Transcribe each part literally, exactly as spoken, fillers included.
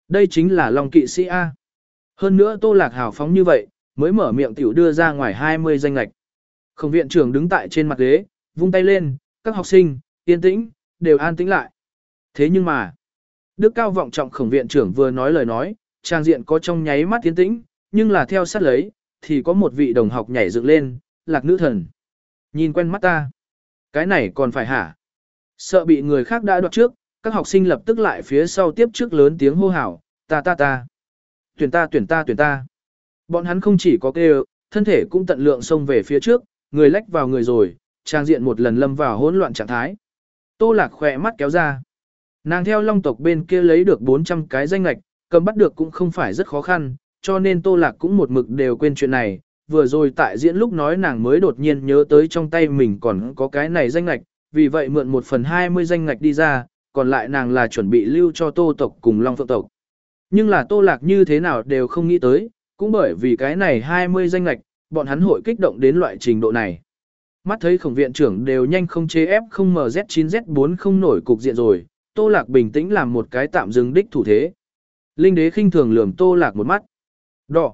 Đây chính là Long kỵ sĩ A. Hơn nữa Tô Lạc hào phóng như vậy, mới mở miệng tiểu đưa ra ngoài hai mươi danh lạch. Khổng viện trưởng đứng tại trên mặt ghế, vung tay lên, các học sinh, yên tĩnh, đều an tĩnh lại. Thế nhưng mà, đức cao vọng trọng khổng viện trưởng vừa nói lời nói, trang diện có trong nháy mắt yên tĩnh, nhưng là theo sát lấy, thì có một vị đồng học nhảy dựng lên, Lạc nữ thần. Nhìn quen mắt ta. Cái này còn phải hả? Sợ bị người khác đã đoạt trước, các học sinh lập tức lại phía sau tiếp trước lớn tiếng hô hào, ta ta ta. Tuyển ta tuyển ta tuyển ta. Bọn hắn không chỉ có kêu, thân thể cũng tận lượng xông về phía trước, người lách vào người rồi, trang diện một lần lâm vào hỗn loạn trạng thái. Tô Lạc khỏe mắt kéo ra. Nàng theo Long tộc bên kia lấy được bốn trăm cái danh lạch, cầm bắt được cũng không phải rất khó khăn, cho nên Tô Lạc cũng một mực đều quên chuyện này. Vừa rồi tại diễn lúc nói nàng mới đột nhiên nhớ tới trong tay mình còn có cái này danh lạch, vì vậy mượn một phần hai mươi danh lạch đi ra, còn lại nàng là chuẩn bị lưu cho Tô tộc cùng Long Phượng tộc. Nhưng là Tô Lạc như thế nào đều không nghĩ tới, cũng bởi vì cái này hai mươi danh lạch, bọn hắn hội kích động đến loại trình độ này. Mắt thấy khổng viện trưởng đều nhanh không chế ép không M Z chín Z bốn không nổi cục diện rồi, Tô Lạc bình tĩnh làm một cái tạm dừng đích thủ thế. Linh đế khinh thường lườm Tô Lạc một mắt. Đỏ.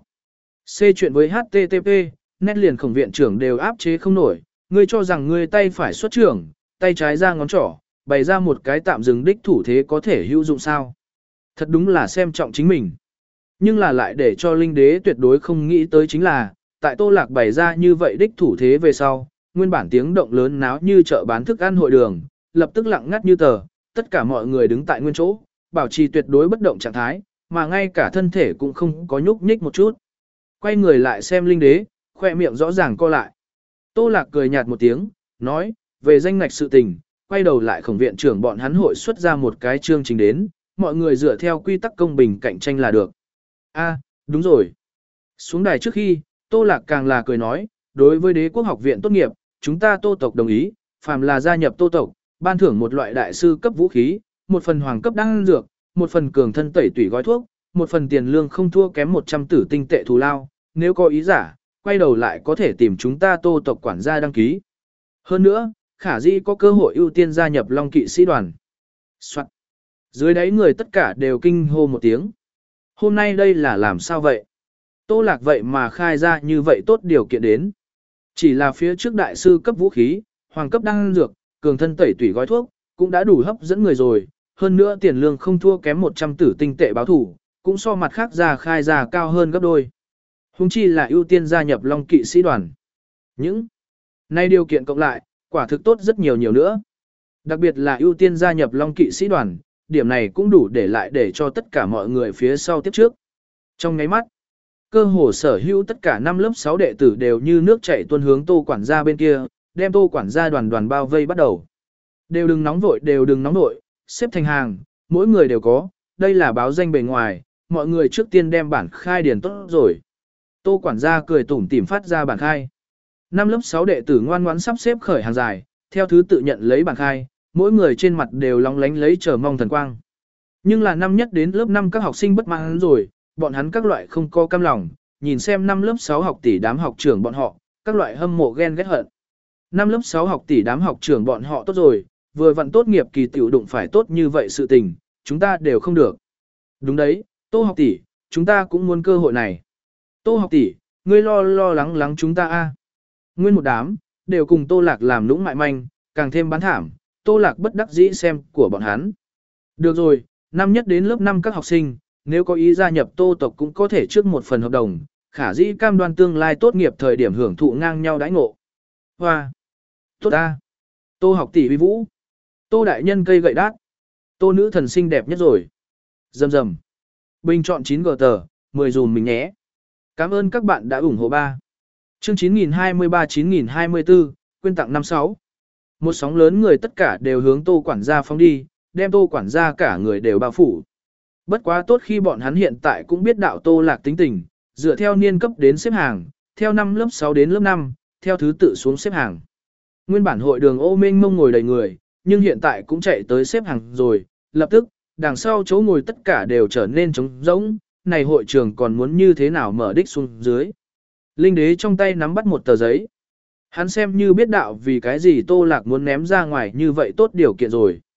C chuyện với hát tê tê pê, nét liền khổng viện trưởng đều áp chế không nổi, ngươi cho rằng ngươi tay phải xuất trưởng, tay trái ra ngón trỏ, bày ra một cái tạm dừng đích thủ thế có thể hữu dụng sao. Thật đúng là xem trọng chính mình. Nhưng là lại để cho linh đế tuyệt đối không nghĩ tới chính là, tại Tô Lạc bày ra như vậy đích thủ thế về sau, nguyên bản tiếng động lớn náo như chợ bán thức ăn hội đường, lập tức lặng ngắt như tờ, tất cả mọi người đứng tại nguyên chỗ, bảo trì tuyệt đối bất động trạng thái, mà ngay cả thân thể cũng không có nhúc nhích một chút. Quay người lại xem linh đế, khoe miệng rõ ràng co lại. Tô Lạc cười nhạt một tiếng, nói, về danh ngạch sự tình, quay đầu lại khổng viện trưởng bọn hắn hội xuất ra một cái chương trình đến, mọi người dựa theo quy tắc công bình cạnh tranh là được. A, đúng rồi. Xuống đài trước khi, Tô Lạc càng là cười nói, đối với đế quốc học viện tốt nghiệp, chúng ta Tô tộc đồng ý, phàm là gia nhập Tô tộc, ban thưởng một loại đại sư cấp vũ khí, một phần hoàng cấp đan dược, một phần cường thân tẩy tủy gói thuốc, một phần tiền lương không thua kém một trăm tử tinh tệ thù lao, nếu có ý giả, quay đầu lại có thể tìm chúng ta Tô tộc quản gia đăng ký. Hơn nữa, khả dĩ có cơ hội ưu tiên gia nhập Long kỵ sĩ đoàn. Soạn. Dưới đáy người tất cả đều kinh hô một tiếng. Hôm nay đây là làm sao vậy? Tô Lạc vậy mà khai ra như vậy tốt điều kiện đến. Chỉ là phía trước đại sư cấp vũ khí, hoàng cấp đan dược, cường thân tẩy tủy gói thuốc, cũng đã đủ hấp dẫn người rồi. Hơn nữa tiền lương không thua kém một trăm tử tinh tệ báo thủ, cũng so mặt khác ra khai ra cao hơn gấp đôi. Huống chi là ưu tiên gia nhập Long kỵ sĩ đoàn. Những nay điều kiện cộng lại, quả thực tốt rất nhiều nhiều nữa. Đặc biệt là ưu tiên gia nhập Long kỵ sĩ đoàn, điểm này cũng đủ để lại để cho tất cả mọi người phía sau tiếp trước. Trong nháy mắt, cơ hồ sở hữu tất cả năm lớp sáu đệ tử đều như nước chảy tuôn hướng Tô quản gia bên kia, đem Tô quản gia đoàn đoàn bao vây bắt đầu. Đều đừng nóng vội, đều đừng nóng vội, xếp thành hàng, mỗi người đều có, đây là báo danh bề ngoài, mọi người trước tiên đem bản khai điền tốt rồi. Tô quản gia cười tủm tỉm phát ra bản khai. Năm lớp sáu đệ tử ngoan ngoãn sắp xếp khởi hàng dài, theo thứ tự nhận lấy bản khai, mỗi người trên mặt đều lóng lánh lấy chờ mong thần quang. Nhưng là năm nhất đến lớp năm các học sinh bất mãn rồi, bọn hắn các loại không có cam lòng, nhìn xem năm lớp sáu học tỷ đám học trưởng bọn họ, các loại hâm mộ ghen ghét hận. Năm lớp sáu học tỷ đám học trưởng bọn họ tốt rồi, vừa vặn tốt nghiệp kỳ tiểu đụng phải tốt như vậy sự tình, chúng ta đều không được. Đúng đấy, Tô học tỷ, chúng ta cũng muốn cơ hội này. Tô học tỷ, ngươi lo lo lắng lắng chúng ta a. Nguyên một đám, đều cùng Tô Lạc làm lũng mại manh, càng thêm bán thảm, Tô Lạc bất đắc dĩ xem của bọn hắn. Được rồi, năm nhất đến lớp năm các học sinh, nếu có ý gia nhập Tô tộc cũng có thể trước một phần hợp đồng, khả dĩ cam đoan tương lai tốt nghiệp thời điểm hưởng thụ ngang nhau đãi ngộ. Hoa! Tốt ta! Tô học tỷ uy vũ! Tô đại nhân cây gậy đát! Tô nữ thần xinh đẹp nhất rồi! Rầm rầm! Bình chọn chín gờ tờ, mười dùm mình nhé! Cảm ơn các bạn đã ủng hộ ba. Chương chín nghìn hai mươi ba chín nghìn hai mươi tư, quyên tặng năm sáu. Một sóng lớn người tất cả đều hướng Tô quản gia phóng đi, đem Tô quản gia cả người đều bao phủ. Bất quá tốt khi bọn hắn hiện tại cũng biết đạo Tô Lạc tính tình, dựa theo niên cấp đến xếp hàng, theo năm lớp sáu đến lớp năm, theo thứ tự xuống xếp hàng. Nguyên bản hội đường ô mênh mông ngồi đầy người, nhưng hiện tại cũng chạy tới xếp hàng rồi, lập tức, đằng sau chỗ ngồi tất cả đều trở nên trống rỗng, này hội trường còn muốn như thế nào mở đích xuống dưới. Linh đế trong tay nắm bắt một tờ giấy. Hắn xem như biết đạo vì cái gì Tô Lạc muốn ném ra ngoài như vậy tốt điều kiện rồi.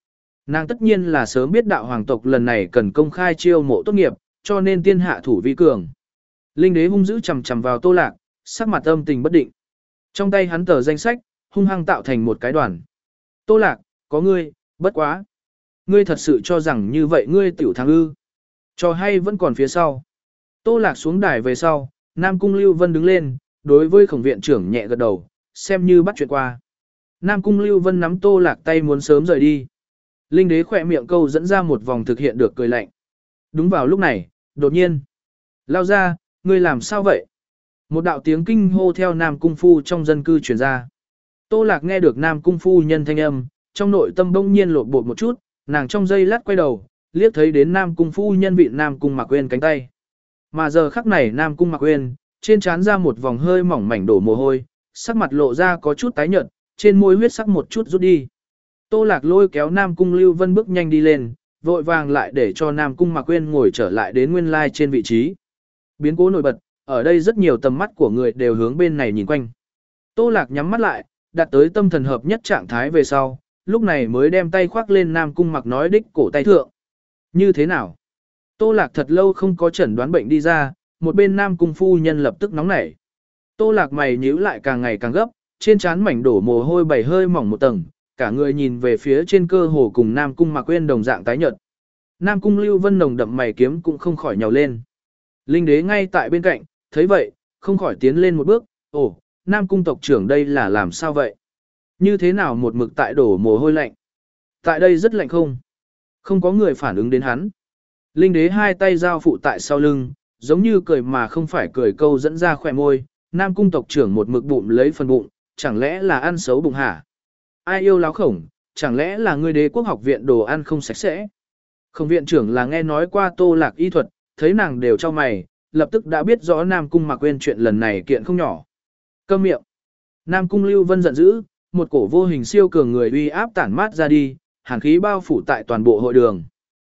Nàng tất nhiên là sớm biết đạo hoàng tộc lần này cần công khai chiêu mộ tốt nghiệp, cho nên tiên hạ thủ vi cường. Linh đế hung dữ chằm chằm vào Tô Lạc, sắc mặt âm tình bất định. Trong tay hắn tờ danh sách, hung hăng tạo thành một cái đoàn. Tô Lạc, có ngươi, bất quá. Ngươi thật sự cho rằng như vậy ngươi tiểu thắng ư. Cho hay vẫn còn phía sau. Tô Lạc xuống đài về sau, Nam Cung Lưu Vân đứng lên, đối với khổng viện trưởng nhẹ gật đầu, xem như bắt chuyện qua. Nam Cung Lưu Vân nắm Tô Lạc tay muốn sớm rời đi. Linh đế khỏe miệng câu dẫn ra một vòng thực hiện được cười lạnh. Đúng vào lúc này, đột nhiên. Lao ra, ngươi làm sao vậy? Một đạo tiếng kinh hô theo Nam Cung Phu trong dân cư truyền ra. Tô Lạc nghe được Nam Cung Phu nhân thanh âm, trong nội tâm bỗng nhiên lột bột một chút, nàng trong giây lát quay đầu, liếc thấy đến Nam Cung Phu nhân vị Nam Cung Mạc Uyên cánh tay. Mà giờ khắc này Nam Cung Mạc Uyên, trên trán ra một vòng hơi mỏng mảnh đổ mồ hôi, sắc mặt lộ ra có chút tái nhợt, trên môi huyết sắc một chút rút đi. Tô Lạc lôi kéo Nam Cung Lưu Vân bước nhanh đi lên, vội vàng lại để cho Nam Cung Mạc Uyên ngồi trở lại đến nguyên lai trên vị trí. Biến cố nổi bật, ở đây rất nhiều tầm mắt của người đều hướng bên này nhìn quanh. Tô Lạc nhắm mắt lại, đạt tới tâm thần hợp nhất trạng thái về sau, lúc này mới đem tay khoác lên Nam Cung Mạc nói đích cổ tay thượng. Như thế nào? Tô Lạc thật lâu không có chẩn đoán bệnh đi ra, một bên Nam Cung phu nhân lập tức nóng nảy. Tô Lạc mày nhíu lại càng ngày càng gấp, trên trán mảnh đổ mồ hôi bảy hơi mỏng một tầng, cả người nhìn về phía trên cơ hồ cùng Nam Cung Mạc Uyên đồng dạng tái nhợt. Nam Cung Lưu Vân nồng đậm mày kiếm cũng không khỏi nhào lên. Linh đế ngay tại bên cạnh, thấy vậy, không khỏi tiến lên một bước, ồ, Nam Cung tộc trưởng đây là làm sao vậy? Như thế nào một mực tại đổ mồ hôi lạnh? Tại đây rất lạnh không? Không có người phản ứng đến hắn. Linh đế hai tay giao phụ tại sau lưng, giống như cười mà không phải cười câu dẫn ra khỏe môi, Nam Cung tộc trưởng một mực bụng lấy phần bụng, chẳng lẽ là ăn xấu bụng hả? Ai yêu láo khổng, chẳng lẽ là người đế quốc học viện đồ ăn không sạch sẽ? Khổng viện trưởng là nghe nói qua Tô Lạc y thuật, thấy nàng đều cho mày, lập tức đã biết rõ Nam Cung Mạc Uyên chuyện lần này kiện không nhỏ. Câm miệng. Nam Cung Lưu Vân giận dữ, một cổ vô hình siêu cường người uy áp tản mát ra đi, hàn khí bao phủ tại toàn bộ hội đường.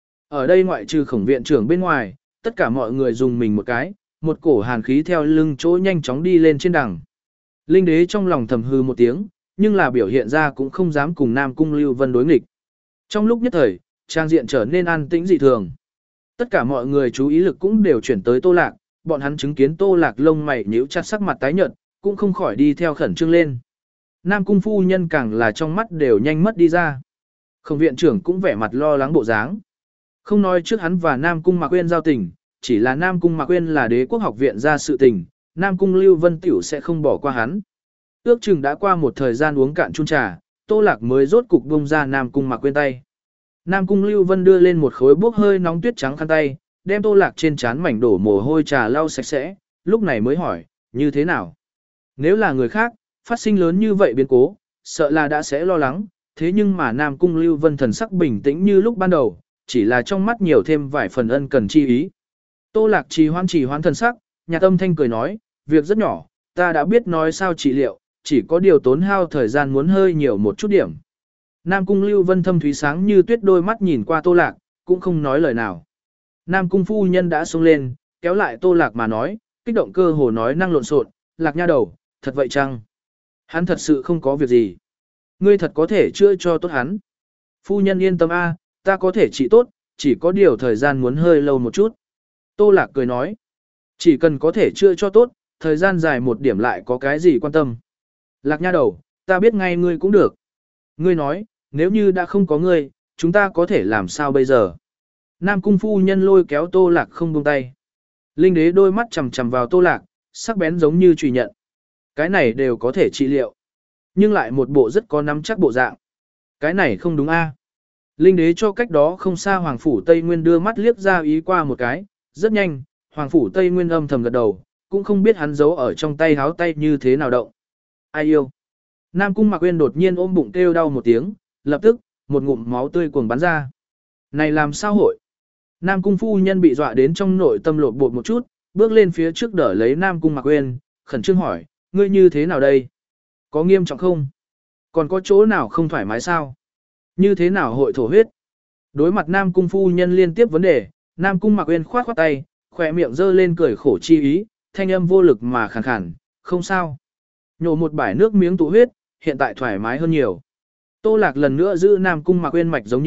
Ở đây ngoại trừ khổng viện trưởng bên ngoài, tất cả mọi người dùng mình một cái, một cổ hàn khí theo lưng chỗ nhanh chóng đi lên trên đằng. Linh đế trong lòng thầm hư một tiếng, nhưng là biểu hiện ra cũng không dám cùng Nam Cung Lưu Vân đối nghịch. Trong lúc nhất thời, trang diện trở nên an tĩnh dị thường. Tất cả mọi người chú ý lực cũng đều chuyển tới Tô Lạc, bọn hắn chứng kiến Tô Lạc lông mày nhíu chặt sắc mặt tái nhợt, cũng không khỏi đi theo khẩn trương lên. Nam Cung phu nhân càng là trong mắt đều nhanh mất đi ra. Khổng viện trưởng cũng vẻ mặt lo lắng bộ dáng. Không nói trước hắn và Nam Cung Mạc Uyên giao tình, chỉ là Nam Cung Mạc Uyên là đế quốc học viện ra sự tình, Nam Cung Lưu Vân tiểu sẽ không bỏ qua hắn. Ước chừng đã qua một thời gian uống cạn chung trà, Tô Lạc mới rốt cục buông ra Nam Cung Mạc Uyên tay. Nam Cung Lưu Vân đưa lên một khối bốc hơi nóng tuyết trắng khăn tay, đem Tô Lạc trên trán mảnh đổ mồ hôi trà lau sạch sẽ, lúc này mới hỏi, như thế nào? Nếu là người khác, phát sinh lớn như vậy biến cố, sợ là đã sẽ lo lắng, thế nhưng mà Nam Cung Lưu Vân thần sắc bình tĩnh như lúc ban đầu, chỉ là trong mắt nhiều thêm vài phần ân cần chi ý. Tô Lạc trì hoan trì hoan thần sắc, nhà tâm thanh cười nói, việc rất nhỏ, ta đã biết nói sao trị liệu, chỉ có điều tốn hao thời gian muốn hơi nhiều một chút điểm. Nam Cung Lưu Vân thâm thúy sáng như tuyết đôi mắt nhìn qua Tô Lạc, cũng không nói lời nào. Nam Cung phu nhân đã xông lên, kéo lại Tô Lạc mà nói, kích động cơ hồ nói năng lộn xộn, Lạc nha đầu, thật vậy chăng? Hắn thật sự không có việc gì. Ngươi thật có thể chữa cho tốt hắn. Phu nhân yên tâm a, ta có thể trị tốt, chỉ có điều thời gian muốn hơi lâu một chút. Tô Lạc cười nói, chỉ cần có thể chữa cho tốt, thời gian dài một điểm lại có cái gì quan tâm. Lạc nha đầu, ta biết ngay ngươi cũng được. Ngươi nói, nếu như đã không có ngươi, chúng ta có thể làm sao bây giờ? Nam Cung phu nhân lôi kéo Tô Lạc không buông tay. Linh đế đôi mắt chằm chằm vào Tô Lạc, sắc bén giống như chùy nhận. Cái này đều có thể trị liệu. Nhưng lại một bộ rất có nắm chắc bộ dạng. Cái này không đúng a. Linh đế cho cách đó không xa Hoàng Phủ Tây Nguyên đưa mắt liếc ra ý qua một cái. Rất nhanh, Hoàng Phủ Tây Nguyên âm thầm gật đầu, cũng không biết hắn giấu ở trong tay háo tay như thế nào động. Ai yêu? Nam Cung Mạc Uyên đột nhiên ôm bụng kêu đau một tiếng, lập tức, một ngụm máu tươi cuồng bắn ra. Này làm sao hội? Nam Cung phu nhân bị dọa đến trong nội tâm lột bột một chút, bước lên phía trước đỡ lấy Nam Cung Mạc Uyên, khẩn trương hỏi, ngươi như thế nào đây? Có nghiêm trọng không? Còn có chỗ nào không thoải mái sao? Như thế nào hội thổ huyết? Đối mặt Nam Cung phu nhân liên tiếp vấn đề, Nam Cung Mạc Uyên khoát khoát tay, khỏe miệng giơ lên cười khổ chi ý, thanh âm vô lực mà khàn khàn, không sao. Nhổ một bãi nước miếng tụ huyết, hiện tại thoải mái hơn nhiều. Tô Lạc lần nữa giữ Nam Cung Mạc Uyên mạch giống như,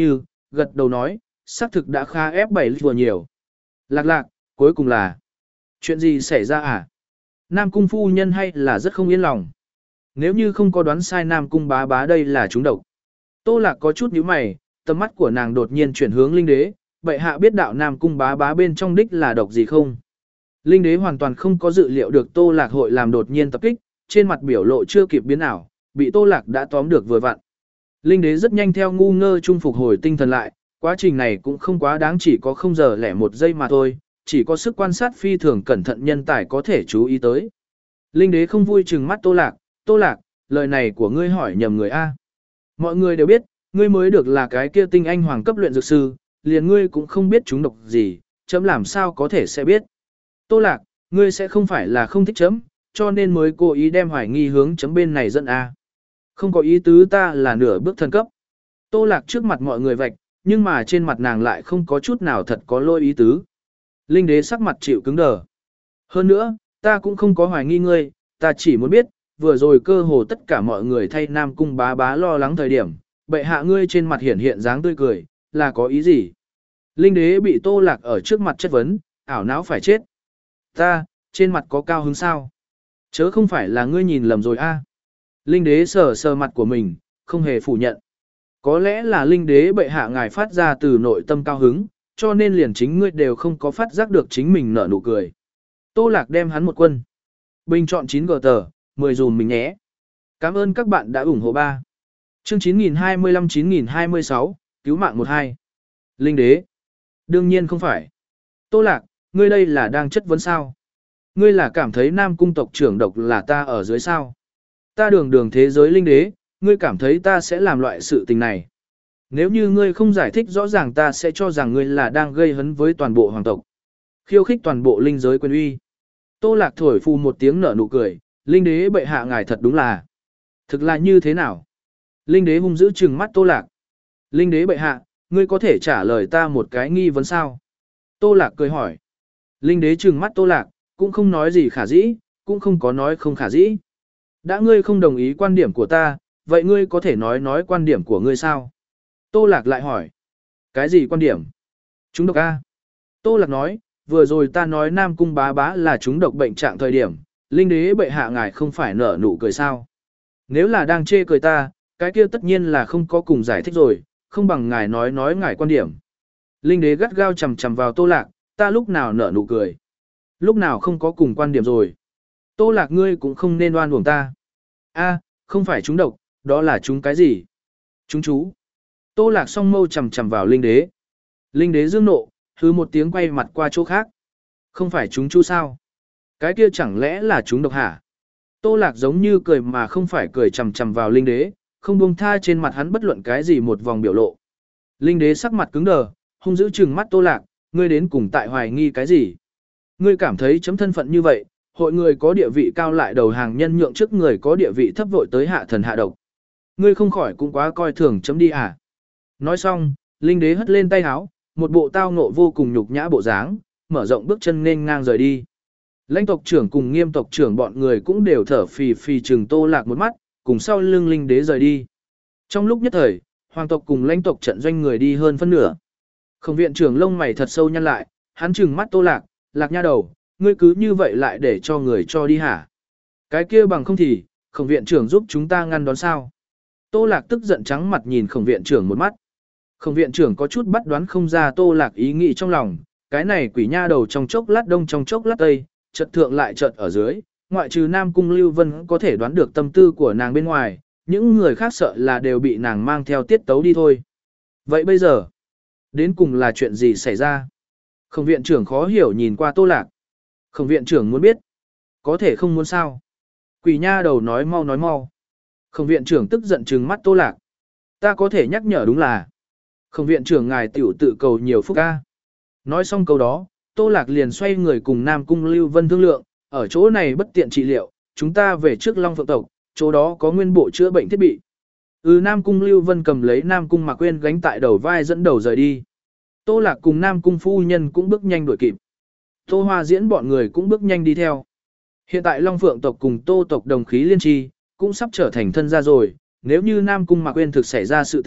gật đầu nói, xác thực đã khá ép bảy vừa nhiều. Lạc lạc, cuối cùng là, chuyện gì xảy ra à? Nam cung phu nhân hay là rất không yên lòng. Nếu như không có đoán sai Nam cung bá bá đây là trúng độc. Tô lạc có chút nhíu mày, tầm mắt của nàng đột nhiên chuyển hướng linh đế, bệ hạ biết đạo Nam cung bá bá bên trong đích là độc gì không? Linh đế hoàn toàn không có dự liệu được Tô lạc hội làm đột nhiên tập kích, trên mặt biểu lộ chưa kịp biến ảo, bị Tô lạc đã tóm được vừa vặn. Linh đế rất nhanh theo ngu ngơ trung phục hồi tinh thần lại, quá trình này cũng không quá đáng, chỉ có không giờ lẻ một giây mà thôi, chỉ có sức quan sát phi thường cẩn thận nhân tài có thể chú ý tới. Linh đế không vui trừng mắt Tô lạc, Tô lạc, lời này của ngươi hỏi nhầm người A. Mọi người đều biết, ngươi mới được là cái kia tinh anh hoàng cấp luyện dược sư, liền ngươi cũng không biết chúng độc gì, chấm làm sao có thể sẽ biết. Tô lạc, ngươi sẽ không phải là không thích chấm, cho nên mới cố ý đem hoài nghi hướng chấm bên này dẫn A. Không có ý tứ, ta là nửa bước thần cấp. Tô lạc trước mặt mọi người vạch, nhưng mà trên mặt nàng lại không có chút nào thật có lỗi ý tứ. Linh đế sắc mặt chịu cứng đờ. Hơn nữa, ta cũng không có hoài nghi ngươi, ta chỉ muốn biết, vừa rồi cơ hồ tất cả mọi người thay Nam cung bá bá lo lắng thời điểm, bệ hạ ngươi trên mặt hiển hiện dáng tươi cười, là có ý gì? Linh đế bị Tô lạc ở trước mặt chất vấn, ảo não phải chết. Ta, trên mặt có cao hứng sao? Chớ không phải là ngươi nhìn lầm rồi a? Linh đế sờ sờ mặt của mình, không hề phủ nhận. Có lẽ là linh đế bệ hạ ngài phát ra từ nội tâm cao hứng, cho nên liền chính ngươi đều không có phát giác được chính mình nở nụ cười. Tô lạc đem hắn một quân. Bình chọn chín gờ tờ, mười dùm mình nhé. Cảm ơn các bạn đã ủng hộ ba. Chương chín nghìn hai mươi lăm chín nghìn hai mươi sáu, cứu mạng một hai. Linh đế. Đương nhiên không phải. Tô lạc, ngươi đây là đang chất vấn sao? Ngươi là cảm thấy Nam cung tộc trưởng độc là ta ở dưới sao? Ta đường đường thế giới linh đế, ngươi cảm thấy ta sẽ làm loại sự tình này. Nếu như ngươi không giải thích rõ ràng ta sẽ cho rằng ngươi là đang gây hấn với toàn bộ hoàng tộc. Khiêu khích toàn bộ linh giới quyền uy. Tô lạc thổi phù một tiếng nở nụ cười, linh đế bệ hạ ngài thật đúng là. Thực là như thế nào? Linh đế hung dữ trừng mắt Tô lạc. Linh đế bệ hạ, ngươi có thể trả lời ta một cái nghi vấn sao? Tô lạc cười hỏi. Linh đế trừng mắt Tô lạc, cũng không nói gì khả dĩ, cũng không có nói không khả dĩ. Đã ngươi không đồng ý quan điểm của ta, vậy ngươi có thể nói nói quan điểm của ngươi sao? Tô lạc lại hỏi. Cái gì quan điểm? Chúng độc A. Tô lạc nói, vừa rồi ta nói Nam cung bá bá là chúng độc bệnh trạng thời điểm, linh đế bệ hạ ngài không phải nở nụ cười sao? Nếu là đang chê cười ta, cái kia tất nhiên là không có cùng giải thích rồi, không bằng ngài nói nói ngài quan điểm. Linh đế gắt gao chầm chầm vào Tô lạc, ta lúc nào nở nụ cười? Lúc nào không có cùng quan điểm rồi? Tô lạc ngươi cũng không nên oan uổng ta. A, không phải chúng độc, đó là chúng cái gì? Chúng chú. Tô lạc song mâu chầm chầm vào linh đế. Linh đế dương nộ, hứ một tiếng quay mặt qua chỗ khác. Không phải chúng chú sao? Cái kia chẳng lẽ là chúng độc hả? Tô lạc giống như cười mà không phải cười chầm chầm vào linh đế, không buông tha trên mặt hắn bất luận cái gì một vòng biểu lộ. Linh đế sắc mặt cứng đờ, hung dữ trừng mắt Tô lạc, ngươi đến cùng tại hoài nghi cái gì? Ngươi cảm thấy chấm thân phận như vậy, hội người có địa vị cao lại đầu hàng nhân nhượng trước người có địa vị thấp vội tới hạ thần hạ độc. Ngươi không khỏi cũng quá coi thường chấm đi à? Nói xong, linh đế hất lên tay háo, một bộ tao ngộ vô cùng nhục nhã bộ dáng, mở rộng bước chân nên ngang rời đi. Lãnh tộc trưởng cùng nghiêm tộc trưởng bọn người cũng đều thở phì phì chừng Tô lạc một mắt, cùng sau lưng linh đế rời đi. Trong lúc nhất thời, hoàng tộc cùng lãnh tộc trận doanh người đi hơn phân nửa. Khổng viện trưởng lông mày thật sâu nhăn lại, hắn trừng mắt Tô lạc, lạc nha đầu, ngươi cứ như vậy lại để cho người cho đi hả? Cái kia bằng không thì, khổng viện trưởng giúp chúng ta ngăn đón sao? Tô lạc tức giận trắng mặt nhìn khổng viện trưởng một mắt. Khổng viện trưởng có chút bắt đoán không ra Tô lạc ý nghĩ trong lòng, cái này quỷ nha đầu trong chốc lát đông trong chốc lát tây, chợt thượng lại chợt ở dưới, ngoại trừ Nam cung Lưu Vân có thể đoán được tâm tư của nàng bên ngoài, những người khác sợ là đều bị nàng mang theo tiết tấu đi thôi. Vậy bây giờ, đến cùng là chuyện gì xảy ra? Khổng viện trưởng khó hiểu nhìn qua Tô lạc. Khổng viện trưởng muốn biết. Có thể không muốn sao. Quỷ nha đầu nói mau nói mau. Khổng viện trưởng tức giận trừng mắt Tô lạc. Ta có thể nhắc nhở đúng là. Khổng viện trưởng ngài tiểu tự cầu nhiều phúc ca. Nói xong câu đó, Tô lạc liền xoay người cùng Nam cung Lưu Vân thương lượng. Ở chỗ này bất tiện trị liệu, chúng ta về trước Long Phượng tộc, chỗ đó có nguyên bộ chữa bệnh thiết bị. Ừ, Nam cung Lưu Vân cầm lấy Nam cung Mạc Quyên gánh tại đầu vai dẫn đầu rời đi. Tô lạc cùng Nam cung phu nhân cũng bước nhanh đuổi kịp. Tô Hoa Diễn bọn người cũng bước nhanh đi theo. Hiện tại Long Phượng tộc cùng Tô tộc đồng khí liên tri, cũng sắp trở thành thân gia rồi, nếu như Nam cung Mạc Quyên thực xảy ra sự tình,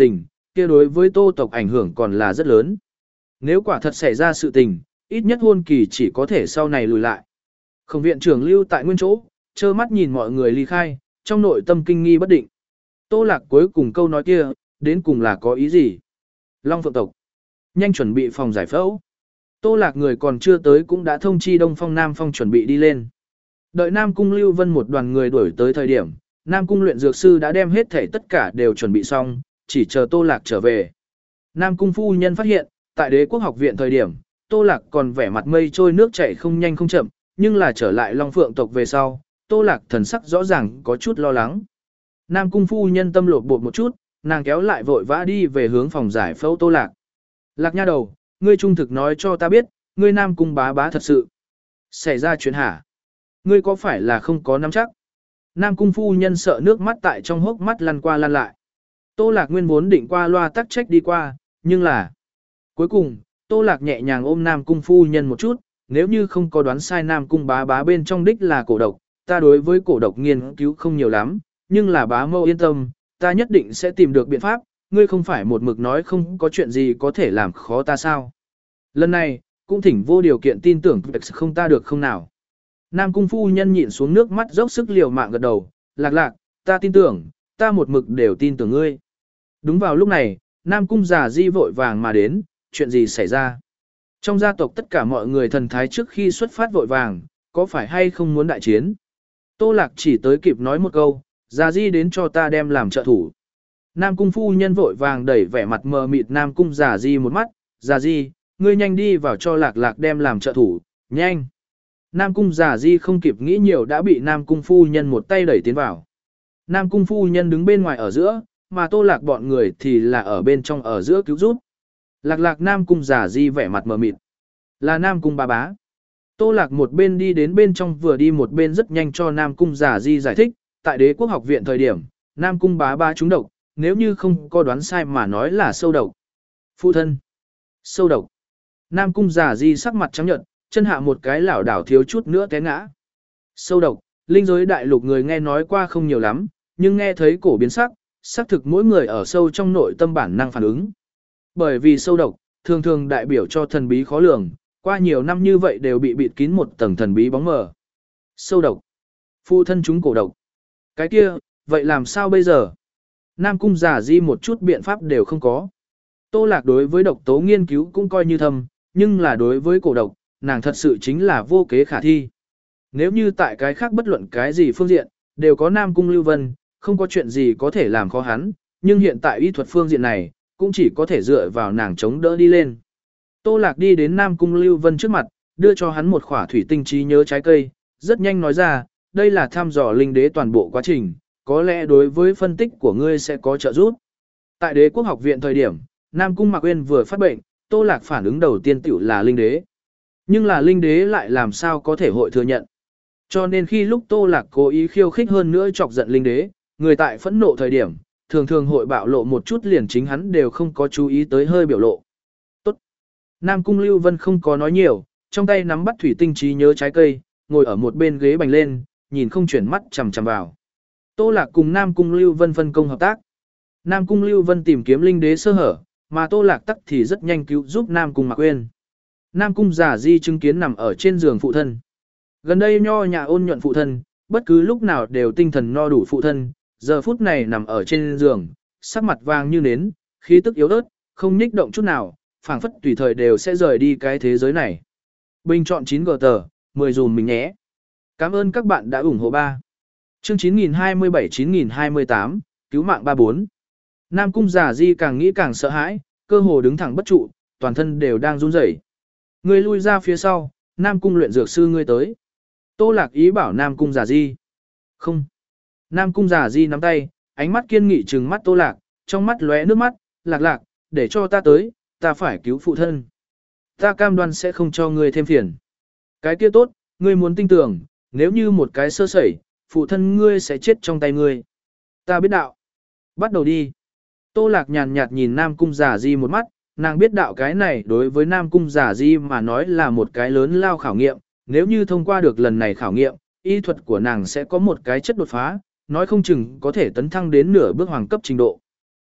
kia đối với Tô tộc ảnh hưởng còn là rất lớn. Nếu quả thật xảy ra sự tình, ít nhất hôn kỳ chỉ có thể sau này lùi lại. Khổng viện trưởng lưu tại nguyên chỗ, trơ mắt nhìn mọi người ly khai, trong nội tâm kinh nghi bất định. Tô Lạc cuối cùng câu nói kia, đến cùng là có ý gì? Long Phượng tộc, nhanh chuẩn bị phòng giải phẫu. Tô Lạc người còn chưa tới cũng đã thông chi Đông Phong Nam Phong chuẩn bị đi lên. Đợi Nam Cung Lưu Vân một đoàn người đuổi tới thời điểm, Nam Cung luyện dược sư đã đem hết thể tất cả đều chuẩn bị xong, chỉ chờ Tô Lạc trở về. Nam Cung phu nhân phát hiện, tại Đế Quốc học viện thời điểm, Tô Lạc còn vẻ mặt mây trôi nước chảy không nhanh không chậm, nhưng là trở lại Long Phượng tộc về sau, Tô Lạc thần sắc rõ ràng có chút lo lắng. Nam Cung phu nhân tâm lột bột một chút, nàng kéo lại vội vã đi về hướng phòng giải phẫu Tô Lạc. Lạc nha đầu, ngươi trung thực nói cho ta biết, ngươi Nam Cung bá bá thật sự xảy ra chuyện hả? Ngươi có phải là không có nắm chắc? Nam Cung phu nhân sợ nước mắt tại trong hốc mắt lăn qua lăn lại. Tô Lạc nguyên vốn định qua loa tắc trách đi qua, nhưng là cuối cùng, Tô Lạc nhẹ nhàng ôm Nam Cung phu nhân một chút, nếu như không có đoán sai Nam Cung bá bá bên trong đích là cổ độc, ta đối với cổ độc nghiên cứu không nhiều lắm, nhưng là bá mâu yên tâm, ta nhất định sẽ tìm được biện pháp, ngươi không phải một mực nói không có chuyện gì có thể làm khó ta sao. Lần này, cũng thỉnh vô điều kiện tin tưởng không ta được không nào. Nam Cung phu nhân nhịn xuống nước mắt dốc sức liều mạng gật đầu, Lạc Lạc, ta tin tưởng, ta một mực đều tin tưởng ngươi. Đúng vào lúc này, Nam Cung già di vội vàng mà đến, chuyện gì xảy ra? Trong gia tộc tất cả mọi người thần thái trước khi xuất phát vội vàng, có phải hay không muốn đại chiến? Tô Lạc chỉ tới kịp nói một câu, già di đến cho ta đem làm trợ thủ. Nam Cung phu nhân vội vàng đẩy vẻ mặt mờ mịt Nam Cung già di một mắt, già di, ngươi nhanh đi vào cho Lạc Lạc đem làm trợ thủ, nhanh. Nam Cung già di không kịp nghĩ nhiều đã bị Nam Cung phu nhân một tay đẩy tiến vào. Nam Cung phu nhân đứng bên ngoài ở giữa, mà Tô Lạc bọn người thì là ở bên trong ở giữa cứu giúp. Lạc Lạc Nam Cung già di vẻ mặt mờ mịt. Là Nam Cung bá bá. Tô Lạc một bên đi đến bên trong vừa đi một bên rất nhanh cho Nam Cung già di giải thích, tại Đế Quốc học viện thời điểm, Nam Cung bá bá trúng độc, nếu như không có đoán sai mà nói là sâu độc. Phụ thân. Sâu độc. Nam Cung già di sắc mặt trắng nhợt, chân hạ một cái lảo đảo thiếu chút nữa té ngã. Sâu độc, linh giới đại lục người nghe nói qua không nhiều lắm, nhưng nghe thấy cổ biến sắc, xác thực mỗi người ở sâu trong nội tâm bản năng phản ứng. Bởi vì sâu độc, thường thường đại biểu cho thần bí khó lường, qua nhiều năm như vậy đều bị bịt kín một tầng thần bí bóng mờ. Sâu độc. Phụ thân chúng cổ độc. Cái kia, vậy làm sao bây giờ? Nam Cung giả di một chút biện pháp đều không có. Tô Lạc đối với độc tố nghiên cứu cũng coi như thầm, nhưng là đối với cổ độc, nàng thật sự chính là vô kế khả thi. Nếu như tại cái khác bất luận cái gì phương diện, đều có Nam Cung Lưu Vân, không có chuyện gì có thể làm khó hắn, nhưng hiện tại y thuật phương diện này, cũng chỉ có thể dựa vào nàng chống đỡ đi lên. Tô Lạc đi đến Nam Cung Lưu Vân trước mặt, đưa cho hắn một khỏa thủy tinh trí nhớ trái cây, rất nhanh nói ra, đây là thăm dò linh đế toàn bộ quá trình, có lẽ đối với phân tích của ngươi sẽ có trợ giúp. Tại Đế Quốc học viện thời điểm, Nam Cung Mạc Uyên vừa phát bệnh, Tô Lạc phản ứng đầu tiên tiểu là linh đế. Nhưng là linh đế lại làm sao có thể hội thừa nhận. Cho nên khi lúc Tô Lạc cố ý khiêu khích hơn nữa chọc giận linh đế, người tại phẫn nộ thời điểm, thường thường hội bạo lộ một chút liền chính hắn đều không có chú ý tới hơi biểu lộ. Tốt. Nam Cung Lưu Vân không có nói nhiều, trong tay nắm bắt thủy tinh trí nhớ trái cây, ngồi ở một bên ghế bành lên, nhìn không chuyển mắt chằm chằm vào. Tô Lạc cùng Nam Cung Lưu Vân phân công hợp tác. Nam Cung Lưu Vân tìm kiếm linh đế sơ hở, mà Tô Lạc tắc thì rất nhanh cứu giúp Nam Cung Mạc Uyên. Nam Cung giả di chứng kiến nằm ở trên giường phụ thân. Gần đây nho nhà ôn nhuận phụ thân, bất cứ lúc nào đều tinh thần no đủ phụ thân, giờ phút này nằm ở trên giường, sắc mặt vàng như nến, khí tức yếu ớt, không nhích động chút nào, phảng phất tùy thời đều sẽ rời đi cái thế giới này. Bình chọn chín G tờ, mười dùm mình nhé. Cảm ơn các bạn đã ủng hộ ba. Chương chín nghìn hai mươi bảy chín nghìn hai mươi tám, cứu mạng ba bốn. Nam Cung giả di càng nghĩ càng sợ hãi, cơ hồ đứng thẳng bất trụ, toàn thân đều đang run rẩy. Ngươi lui ra phía sau, Nam Cung luyện dược sư ngươi tới. Tô Lạc ý bảo Nam Cung giả di. Không. Nam Cung giả di nắm tay, ánh mắt kiên nghị trừng mắt Tô Lạc, trong mắt lóe nước mắt, Lạc Lạc, để cho ta tới, ta phải cứu phụ thân. Ta cam đoan sẽ không cho ngươi thêm phiền. Cái kia tốt, ngươi muốn tin tưởng, nếu như một cái sơ sẩy, phụ thân ngươi sẽ chết trong tay ngươi. Ta biết đạo. Bắt đầu đi. Tô Lạc nhàn nhạt nhìn Nam Cung giả di một mắt, nàng biết đạo cái này đối với Nam Cung giả di mà nói là một cái lớn lao khảo nghiệm, nếu như thông qua được lần này khảo nghiệm, y thuật của nàng sẽ có một cái chất đột phá, nói không chừng có thể tấn thăng đến nửa bước hoàng cấp trình độ.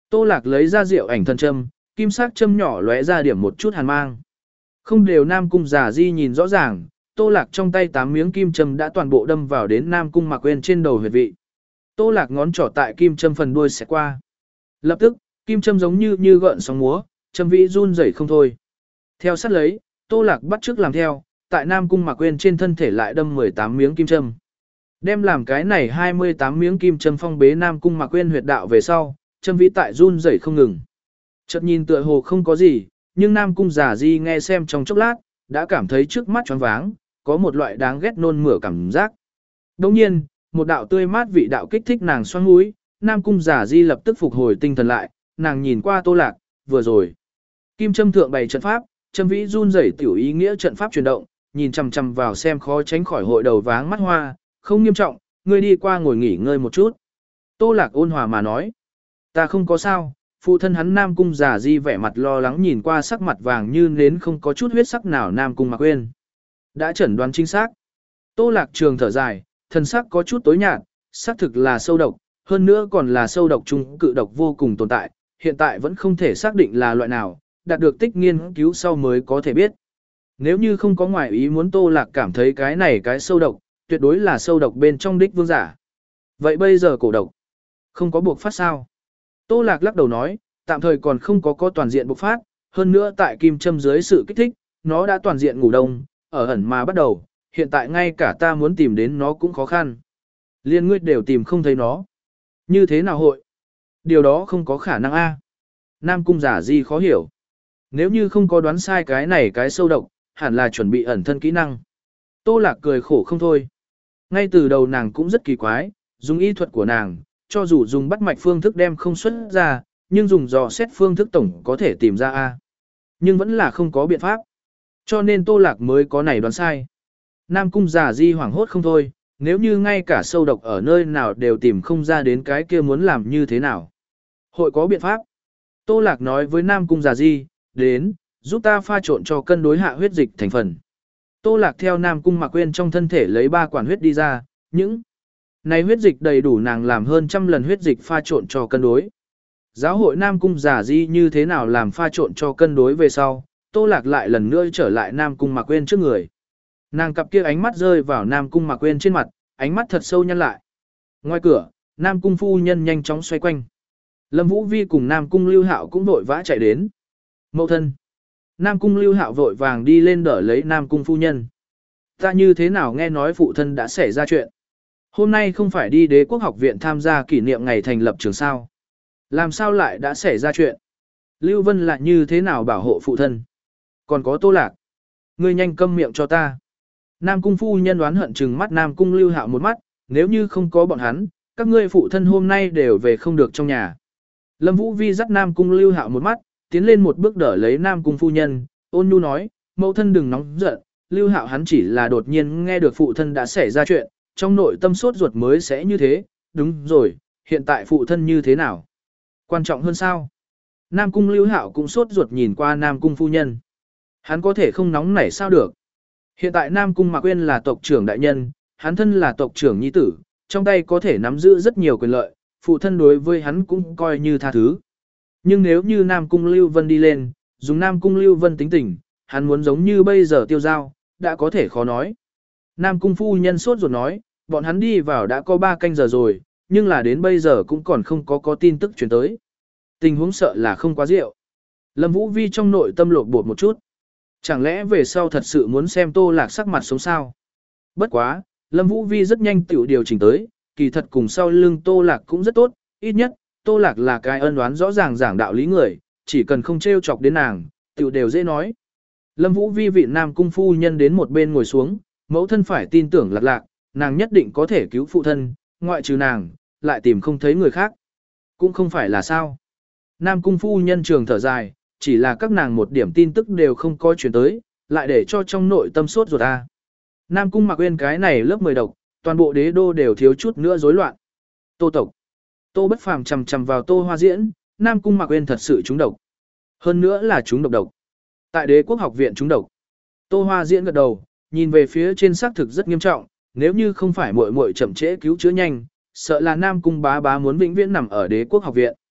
Tô Lạc lấy ra rượu ảnh thần châm, kim sắc châm nhỏ lóe ra điểm một chút hàn mang. Không đều Nam Cung Giả Di nhìn rõ ràng, Tô Lạc trong tay tám miếng kim châm đã toàn bộ đâm vào đến Nam Cung Mạc Quyên trên đầu huyệt vị. Tô Lạc ngón trỏ tại kim châm phần đuôi sẽ qua. Lập tức, kim châm giống như như gợn sóng múa, châm vĩ run rẩy không thôi. Theo sát lấy, Tô Lạc bắt chước làm theo, tại Nam Cung Mạc Quyên trên thân thể lại đâm mười tám miếng kim châm. Đem làm cái này hai mươi tám miếng kim châm phong bế Nam Cung Mạc Quyên huyệt đạo về sau, châm vĩ tại run rẩy không ngừng. Chợt nhìn tựa hồ không có gì, nhưng Nam Cung Giả Di nghe xem trong chốc lát, đã cảm thấy trước mắt choáng váng, có một loại đáng ghét nôn mửa cảm giác. Đồng nhiên, một đạo tươi mát vị đạo kích thích nàng xoang mũi, Nam Cung Giả Di lập tức phục hồi tinh thần lại, nàng nhìn qua Tô Lạc, vừa rồi. Kim châm thượng bày trận pháp, châm vĩ run rẩy tiểu ý nghĩa trận pháp chuyển động, nhìn chằm chằm vào xem khó tránh khỏi hội đầu váng mắt hoa, không nghiêm trọng, ngươi đi qua ngồi nghỉ ngơi một chút. Tô Lạc ôn hòa mà nói, ta không có sao. Phụ thân hắn Nam Cung Giả Di vẻ mặt lo lắng nhìn qua sắc mặt vàng như nến không có chút huyết sắc nào Nam Cung Mạc Quyên. Đã chẩn đoán chính xác. Tô Lạc Trường thở dài, thần sắc có chút tối nhạt, xác thực là sâu độc, hơn nữa còn là sâu độc trung cự độc vô cùng tồn tại, hiện tại vẫn không thể xác định là loại nào, đạt được tích nghiên cứu sau mới có thể biết. Nếu như không có ngoại ý muốn Tô Lạc cảm thấy cái này cái sâu độc, tuyệt đối là sâu độc bên trong đích vương giả. Vậy bây giờ cổ độc, không có buộc phát sao? Tô Lạc lắc đầu nói, tạm thời còn không có có toàn diện bộc phát, hơn nữa tại kim châm dưới sự kích thích, nó đã toàn diện ngủ đông, ở ẩn mà bắt đầu, hiện tại ngay cả ta muốn tìm đến nó cũng khó khăn. Liên ngươi đều tìm không thấy nó. Như thế nào hội? Điều đó không có khả năng a. Nam Cung Giả Di khó hiểu. Nếu như không có đoán sai cái này cái sâu độc, hẳn là chuẩn bị ẩn thân kỹ năng. Tô Lạc cười khổ không thôi. Ngay từ đầu nàng cũng rất kỳ quái, dùng y thuật của nàng, cho dù dùng bắt mạch phương thức đem không xuất ra, nhưng dùng dò xét phương thức tổng có thể tìm ra A. Nhưng vẫn là không có biện pháp. Cho nên Tô Lạc mới có này đoán sai. Nam Cung Giả Di hoảng hốt không thôi, nếu như ngay cả sâu độc ở nơi nào đều tìm không ra đến cái kia muốn làm như thế nào. Hội có biện pháp. Tô Lạc nói với Nam Cung Giả Di, đến, giúp ta pha trộn cho cân đối hạ huyết dịch thành phần. Tô Lạc theo Nam Cung Mạc Quyên trong thân thể lấy ba quản huyết đi ra, những này huyết dịch đầy đủ nàng làm hơn trăm lần huyết dịch pha trộn cho cân đối. Giáo hội Nam Cung Giả Di như thế nào làm pha trộn cho cân đối về sau, Tô Lạc lại lần nữa trở lại Nam Cung Mạc Quyên trước người. Nàng cặp kia ánh mắt rơi vào Nam Cung Mạc Quyên trên mặt, ánh mắt thật sâu nhăn lại. Ngoài cửa, Nam Cung phu nhân nhanh chóng xoay quanh. Lâm Vũ Vi cùng Nam Cung Lưu Hạo cũng vội vã chạy đến. Mẫu thân. Nam Cung Lưu Hạo vội vàng đi lên đỡ lấy Nam Cung phu nhân. Ta như thế nào nghe nói phụ thân đã xảy ra chuyện. Hôm nay không phải đi Đế Quốc học viện tham gia kỷ niệm ngày thành lập trường sao. Làm sao lại đã xảy ra chuyện? Lưu Vân lại như thế nào bảo hộ phụ thân? Còn có Tô Lạc. Ngươi nhanh câm miệng cho ta. Nam Cung phu nhân đoán hận trừng mắt Nam Cung Lưu Hạo một mắt, nếu như không có bọn hắn, các ngươi phụ thân hôm nay đều về không được trong nhà. Lâm Vũ Vi dắt Nam Cung Lưu Hạo một mắt, tiến lên một bước đỡ lấy Nam Cung phu nhân, ôn nhu nói, mẫu thân đừng nóng giận, Lưu Hạo hắn chỉ là đột nhiên nghe được phụ thân đã xảy ra chuyện, trong nội tâm sốt ruột mới sẽ như thế, đúng rồi, hiện tại phụ thân như thế nào? Quan trọng hơn sao? Nam Cung Lưu Hạo cũng sốt ruột nhìn qua Nam Cung phu nhân. Hắn có thể không nóng nảy sao được? Hiện tại Nam Cung Mạc Quyên là tộc trưởng đại nhân, hắn thân là tộc trưởng nhi tử, trong tay có thể nắm giữ rất nhiều quyền lợi, phụ thân đối với hắn cũng coi như tha thứ. Nhưng nếu như Nam Cung Lưu Vân đi lên, dùng Nam Cung Lưu Vân tính tình, hắn muốn giống như bây giờ tiêu giao, đã có thể khó nói. Nam Cung phu nhân sốt ruột nói, bọn hắn đi vào đã có ba canh giờ rồi, nhưng là đến bây giờ cũng còn không có có tin tức truyền tới. Tình huống sợ là không quá rượu. Lâm Vũ Vi trong nội tâm lột bột một chút. Chẳng lẽ về sau thật sự muốn xem Tô Lạc sắc mặt sống sao? Bất quá, Lâm Vũ Vi rất nhanh tiểu điều chỉnh tới, kỳ thật cùng sau lưng Tô Lạc cũng rất tốt, ít nhất, Tô Lạc là cái ân oán rõ ràng giảng đạo lý người, chỉ cần không trêu chọc đến nàng, tiểu đều dễ nói. Lâm Vũ Vi vị Nam Cung phu nhân đến một bên ngồi xuống, mẫu thân phải tin tưởng Lạc Lạc, nàng nhất định có thể cứu phụ thân, ngoại trừ nàng, lại tìm không thấy người khác. Cũng không phải là sao. Nam Cung phu nhân trường thở dài, chỉ là các nàng một điểm tin tức đều không có chuyển tới, lại để cho trong nội tâm sốt ruột ta. Nam Cung Mạc Quyên cái này lớp mười độc, toàn bộ đế đô đều thiếu chút nữa rối loạn. Tô tộc. Tô Bất Phàm chằm chằm vào Tô Hoa Diễn, Nam Cung Mạc Quyên thật sự trúng độc. Hơn nữa là trúng độc độc. Tại Đế Quốc học viện trúng độc. Tô Hoa Diễn gật đầu, nhìn về phía trên xác thực rất nghiêm trọng, nếu như không phải muội muội chậm trễ cứu chữa nhanh, sợ là Nam Cung bá bá muốn vĩnh viễn nằm ở Đế Quốc học viện.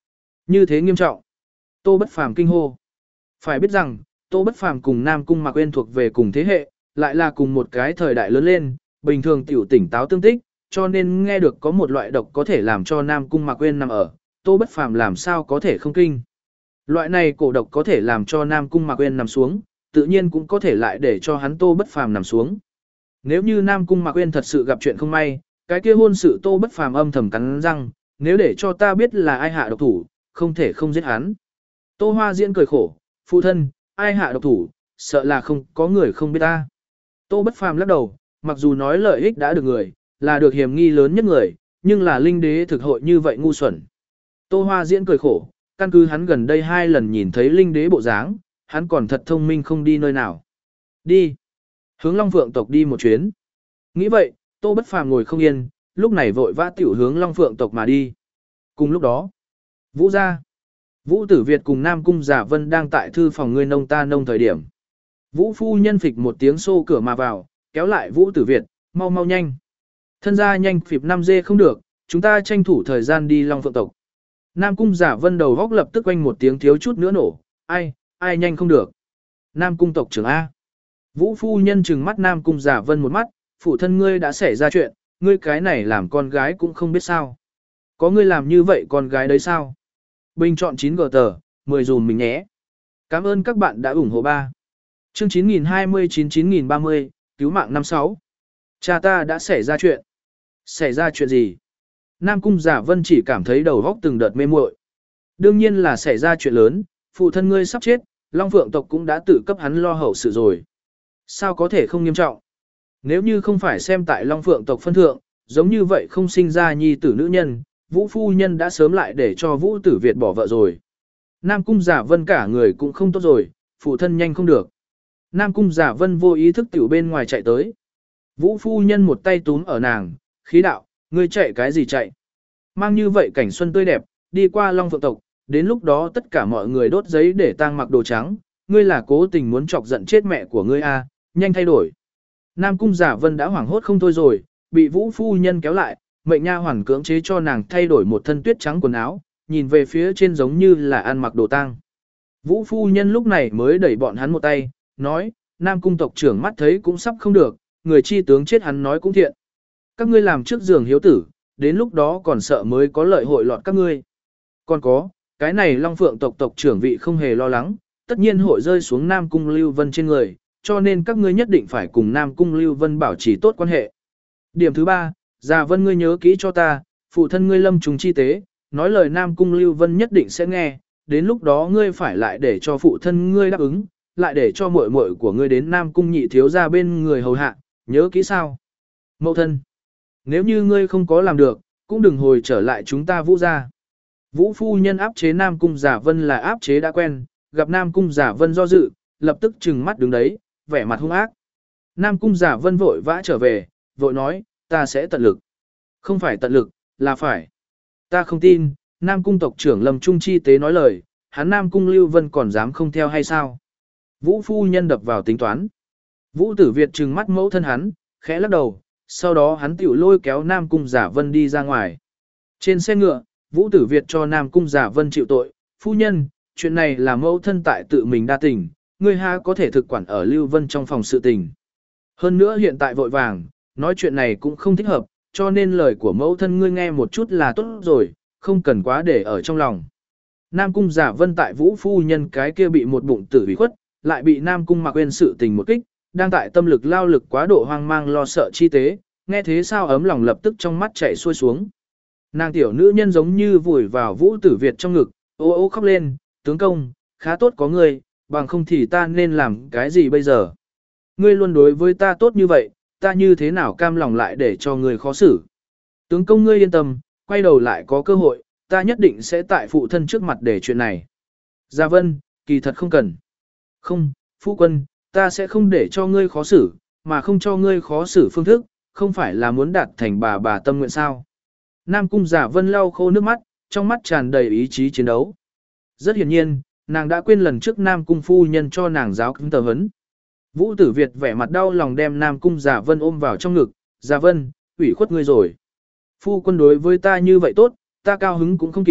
Như thế nghiêm trọng. Tô Bất Phàm kinh hô. Phải biết rằng, Tô Bất Phàm cùng Nam Cung Mạc Uyên thuộc về cùng thế hệ, lại là cùng một cái thời đại lớn lên, bình thường tiểu tỉnh táo tương tích, cho nên nghe được có một loại độc có thể làm cho Nam Cung Mạc Uyên nằm ở, Tô Bất Phàm làm sao có thể không kinh. Loại này cổ độc có thể làm cho Nam Cung Mạc Uyên nằm xuống, tự nhiên cũng có thể lại để cho hắn Tô Bất Phàm nằm xuống. Nếu như Nam Cung Mạc Uyên thật sự gặp chuyện không may, cái kia hôn sự Tô Bất Phàm âm thầm cắn răng, nếu để cho ta biết là ai hạ độc thủ, không thể không giết hắn. Tô Hoa Diễn cười khổ, phụ thân, ai hạ độc thủ, sợ là không có người không biết ta. Tô Bất Phàm lắc đầu, mặc dù nói lợi ích đã được người, là được hiểm nghi lớn nhất người, nhưng là linh đế thực hội như vậy ngu xuẩn. Tô Hoa Diễn cười khổ, căn cứ hắn gần đây hai lần nhìn thấy linh đế bộ dáng, hắn còn thật thông minh không đi nơi nào. Đi. Hướng Long Phượng tộc đi một chuyến. Nghĩ vậy, Tô Bất Phàm ngồi không yên, lúc này vội vã tiểu hướng Long Phượng tộc mà đi. Cùng lúc đó, Vũ gia, Vũ Tử Việt cùng Nam Cung Giả Vân đang tại thư phòng ngươi nông ta nông thời điểm. Vũ phu nhân phịch một tiếng xô cửa mà vào, kéo lại Vũ Tử Việt, mau mau nhanh. Thân gia nhanh phịp năm dê không được, chúng ta tranh thủ thời gian đi Long Phượng tộc. Nam Cung Giả Vân đầu góc lập tức quanh một tiếng thiếu chút nữa nổ, ai, ai nhanh không được. Nam Cung tộc trưởng A. Vũ phu nhân trừng mắt Nam Cung Giả Vân một mắt, phụ thân ngươi đã xảy ra chuyện, ngươi cái này làm con gái cũng không biết sao. Có ngươi làm như vậy con gái đấy sao? Bình chọn chín g tờ, mười dùm mình nhé. Cảm ơn các bạn đã ủng hộ ba. Chương chín nghìn hai mươi chín chín nghìn ba mươi, cứu mạng năm sáu. Cha ta đã xảy ra chuyện. Xảy ra chuyện gì? Nam Cung Giả Vân chỉ cảm thấy đầu óc từng đợt mê muội. Đương nhiên là xảy ra chuyện lớn, phụ thân ngươi sắp chết, Long Phượng tộc cũng đã tự cấp hắn lo hậu sự rồi. Sao có thể không nghiêm trọng? Nếu như không phải xem tại Long Phượng tộc phân thượng, giống như vậy không sinh ra nhi tử nữ nhân, Vũ phu nhân đã sớm lại để cho Vũ Tử Việt bỏ vợ rồi. Nam Cung Giả Vân cả người cũng không tốt rồi, phụ thân nhanh không được. Nam Cung Giả Vân vô ý thức tiểu bên ngoài chạy tới. Vũ phu nhân một tay túm ở nàng, khí đạo, ngươi chạy cái gì chạy? Mang như vậy cảnh xuân tươi đẹp, đi qua Long Phượng tộc, đến lúc đó tất cả mọi người đốt giấy để tang mặc đồ trắng, ngươi là cố tình muốn chọc giận chết mẹ của ngươi a, nhanh thay đổi. Nam Cung Giả Vân đã hoảng hốt không thôi rồi, bị Vũ phu nhân kéo lại, mệnh nha hoàn cưỡng chế cho nàng thay đổi một thân tuyết trắng quần áo, nhìn về phía trên giống như là ăn mặc đồ tang. Vũ phu nhân lúc này mới đẩy bọn hắn một tay, nói, Nam Cung tộc trưởng mắt thấy cũng sắp không được, người chi tướng chết hắn nói cũng thiện. Các ngươi làm trước giường hiếu tử, đến lúc đó còn sợ mới có lợi hội lọt các ngươi. Còn có, cái này Long Phượng tộc tộc trưởng vị không hề lo lắng, tất nhiên hội rơi xuống Nam Cung Lưu Vân trên người, cho nên các ngươi nhất định phải cùng Nam Cung Lưu Vân bảo trì tốt quan hệ. Điểm thứ ba, Già Vân ngươi nhớ kỹ cho ta, phụ thân ngươi lâm trùng chi tế, nói lời Nam Cung Lưu Vân nhất định sẽ nghe, đến lúc đó ngươi phải lại để cho phụ thân ngươi đáp ứng, lại để cho muội muội của ngươi đến Nam Cung nhị thiếu gia bên người hầu hạ, nhớ kỹ sao? Mậu thân, nếu như ngươi không có làm được, cũng đừng hồi trở lại chúng ta Vũ gia. Vũ phu nhân áp chế Nam Cung Giả Vân là áp chế đã quen, gặp Nam Cung Giả Vân do dự, lập tức trừng mắt đứng đấy, vẻ mặt hung ác. Nam Cung Giả Vân vội vã trở về, vội nói, ta sẽ tận lực. Không phải tận lực, là phải. Ta không tin, Nam Cung tộc trưởng Lâm Trung Chi tế nói lời, hắn Nam Cung Lưu Vân còn dám không theo hay sao? Vũ phu nhân đập vào tính toán. Vũ Tử Việt trừng mắt mẫu thân hắn, khẽ lắc đầu, sau đó hắn tiểu lôi kéo Nam Cung Giả Vân đi ra ngoài. Trên xe ngựa, Vũ Tử Việt cho Nam Cung Giả Vân chịu tội, phu nhân, chuyện này là mẫu thân tại tự mình đa tình, ngươi ha có thể thực quản ở Lưu Vân trong phòng sự tình. Hơn nữa hiện tại vội vàng, nói chuyện này cũng không thích hợp, cho nên lời của mẫu thân ngươi nghe một chút là tốt rồi, không cần quá để ở trong lòng. Nam Cung Giả Vân tại Vũ phu nhân cái kia bị một bụng tử ủy khuất, lại bị Nam Cung Mạc Uyên sự tình một kích, đang tại tâm lực lao lực quá độ hoang mang lo sợ chi tế, nghe thế sao ấm lòng lập tức trong mắt chảy xuôi xuống. Nàng tiểu nữ nhân giống như vùi vào Vũ Tử Việt trong ngực, ô ô khóc lên, tướng công, khá tốt có ngươi, bằng không thì ta nên làm cái gì bây giờ. Ngươi luôn đối với ta tốt như vậy, ta như thế nào cam lòng lại để cho ngươi khó xử. Tướng công ngươi yên tâm, quay đầu lại có cơ hội, ta nhất định sẽ tại phụ thân trước mặt để chuyện này. Gia Vân, kỳ thật không cần. Không, phu quân, ta sẽ không để cho ngươi khó xử, mà không cho ngươi khó xử phương thức, không phải là muốn đạt thành bà bà tâm nguyện sao. Nam Cung Giả Vân lau khô nước mắt, trong mắt tràn đầy ý chí chiến đấu. Rất hiển nhiên, nàng đã quên lần trước Nam Cung phu nhân cho nàng giáo cứng tờ hấn. Vũ Tử Việt vẻ mặt đau lòng đem Nam Cung Giả Vân ôm vào trong ngực, Giả Vân, ủy khuất ngươi rồi. Phu quân đối với ta như vậy tốt, ta cao hứng cũng không kịp,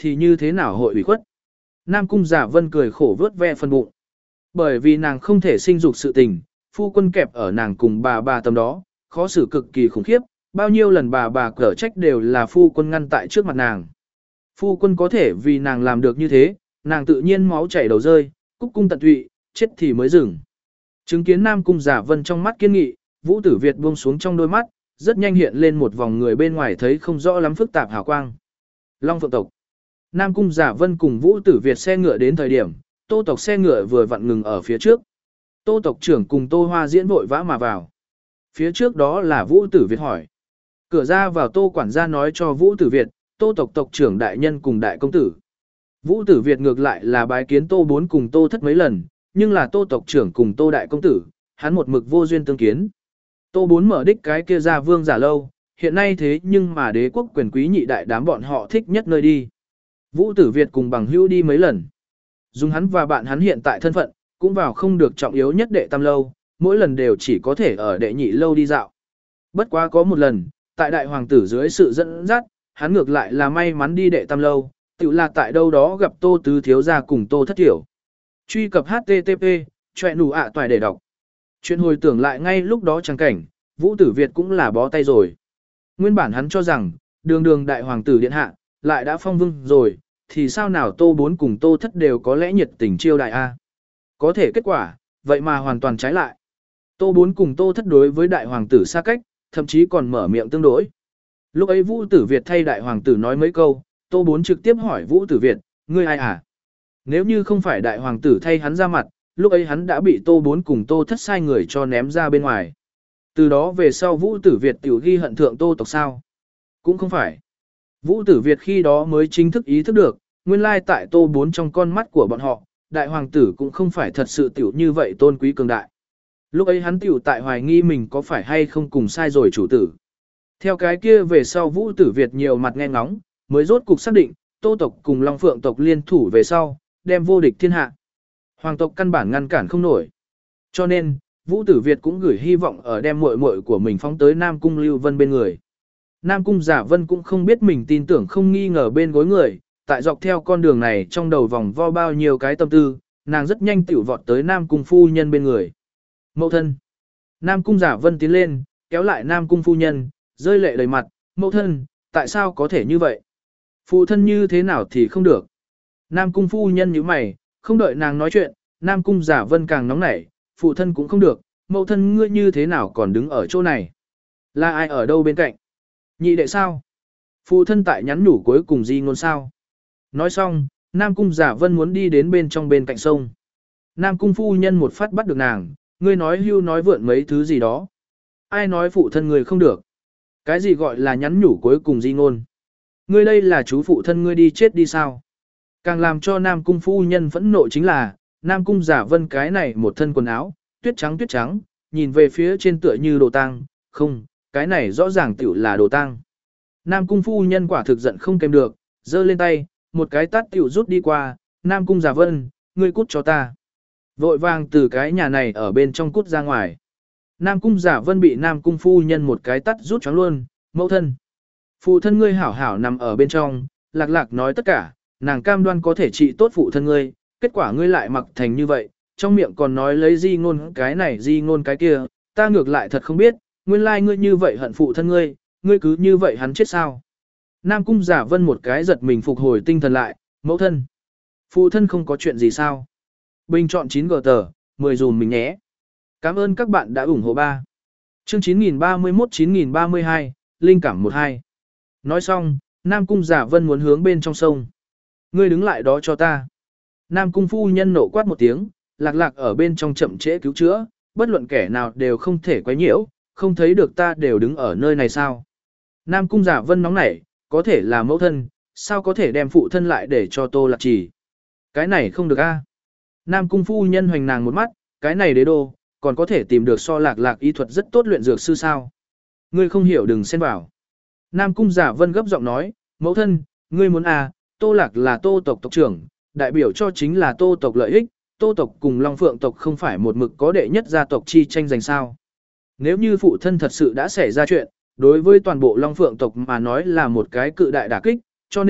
thì như thế nào hội ủy khuất. Nam Cung Giả Vân cười khổ vớt ve phần bụng. Bởi vì nàng không thể sinh dục sự tình, phu quân kẹp ở nàng cùng bà bà tầm đó, khó xử cực kỳ khủng khiếp, bao nhiêu lần bà bà cở trách đều là phu quân ngăn tại trước mặt nàng. Phu quân có thể vì nàng làm được như thế, nàng tự nhiên máu chảy đầu rơi, cúc cung tận tụy, chết thì mới dừng. Chứng kiến Nam Cung Giả Vân trong mắt kiên nghị, Vũ Tử Việt buông xuống trong đôi mắt, rất nhanh hiện lên một vòng người bên ngoài thấy không rõ lắm phức tạp hào quang. Long Phượng tộc. Nam Cung Giả Vân cùng Vũ Tử Việt xe ngựa đến thời điểm, Tô tộc xe ngựa vừa vặn ngừng ở phía trước. Tô tộc trưởng cùng Tô Hoa Diễn vội vã mà vào. Phía trước đó là Vũ Tử Việt hỏi. Cửa ra vào Tô quản gia nói cho Vũ Tử Việt, Tô tộc tộc trưởng đại nhân cùng đại công tử. Vũ Tử Việt ngược lại là bái kiến Tô Bốn cùng Tô Thất mấy lần, nhưng là Tô tộc trưởng cùng Tô đại công tử, hắn một mực vô duyên tương kiến. Tô Bốn mở đích cái kia ra vương giả lâu, hiện nay thế nhưng mà đế quốc quyền quý nhị đại đám bọn họ thích nhất nơi đi. Vũ Tử Việt cùng bằng hữu đi mấy lần. Dùng hắn và bạn hắn hiện tại thân phận, cũng vào không được trọng yếu nhất đệ tam lâu, mỗi lần đều chỉ có thể ở đệ nhị lâu đi dạo. Bất quá có một lần, tại đại hoàng tử dưới sự dẫn dắt, hắn ngược lại là may mắn đi đệ tam lâu, tự là tại đâu đó gặp Tô Tứ Thiếu Gia cùng Tô Thất Tiểu. Truy cập H T T P, choẹ nụ ạ toài để đọc. Chuyện hồi tưởng lại ngay lúc đó chẳng cảnh, Vũ Tử Việt cũng là bó tay rồi. Nguyên bản hắn cho rằng, đường đường đại hoàng tử điện hạ, lại đã phong vương rồi, thì sao nào Tô Bốn cùng Tô Thất đều có lẽ nhiệt tình chiêu đại A. Có thể kết quả, vậy mà hoàn toàn trái lại. Tô Bốn cùng Tô Thất đối với đại hoàng tử xa cách, thậm chí còn mở miệng tương đối. Lúc ấy Vũ Tử Việt thay đại hoàng tử nói mấy câu, Tô Bốn trực tiếp hỏi Vũ Tử Việt, ngươi ai à? Nếu như không phải đại hoàng tử thay hắn ra mặt, lúc ấy hắn đã bị Tô Bốn cùng Tô Thất sai người cho ném ra bên ngoài. Từ đó về sau Vũ Tử Việt tiểu ghi hận thượng Tô tộc sao? Cũng không phải. Vũ Tử Việt khi đó mới chính thức ý thức được, nguyên lai tại Tô Bốn trong con mắt của bọn họ, đại hoàng tử cũng không phải thật sự tiểu như vậy tôn quý cường đại. Lúc ấy hắn tiểu tại hoài nghi mình có phải hay không cùng sai rồi chủ tử. Theo cái kia về sau Vũ Tử Việt nhiều mặt nghe ngóng, mới rốt cục xác định, Tô tộc cùng Long Phượng tộc liên thủ về sau, đem vô địch thiên hạ. Hoàng tộc căn bản ngăn cản không nổi. Cho nên, Vũ Tử Việt cũng gửi hy vọng ở đem muội muội của mình phóng tới Nam Cung Lưu Vân bên người. Nam Cung Giả Vân cũng không biết mình tin tưởng không nghi ngờ bên gối người, tại dọc theo con đường này trong đầu vòng vo bao nhiêu cái tâm tư, nàng rất nhanh tiểu vọt tới Nam Cung phu nhân bên người. Mẫu thân. Nam Cung Giả Vân tiến lên, kéo lại Nam Cung phu nhân, rơi lệ đầy mặt, mẫu thân, tại sao có thể như vậy? Phụ thân như thế nào thì không được. Nam Cung phu nhân nhíu mày, không đợi nàng nói chuyện, Nam Cung Giả Vân càng nóng nảy, phụ thân cũng không được, mẫu thân ngươi như thế nào còn đứng ở chỗ này? Là ai ở đâu bên cạnh? Nhị đệ sao? Phụ thân tại nhắn nhủ cuối cùng di ngôn sao? Nói xong, Nam Cung Giả Vân muốn đi đến bên trong bên cạnh sông. Nam Cung phu nhân một phát bắt được nàng, ngươi nói hưu nói vượn mấy thứ gì đó. Ai nói phụ thân ngươi không được? Cái gì gọi là nhắn nhủ cuối cùng di ngôn? Ngươi đây là chú phụ thân ngươi đi chết đi sao? Càng làm cho Nam Cung phu nhân phẫn nộ chính là, Nam Cung Giả Vân cái này một thân quần áo, tuyết trắng tuyết trắng, nhìn về phía trên tựa như đồ tang, không, cái này rõ ràng tiểu là đồ tang. Nam Cung phu nhân quả thực giận không kèm được, giơ lên tay, một cái tát tiểu rút đi qua, Nam Cung Giả Vân, ngươi cút cho ta. Vội vàng từ cái nhà này ở bên trong cút ra ngoài. Nam Cung Giả Vân bị Nam Cung phu nhân một cái tát rút choáng luôn, mẫu thân. Phụ thân ngươi hảo hảo nằm ở bên trong, lạc lạc nói tất cả, nàng cam đoan có thể trị tốt phụ thân ngươi, kết quả ngươi lại mặc thành như vậy, trong miệng còn nói lấy di ngôn cái này di ngôn cái kia, ta ngược lại thật không biết, nguyên lai like ngươi như vậy hận phụ thân ngươi, ngươi cứ như vậy hắn chết sao. Nam Cung Giả Vân một cái giật mình phục hồi tinh thần lại, mẫu thân. Phụ thân không có chuyện gì sao. Bình chọn chín gờ tờ, mười dùm mình nhé. Cảm ơn các bạn đã ủng hộ ba. Chương chín nghìn ba mươi mốt chín nghìn ba mươi hai, Linh cảm mười hai. Nói xong, Nam Cung Giả Vân muốn hướng bên trong sông. Ngươi đứng lại đó cho ta. Nam Cung phu nhân nộ quát một tiếng, lạc lạc ở bên trong chậm trễ cứu chữa, bất luận kẻ nào đều không thể quấy nhiễu, không thấy được ta đều đứng ở nơi này sao. Nam Cung Giả Vân nóng nảy, có thể là mẫu thân, sao có thể đem phụ thân lại để cho Tô Lạc Trì. Cái này không được a. Nam Cung phu nhân hoành nàng một mắt, cái này đế đô, còn có thể tìm được so lạc lạc y thuật rất tốt luyện dược sư sao. Ngươi không hiểu đừng xen vào. Nam Cung Giả Vân gấp giọng nói, mẫu thân, ngươi muốn à, Tô Lạc là Tô tộc tộc trưởng, đại biểu cho chính là Tô tộc lợi ích, Tô tộc cùng Long Phượng tộc không phải một mực có đệ nhất gia tộc chi tranh giành sao. Nếu như phụ thân thật sự đã xảy ra chuyện, đối với toàn bộ Long Phượng tộc mà nói là một cái cự đại đả kích, cho nên,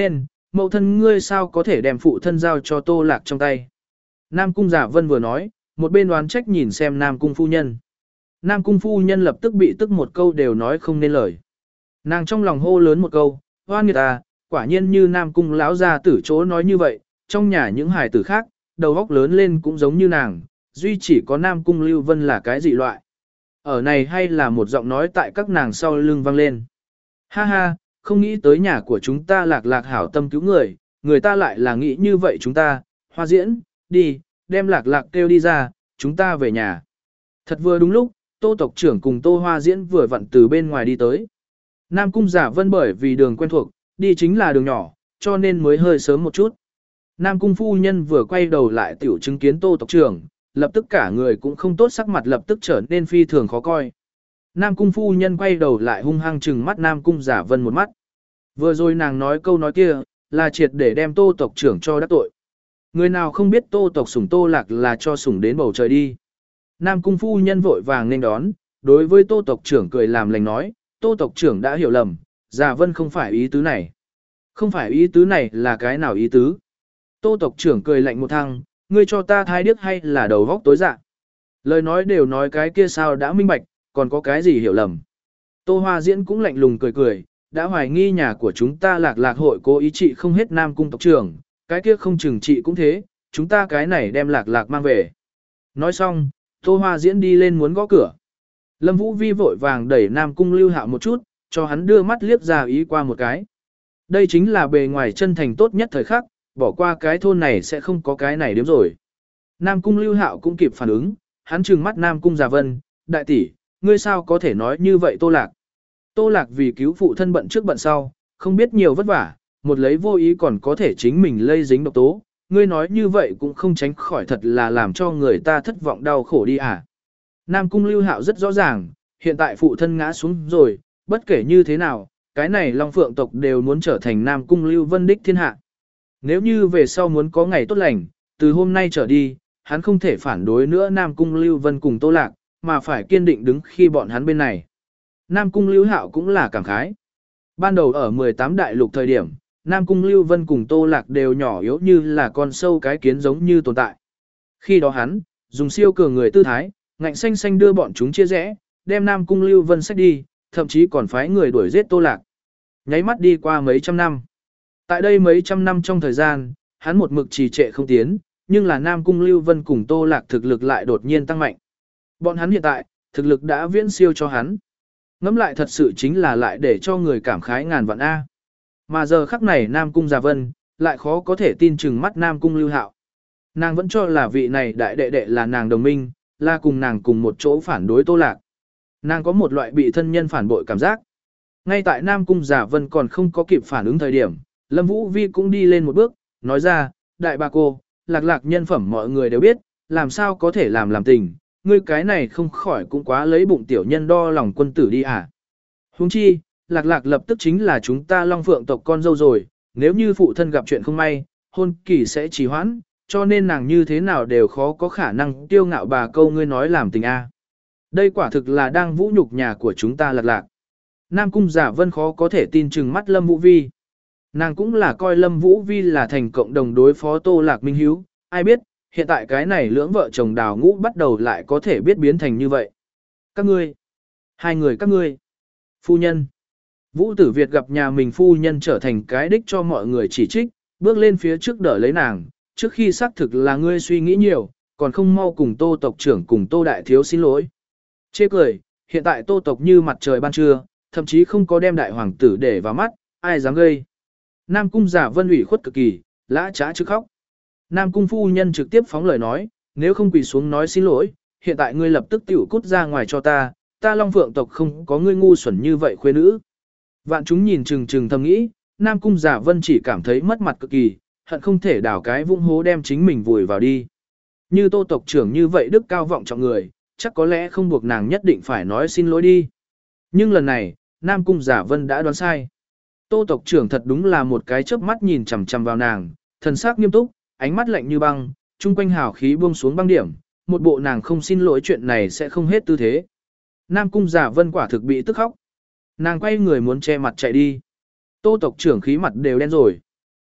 mẫu thân ngươi sao có thể đem phụ thân giao cho Tô Lạc trong tay. Nam Cung Giả Vân vừa nói, một bên đoán trách nhìn xem Nam Cung phu nhân. Nam Cung phu nhân lập tức bị tức một câu đều nói không nên lời. Nàng trong lòng hô lớn một câu, hoan nghiệt à, quả nhiên như Nam Cung lão gia tử chỗ nói như vậy, trong nhà những hài tử khác, đầu óc lớn lên cũng giống như nàng, duy chỉ có Nam Cung Lưu Vân là cái dị loại. Ở này hay là một giọng nói tại các nàng sau lưng vang lên. Ha ha, không nghĩ tới nhà của chúng ta Lạc Lạc hảo tâm cứu người, người ta lại là nghĩ như vậy chúng ta, Hoa Diễn, đi, đem Lạc Lạc kêu đi ra, chúng ta về nhà. Thật vừa đúng lúc, Tô tộc trưởng cùng Tô Hoa Diễn vừa vặn từ bên ngoài đi tới. Nam Cung Giả Vân bởi vì đường quen thuộc, đi chính là đường nhỏ, cho nên mới hơi sớm một chút. Nam Cung phu nhân vừa quay đầu lại tiểu chứng kiến Tô tộc trưởng, lập tức cả người cũng không tốt, sắc mặt lập tức trở nên phi thường khó coi. Nam Cung phu nhân quay đầu lại hung hăng trừng mắt Nam Cung Giả Vân một mắt. Vừa rồi nàng nói câu nói kia, là triệt để đem Tô tộc trưởng cho đắc tội. Người nào không biết Tô tộc sủng Tô Lạc là cho sủng đến bầu trời đi. Nam Cung phu nhân vội vàng nên đón, đối với Tô tộc trưởng cười làm lành nói, Tô tộc trưởng đã hiểu lầm, Giả Vân không phải ý tứ này. Không phải ý tứ này là cái nào ý tứ? Tô tộc trưởng cười lạnh một thằng, ngươi cho ta thai điếc hay là đầu vóc tối dạ. Lời nói đều nói cái kia sao đã minh bạch, còn có cái gì hiểu lầm. Tô Hoa Diễn cũng lạnh lùng cười cười, đã hoài nghi nhà của chúng ta Lạc Lạc hội cố ý trị không hết Nam Cung tộc trưởng, cái kia không chừng trị cũng thế, chúng ta cái này đem Lạc Lạc mang về. Nói xong, Tô Hoa Diễn đi lên muốn gõ cửa. Lâm Vũ Vi vội vàng đẩy Nam Cung Lưu Hạo một chút, cho hắn đưa mắt liếc ra ý qua một cái. Đây chính là bề ngoài chân thành tốt nhất thời khắc, bỏ qua cái thôn này sẽ không có cái này điểm rồi. Nam Cung Lưu Hạo cũng kịp phản ứng, hắn trừng mắt Nam Cung Già Vân, đại tỷ, ngươi sao có thể nói như vậy Tô Lạc. Tô Lạc vì cứu phụ thân bận trước bận sau, không biết nhiều vất vả, một lấy vô ý còn có thể chính mình lây dính độc tố, ngươi nói như vậy cũng không tránh khỏi thật là làm cho người ta thất vọng đau khổ đi à. Nam Cung Lưu Hạo rất rõ ràng, hiện tại phụ thân ngã xuống rồi, bất kể như thế nào, cái này Long Phượng tộc đều muốn trở thành Nam Cung Lưu Vân đích thiên hạ. Nếu như về sau muốn có ngày tốt lành, từ hôm nay trở đi, hắn không thể phản đối nữa Nam Cung Lưu Vân cùng Tô Lạc, mà phải kiên định đứng khi bọn hắn bên này. Nam Cung Lưu Hạo cũng là cảm khái. Ban đầu ở mười tám đại lục thời điểm, Nam Cung Lưu Vân cùng Tô Lạc đều nhỏ yếu như là con sâu cái kiến giống như tồn tại. Khi đó hắn, dùng siêu cường người tư thái, ngạnh xanh xanh đưa bọn chúng chia rẽ, đem Nam Cung Lưu Vân xách đi, thậm chí còn phái người đuổi giết Tô Lạc. Nháy mắt đi qua mấy trăm năm. Tại đây mấy trăm năm trong thời gian, hắn một mực trì trệ không tiến, nhưng là Nam Cung Lưu Vân cùng Tô Lạc thực lực lại đột nhiên tăng mạnh. Bọn hắn hiện tại, thực lực đã viễn siêu cho hắn. Ngẫm lại thật sự chính là lại để cho người cảm khái ngàn vạn A. Mà giờ khắc này Nam Cung Già Vân, lại khó có thể tin chừng mắt Nam Cung Lưu Hạo. Nàng vẫn cho là vị này đại đệ đệ là nàng đồng minh, là cùng nàng cùng một chỗ phản đối Tô Lạc. Nàng có một loại bị thân nhân phản bội cảm giác. Ngay tại Nam Cung Giả Vân còn không có kịp phản ứng thời điểm, Lâm Vũ Vi cũng đi lên một bước, nói ra, đại bà cô, Lạc Lạc nhân phẩm mọi người đều biết, làm sao có thể làm làm tình, ngươi cái này không khỏi cũng quá lấy bụng tiểu nhân đo lòng quân tử đi à. Huống chi, Lạc Lạc lập tức chính là chúng ta Long Phượng tộc con dâu rồi, nếu như phụ thân gặp chuyện không may, hôn kỳ sẽ trì hoãn, cho nên nàng như thế nào đều khó có khả năng tiêu ngạo bà câu ngươi nói làm tình a. Đây quả thực là đang vũ nhục nhà của chúng ta Lạc Lạc. Nam Cung Giả Vân khó có thể tin chừng mắt Lâm Vũ Vi. Nàng cũng là coi Lâm Vũ Vi là thành cộng đồng đối phó Tô Lạc Minh Hiếu, ai biết, hiện tại cái này lưỡng vợ chồng đào ngũ bắt đầu lại có thể biết biến thành như vậy. Các ngươi, hai người các ngươi, phu nhân. Vũ Tử Việt gặp nhà mình phu nhân trở thành cái đích cho mọi người chỉ trích, bước lên phía trước đỡ lấy nàng, trước khi xác thực là ngươi suy nghĩ nhiều, còn không mau cùng Tô tộc trưởng cùng Tô đại thiếu xin lỗi. Chê cười, hiện tại Tô tộc như mặt trời ban trưa, thậm chí không có đem đại hoàng tử để vào mắt, ai dám gây. Nam Cung Giả Vân ủy khuất cực kỳ, lã trá chứ khóc. Nam Cung phu nhân trực tiếp phóng lời nói, nếu không quỳ xuống nói xin lỗi, hiện tại ngươi lập tức tiểu cút ra ngoài cho ta, ta Long Phượng tộc không có ngươi ngu xuẩn như vậy khuê nữ. Vạn chúng nhìn chừng chừng thầm nghĩ, Nam Cung Giả Vân chỉ cảm thấy mất mặt cực kỳ, hận không thể đào cái vũng hố đem chính mình vùi vào đi. Như Tô tộc trưởng như vậy đức cao vọng trọng người, chắc có lẽ không buộc nàng nhất định phải nói xin lỗi đi. Nhưng lần này, Nam Cung Giả Vân đã đoán sai. Tô tộc trưởng thật đúng là một cái chớp mắt nhìn chằm chằm vào nàng, thần sắc nghiêm túc, ánh mắt lạnh như băng, chung quanh hào khí buông xuống băng điểm, một bộ nàng không xin lỗi chuyện này sẽ không hết tư thế. Nam Cung Giả Vân quả thực bị tức khóc. Nàng quay người muốn che mặt chạy đi. Tô tộc trưởng khí mặt đều đen rồi.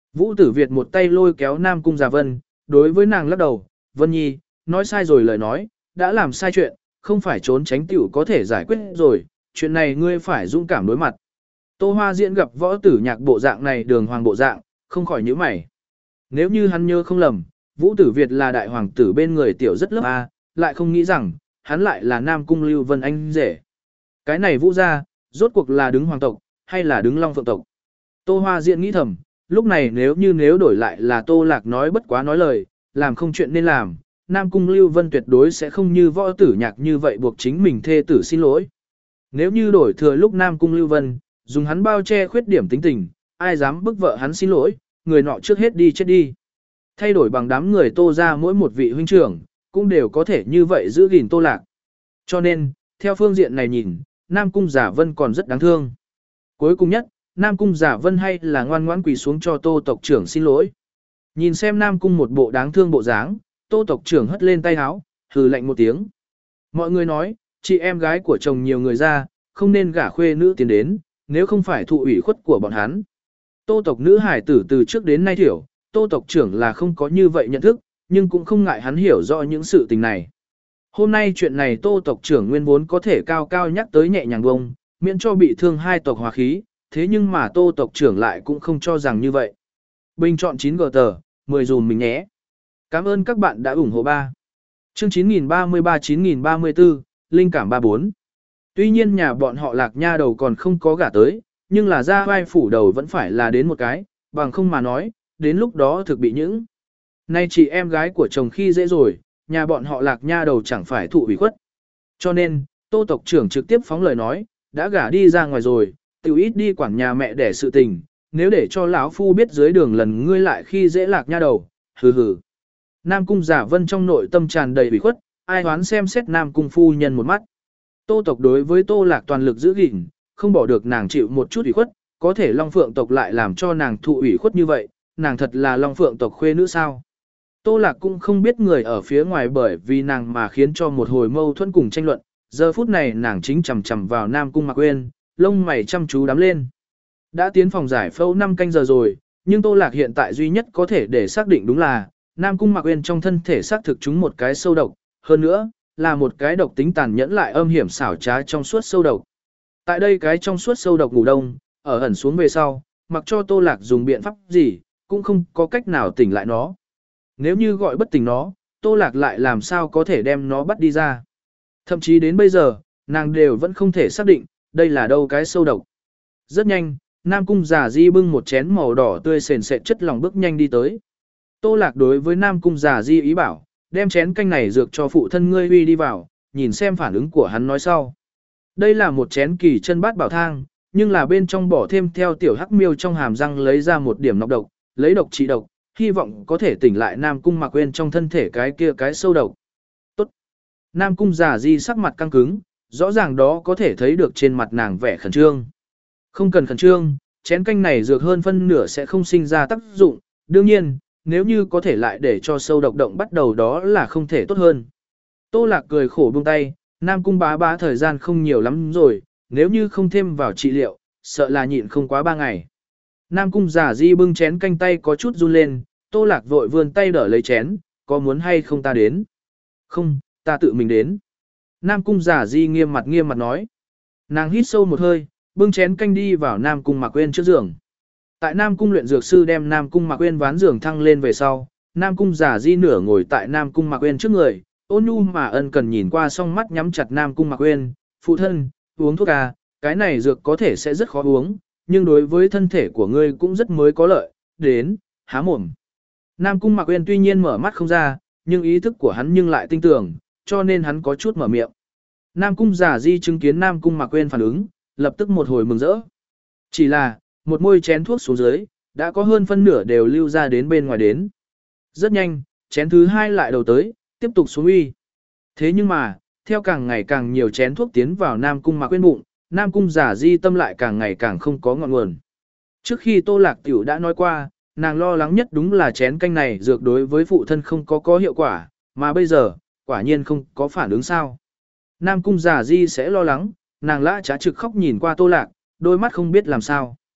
Vũ Tử Việt một tay lôi kéo Nam Cung Già Vân, đối với nàng lắc đầu, Vân Nhi, nói sai rồi lời nói, đã làm sai chuyện, không phải trốn tránh tiểu có thể giải quyết rồi, chuyện này ngươi phải dũng cảm đối mặt. Tô Hoa Diễn gặp võ tử nhạc bộ dạng này đường hoàng bộ dạng, không khỏi nhíu mày. Nếu như hắn nhớ không lầm, Vũ Tử Việt là đại hoàng tử bên người tiểu rất lớp A, lại không nghĩ rằng, hắn lại là Nam Cung Lưu Vân anh rể. Cái này Vũ gia, rốt cuộc là đứng hoàng tộc, hay là đứng long phượng tộc? Tô Hoa Diễn nghĩ thầm, lúc này nếu như nếu đổi lại là Tô Lạc nói bất quá nói lời, làm không chuyện nên làm, Nam Cung Lưu Vân tuyệt đối sẽ không như võ tử nhạc như vậy buộc chính mình thê tử xin lỗi. Nếu như đổi thừa lúc Nam Cung Lưu Vân, dùng hắn bao che khuyết điểm tính tình, ai dám bức vợ hắn xin lỗi, người nọ trước hết đi chết đi. Thay đổi bằng đám người Tô ra mỗi một vị huynh trưởng, cũng đều có thể như vậy giữ gìn Tô Lạc. Cho nên, theo phương diện này nhìn, Nam Cung Giả Vân còn rất đáng thương. Cuối cùng nhất, Nam Cung Giả Vân hay là ngoan ngoãn quỳ xuống cho Tô tộc trưởng xin lỗi. Nhìn xem Nam Cung một bộ đáng thương bộ dáng, Tô tộc trưởng hất lên tay háo, hừ lạnh một tiếng. Mọi người nói, chị em gái của chồng nhiều người ra, không nên gả khuê nữ tiến đến, nếu không phải thụ ủy khuất của bọn hắn. Tô tộc nữ hải tử từ trước đến nay thiểu, Tô tộc trưởng là không có như vậy nhận thức, nhưng cũng không ngại hắn hiểu rõ những sự tình này. Hôm nay chuyện này Tô tộc trưởng nguyên vốn có thể cao cao nhắc tới nhẹ nhàng bông, miễn cho bị thương hai tộc hòa khí, thế nhưng mà Tô tộc trưởng lại cũng không cho rằng như vậy. Bình chọn chín gờ tờ, mười dùm mình nhé. Cảm ơn các bạn đã ủng hộ ba. Chương chín nghìn ba mươi ba chín nghìn ba mươi tư, Linh cảm ba bốn. Tuy nhiên nhà bọn họ Lạc nha đầu còn không có gả tới, nhưng là ra vai phủ đầu vẫn phải là đến một cái, bằng không mà nói, đến lúc đó thực bị những. Nay chị em gái của chồng khi dễ rồi, nhà bọn họ Lạc nha đầu chẳng phải thụ ủy khuất. Cho nên, Tô tộc trưởng trực tiếp phóng lời nói, đã gả đi ra ngoài rồi, tiểu ít đi quản nhà mẹ để sự tình, nếu để cho lão phu biết dưới đường lần ngươi lại khi dễ Lạc nha đầu, hừ hừ. Nam Cung Giả Vân trong nội tâm tràn đầy ủy khuất, ai đoán xem xét Nam Cung phu nhân một mắt. Tô tộc đối với Tô Lạc toàn lực giữ gìn, không bỏ được nàng chịu một chút ủy khuất, có thể Long Phượng tộc lại làm cho nàng thụ ủy khuất như vậy, nàng thật là Long Phượng tộc khuê nữ sao. Tô Lạc cũng không biết người ở phía ngoài bởi vì nàng mà khiến cho một hồi mâu thuẫn cùng tranh luận, giờ phút này nàng chính chầm chầm vào Nam Cung Mạc Uyên, lông mày chăm chú đắm lên. Đã tiến phòng giải phẫu năm canh giờ rồi, nhưng Tô Lạc hiện tại duy nhất có thể để xác định đúng là Nam Cung Mạc Uyên trong thân thể xác thực chúng một cái sâu độc, hơn nữa, là một cái độc tính tàn nhẫn lại âm hiểm xảo trá trong suốt sâu độc. Tại đây cái trong suốt sâu độc ngủ đông, ở ẩn xuống về sau, mặc cho Tô Lạc dùng biện pháp gì, cũng không có cách nào tỉnh lại nó. Nếu như gọi bất tỉnh nó, Tô Lạc lại làm sao có thể đem nó bắt đi ra. Thậm chí đến bây giờ, nàng đều vẫn không thể xác định, đây là đâu cái sâu độc. Rất nhanh, Nam Cung Giả Di bưng một chén màu đỏ tươi sền sệt chất lỏng bước nhanh đi tới. Tô Lạc đối với Nam Cung Giả Di ý bảo, đem chén canh này dược cho phụ thân ngươi uy đi vào, nhìn xem phản ứng của hắn nói sau. Đây là một chén kỳ chân bát bảo thang, nhưng là bên trong bỏ thêm theo tiểu hắc miêu trong hàm răng lấy ra một điểm nọc độc, lấy độc trị độc, hy vọng có thể tỉnh lại Nam Cung Mạc Uyên trong thân thể cái kia cái sâu độc. Tốt. Nam Cung Giả Di sắc mặt căng cứng, rõ ràng đó có thể thấy được trên mặt nàng vẻ khẩn trương. Không cần khẩn trương, chén canh này dược hơn phân nửa sẽ không sinh ra tác dụng, đương nhiên, nếu như có thể lại để cho sâu độc động bắt đầu đó là không thể tốt hơn. Tô Lạc cười khổ buông tay, Nam Cung bá bá thời gian không nhiều lắm rồi, nếu như không thêm vào trị liệu, sợ là nhịn không quá ba ngày. Nam Cung Giả Di bưng chén canh tay có chút run lên, Tô Lạc vội vươn tay đỡ lấy chén, có muốn hay không ta đến? Không, ta tự mình đến. Nam Cung Giả Di nghiêm mặt nghiêm mặt nói. Nàng hít sâu một hơi, bưng chén canh đi vào Nam Cung Mạc Uyên trước giường. Tại Nam Cung luyện dược sư đem Nam Cung Mạc Uyên ván giường thăng lên về sau, Nam Cung Giả Di nửa ngồi tại Nam Cung Mạc Uyên trước người, ôn nhu mà ân cần nhìn qua song mắt nhắm chặt Nam Cung Mạc Uyên, phụ thân, uống thuốc à, cái này dược có thể sẽ rất khó uống, nhưng đối với thân thể của ngươi cũng rất mới có lợi, đến, há mồm. Nam Cung Mạc Uyên tuy nhiên mở mắt không ra, nhưng ý thức của hắn nhưng lại tinh tưởng, cho nên hắn có chút mở miệng. Nam Cung Giả Di chứng kiến Nam Cung Mạc Uyên phản ứng, lập tức một hồi mừng rỡ. Chỉ là, một môi chén thuốc xuống dưới, đã có hơn phân nửa đều lưu ra đến bên ngoài đến. Rất nhanh, chén thứ hai lại đầu tới, tiếp tục xuống uy. Thế nhưng mà, theo càng ngày càng nhiều chén thuốc tiến vào Nam Cung Mạc Uyên bụng, Nam Cung Giả Di tâm lại càng ngày càng không có ngọn nguồn. Trước khi Tô Lạc Tiểu đã nói qua, nàng lo lắng nhất đúng là chén canh này dược đối với phụ thân không có có hiệu quả, mà bây giờ, quả nhiên không có phản ứng sao. Nam Cung Giả Di sẽ lo lắng, nàng lã trá trực khóc nhìn qua Tô Lạc, đôi mắt không biết làm sao.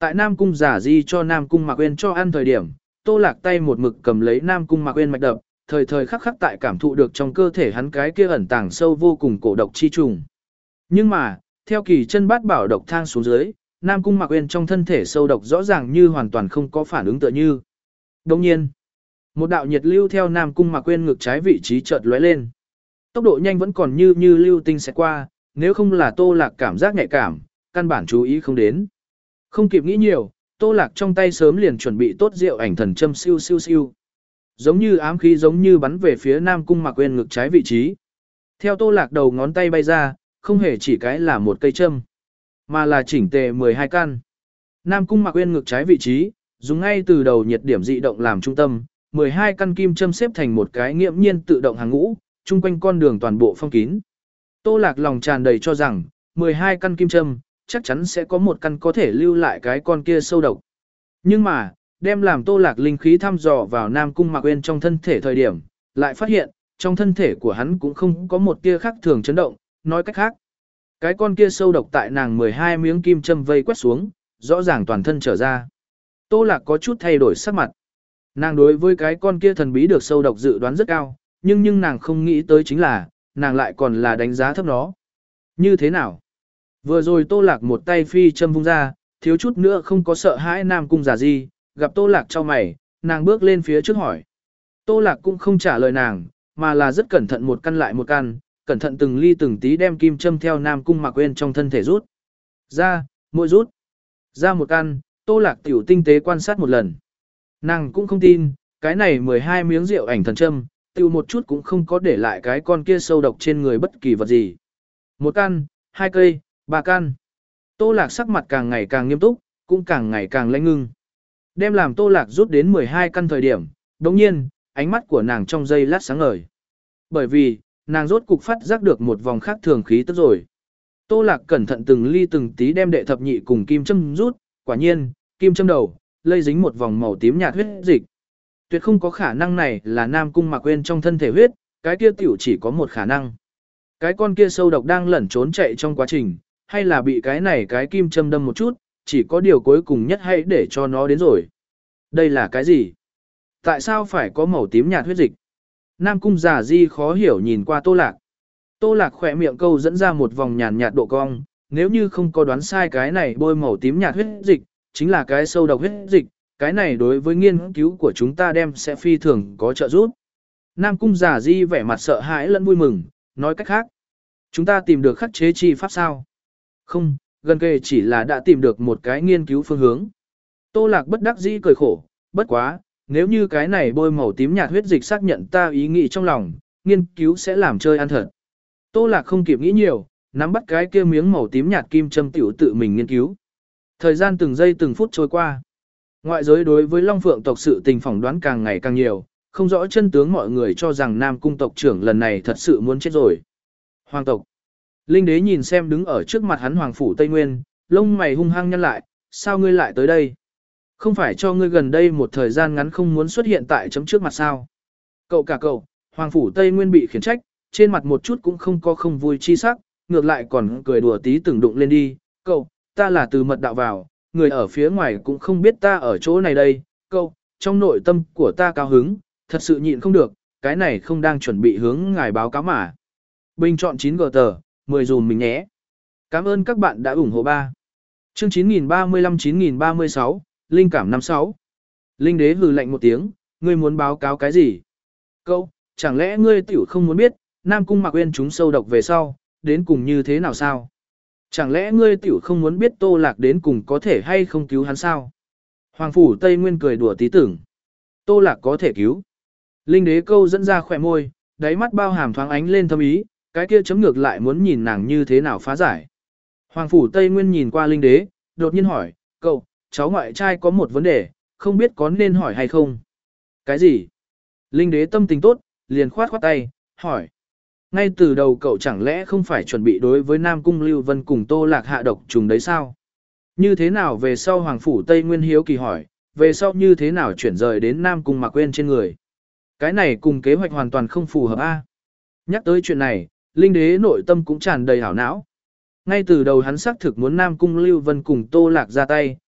Tại Nam Cung Giả Di cho Nam Cung Mạc Uyên cho ăn thời điểm, Tô Lạc tay một mực cầm lấy Nam Cung Mạc Uyên mạch đập, thời thời khắc khắc tại cảm thụ được trong cơ thể hắn cái kia ẩn tàng sâu vô cùng cổ độc chi trùng. Nhưng mà, theo kỳ chân bát bảo độc thang xuống dưới, Nam Cung Mạc Uyên trong thân thể sâu độc rõ ràng như hoàn toàn không có phản ứng tựa như. Đồng nhiên, một đạo nhiệt lưu theo Nam Cung Mạc Uyên ngực trái vị trí chợt lóe lên. Tốc độ nhanh vẫn còn như như lưu tinh sẽ qua, nếu không là Tô Lạc cảm giác nhạy cảm, căn bản chú ý không đến. Không kịp nghĩ nhiều, Tô Lạc trong tay sớm liền chuẩn bị tốt rượu ảnh thần châm siêu siêu siêu. Giống như ám khí giống như bắn về phía Nam Cung Mạc Uyên ngực trái vị trí. Theo Tô Lạc đầu ngón tay bay ra, không hề chỉ cái là một cây châm, mà là chỉnh tề mười hai căn. Nam Cung Mạc Uyên ngực trái vị trí, dùng ngay từ đầu nhiệt điểm dị động làm trung tâm, mười hai căn kim châm xếp thành một cái nghiễm nhiên tự động hàng ngũ, chung quanh con đường toàn bộ phong kín. Tô Lạc lòng tràn đầy cho rằng, mười hai căn kim châm, chắc chắn sẽ có một căn có thể lưu lại cái con kia sâu độc. Nhưng mà, đem làm Tô Lạc linh khí thăm dò vào Nam Cung Mạc Uyên trong thân thể thời điểm, lại phát hiện, trong thân thể của hắn cũng không có một tia khác thường chấn động, nói cách khác. Cái con kia sâu độc tại nàng mười hai miếng kim châm vây quét xuống, rõ ràng toàn thân trở ra. Tô Lạc có chút thay đổi sắc mặt. Nàng đối với cái con kia thần bí được sâu độc dự đoán rất cao, nhưng nhưng nàng không nghĩ tới chính là, nàng lại còn là đánh giá thấp nó. Như thế nào? Vừa rồi Tô Lạc một tay phi châm vung ra, thiếu chút nữa không có sợ hãi Nam Cung Giả Di, gặp Tô Lạc cho mày, nàng bước lên phía trước hỏi. Tô Lạc cũng không trả lời nàng, mà là rất cẩn thận một căn lại một căn, cẩn thận từng ly từng tí đem kim châm theo Nam Cung Mạc Uyên trong thân thể rút. Ra, mỗi rút. Ra một căn, Tô Lạc tiểu tinh tế quan sát một lần. Nàng cũng không tin, cái này mười hai miếng rượu ảnh thần châm, tiểu một chút cũng không có để lại cái con kia sâu độc trên người bất kỳ vật gì. Một căn, hai cây, ba căn. Tô Lạc sắc mặt càng ngày càng nghiêm túc, cũng càng ngày càng lãnh ngưng. Đem làm Tô Lạc rút đến mười hai căn thời điểm, đồng nhiên, ánh mắt của nàng trong giây lát sáng ngời. Bởi vì, nàng rốt cục phát giác được một vòng khác thường khí tức rồi. Tô Lạc cẩn thận từng ly từng tí đem đệ thập nhị cùng kim châm rút, quả nhiên, kim châm đầu, lây dính một vòng màu tím nhạt huyết dịch. Tuyệt không có khả năng này là Nam Cung Mạc Uyên trong thân thể huyết, cái kia tiểu chỉ có một khả năng. Cái con kia sâu độc đang lẩn trốn chạy trong quá trình, hay là bị cái này cái kim châm đâm một chút, chỉ có điều cuối cùng nhất hãy để cho nó đến rồi. Đây là cái gì? Tại sao phải có màu tím nhạt huyết dịch? Nam Cung Giả Di khó hiểu nhìn qua Tô Lạc. Tô Lạc khỏe miệng câu dẫn ra một vòng nhàn nhạt độ cong, nếu như không có đoán sai cái này bôi màu tím nhạt huyết dịch, chính là cái sâu độc huyết dịch, cái này đối với nghiên cứu của chúng ta đem sẽ phi thường có trợ giúp. Nam Cung Giả Di vẻ mặt sợ hãi lẫn vui mừng, nói cách khác. Chúng ta tìm được khắc chế chi pháp sao? Không, gần kề chỉ là đã tìm được một cái nghiên cứu phương hướng. Tô Lạc bất đắc dĩ cười khổ, bất quá, nếu như cái này bôi màu tím nhạt huyết dịch xác nhận ta ý nghĩ trong lòng, nghiên cứu sẽ làm chơi ăn thật. Tô Lạc không kịp nghĩ nhiều, nắm bắt cái kia miếng màu tím nhạt kim châm tiểu tự mình nghiên cứu. Thời gian từng giây từng phút trôi qua. Ngoại giới đối với Long Phượng tộc sự tình phỏng đoán càng ngày càng nhiều, không rõ chân tướng mọi người cho rằng Nam Cung tộc trưởng lần này thật sự muốn chết rồi. Hoàng tộc. Linh đế nhìn xem đứng ở trước mặt hắn Hoàng phủ Tây Nguyên, lông mày hung hăng nhăn lại, sao ngươi lại tới đây? Không phải cho ngươi gần đây một thời gian ngắn không muốn xuất hiện tại chấm trước mặt sao? Cậu cả cậu, Hoàng phủ Tây Nguyên bị khiển trách, trên mặt một chút cũng không có không vui chi sắc, ngược lại còn cười đùa tí từng đụng lên đi. Cậu, ta là từ mật đạo vào, người ở phía ngoài cũng không biết ta ở chỗ này đây. Cậu, trong nội tâm của ta cao hứng, thật sự nhịn không được, cái này không đang chuẩn bị hướng ngài báo cáo mà. Bình chọn chín gờ tờ, mười dùm mình nhé. Cảm ơn các bạn đã ủng hộ ba. Chương chín nghìn ba mươi lăm chín nghìn ba mươi sáu, Linh cảm năm sáu. Linh đế hừ lạnh một tiếng, ngươi muốn báo cáo cái gì? Cậu, chẳng lẽ ngươi tiểu không muốn biết, Nam Cung Mạc Uyên chúng sâu độc về sau, đến cùng như thế nào sao? Chẳng lẽ ngươi tiểu không muốn biết Tô Lạc đến cùng có thể hay không cứu hắn sao? Hoàng phủ Tây Nguyên cười đùa tí tưởng. Tô Lạc có thể cứu. Linh đế câu dẫn ra khỏe môi, đáy mắt bao hàm thoáng ánh lên thâm ý, cái kia chấm ngược lại muốn nhìn nàng như thế nào phá giải. Hoàng phủ Tây Nguyên nhìn qua linh đế, đột nhiên hỏi, cậu, cháu ngoại trai có một vấn đề, không biết có nên hỏi hay không? Cái gì? Linh đế tâm tình tốt, liền khoát khoát tay, hỏi. Ngay từ đầu cậu chẳng lẽ không phải chuẩn bị đối với Nam Cung Lưu Vân cùng Tô Lạc hạ độc trùng đấy sao? Như thế nào về sau Hoàng phủ Tây Nguyên hiếu kỳ hỏi, về sau như thế nào chuyển rời đến Nam Cung Mạc Uyên trên người? Cái này cùng kế hoạch hoàn toàn không phù hợp a. Nhắc tới chuyện này, linh đế nội tâm cũng tràn đầy hảo não. Ngay từ đầu hắn xác thực muốn Nam Cung Lưu Vân cùng Tô Lạc ra tay,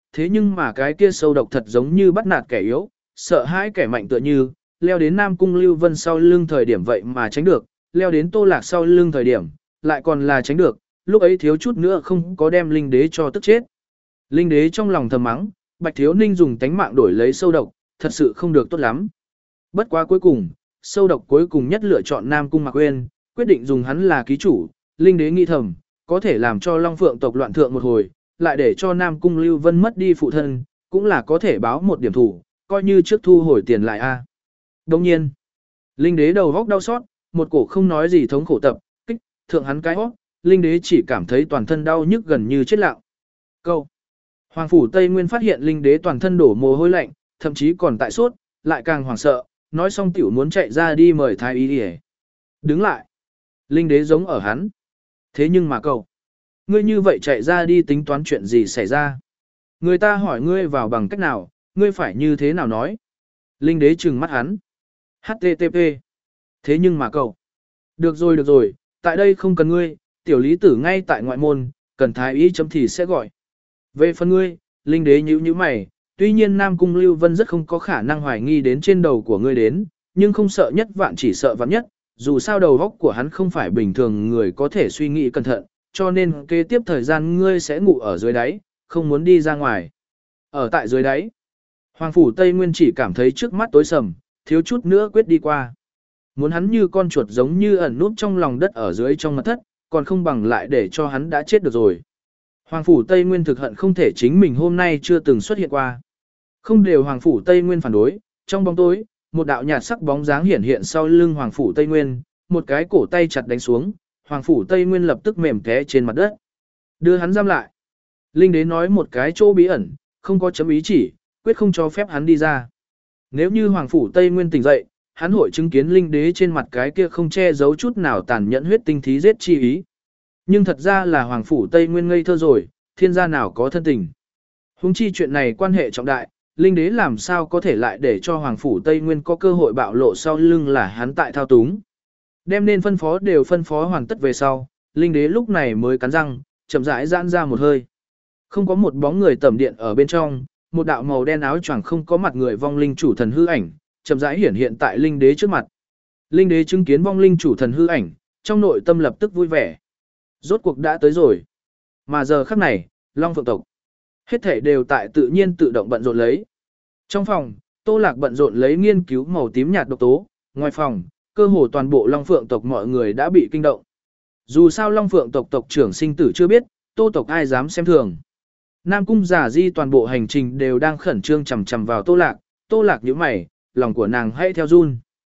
thế nhưng mà cái kia sâu độc thật giống như bắt nạt kẻ yếu, sợ hãi kẻ mạnh tựa như, leo đến Nam Cung Lưu Vân sau lưng thời điểm vậy mà tránh được, leo đến Tô Lạc sau lưng thời điểm, lại còn là tránh được, lúc ấy thiếu chút nữa không có đem Linh Đế cho tức chết. Linh Đế trong lòng thầm mắng, Bạch Thiếu Ninh dùng tánh mạng đổi lấy sâu độc, thật sự không được tốt lắm. Bất quá cuối cùng, sâu độc cuối cùng nhất lựa chọn Nam Cung Mạc Uyên, quyết định dùng hắn là ký chủ, Linh Đế nghĩ thầm, có thể làm cho Long Phượng tộc loạn thượng một hồi, lại để cho Nam Cung Lưu Vân mất đi phụ thân, cũng là có thể báo một điểm thủ, coi như trước thu hồi tiền lại a. Đồng nhiên, Linh Đế đầu góc đau xót, một cổ không nói gì thống khổ tập, kích, thượng hắn cái hót, Linh Đế chỉ cảm thấy toàn thân đau nhức gần như chết lặng. Câu. Hoàng phủ Tây Nguyên phát hiện Linh Đế toàn thân đổ mồ hôi lạnh, thậm chí còn tại sốt, lại càng hoảng sợ, nói xong tiểu muốn chạy ra đi mời thái y đi. Đứng lại. Linh Đế giống ở hắn. Thế nhưng mà cậu, ngươi như vậy chạy ra đi tính toán chuyện gì xảy ra? Người ta hỏi ngươi vào bằng cách nào, ngươi phải như thế nào nói? Linh Đế trừng mắt hắn. hát tê tê pê. Thế nhưng mà cậu, được rồi được rồi, tại đây không cần ngươi, tiểu lý tử ngay tại ngoại môn, cần thái y chấm thì sẽ gọi. Về phần ngươi, Linh Đế nhíu nhíu mày, tuy nhiên Nam Cung Lưu Vân rất không có khả năng hoài nghi đến trên đầu của ngươi đến, nhưng không sợ nhất vạn chỉ sợ vạn nhất, dù sao đầu óc của hắn không phải bình thường người có thể suy nghĩ cẩn thận, cho nên kế tiếp thời gian ngươi sẽ ngủ ở dưới đáy, không muốn đi ra ngoài. Ở tại dưới đáy, Hoàng phủ Tây Nguyên chỉ cảm thấy trước mắt tối sầm, thiếu chút nữa quyết đi qua. Muốn hắn như con chuột giống như ẩn núp trong lòng đất ở dưới trong mật thất, còn không bằng lại để cho hắn đã chết được rồi. Hoàng phủ Tây Nguyên thực hận không thể chính mình hôm nay chưa từng xuất hiện qua. Không đều Hoàng phủ Tây Nguyên phản đối, trong bóng tối, một đạo nhạt sắc bóng dáng hiển hiện sau lưng Hoàng phủ Tây Nguyên, một cái cổ tay chặt đánh xuống, Hoàng phủ Tây Nguyên lập tức mềm té trên mặt đất. Đưa hắn giam lại. Linh Đế nói một cái chỗ bí ẩn, không có chấm ý chỉ, quyết không cho phép hắn đi ra. Nếu như Hoàng phủ Tây Nguyên tỉnh dậy, hắn hội chứng kiến Linh Đế trên mặt cái kia không che giấu chút nào tàn nhẫn huyết tinh thí giết chi ý. Nhưng thật ra là Hoàng phủ Tây Nguyên ngây thơ rồi, thiên gia nào có thân tình. Huống chi chuyện này quan hệ trọng đại, Linh Đế làm sao có thể lại để cho Hoàng phủ Tây Nguyên có cơ hội bạo lộ sau lưng là hắn tại thao túng. Đem nên phân phó đều phân phó hoàn tất về sau, Linh Đế lúc này mới cắn răng, chậm rãi giãn ra một hơi. Không có một bóng người tẩm điện ở bên trong, một đạo màu đen áo choàng không có mặt người vong linh chủ thần hư ảnh, chậm rãi hiển hiện tại Linh Đế trước mặt. Linh Đế chứng kiến vong linh chủ thần hư ảnh, trong nội tâm lập tức vui vẻ. Rốt cuộc đã tới rồi. Mà giờ khắc này, Long Phượng tộc, hết thể đều tại tự nhiên tự động bận rộn lấy. Trong phòng, Tô Lạc bận rộn lấy nghiên cứu màu tím nhạt độc tố, ngoài phòng, cơ hồ toàn bộ Long Phượng tộc mọi người đã bị kinh động. Dù sao Long Phượng tộc tộc trưởng sinh tử chưa biết, Tô tộc ai dám xem thường. Nam Cung Giả Di toàn bộ hành trình đều đang khẩn trương chằm chằm vào Tô Lạc, Tô Lạc nhíu mày, lòng của nàng hãy theo run.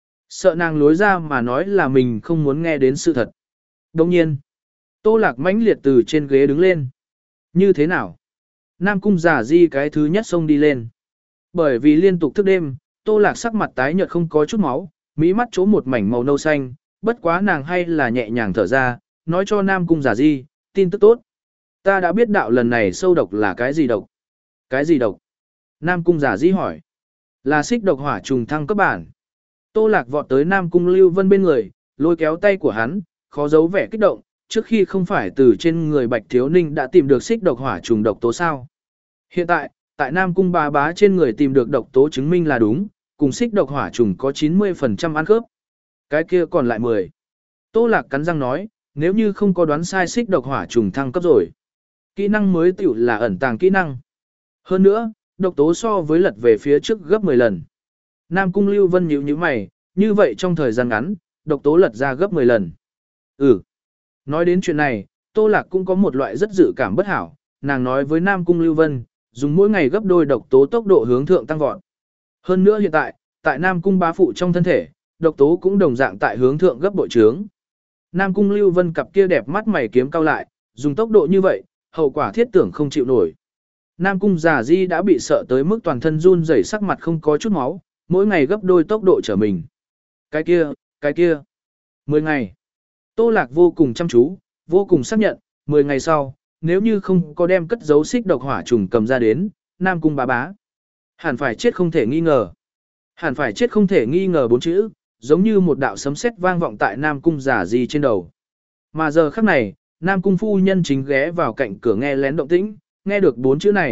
Sợ nàng lối ra mà nói là mình không muốn nghe đến sự thật. Đồng nhiên, Tô Lạc mãnh liệt từ trên ghế đứng lên. Như thế nào? Nam Cung Giả Di cái thứ nhất xông đi lên. Bởi vì liên tục thức đêm, Tô Lạc sắc mặt tái nhợt không có chút máu, mỹ mắt chỗ một mảnh màu nâu xanh, bất quá nàng hay là nhẹ nhàng thở ra, nói cho Nam Cung Giả Di, tin tức tốt. Ta đã biết đạo lần này sâu độc là cái gì độc. Cái gì độc? Nam Cung Giả Di hỏi. Là xích độc hỏa trùng thăng cấp bản. Tô Lạc vọt tới Nam Cung Lưu Vân bên người, lôi kéo tay của hắn, khó giấu vẻ kích động, trước khi không phải từ trên người Bạch Thiếu Ninh đã tìm được xích độc hỏa trùng độc tố sao. Hiện tại, tại Nam Cung bá bá trên người tìm được độc tố chứng minh là đúng, cùng xích độc hỏa trùng có chín mươi phần trăm ăn khớp. Cái kia còn lại mười. Tô Lạc cắn răng nói, nếu như không có đoán sai xích độc hỏa trùng thăng cấp rồi. Kỹ năng mới tiểu là ẩn tàng kỹ năng. Hơn nữa, độc tố so với lật về phía trước gấp mười lần. Nam Cung Lưu Vân nhíu nhíu mày, như vậy trong thời gian ngắn, độc tố lật ra gấp mười lần. Ừ. Nói đến chuyện này, Tô Lạc cũng có một loại rất dự cảm bất hảo, nàng nói với Nam Cung Lưu Vân, dùng mỗi ngày gấp đôi độc tố tốc độ hướng thượng tăng vọt. Hơn nữa hiện tại, tại Nam Cung bá phụ trong thân thể, độc tố cũng đồng dạng tại hướng thượng gấp bội trướng. Nam Cung Lưu Vân cặp kia đẹp mắt mày kiếm cao lại, dùng tốc độ như vậy, hậu quả thiết tưởng không chịu nổi. Nam Cung Giả Di đã bị sợ tới mức toàn thân run rẩy, sắc mặt không có chút máu, mỗi ngày gấp đôi tốc độ trở mình. Cái kia, cái kia. Mười ngày. Tô Lạc vô cùng chăm chú, vô cùng xác nhận, mười ngày sau, nếu như không có đem cất giấu xích độc hỏa trùng cầm ra đến, Nam Cung bá bá hẳn phải chết không thể nghi ngờ. Hẳn phải chết không thể nghi ngờ bốn chữ, giống như một đạo sấm sét vang vọng tại Nam Cung Giả Di trên đầu. Mà giờ khắc này, Nam Cung phu nhân chính ghé vào cạnh cửa nghe lén động tĩnh, nghe được bốn chữ này,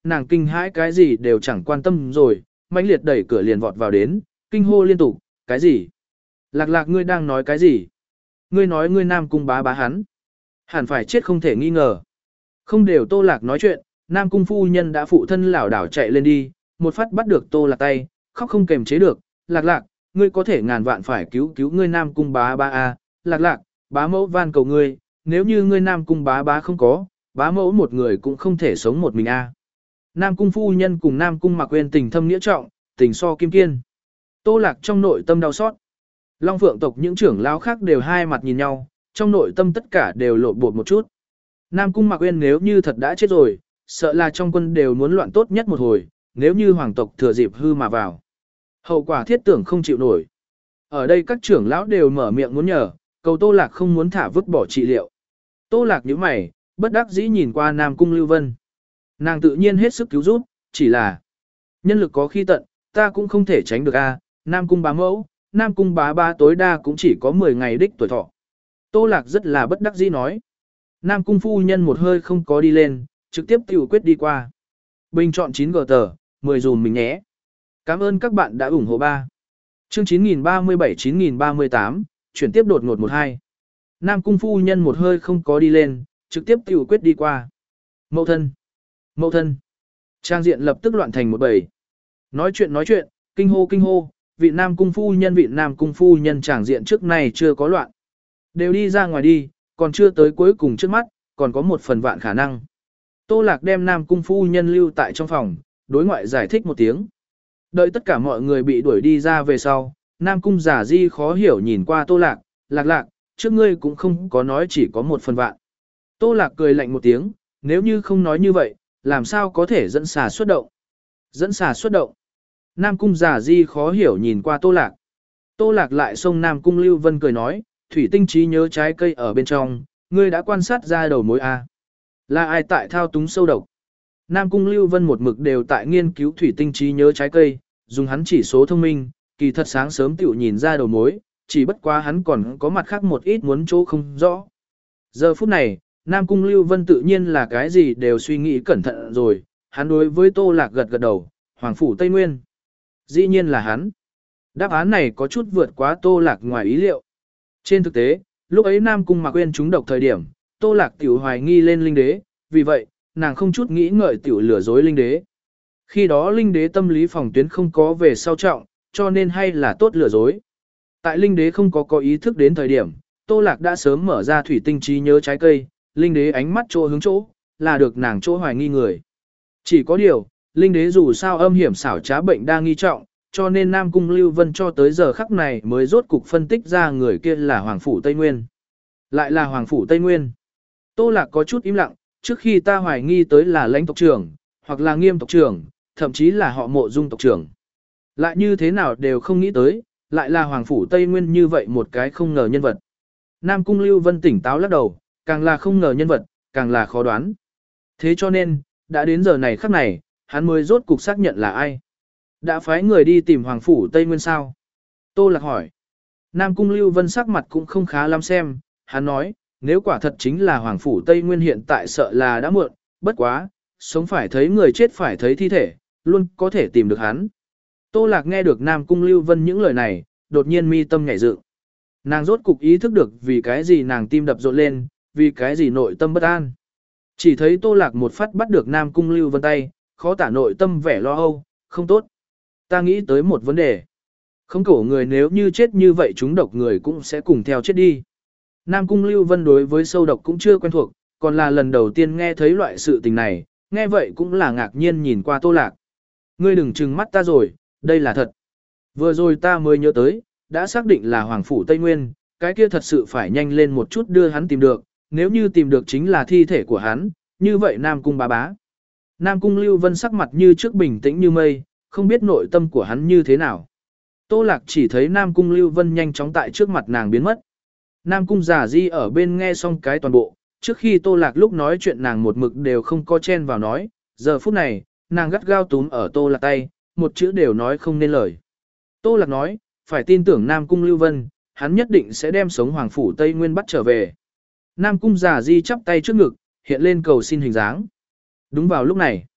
nàng kinh hãi cái gì đều chẳng quan tâm rồi, mãnh liệt đẩy cửa liền vọt vào đến, kinh hô liên tục, cái gì? Lạc lạc ngươi đang nói cái gì? Ngươi nói ngươi Nam Cung bá bá hắn. Hẳn phải chết không thể nghi ngờ. Không đều Tô Lạc nói chuyện, Nam Cung phu nhân đã phụ thân lảo đảo chạy lên đi, một phát bắt được Tô Lạc tay, khóc không kềm chế được, lạc lạc, ngươi có thể ngàn vạn phải cứu cứu ngươi Nam Cung bá bá a, lạc lạc, bá mẫu van cầu ngươi, nếu như ngươi Nam Cung bá bá không có, bá mẫu một người cũng không thể sống một mình a. Nam Cung phu nhân cùng Nam Cung Mạc Quyên tình thâm nghĩa trọng, tình so kim kiên. Tô Lạc trong nội tâm đau xót. Long Phượng tộc những trưởng lão khác đều hai mặt nhìn nhau, trong nội tâm tất cả đều lộn bột một chút. Nam Cung Mạc Quyên nếu như thật đã chết rồi, sợ là trong quân đều muốn loạn tốt nhất một hồi, nếu như hoàng tộc thừa dịp hư mà vào. Hậu quả thiết tưởng không chịu nổi. Ở đây các trưởng lão đều mở miệng muốn nhờ, cầu Tô Lạc không muốn thả vứt bỏ trị liệu. Tô Lạc nhíu mày, bất đắc dĩ nhìn qua Nam Cung Lưu Vân. Nàng tự nhiên hết sức cứu giúp, chỉ là nhân lực có khi tận, ta cũng không thể tránh được a. Nam Cung bá mẫu, Nam Cung bá ba tối đa cũng chỉ có mười ngày đích tuổi thọ. Tô Lạc rất là bất đắc dĩ nói. Nam Cung phu nhân một hơi không có đi lên, trực tiếp tiểu quyết đi qua. Bình chọn chín gờ tờ, mười dùm mình nhé. Cảm ơn các bạn đã ủng hộ ba. Chương chín nghìn ba mươi bảy chín nghìn ba mươi tám, chuyển tiếp đột ngột một hai. Nam Cung phu nhân một hơi không có đi lên, trực tiếp tiểu quyết đi qua. Mậu thân. Mậu thân. Trang diện lập tức loạn thành một bầy. Nói chuyện nói chuyện, kinh hô kinh hô, vị Nam Cung phu nhân vị Nam Cung phu nhân tràng diện trước này chưa có loạn. Đều đi ra ngoài đi, còn chưa tới cuối cùng trước mắt, còn có một phần vạn khả năng. Tô Lạc đem Nam Cung phu nhân lưu tại trong phòng, đối ngoại giải thích một tiếng. Đợi tất cả mọi người bị đuổi đi ra về sau, Nam Cung giả di khó hiểu nhìn qua Tô Lạc, lạc lạc, trước ngươi cũng không có nói chỉ có một phần vạn. Tô Lạc cười lạnh một tiếng, nếu như không nói như vậy, làm sao có thể dẫn xà xuất động. Dẫn xà xuất động. Nam Cung giả di khó hiểu nhìn qua Tô Lạc. Tô Lạc lại xông Nam Cung Lưu Vân cười nói, thủy tinh trí nhớ trái cây ở bên trong, ngươi đã quan sát ra đầu mối A. Là ai tại thao túng sâu độc? Nam Cung Lưu Vân một mực đều tại nghiên cứu thủy tinh trí nhớ trái cây, dùng hắn chỉ số thông minh, kỳ thật sáng sớm tiểu nhìn ra đầu mối, chỉ bất quá hắn còn có mặt khác một ít muốn chỗ không rõ. Giờ phút này, Nam Cung Lưu Vân tự nhiên là cái gì đều suy nghĩ cẩn thận rồi, hắn đối với Tô Lạc gật gật đầu, Hoàng Phủ Tây Nguyên. Dĩ nhiên là hắn. Đáp án này có chút vượt quá Tô Lạc ngoài ý liệu. Trên thực tế, lúc ấy Nam Cung Mạc Quyên trúng độc thời điểm, Tô Lạc tiểu hoài nghi lên linh đế, vì vậy, nàng không chút nghĩ ngợi tiểu lừa dối linh đế. Khi đó linh đế tâm lý phòng tuyến không có về sau trọng, cho nên hay là tốt lừa dối. Tại linh đế không có có ý thức đến thời điểm, Tô Lạc đã sớm mở ra thủy tinh trí nhớ trái cây, linh đế ánh mắt chỗ hướng chỗ, là được nàng chỗ hoài nghi người. Chỉ có điều, linh đế dù sao âm hiểm xảo trá bệnh đa nghi trọng, cho nên Nam Cung Lưu Vân cho tới giờ khắc này mới rốt cục phân tích ra người kia là Hoàng Phủ Tây Nguyên. Lại là Hoàng Phủ Tây Nguyên. Tô Lạc có chút im lặng, trước khi ta hoài nghi tới là lãnh tộc trưởng, hoặc là nghiêm tộc trưởng, thậm chí là họ Mộ Dung tộc trưởng. Lại như thế nào đều không nghĩ tới, lại là Hoàng Phủ Tây Nguyên như vậy một cái không ngờ nhân vật. Nam Cung Lưu Vân tỉnh táo lắc đầu, càng là không ngờ nhân vật, càng là khó đoán. Thế cho nên, đã đến giờ này khắc này, hắn mới rốt cục xác nhận là ai. Đã phái người đi tìm Hoàng Phủ Tây Nguyên sao? Tô Lạc hỏi. Nam Cung Lưu Vân sắc mặt cũng không khá lắm xem, hắn nói, nếu quả thật chính là Hoàng Phủ Tây Nguyên hiện tại sợ là đã muộn, bất quá, sống phải thấy người chết phải thấy thi thể, luôn có thể tìm được hắn. Tô Lạc nghe được Nam Cung Lưu Vân những lời này, đột nhiên mi tâm nhảy dựng. Nàng rốt cục ý thức được vì cái gì nàng tim đập rộn lên, vì cái gì nội tâm bất an. Chỉ thấy Tô Lạc một phát bắt được Nam Cung Lưu Vân tay, khó tả nội tâm vẻ lo âu, không tốt. Ta nghĩ tới một vấn đề. Không cổ người nếu như chết như vậy chúng độc người cũng sẽ cùng theo chết đi. Nam Cung Lưu Vân đối với sâu độc cũng chưa quen thuộc, còn là lần đầu tiên nghe thấy loại sự tình này, nghe vậy cũng là ngạc nhiên nhìn qua Tô Lạc. Ngươi đừng trừng mắt ta rồi, đây là thật. Vừa rồi ta mới nhớ tới, đã xác định là Hoàng Phủ Tây Nguyên, cái kia thật sự phải nhanh lên một chút đưa hắn tìm được, nếu như tìm được chính là thi thể của hắn, như vậy Nam Cung bá bá. Nam Cung Lưu Vân sắc mặt như trước bình tĩnh như mây, không biết nội tâm của hắn như thế nào. Tô Lạc chỉ thấy Nam Cung Lưu Vân nhanh chóng tại trước mặt nàng biến mất. Nam Cung giả di ở bên nghe xong cái toàn bộ, trước khi Tô Lạc lúc nói chuyện nàng một mực đều không có chen vào nói, giờ phút này, nàng gắt gao túm ở Tô Lạc tay, một chữ đều nói không nên lời. Tô Lạc nói, phải tin tưởng Nam Cung Lưu Vân, hắn nhất định sẽ đem sống Hoàng Phủ Tây Nguyên bắt trở về. Nam Cung giả di chắp tay trước ngực, hiện lên cầu xin hình dáng. Đúng vào lúc này,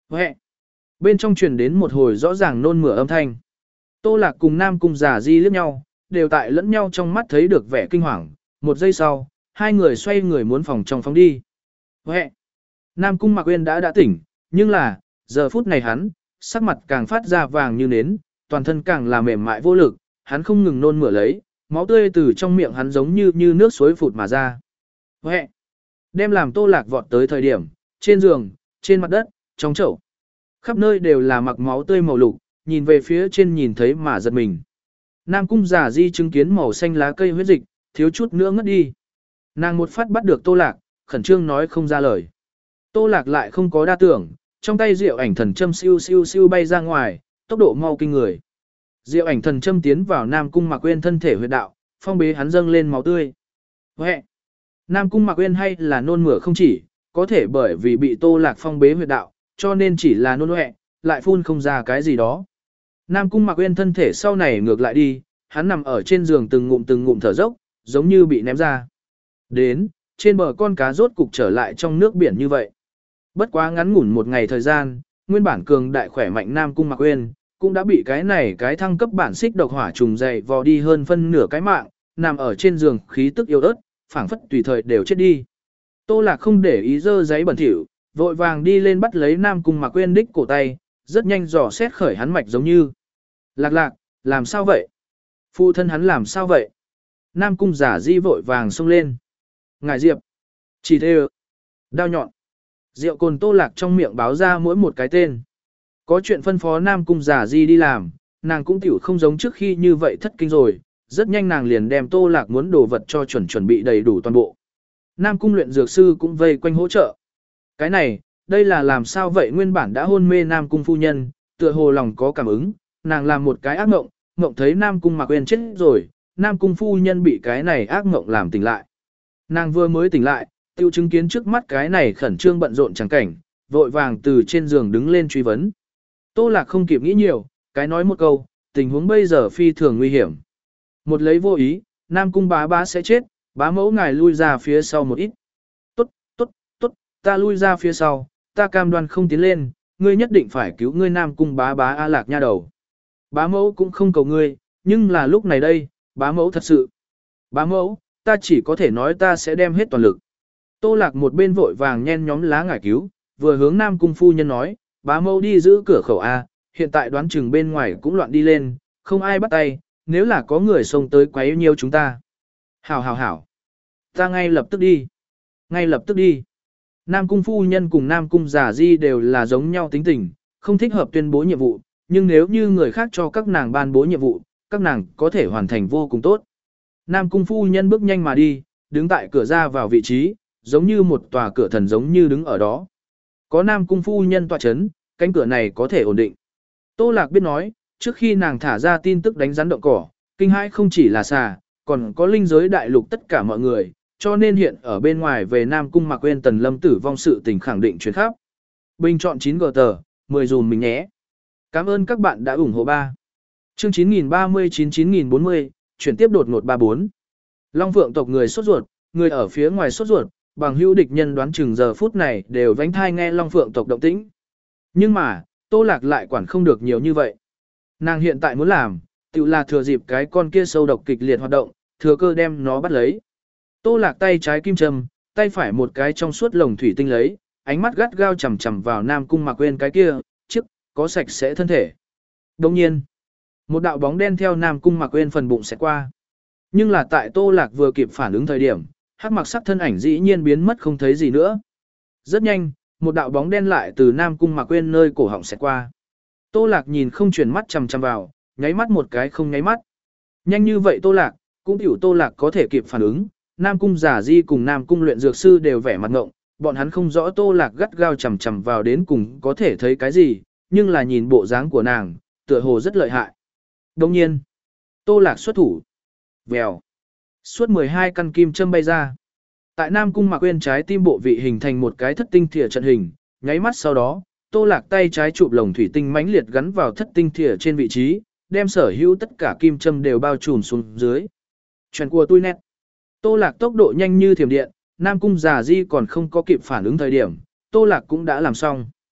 Huệ! Bên trong truyền đến một hồi rõ ràng nôn mửa âm thanh. Tô Lạc cùng Nam Cung Giả Di liếc nhau, đều tại lẫn nhau trong mắt thấy được vẻ kinh hoàng. Một giây sau, hai người xoay người muốn phòng trong phóng đi. Huệ! Nam Cung Mạc Uyên đã đã tỉnh, nhưng là, giờ phút này hắn, sắc mặt càng phát ra vàng như nến, toàn thân càng là mềm mại vô lực, hắn không ngừng nôn mửa lấy, máu tươi từ trong miệng hắn giống như như nước suối phụt mà ra. Huệ! Đem làm Tô Lạc vọt tới thời điểm, trên giường, trên mặt đất, trong chậu. Khắp nơi đều là mặc máu tươi màu lục, nhìn về phía trên nhìn thấy mà giật mình. Nam Cung Giả Di chứng kiến màu xanh lá cây huyết dịch, thiếu chút nữa ngất đi. Nàng một phát bắt được Tô Lạc, khẩn trương nói không ra lời. Tô Lạc lại không có đa tưởng, trong tay Diệu Ảnh Thần Châm siêu siêu siêu bay ra ngoài, tốc độ mau kinh người. Diệu Ảnh Thần Châm tiến vào Nam Cung Mạc Uyên thân thể huyệt đạo, phong bế hắn dâng lên máu tươi. Huệ! Nam Cung Mạc Uyên hay là nôn mửa không chỉ, có thể bởi vì bị Tô Lạc phong bế huyệt đạo, cho nên chỉ là nôn huệ, lại phun không ra cái gì đó. Nam Cung Mạc Uyên thân thể sau này ngược lại đi, hắn nằm ở trên giường từng ngụm từng ngụm thở dốc, giống như bị ném ra. Đến, trên bờ con cá rốt cục trở lại trong nước biển như vậy. Bất quá ngắn ngủn một ngày thời gian, nguyên bản cường đại khỏe mạnh Nam Cung Mạc Uyên cũng đã bị cái này cái thăng cấp bản xích độc hỏa trùng dày vò đi hơn phân nửa cái mạng, nằm ở trên giường khí tức yếu ớt, phảng phất tùy thời đều chết đi. Tô Lạc không để ý dơ giấy bẩn thỉu, vội vàng đi lên bắt lấy Nam Cung Mạc Uyên đích cổ tay, rất nhanh dò xét khởi hắn mạch giống như. Lạc Lạc, làm sao vậy? Phụ thân hắn làm sao vậy? Nam Cung Giả Di vội vàng xông lên. Ngài Diệp, chỉ thê đao nhọn. Rượu cồn Tô Lạc trong miệng báo ra mỗi một cái tên. Có chuyện phân phó Nam Cung Giả Di đi làm, nàng cũng tiểu không giống trước khi như vậy thất kinh rồi, rất nhanh nàng liền đem Tô Lạc muốn đồ vật cho chuẩn chuẩn bị đầy đủ toàn bộ. Nam Cung luyện dược sư cũng vây quanh hỗ trợ. Cái này, đây là làm sao vậy? Nguyên bản đã hôn mê Nam Cung phu nhân, tựa hồ lòng có cảm ứng, nàng làm một cái ác mộng, mộng thấy Nam Cung Mạc Uyên chết rồi, Nam Cung phu nhân bị cái này ác mộng làm tỉnh lại. Nàng vừa mới tỉnh lại, tiêu chứng kiến trước mắt cái này khẩn trương bận rộn chẳng cảnh, vội vàng từ trên giường đứng lên truy vấn. Tô Lạc không kịp nghĩ nhiều, cái nói một câu, tình huống bây giờ phi thường nguy hiểm. Một lấy vô ý, Nam Cung bá bá sẽ chết, bá mẫu ngài lui ra phía sau một ít. Tốt, tốt, tốt, ta lui ra phía sau, ta cam đoan không tiến lên, ngươi nhất định phải cứu ngươi Nam Cung bá bá A Lạc nha đầu. Bá mẫu cũng không cầu ngươi, nhưng là lúc này đây, bá mẫu thật sự. Bá mẫu, ta chỉ có thể nói ta sẽ đem hết toàn lực. Tô Lạc một bên vội vàng nhen nhóm lá ngải cứu, vừa hướng Nam Cung phu nhân nói, bá mẫu đi giữ cửa khẩu A, hiện tại đoán chừng bên ngoài cũng loạn đi lên, không ai bắt tay, nếu là có người xông tới quấy nhiêu chúng ta. Hảo hảo hảo, ta ngay lập tức đi, ngay lập tức đi. Nam Cung phu nhân cùng Nam Cung Giả Di đều là giống nhau tính tình, không thích hợp tuyên bố nhiệm vụ, nhưng nếu như người khác cho các nàng ban bố nhiệm vụ, các nàng có thể hoàn thành vô cùng tốt. Nam Cung phu nhân bước nhanh mà đi, đứng tại cửa ra vào vị trí, giống như một tòa cửa thần giống như đứng ở đó. Có Nam Cung phu nhân tọa chấn, cánh cửa này có thể ổn định. Tô Lạc biết nói, trước khi nàng thả ra tin tức đánh rắn động cỏ, kinh hãi không chỉ là xà, còn có linh giới đại lục tất cả mọi người, cho nên hiện ở bên ngoài về Nam Cung Mạc Uyên Tần Lâm tử vong sự tình khẳng định chuyến khắp. Bình chọn chín gờ tờ, mười dùm mình nhé. Cảm ơn các bạn đã ủng hộ ba. Chương chín nghìn ba mươi chín chín nghìn bốn mươi, chuyển tiếp đột ngột ba bốn. Long Phượng tộc người sốt ruột, người ở phía ngoài sốt ruột, bằng hữu địch nhân đoán chừng giờ phút này đều vánh thai nghe Long Phượng tộc động tĩnh. Nhưng mà, Tô Lạc lại quản không được nhiều như vậy. Nàng hiện tại muốn làm, tự là thừa dịp cái con kia sâu độc kịch liệt hoạt động, thừa cơ đem nó bắt lấy. Tô Lạc tay trái kim châm, tay phải một cái trong suốt lồng thủy tinh lấy, ánh mắt gắt gao chằm chằm vào Nam Cung Mạc Uyên cái kia, chiếc, có sạch sẽ thân thể. Đồng nhiên, một đạo bóng đen theo Nam Cung Mạc Uyên phần bụng sẽ qua. Nhưng là tại Tô Lạc vừa kịp phản ứng thời điểm, hắc mặc sắc thân ảnh dĩ nhiên biến mất không thấy gì nữa. Rất nhanh, một đạo bóng đen lại từ Nam Cung Mạc Uyên nơi cổ họng sẽ qua. Tô Lạc nhìn không chuyển mắt chằm chằm vào, nháy mắt một cái không nháy mắt. Nhanh như vậy Tô Lạc, cũng tiểu Tô Lạc có thể kịp phản ứng, Nam Cung Giả Di cùng Nam Cung luyện dược sư đều vẻ mặt ngộng, bọn hắn không rõ Tô Lạc gắt gao chằm chằm vào đến cùng có thể thấy cái gì, nhưng là nhìn bộ dáng của nàng, tựa hồ rất lợi hại. Đồng nhiên, Tô Lạc xuất thủ. Vèo. Suốt mười hai căn kim châm bay ra. Tại Nam Cung Mạc Uyên trái tim bộ vị hình thành một cái thất tinh thìa trận hình, nháy mắt sau đó, Tô Lạc tay trái chụp lồng thủy tinh mãnh liệt gắn vào thất tinh thìa trên vị trí, đem sở hữu tất cả kim châm đều bao trùm xuống dưới. Chuyện của tôi nét. Tô Lạc tốc độ nhanh như thiểm điện, Nam Cung Giả Di còn không có kịp phản ứng thời điểm, Tô Lạc cũng đã làm xong.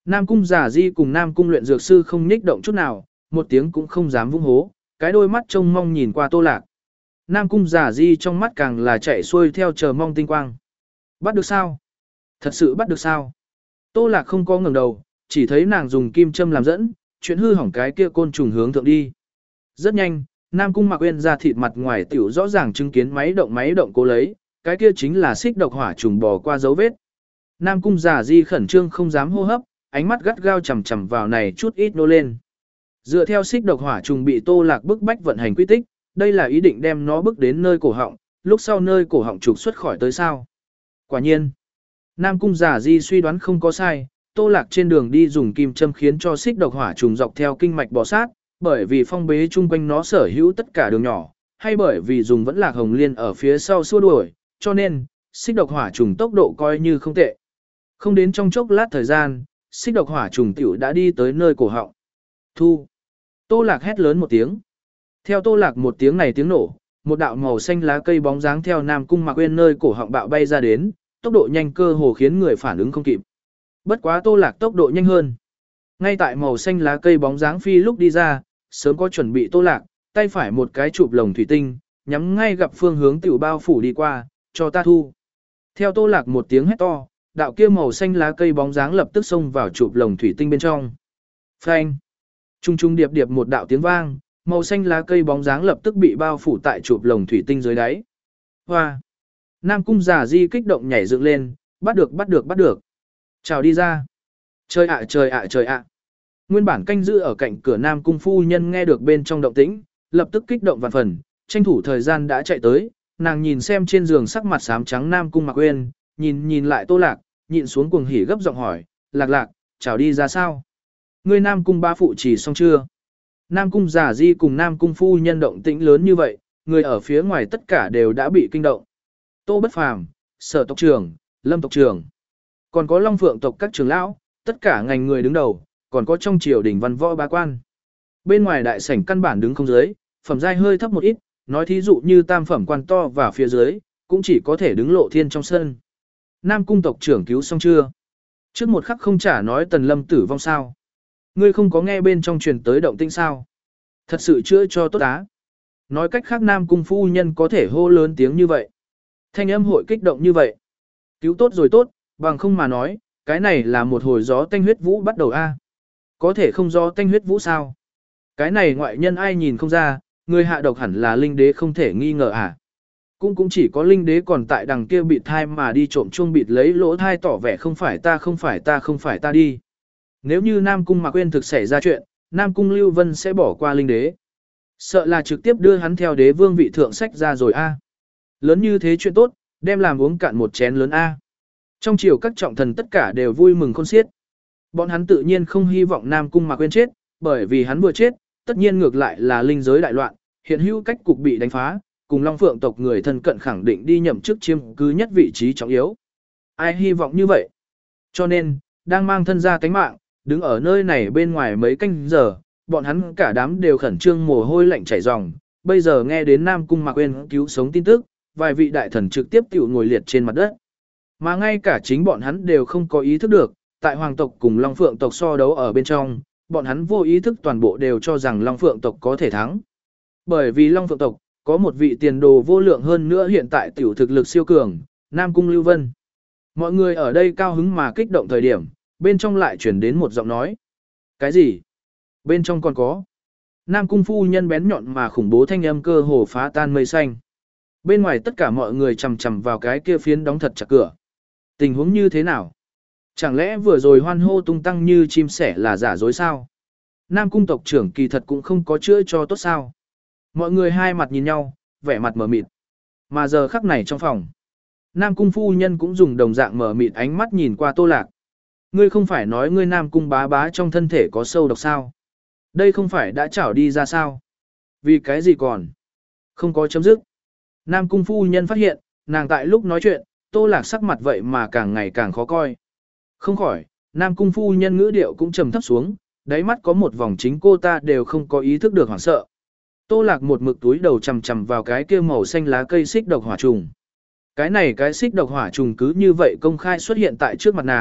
Nam cung giả di cùng Nam cung luyện dược sư không nhích động chút nào, một tiếng cũng không dám vung hố, cái đôi mắt trông mong nhìn qua Tô Lạc. Nam cung giả di trong mắt càng là chạy xuôi theo chờ mong tinh quang. Bắt được sao? Thật sự bắt được sao? Tô Lạc không có ngẩng đầu, chỉ thấy nàng dùng kim châm làm dẫn, chuyện hư hỏng cái kia côn trùng hướng thượng đi. Rất nhanh, Nam cung Mạc Uyên ra thịt mặt ngoài tiểu rõ ràng chứng kiến máy động máy động cố lấy, cái kia chính là xích độc hỏa trùng bò qua dấu vết. Nam cung giả di khẩn trương không dám hô hấp, ánh mắt gắt gao chằm chằm vào này chút ít nô lên. Dựa theo xích độc hỏa trùng bị Tô Lạc bức bách vận hành quy tích, đây là ý định đem nó bức đến nơi cổ họng, lúc sau nơi cổ họng trục xuất khỏi tới sao. Quả nhiên, Nam cung giả di suy đoán không có sai, Tô Lạc trên đường đi dùng kim châm khiến cho xích độc hỏa trùng dọc theo kinh mạch bò sát, bởi vì phong bế chung quanh nó sở hữu tất cả đường nhỏ, hay bởi vì dùng vẫn lạc hồng liên ở phía sau xua đuổi, cho nên, xích độc hỏa trùng tốc độ coi như không tệ. Không đến trong chốc lát thời gian, xích độc hỏa trùng tiểu đã đi tới nơi cổ họng. Thu! Tô Lạc hét lớn một tiếng. Theo Tô Lạc một tiếng này tiếng nổ, một đạo màu xanh lá cây bóng dáng theo Nam cung Mạc Uyên nơi cổ họng bạo bay ra đến, tốc độ nhanh cơ hồ khiến người phản ứng không kịp. Bất quá Tô Lạc tốc độ nhanh hơn. Ngay tại màu xanh lá cây bóng dáng phi lúc đi ra, sớm có chuẩn bị Tô Lạc, tay phải một cái chụp lồng thủy tinh, nhắm ngay gặp phương hướng tiểu bao phủ đi qua, cho ta thu. Theo Tô Lạc một tiếng hét to, đạo kia màu xanh lá cây bóng dáng lập tức xông vào chụp lồng thủy tinh bên trong. Phanh! Trung trung điệp điệp một đạo tiếng vang, màu xanh lá cây bóng dáng lập tức bị bao phủ tại chụp lồng thủy tinh dưới đáy. Hoa! Nam cung giả di kích động nhảy dựng lên, bắt được bắt được bắt được. Chào đi ra. Trời ạ trời ạ trời ạ. Nguyên bản canh giữ ở cạnh cửa Nam cung phu nhân nghe được bên trong động tĩnh, lập tức kích động vạn phần, tranh thủ thời gian đã chạy tới, nàng nhìn xem trên giường sắc mặt xám trắng Nam cung Mạc Uyên, nhìn nhìn lại Tô Lạc, nhịn xuống cuồng hỉ gấp giọng hỏi, Lạc Lạc, chào đi ra sao? Ngươi Nam cung ba phụ chỉ xong chưa? Nam cung giả di cùng Nam cung phu nhân động tĩnh lớn như vậy, người ở phía ngoài tất cả đều đã bị kinh động. Tô Bất Phàm, Sở tộc trưởng, Lâm tộc trưởng, còn có Long Phượng tộc các trưởng lão, tất cả ngành người đứng đầu, còn có trong triều đình văn võ bá quan. Bên ngoài đại sảnh căn bản đứng không dưới, phẩm giai hơi thấp một ít, nói thí dụ như tam phẩm quan to và phía dưới, cũng chỉ có thể đứng lộ thiên trong sân. Nam cung tộc trưởng cứu xong chưa? Trước một khắc không trả nói Tần Lâm tử vong sao? Ngươi không có nghe bên trong truyền tới động tĩnh sao? Thật sự chữa cho tốt á. Nói cách khác Nam cung phu nhân có thể hô lớn tiếng như vậy. Thanh âm hội kích động như vậy. Cứu tốt rồi tốt, bằng không mà nói, cái này là một hồi gió tanh huyết vũ bắt đầu a. Có thể không gió tanh huyết vũ sao? Cái này ngoại nhân ai nhìn không ra, người hạ độc hẳn là linh đế không thể nghi ngờ à. Cũng cũng chỉ có linh đế còn tại đằng kia bịt thai mà đi trộm chuông bịt lấy lỗ thai tỏ vẻ không phải ta không phải ta không phải ta đi. Nếu như Nam cung Mạc Uyên thực xảy ra chuyện, Nam cung Lưu Vân sẽ bỏ qua linh đế. Sợ là trực tiếp đưa hắn theo đế vương vị thượng sách ra rồi a. Lớn như thế chuyện tốt, đem làm uống cạn một chén lớn a. Trong triều các trọng thần tất cả đều vui mừng khôn xiết. Bọn hắn tự nhiên không hy vọng Nam cung Mạc Uyên chết, bởi vì hắn vừa chết, tất nhiên ngược lại là linh giới đại loạn, hiện hữu cách cục bị đánh phá, cùng Long Phượng tộc người thân cận khẳng định đi nhậm chức chiêm cứ nhất vị trí trọng yếu. Ai hy vọng như vậy? Cho nên, đang mang thân ra tánh mạng, đứng ở nơi này bên ngoài mấy canh giờ, bọn hắn cả đám đều khẩn trương mồ hôi lạnh chảy ròng. Bây giờ nghe đến Nam cung Mạc Uyên cứu sống tin tức, vài vị đại thần trực tiếp tiểu ngồi liệt trên mặt đất. Mà ngay cả chính bọn hắn đều không có ý thức được, tại hoàng tộc cùng Long Phượng tộc so đấu ở bên trong, bọn hắn vô ý thức toàn bộ đều cho rằng Long Phượng tộc có thể thắng. Bởi vì Long Phượng tộc có một vị tiền đồ vô lượng hơn nữa hiện tại tiểu thực lực siêu cường, Nam cung Lưu Vân. Mọi người ở đây cao hứng mà kích động thời điểm, bên trong lại chuyển đến một giọng nói. Cái gì? Bên trong còn có. Nam cung phu nhân bén nhọn mà khủng bố thanh âm cơ hồ phá tan mây xanh. Bên ngoài tất cả mọi người chầm chầm vào cái kia phiến đóng thật chặt cửa. Tình huống như thế nào? Chẳng lẽ vừa rồi hoan hô tung tăng như chim sẻ là giả dối sao? Nam cung tộc trưởng kỳ thật cũng không có chữa cho tốt sao? Mọi người hai mặt nhìn nhau, vẻ mặt mở mịt. Mà giờ khắc này trong phòng, Nam cung phu nhân cũng dùng đồng dạng mở mịt ánh mắt nhìn qua Tô Lạc. Ngươi không phải nói ngươi Nam cung bá bá trong thân thể có sâu độc sao? Đây không phải đã trảo đi ra sao? Vì cái gì còn? Không có chấm dứt. Nam cung phu nhân phát hiện, nàng tại lúc nói chuyện, Tô Lạc sắc mặt vậy mà càng ngày càng khó coi. Không khỏi, Nam cung phu nhân ngữ điệu cũng trầm thấp xuống, đáy mắt có một vòng chính cô ta đều không có ý thức được hoảng sợ. Tô Lạc một mực túi đầu chầm chầm vào cái kia màu xanh lá cây xích độc hỏa trùng. Cái này cái xích độc hỏa trùng cứ như vậy công khai xuất hiện tại trước mặt nàng,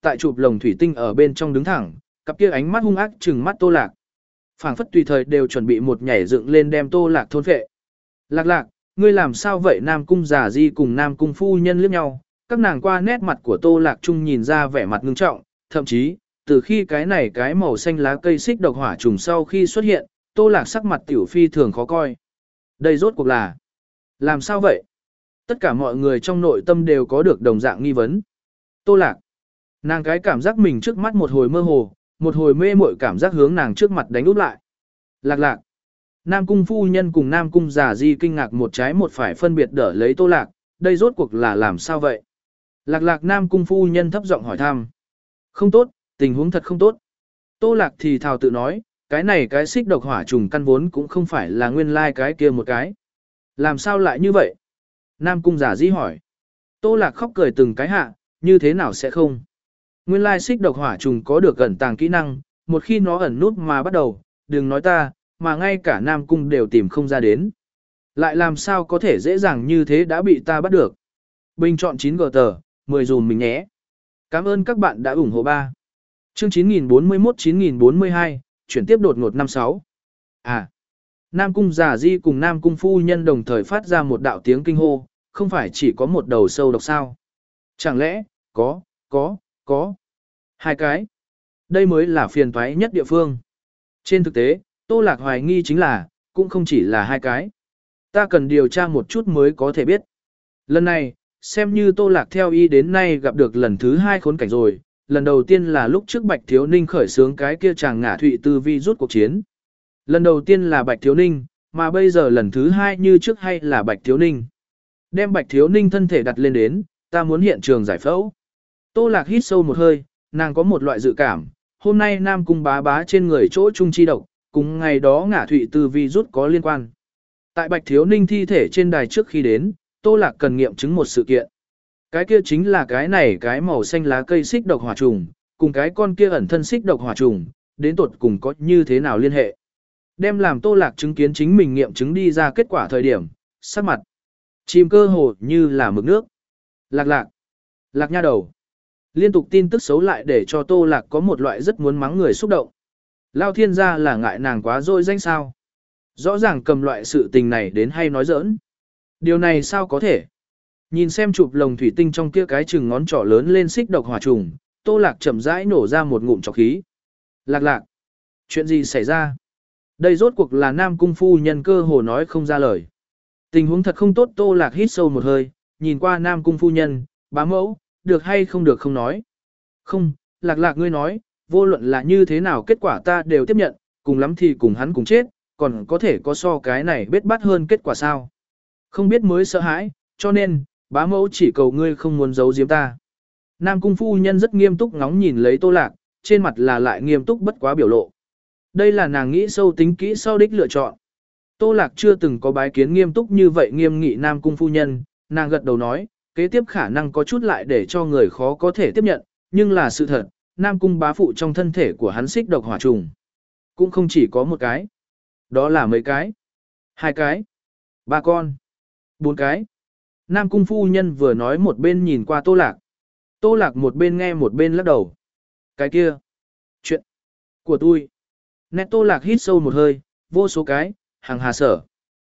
tại chụp lồng thủy tinh ở bên trong đứng thẳng, cặp kia ánh mắt hung ác trừng mắt Tô Lạc. Phảng phất tùy thời đều chuẩn bị một nhảy dựng lên đem Tô Lạc thôn phệ. Lạc Lạc, ngươi làm sao vậy? Nam Cung Giả Di cùng Nam Cung phu nhân liếc nhau, các nàng qua nét mặt của Tô Lạc Trung nhìn ra vẻ mặt ngưng trọng, thậm chí, từ khi cái này cái màu xanh lá cây xích độc hỏa trùng sau khi xuất hiện, Tô Lạc sắc mặt tiểu phi thường khó coi. Đây rốt cuộc là làm sao vậy? Tất cả mọi người trong nội tâm đều có được đồng dạng nghi vấn. Tô Lạc, nàng cái cảm giác mình trước mắt một hồi mơ hồ, một hồi mê muội cảm giác hướng nàng trước mặt đánh úp lại. Lạc Lạc, Nam Cung phu nhân cùng Nam Cung Giả Di kinh ngạc một trái một phải phân biệt đỡ lấy Tô Lạc, đây rốt cuộc là làm sao vậy? Lạc Lạc Nam Cung phu nhân thấp giọng hỏi thăm. Không tốt, tình huống thật không tốt. Tô Lạc thì thào tự nói, cái này cái xích độc hỏa trùng căn vốn cũng không phải là nguyên lai like cái kia một cái. Làm sao lại như vậy? Nam Cung Giả Di hỏi. Tô Lạc khóc cười từng cái hạ, như thế nào sẽ không? Nguyên lai like xích độc hỏa trùng có được ẩn tàng kỹ năng, một khi nó ẩn nút mà bắt đầu, đừng nói ta, mà ngay cả Nam Cung đều tìm không ra đến. Lại làm sao có thể dễ dàng như thế đã bị ta bắt được? Bình chọn chín gờ tờ, mười dùm mình nhé. Cảm ơn các bạn đã ủng hộ ba. Chương chín nghìn bốn mươi mốt chín nghìn bốn mươi hai, chuyển tiếp đột ngột năm sáu. À, Nam Cung Giả Di cùng Nam Cung phu nhân đồng thời phát ra một đạo tiếng kinh hô, không phải chỉ có một đầu sâu độc sao? Chẳng lẽ, có, có, có. Hai cái. Đây mới là phiền toái nhất địa phương. Trên thực tế, Tô Lạc hoài nghi chính là, cũng không chỉ là hai cái. Ta cần điều tra một chút mới có thể biết. Lần này, xem như Tô Lạc theo ý đến nay gặp được lần thứ hai khốn cảnh rồi. Lần đầu tiên là lúc trước Bạch Thiếu Ninh khởi xướng cái kia chàng ngả thụy tư vi rút cuộc chiến. Lần đầu tiên là Bạch Thiếu Ninh, mà bây giờ lần thứ hai như trước hay là Bạch Thiếu Ninh. Đem Bạch Thiếu Ninh thân thể đặt lên đến, ta muốn hiện trường giải phẫu. Tô Lạc hít sâu một hơi, nàng có một loại dự cảm, hôm nay Nam Cung bá bá trên người chỗ trung chi độc, cùng ngày đó ngả thụy tư vi rút có liên quan. Tại Bạch Thiếu Ninh thi thể trên đài trước khi đến, Tô Lạc cần nghiệm chứng một sự kiện. Cái kia chính là cái này cái màu xanh lá cây xích độc hỏa trùng, cùng cái con kia ẩn thân xích độc hỏa trùng, đến tột cùng có như thế nào liên hệ. Đem làm Tô Lạc chứng kiến chính mình nghiệm chứng đi ra kết quả thời điểm, sắc mặt chìm cơ hồ như là mực nước. Lạc Lạc, Lạc nha đầu. Liên tục tin tức xấu lại để cho Tô Lạc có một loại rất muốn mắng người xúc động. Lao thiên gia là ngại nàng quá dội danh sao. Rõ ràng cầm loại sự tình này đến hay nói giỡn. Điều này sao có thể? Nhìn xem chụp lồng thủy tinh trong kia cái chừng ngón trỏ lớn lên xích độc hỏa trùng, Tô Lạc chậm rãi nổ ra một ngụm trọc khí. Lạc Lạc, chuyện gì xảy ra? Đây rốt cuộc là Nam Cung phu nhân cơ hồ nói không ra lời. Tình huống thật không tốt. Tô Lạc hít sâu một hơi, nhìn qua Nam Cung phu nhân, bá mẫu, được hay không được không nói. Không, Lạc Lạc ngươi nói, vô luận là như thế nào kết quả ta đều tiếp nhận, cùng lắm thì cùng hắn cùng chết, còn có thể có so cái này bết bát hơn kết quả sao. Không biết mới sợ hãi, cho nên, bá mẫu chỉ cầu ngươi không muốn giấu giếm ta. Nam Cung phu nhân rất nghiêm túc ngóng nhìn lấy Tô Lạc, trên mặt là lại nghiêm túc bất quá biểu lộ. Đây là nàng nghĩ sâu tính kỹ sau đích lựa chọn. Tô Lạc chưa từng có bái kiến nghiêm túc như vậy nghiêm nghị Nam Cung phu nhân, nàng gật đầu nói, kế tiếp khả năng có chút lại để cho người khó có thể tiếp nhận, nhưng là sự thật, Nam Cung bá phụ trong thân thể của hắn xích độc hỏa trùng. Cũng không chỉ có một cái. Đó là mấy cái. Hai cái. Ba con. Bốn cái. Nam Cung phu nhân vừa nói một bên nhìn qua Tô Lạc. Tô Lạc một bên nghe một bên lắc đầu. Cái kia. Chuyện. Của tôi. Nét Tô Lạc hít sâu một hơi, vô số cái, hàng hà sở.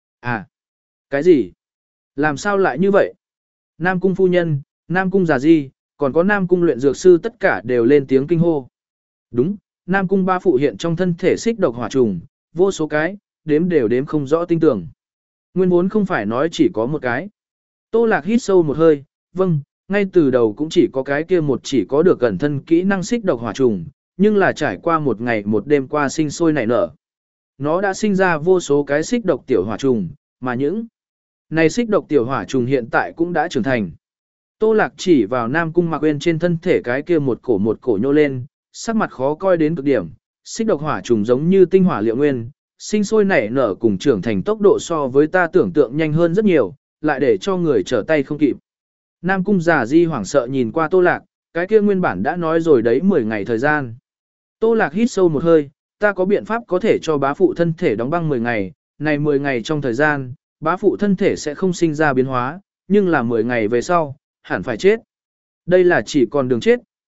À. Cái gì? Làm sao lại như vậy? Nam Cung phu nhân, Nam Cung Giả Di, còn có Nam Cung luyện dược sư tất cả đều lên tiếng kinh hô. Đúng, Nam Cung ba phụ hiện trong thân thể xích độc hỏa trùng, vô số cái, đếm đều đếm không rõ tinh tưởng. Nguyên vốn không phải nói chỉ có một cái. Tô Lạc hít sâu một hơi, vâng, ngay từ đầu cũng chỉ có cái kia một chỉ có được cẩn thân kỹ năng xích độc hỏa trùng, nhưng là trải qua một ngày một đêm qua sinh sôi nảy nở. Nó đã sinh ra vô số cái xích độc tiểu hỏa trùng, mà những này xích độc tiểu hỏa trùng hiện tại cũng đã trưởng thành. Tô Lạc chỉ vào Nam Cung Mạc Uyên trên thân thể cái kia một cổ một cổ nhô lên, sắc mặt khó coi đến cực điểm, xích độc hỏa trùng giống như tinh hỏa liệu nguyên, sinh sôi nảy nở cùng trưởng thành tốc độ so với ta tưởng tượng nhanh hơn rất nhiều, lại để cho người trở tay không kịp. Nam Cung Giả Di hoảng sợ nhìn qua Tô Lạc, cái kia nguyên bản đã nói rồi đấy mười ngày thời gian. Tô Lạc hít sâu một hơi, ta có biện pháp có thể cho bá phụ thân thể đóng băng mười ngày, này mười ngày trong thời gian, bá phụ thân thể sẽ không sinh ra biến hóa, nhưng là mười ngày về sau, hẳn phải chết. Đây là chỉ còn đường chết,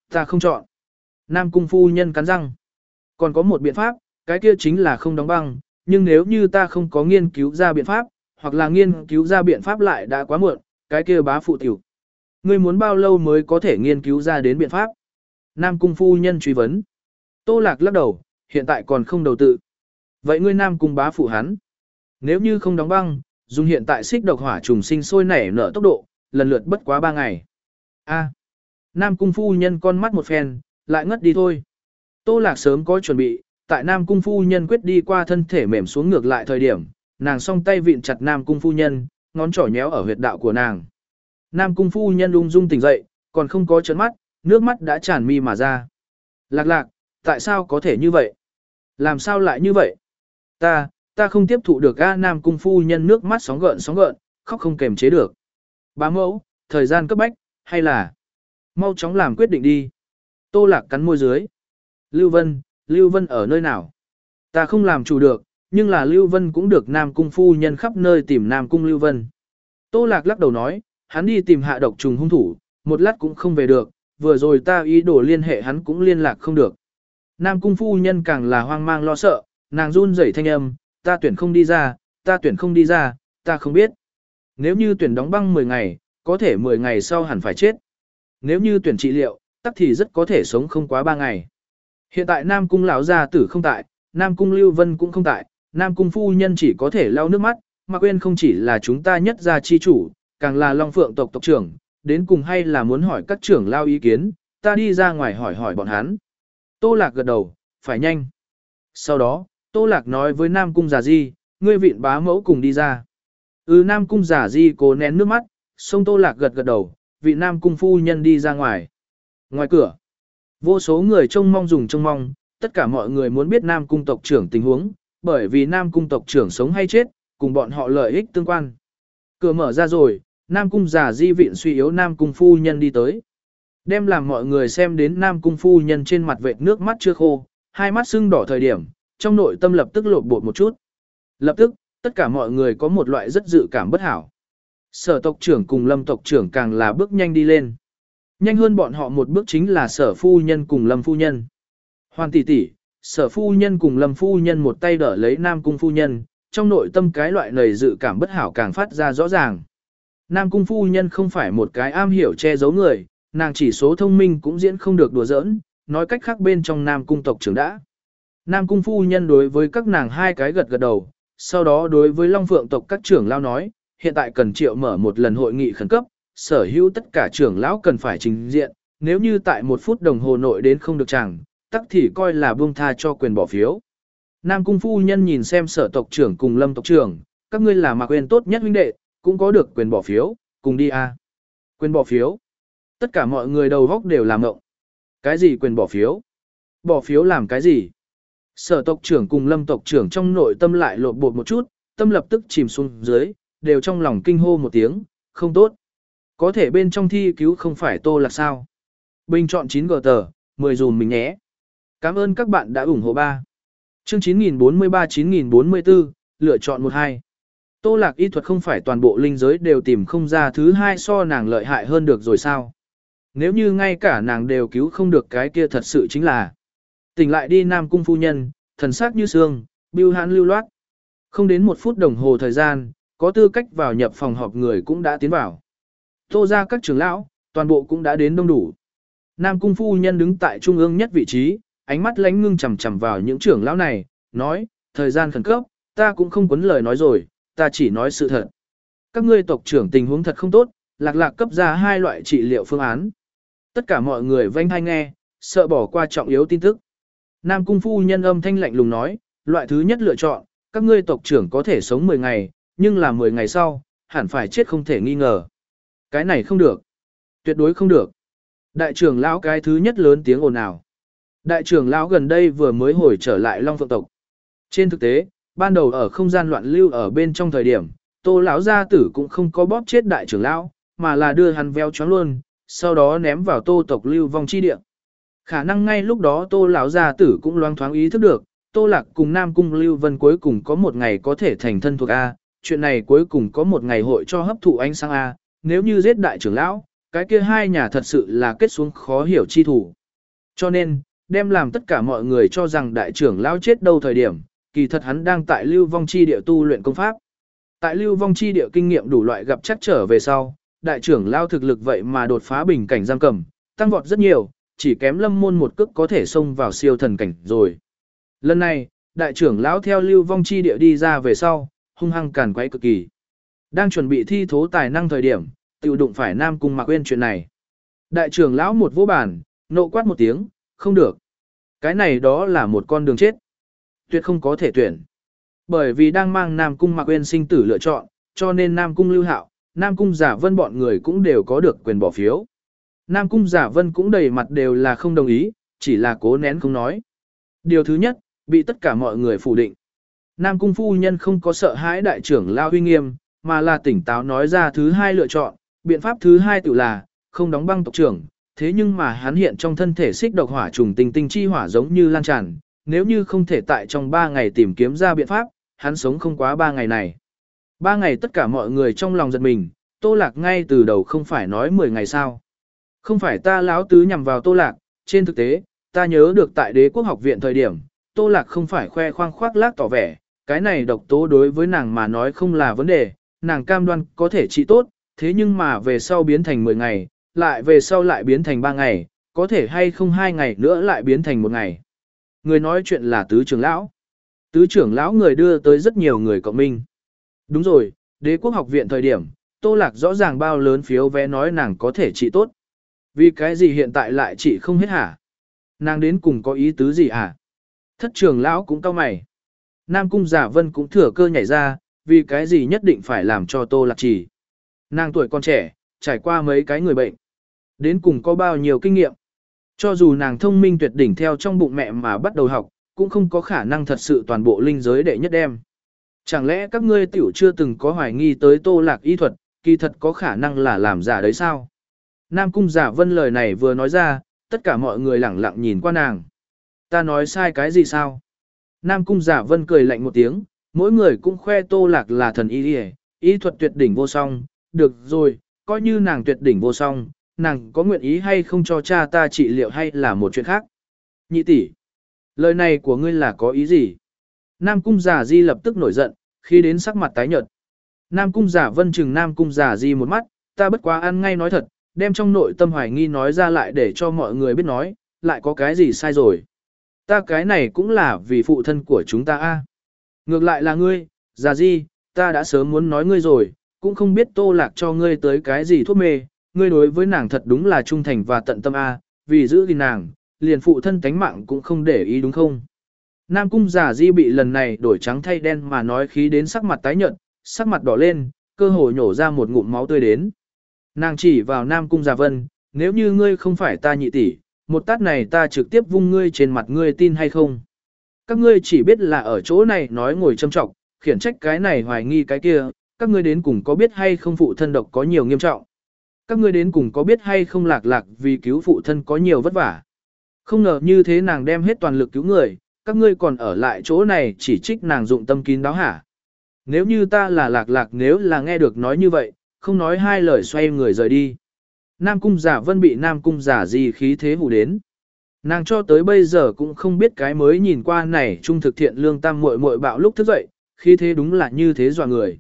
Ta không chọn. Nam cung phu nhân cắn răng. Còn có một biện pháp, cái kia chính là không đóng băng, nhưng nếu như ta không có nghiên cứu ra biện pháp, hoặc là nghiên cứu ra biện pháp lại đã quá muộn, cái kia bá phụ tiểu. Ngươi muốn bao lâu mới có thể nghiên cứu ra đến biện pháp? Nam cung phu nhân truy vấn. Tô Lạc lắc đầu, hiện tại còn không đầu tư. Vậy ngươi Nam cung bá phụ hắn? Nếu như không đóng băng, dùng hiện tại xích độc hỏa trùng sinh sôi nảy nở tốc độ, lần lượt bất quá ba ngày. A. Nam cung phu nhân con mắt một phen, lại ngất đi thôi. Tô Lạc sớm có chuẩn bị, tại Nam cung phu nhân quyết đi qua thân thể mềm xuống ngược lại thời điểm, nàng song tay vịn chặt Nam cung phu nhân, ngón trỏ nhéo ở huyệt đạo của nàng. Nam cung phu nhân ung dung tỉnh dậy, còn không có chớp mắt, nước mắt đã tràn mi mà ra. Lạc lạc, tại sao có thể như vậy? Làm sao lại như vậy? Ta, ta không tiếp thụ được a. Nam cung phu nhân nước mắt sóng gợn sóng gợn, khóc không kềm chế được. Bá mẫu, thời gian cấp bách, hay là mau chóng làm quyết định đi. Tô Lạc cắn môi dưới. Lưu Vân, Lưu Vân ở nơi nào? Ta không làm chủ được, nhưng là Lưu Vân cũng được Nam cung phu nhân khắp nơi tìm Nam cung Lưu Vân. Tô Lạc lắc đầu nói, hắn đi tìm hạ độc trùng hung thủ, một lát cũng không về được, vừa rồi ta ý đồ liên hệ hắn cũng liên lạc không được. Nam cung phu nhân càng là hoang mang lo sợ, nàng run rẩy thanh âm, ta tuyển không đi ra, ta tuyển không đi ra, ta không biết. Nếu như tuyển đóng băng mười ngày, có thể mười ngày sau hẳn phải chết. Nếu như tuyển trị liệu, tắc thì rất có thể sống không quá ba ngày. Hiện tại Nam cung lão gia tử không tại, Nam cung Lưu Vân cũng không tại, Nam cung phu nhân chỉ có thể lau nước mắt, mà quên không chỉ là chúng ta nhất gia chi chủ, càng là Long Phượng tộc tộc trưởng, đến cùng hay là muốn hỏi các trưởng lao ý kiến, ta đi ra ngoài hỏi hỏi bọn hắn. Tô Lạc gật đầu, phải nhanh. Sau đó, Tô Lạc nói với Nam cung Già Di, ngươi vịn bá mẫu cùng đi ra. Ừ. Nam cung Già Di cố nén nước mắt, xong Tô Lạc gật gật đầu, vị Nam cung phu nhân đi ra ngoài. Ngoài cửa, vô số người trông mong dùng trông mong, tất cả mọi người muốn biết Nam cung tộc trưởng tình huống, bởi vì Nam cung tộc trưởng sống hay chết, cùng bọn họ lợi ích tương quan. Cửa mở ra rồi, Nam cung Già Di vịn suy yếu Nam cung phu nhân đi tới. Đem làm mọi người xem đến Nam cung phu nhân trên mặt vệt nước mắt chưa khô, hai mắt sưng đỏ thời điểm, trong nội tâm lập tức lột bột một chút. Lập tức, tất cả mọi người có một loại rất dự cảm bất hảo. Sở tộc trưởng cùng Lâm tộc trưởng càng là bước nhanh đi lên. Nhanh hơn bọn họ một bước chính là sở phu nhân cùng Lâm phu nhân. Hoàn tỷ tỷ, sở phu nhân cùng Lâm phu nhân một tay đỡ lấy Nam cung phu nhân, trong nội tâm cái loại nầy dự cảm bất hảo càng phát ra rõ ràng. Nam cung phu nhân không phải một cái am hiểu che giấu người, nàng chỉ số thông minh cũng diễn không được đùa giỡn, nói cách khác bên trong Nam cung tộc trưởng đã. Nam cung phu nhân đối với các nàng hai cái gật gật đầu, sau đó đối với Long Phượng tộc các trưởng lao nói, hiện tại cần triệu mở một lần hội nghị khẩn cấp, sở hữu tất cả trưởng lão cần phải trình diện, nếu như tại một phút đồng hồ nội đến không được chẳng, tắc thì coi là buông tha cho quyền bỏ phiếu. Nam cung phu nhân nhìn xem sở tộc trưởng cùng Lâm tộc trưởng, các ngươi là mà quyền tốt nhất huynh đệ, cũng có được quyền bỏ phiếu, cùng đi a. Quyền bỏ phiếu. Tất cả mọi người đầu góc đều làm ngộng. Cái gì quyền bỏ phiếu? Bỏ phiếu làm cái gì? Sở tộc trưởng cùng Lâm tộc trưởng trong nội tâm lại lột bột một chút, tâm lập tức chìm xuống dưới, đều trong lòng kinh hô một tiếng, không tốt. Có thể bên trong thi cứu không phải Tô Lạc sao? Bình chọn chín G tờ, mười dùm mình nhé. Cảm ơn các bạn đã ủng hộ ba. Chương chín nghìn bốn mươi ba chín nghìn bốn mươi tư, lựa chọn một hai. Tô Lạc y thuật không phải toàn bộ linh giới đều tìm không ra thứ hai so nàng lợi hại hơn được rồi sao? Nếu như ngay cả nàng đều cứu không được cái kia thật sự chính là tỉnh lại đi Nam cung phu nhân, thần sắc như xương, bưu hãn lưu loát. Không đến một phút đồng hồ thời gian, có tư cách vào nhập phòng họp người cũng đã tiến vào. Tô ra các trưởng lão, toàn bộ cũng đã đến đông đủ. Nam cung phu nhân đứng tại trung ương nhất vị trí, ánh mắt lánh ngưng chằm chằm vào những trưởng lão này, nói, thời gian khẩn cấp, ta cũng không quấn lời nói rồi, ta chỉ nói sự thật. Các ngươi tộc trưởng tình huống thật không tốt, lạc lạc cấp ra hai loại trị liệu phương án. Tất cả mọi người vênh hay nghe, sợ bỏ qua trọng yếu tin tức. Nam cung phu nhân âm thanh lạnh lùng nói, loại thứ nhất lựa chọn, các ngươi tộc trưởng có thể sống mười ngày, nhưng là mười ngày sau, hẳn phải chết không thể nghi ngờ. Cái này không được. Tuyệt đối không được. Đại trưởng lão cái thứ nhất lớn tiếng ồn ào. Đại trưởng lão gần đây vừa mới hồi trở lại Long Phượng tộc. Trên thực tế, ban đầu ở không gian loạn lưu ở bên trong thời điểm, Tô lão gia tử cũng không có bóp chết đại trưởng lão, mà là đưa hắn veo choáng luôn, sau đó ném vào Tô tộc lưu vong chi địa. Khả năng ngay lúc đó Tô lão gia tử cũng loáng thoáng ý thức được, Tô Lạc cùng Nam cung Lưu Vân cuối cùng có một ngày có thể thành thân thuộc A, chuyện này cuối cùng có một ngày hội cho hấp thụ ánh sáng A, nếu như giết đại trưởng lão, cái kia hai nhà thật sự là kết xuống khó hiểu chi thủ. Cho nên, đem làm tất cả mọi người cho rằng đại trưởng lão chết đâu thời điểm, kỳ thật hắn đang tại lưu vong chi địa tu luyện công pháp. Tại lưu vong chi địa kinh nghiệm đủ loại gặp chắc trở về sau, đại trưởng lão thực lực vậy mà đột phá bình cảnh giam cầm, tăng vọt rất nhiều, chỉ kém lâm môn một cước có thể xông vào siêu thần cảnh rồi. Lần này, đại trưởng lão theo lưu vong chi địa đi ra về sau, hung hăng càn quấy cực kỳ. Đang chuẩn bị thi thố tài năng thời điểm, tự đụng phải Nam Cung Mạc Uyên chuyện này. Đại trưởng lão một vỗ bàn, nộ quát một tiếng, không được. Cái này đó là một con đường chết. Tuyệt không có thể tuyển. Bởi vì đang mang Nam Cung Mạc Uyên sinh tử lựa chọn, cho nên Nam Cung Lưu Hạo, Nam Cung Giả Vân bọn người cũng đều có được quyền bỏ phiếu. Nam Cung Giả Vân cũng đầy mặt đều là không đồng ý, chỉ là cố nén không nói. Điều thứ nhất, bị tất cả mọi người phủ định. Nam Cung phu nhân không có sợ hãi đại trưởng lao uy nghiêm, mà là tỉnh táo nói ra thứ hai lựa chọn, biện pháp thứ hai tự là, không đóng băng tộc trưởng, thế nhưng mà hắn hiện trong thân thể xích độc hỏa trùng tinh tinh chi hỏa giống như lan tràn, nếu như không thể tại trong ba ngày tìm kiếm ra biện pháp, hắn sống không quá ba ngày này. Ba ngày tất cả mọi người trong lòng giật mình, Tô Lạc ngay từ đầu không phải nói mười ngày sao. Không phải ta láo tứ nhằm vào Tô Lạc, trên thực tế, ta nhớ được tại đế quốc học viện thời điểm, Tô Lạc không phải khoe khoang khoác lác tỏ vẻ, cái này độc tố đối với nàng mà nói không là vấn đề, nàng cam đoan có thể trị tốt, thế nhưng mà về sau biến thành mười ngày, lại về sau lại biến thành ba ngày, có thể hay không hai ngày nữa lại biến thành một ngày. Người nói chuyện là tứ trưởng lão. Tứ trưởng lão người đưa tới rất nhiều người cộng minh. Đúng rồi, đế quốc học viện thời điểm, Tô Lạc rõ ràng bao lớn phiếu vé nói nàng có thể trị tốt. Vì cái gì hiện tại lại trị không hết hả? Nàng đến cùng có ý tứ gì hả? Thất trưởng lão cũng cau mày. Nam Cung Giả Vân cũng thừa cơ nhảy ra, vì cái gì nhất định phải làm cho Tô Lạc chỉ. Nàng tuổi còn trẻ, trải qua mấy cái người bệnh. Đến cùng có bao nhiêu kinh nghiệm. Cho dù nàng thông minh tuyệt đỉnh theo trong bụng mẹ mà bắt đầu học, cũng không có khả năng thật sự toàn bộ linh giới đệ nhất đem. Chẳng lẽ các ngươi tiểu chưa từng có hoài nghi tới Tô Lạc y thuật, kỳ thật có khả năng là làm giả đấy sao? Nam Cung Giả Vân lời này vừa nói ra, tất cả mọi người lẳng lặng nhìn qua nàng. Ta nói sai cái gì sao? Nam Cung Giả Vân cười lạnh một tiếng, mỗi người cũng khoe Tô Lạc là thần y y, y thuật tuyệt đỉnh vô song, được rồi, coi như nàng tuyệt đỉnh vô song, nàng có nguyện ý hay không cho cha ta trị liệu hay là một chuyện khác. Nhị tỷ, lời này của ngươi là có ý gì? Nam Cung Giả Di lập tức nổi giận, khi đến sắc mặt tái nhợt. Nam Cung Giả Vân chừng Nam Cung Giả Di một mắt, ta bất quá ăn ngay nói thật, đem trong nội tâm hoài nghi nói ra lại để cho mọi người biết nói, lại có cái gì sai rồi. Ta cái này cũng là vì phụ thân của chúng ta a. Ngược lại là ngươi, Giả Di, ta đã sớm muốn nói ngươi rồi, cũng không biết Tô Lạc cho ngươi tới cái gì thuốc mê, ngươi đối với nàng thật đúng là trung thành và tận tâm a, vì giữ gìn nàng, liền phụ thân tánh mạng cũng không để ý đúng không? Nam Cung Giả Di bị lần này đổi trắng thay đen mà nói khí đến sắc mặt tái nhợt, sắc mặt đỏ lên, cơ hồ nhổ ra một ngụm máu tươi đến. Nàng chỉ vào Nam Cung Giả Vân, nếu như ngươi không phải ta nhị tỷ, một tát này ta trực tiếp vung ngươi trên mặt ngươi tin hay không? Các ngươi chỉ biết là ở chỗ này nói ngồi châm trọng, khiển trách cái này hoài nghi cái kia, các ngươi đến cùng có biết hay không phụ thân độc có nhiều nghiêm trọng? Các ngươi đến cùng có biết hay không Lạc Lạc vì cứu phụ thân có nhiều vất vả? Không ngờ như thế nàng đem hết toàn lực cứu người, các ngươi còn ở lại chỗ này chỉ trích nàng dụng tâm kín đáo hả? Nếu như ta là Lạc Lạc nếu là nghe được nói như vậy, không nói hai lời xoay người rời đi. Nam Cung Giả Vân bị Nam Cung Giả Di khí thế hù đến. Nàng cho tới bây giờ cũng không biết cái mới nhìn qua này trung thực thiện lương tam muội muội bạo lúc thức dậy, khí thế đúng là như thế dọa người.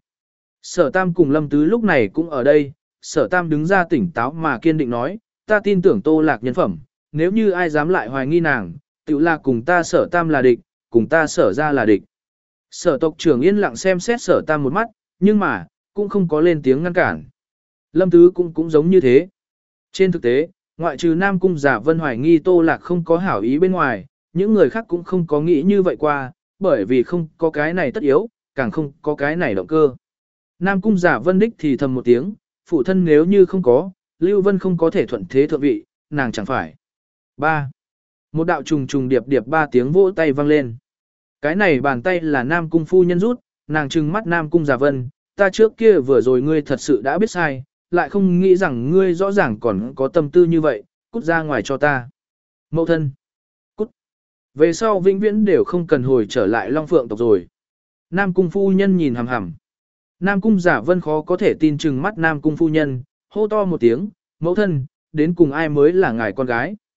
Sở Tam cùng Lâm Tứ lúc này cũng ở đây, Sở Tam đứng ra tỉnh táo mà kiên định nói, ta tin tưởng Tô Lạc nhân phẩm, nếu như ai dám lại hoài nghi nàng, tự là cùng ta Sở Tam là địch, cùng ta Sở ra là địch. Sở tộc trưởng yên lặng xem xét Sở Tam một mắt, nhưng mà, cũng không có lên tiếng ngăn cản. Lâm Tứ cũng cũng giống như thế. Trên thực tế, ngoại trừ Nam Cung Giả Vân hoài nghi Tô Lạc không có hảo ý bên ngoài, những người khác cũng không có nghĩ như vậy qua, bởi vì không có cái này tất yếu, càng không có cái này động cơ. Nam Cung Giả Vân đích thì thầm một tiếng, phụ thân nếu như không có, Lưu Vân không có thể thuận thế thượng vị, nàng chẳng phải. ba. Một đạo trùng trùng điệp điệp ba tiếng vỗ tay vang lên. Cái này bàn tay là Nam Cung phu nhân rút, nàng trừng mắt Nam Cung Giả Vân, ta trước kia vừa rồi ngươi thật sự đã biết sai, lại không nghĩ rằng ngươi rõ ràng còn có tâm tư như vậy, cút ra ngoài cho ta. Mẫu thân. Cút. Về sau vĩnh viễn đều không cần hồi trở lại Long Phượng tộc rồi. Nam Cung phu nhân nhìn hằm hằm. Nam Cung Giả Vân khó có thể tin chừng mắt Nam Cung phu nhân, hô to một tiếng, mẫu thân, đến cùng ai mới là ngài con gái.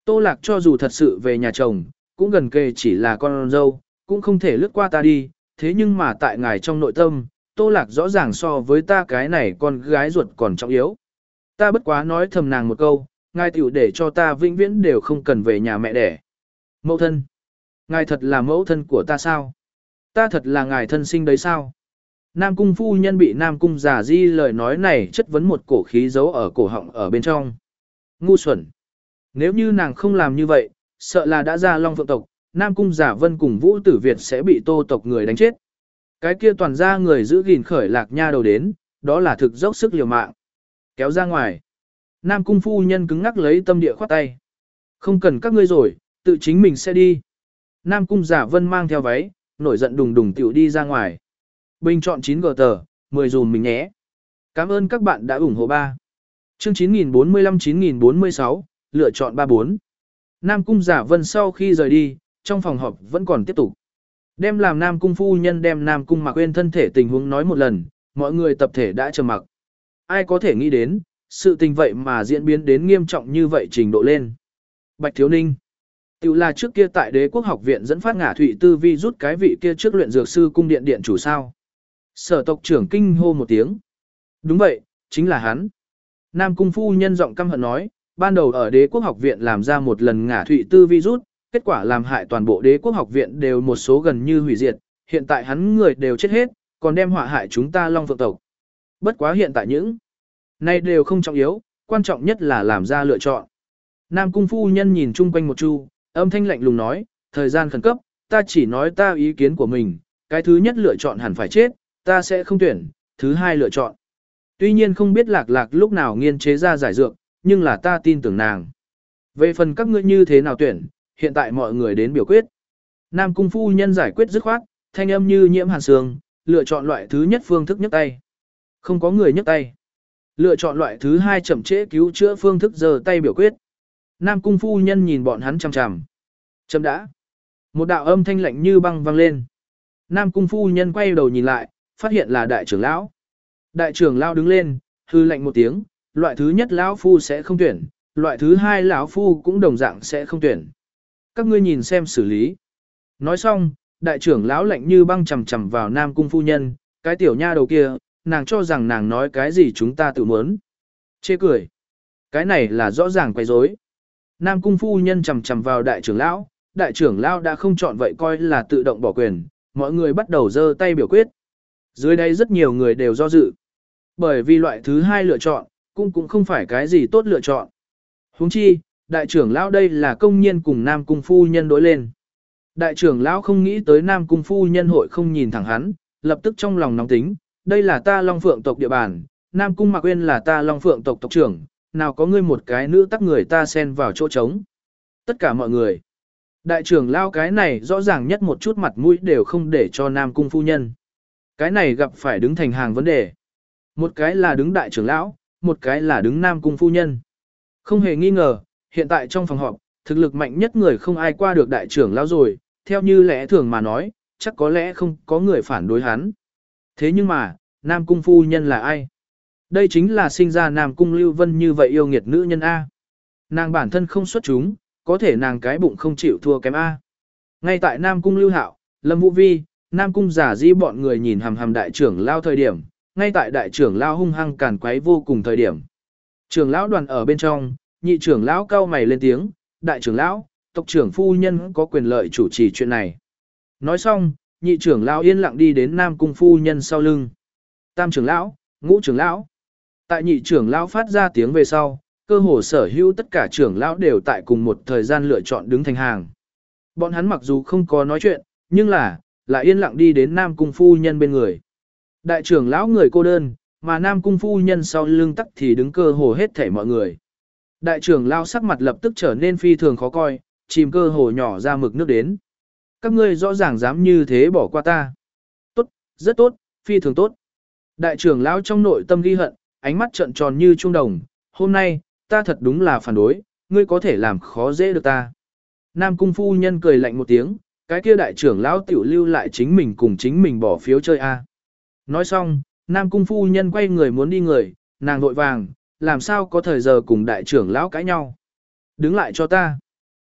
Tô Lạc cho dù thật sự về nhà chồng, cũng gần kề chỉ là con dâu, cũng không thể lướt qua ta đi, thế nhưng mà tại ngài trong nội tâm, Tô Lạc rõ ràng so với ta cái này con gái ruột còn trọng yếu. Ta bất quá nói thầm nàng một câu, ngài tiểu để cho ta vĩnh viễn đều không cần về nhà mẹ đẻ. Mẫu thân. Ngài thật là mẫu thân của ta sao? Ta thật là ngài thân sinh đấy sao? Nam cung phu nhân bị Nam cung giả di lời nói này chất vấn một cổ khí giấu ở cổ họng ở bên trong. Ngu xuẩn. Nếu như nàng không làm như vậy, sợ là đã ra Long Phượng tộc, Nam cung giả vân cùng Vũ Tử Việt sẽ bị Tô tộc người đánh chết. Cái kia toàn ra người giữ gìn khởi lạc nha đầu đến, đó là thực dốc sức liều mạng. Kéo ra ngoài. Nam cung phu nhân cứng ngắc lấy tâm địa khoát tay. Không cần các ngươi rồi, tự chính mình sẽ đi. Nam cung giả vân mang theo váy, nổi giận đùng đùng tiểu đi ra ngoài. Bình chọn chín gờ tờ, mười dùm mình nhé. Cảm ơn các bạn đã ủng hộ ba. Chương chín nghìn bốn mươi lăm chín nghìn bốn mươi sáu, lựa chọn ba bốn. Nam cung giả vân sau khi rời đi, trong phòng họp vẫn còn tiếp tục. Đem làm Nam cung phu nhân đem Nam cung Mạc Uyên thân thể tình huống nói một lần, mọi người tập thể đã trầm mặc. Ai có thể nghĩ đến, sự tình vậy mà diễn biến đến nghiêm trọng như vậy trình độ lên. Bạch Thiếu Ninh. Tiểu là trước kia tại Đế Quốc Học viện dẫn phát ngả thụy tư vi rút cái vị kia trước luyện dược sư cung điện điện chủ sao. Sở tộc trưởng kinh hô một tiếng. Đúng vậy, chính là hắn. Nam cung phu nhân giọng căm hận nói, ban đầu ở Đế Quốc Học viện làm ra một lần ngả thụy tư vi rút, kết quả làm hại toàn bộ Đế Quốc Học viện đều một số gần như hủy diệt, hiện tại hắn người đều chết hết, còn đem họa hại chúng ta Long Phượng tộc. Bất quá hiện tại những này đều không trọng yếu, quan trọng nhất là làm ra lựa chọn. Nam cung phu nhân nhìn chung quanh một chu, âm thanh lạnh lùng nói, thời gian khẩn cấp, ta chỉ nói ta ý kiến của mình, cái thứ nhất lựa chọn hẳn phải chết, ta sẽ không tuyển, thứ hai lựa chọn. Tuy nhiên không biết lạc lạc lúc nào nghiên chế ra giải dược, nhưng là ta tin tưởng nàng. Về phần các ngươi như thế nào tuyển, hiện tại mọi người đến biểu quyết. Nam cung phu nhân giải quyết dứt khoát, thanh âm như nhiễm hàn sương, lựa chọn loại thứ nhất phương thức nhấc tay. Không có người nhấc tay. Lựa chọn loại thứ hai chậm trễ cứu chữa phương thức giơ tay biểu quyết. Nam cung phu nhân nhìn bọn hắn chằm chằm. Chấm đã. Một đạo âm thanh lạnh như băng vang lên. Nam cung phu nhân quay đầu nhìn lại, phát hiện là đại trưởng lão. Đại trưởng lão đứng lên, hư lạnh một tiếng, loại thứ nhất lão phu sẽ không tuyển, loại thứ hai lão phu cũng đồng dạng sẽ không tuyển. Các ngươi nhìn xem xử lý. Nói xong, đại trưởng lão lạnh như băng chằm chằm vào Nam cung phu nhân, cái tiểu nha đầu kia, nàng cho rằng nàng nói cái gì chúng ta tự muốn. Chê cười. Cái này là rõ ràng quấy rối. Nam cung phu nhân chằm chằm vào đại trưởng lão, đại trưởng lão đã không chọn vậy coi là tự động bỏ quyền, mọi người bắt đầu giơ tay biểu quyết. Dưới đây rất nhiều người đều do dự. Bởi vì loại thứ hai lựa chọn, cũng cũng không phải cái gì tốt lựa chọn. Huống chi, đại trưởng lão đây là công nhiên cùng Nam cung phu nhân đối lên. Đại trưởng lão không nghĩ tới Nam cung phu nhân hội không nhìn thẳng hắn, lập tức trong lòng nóng tính, đây là ta Long Phượng tộc địa bàn, Nam cung Mạc Uyên là ta Long Phượng tộc tộc trưởng, nào có ngươi một cái nữ tắc người ta xen vào chỗ trống. Tất cả mọi người. Đại trưởng lão cái này rõ ràng nhất một chút mặt mũi đều không để cho Nam cung phu nhân. Cái này gặp phải đứng thành hàng vấn đề. Một cái là đứng đại trưởng lão, một cái là đứng Nam cung phu nhân. Không hề nghi ngờ, hiện tại trong phòng họp, thực lực mạnh nhất người không ai qua được đại trưởng lão rồi, theo như lẽ thường mà nói, chắc có lẽ không có người phản đối hắn. Thế nhưng mà, Nam cung phu nhân là ai? Đây chính là sinh ra Nam cung Lưu Vân như vậy yêu nghiệt nữ nhân A. Nàng bản thân không xuất chúng, có thể nàng cái bụng không chịu thua kém A. Ngay tại Nam cung Lưu Hạo, Lâm Vũ Vi, Nam cung giả di bọn người nhìn hằm hằm đại trưởng lao thời điểm, ngay tại đại trưởng lao hung hăng càn quấy vô cùng thời điểm. Trưởng lão đoàn ở bên trong, nhị trưởng lão cau mày lên tiếng, đại trưởng lão, tộc trưởng phu nhân có quyền lợi chủ trì chuyện này. Nói xong, nhị trưởng lão yên lặng đi đến Nam cung phu nhân sau lưng. Tam trưởng lão, ngũ trưởng lão. Tại nhị trưởng lão phát ra tiếng về sau, cơ hồ sở hữu tất cả trưởng lão đều tại cùng một thời gian lựa chọn đứng thành hàng. Bọn hắn mặc dù không có nói chuyện, nhưng là, lại yên lặng đi đến Nam cung phu nhân bên người. Đại trưởng lão người cô đơn, mà Nam cung phu nhân sau lưng tắc thì đứng cơ hồ hết thảy mọi người. Đại trưởng lão sắc mặt lập tức trở nên phi thường khó coi, chìm cơ hồ nhỏ ra mực nước đến. Các ngươi rõ ràng dám như thế bỏ qua ta. Tốt, rất tốt, phi thường tốt. Đại trưởng lão trong nội tâm ghi hận, ánh mắt trợn tròn như trung đồng, hôm nay, ta thật đúng là phản đối, ngươi có thể làm khó dễ được ta. Nam cung phu nhân cười lạnh một tiếng, cái kia đại trưởng lão tiểu lưu lại chính mình cùng chính mình bỏ phiếu chơi a. Nói xong, Nam cung phu nhân quay người muốn đi người, nàng vội vàng, làm sao có thời giờ cùng đại trưởng lão cãi nhau. Đứng lại cho ta.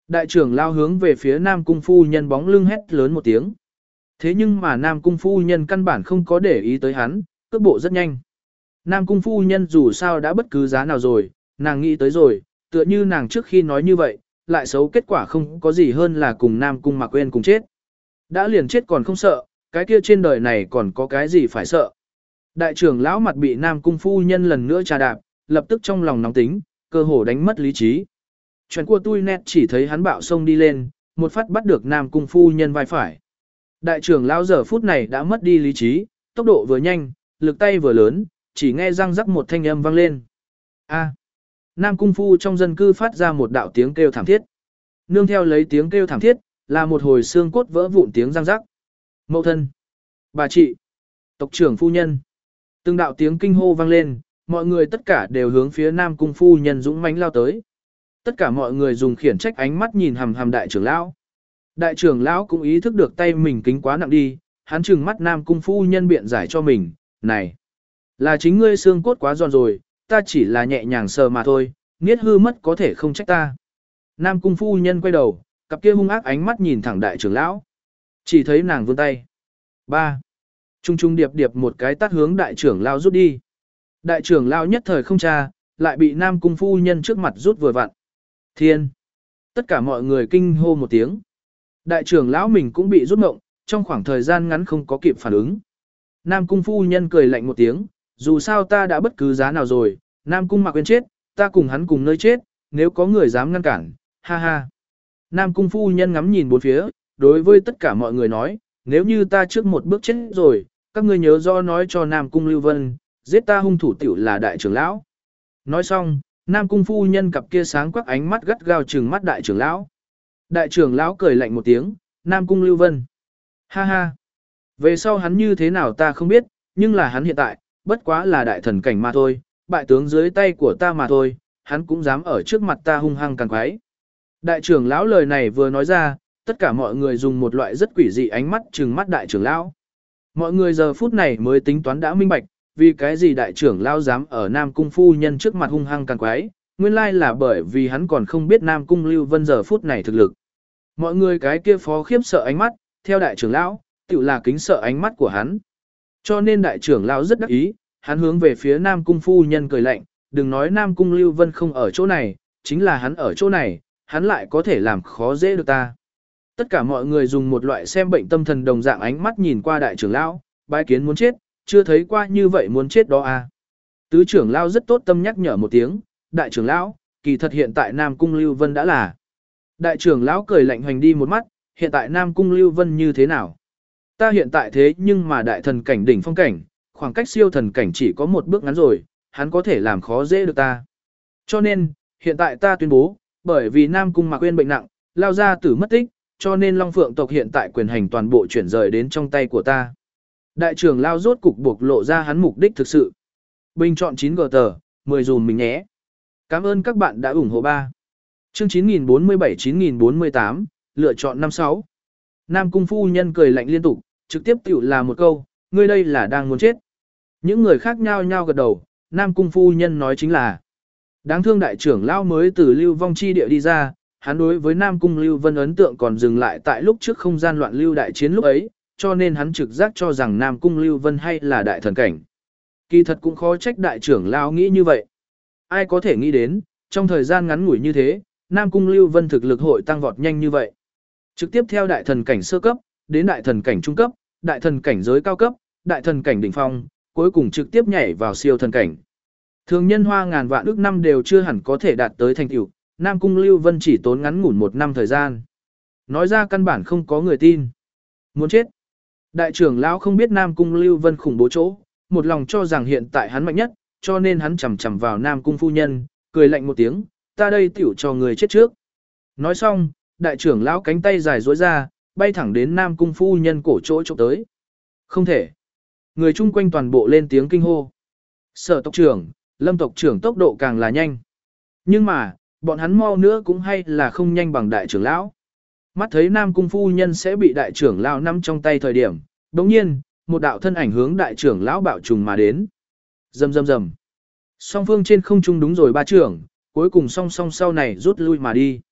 Đại trưởng lao hướng về phía Nam Cung phu nhân bóng lưng hét lớn một tiếng. Thế nhưng mà Nam Cung phu nhân căn bản không có để ý tới hắn, cước bộ rất nhanh. Nam Cung phu nhân dù sao đã bất cứ giá nào rồi, nàng nghĩ tới rồi, tựa như nàng trước khi nói như vậy, lại xấu kết quả không có gì hơn là cùng Nam Cung Mạc Uyên cùng chết. Đã liền chết còn không sợ, cái kia trên đời này còn có cái gì phải sợ. Đại trưởng lão mặt bị Nam Cung phu nhân lần nữa trà đạp, lập tức trong lòng nóng tính, cơ hồ đánh mất lý trí. Chuyện của tôi nét chỉ thấy hắn bạo sông đi lên, một phát bắt được Nam Cung phu nhân vai phải. Đại trưởng lão giờ phút này đã mất đi lý trí, tốc độ vừa nhanh, lực tay vừa lớn, chỉ nghe răng rắc một thanh âm vang lên. A. Nam Cung phu trong dân cư phát ra một đạo tiếng kêu thảm thiết. Nương theo lấy tiếng kêu thảm thiết, là một hồi xương cốt vỡ vụn tiếng răng rắc. Mẫu thân, bà chị, tộc trưởng phu nhân. Từng đạo tiếng kinh hô vang lên, mọi người tất cả đều hướng phía Nam Cung phu nhân dũng mãnh lao tới. Tất cả mọi người dùng khiển trách ánh mắt nhìn hằm hằm đại trưởng lão. Đại trưởng lão cũng ý thức được tay mình kính quá nặng đi, hắn trừng mắt Nam Cung phu nhân biện giải cho mình, "Này, là chính ngươi xương cốt quá giòn rồi, ta chỉ là nhẹ nhàng sờ mà thôi, niết hư mất có thể không trách ta." Nam Cung phu nhân quay đầu, cặp kia hung ác ánh mắt nhìn thẳng đại trưởng lão. Chỉ thấy nàng vươn tay. Ba. Trung trung điệp điệp một cái tát hướng đại trưởng lão rút đi. Đại trưởng lão nhất thời không tra, lại bị Nam Cung phu nhân trước mặt rút vừa vặn. Thiên. Tất cả mọi người kinh hô một tiếng. Đại trưởng lão mình cũng bị rút ngộng, trong khoảng thời gian ngắn không có kịp phản ứng. Nam Cung phu nhân cười lạnh một tiếng, dù sao ta đã bất cứ giá nào rồi, Nam Cung Mạc Uyên chết, ta cùng hắn cùng nơi chết, nếu có người dám ngăn cản, ha ha. Nam Cung phu nhân ngắm nhìn bốn phía, đối với tất cả mọi người nói, nếu như ta trước một bước chết rồi, các ngươi nhớ rõ nói cho Nam Cung Lưu Vân, giết ta hung thủ tiểu là đại trưởng lão. Nói xong, Nam Cung phu nhân cặp kia sáng quắc ánh mắt gắt gao trừng mắt đại trưởng lão. Đại trưởng lão cười lạnh một tiếng, Nam Cung Lưu Vân. Ha ha. Về sau hắn như thế nào ta không biết, nhưng là hắn hiện tại, bất quá là đại thần cảnh mà thôi, bại tướng dưới tay của ta mà thôi, hắn cũng dám ở trước mặt ta hung hăng càng quái. Đại trưởng lão lời này vừa nói ra, tất cả mọi người dùng một loại rất quỷ dị ánh mắt trừng mắt đại trưởng lão. Mọi người giờ phút này mới tính toán đã minh bạch, vì cái gì đại trưởng lão dám ở Nam Cung phu nhân trước mặt hung hăng càng quái, nguyên lai là bởi vì hắn còn không biết Nam Cung Lưu Vân giờ phút này thực lực. Mọi người cái kia phó khiếp sợ ánh mắt, theo đại trưởng lão, tự là kính sợ ánh mắt của hắn. Cho nên đại trưởng lão rất đắc ý, hắn hướng về phía Nam Cung phu nhân cười lạnh, đừng nói Nam Cung Lưu Vân không ở chỗ này, chính là hắn ở chỗ này, hắn lại có thể làm khó dễ được ta. Tất cả mọi người dùng một loại xem bệnh tâm thần đồng dạng ánh mắt nhìn qua đại trưởng lão, bái kiến muốn chết, chưa thấy qua như vậy muốn chết đó à. Tứ trưởng lão rất tốt tâm nhắc nhở một tiếng, đại trưởng lão, kỳ thật hiện tại Nam Cung Lưu Vân đã là. Đại trưởng lão cười lạnh hoành đi một mắt, hiện tại Nam Cung Lưu Vân như thế nào? Ta hiện tại thế nhưng mà đại thần cảnh đỉnh phong cảnh, khoảng cách siêu thần cảnh chỉ có một bước ngắn rồi, hắn có thể làm khó dễ được ta. Cho nên, hiện tại ta tuyên bố, bởi vì Nam Cung Mạc Uyên bệnh nặng, lao ra tử mất tích, cho nên Long Phượng tộc hiện tại quyền hành toàn bộ chuyển rời đến trong tay của ta. Đại trưởng lao rốt cục buộc lộ ra hắn mục đích thực sự. Bình chọn chín gờ tờ, mười dùm mình nhé. Cảm ơn các bạn đã ủng hộ ba. Chương chín nghìn bốn mươi bảy chín nghìn bốn mươi tám, lựa chọn năm sáu. Nam Cung phu nhân cười lạnh liên tục, trực tiếp tiểu là một câu, ngươi đây là đang muốn chết. Những người khác nhao nhao gật đầu, Nam Cung phu nhân nói chính là đáng thương đại trưởng lao mới từ lưu vong chi địa đi ra, hắn đối với Nam Cung Lưu Vân ấn tượng còn dừng lại tại lúc trước không gian loạn lưu đại chiến lúc ấy, cho nên hắn trực giác cho rằng Nam Cung Lưu Vân hay là đại thần cảnh. Kỳ thật cũng khó trách đại trưởng lao nghĩ như vậy. Ai có thể nghĩ đến, trong thời gian ngắn ngủi như thế, Nam Cung Lưu Vân thực lực hội tăng vọt nhanh như vậy. Trực tiếp theo đại thần cảnh sơ cấp, đến đại thần cảnh trung cấp, đại thần cảnh giới cao cấp, đại thần cảnh đỉnh phong, cuối cùng trực tiếp nhảy vào siêu thần cảnh. Thường nhân hoa ngàn vạn ước năm đều chưa hẳn có thể đạt tới thành tựu, Nam Cung Lưu Vân chỉ tốn ngắn ngủn một năm thời gian. Nói ra căn bản không có người tin. Muốn chết. Đại trưởng lão không biết Nam Cung Lưu Vân khủng bố chỗ, một lòng cho rằng hiện tại hắn mạnh nhất, cho nên hắn chầm chầm vào Nam Cung phu nhân, cười lạnh một tiếng, ta đây tiểu cho người chết trước. Nói xong, đại trưởng lão cánh tay dài duỗi ra, bay thẳng đến Nam Cung phu nhân cổ chỗ chụp tới. Không thể. Người chung quanh toàn bộ lên tiếng kinh hô. Sở tộc trưởng, Lâm tộc trưởng tốc độ càng là nhanh. Nhưng mà, bọn hắn mau nữa cũng hay là không nhanh bằng đại trưởng lão. Mắt thấy Nam Cung phu nhân sẽ bị đại trưởng lão nắm trong tay thời điểm, đồng nhiên, một đạo thân ảnh hướng đại trưởng lão bạo trùng mà đến. Rầm rầm rầm. Song phương trên không trung đúng rồi ba trưởng, cuối cùng song song sau này rút lui mà đi.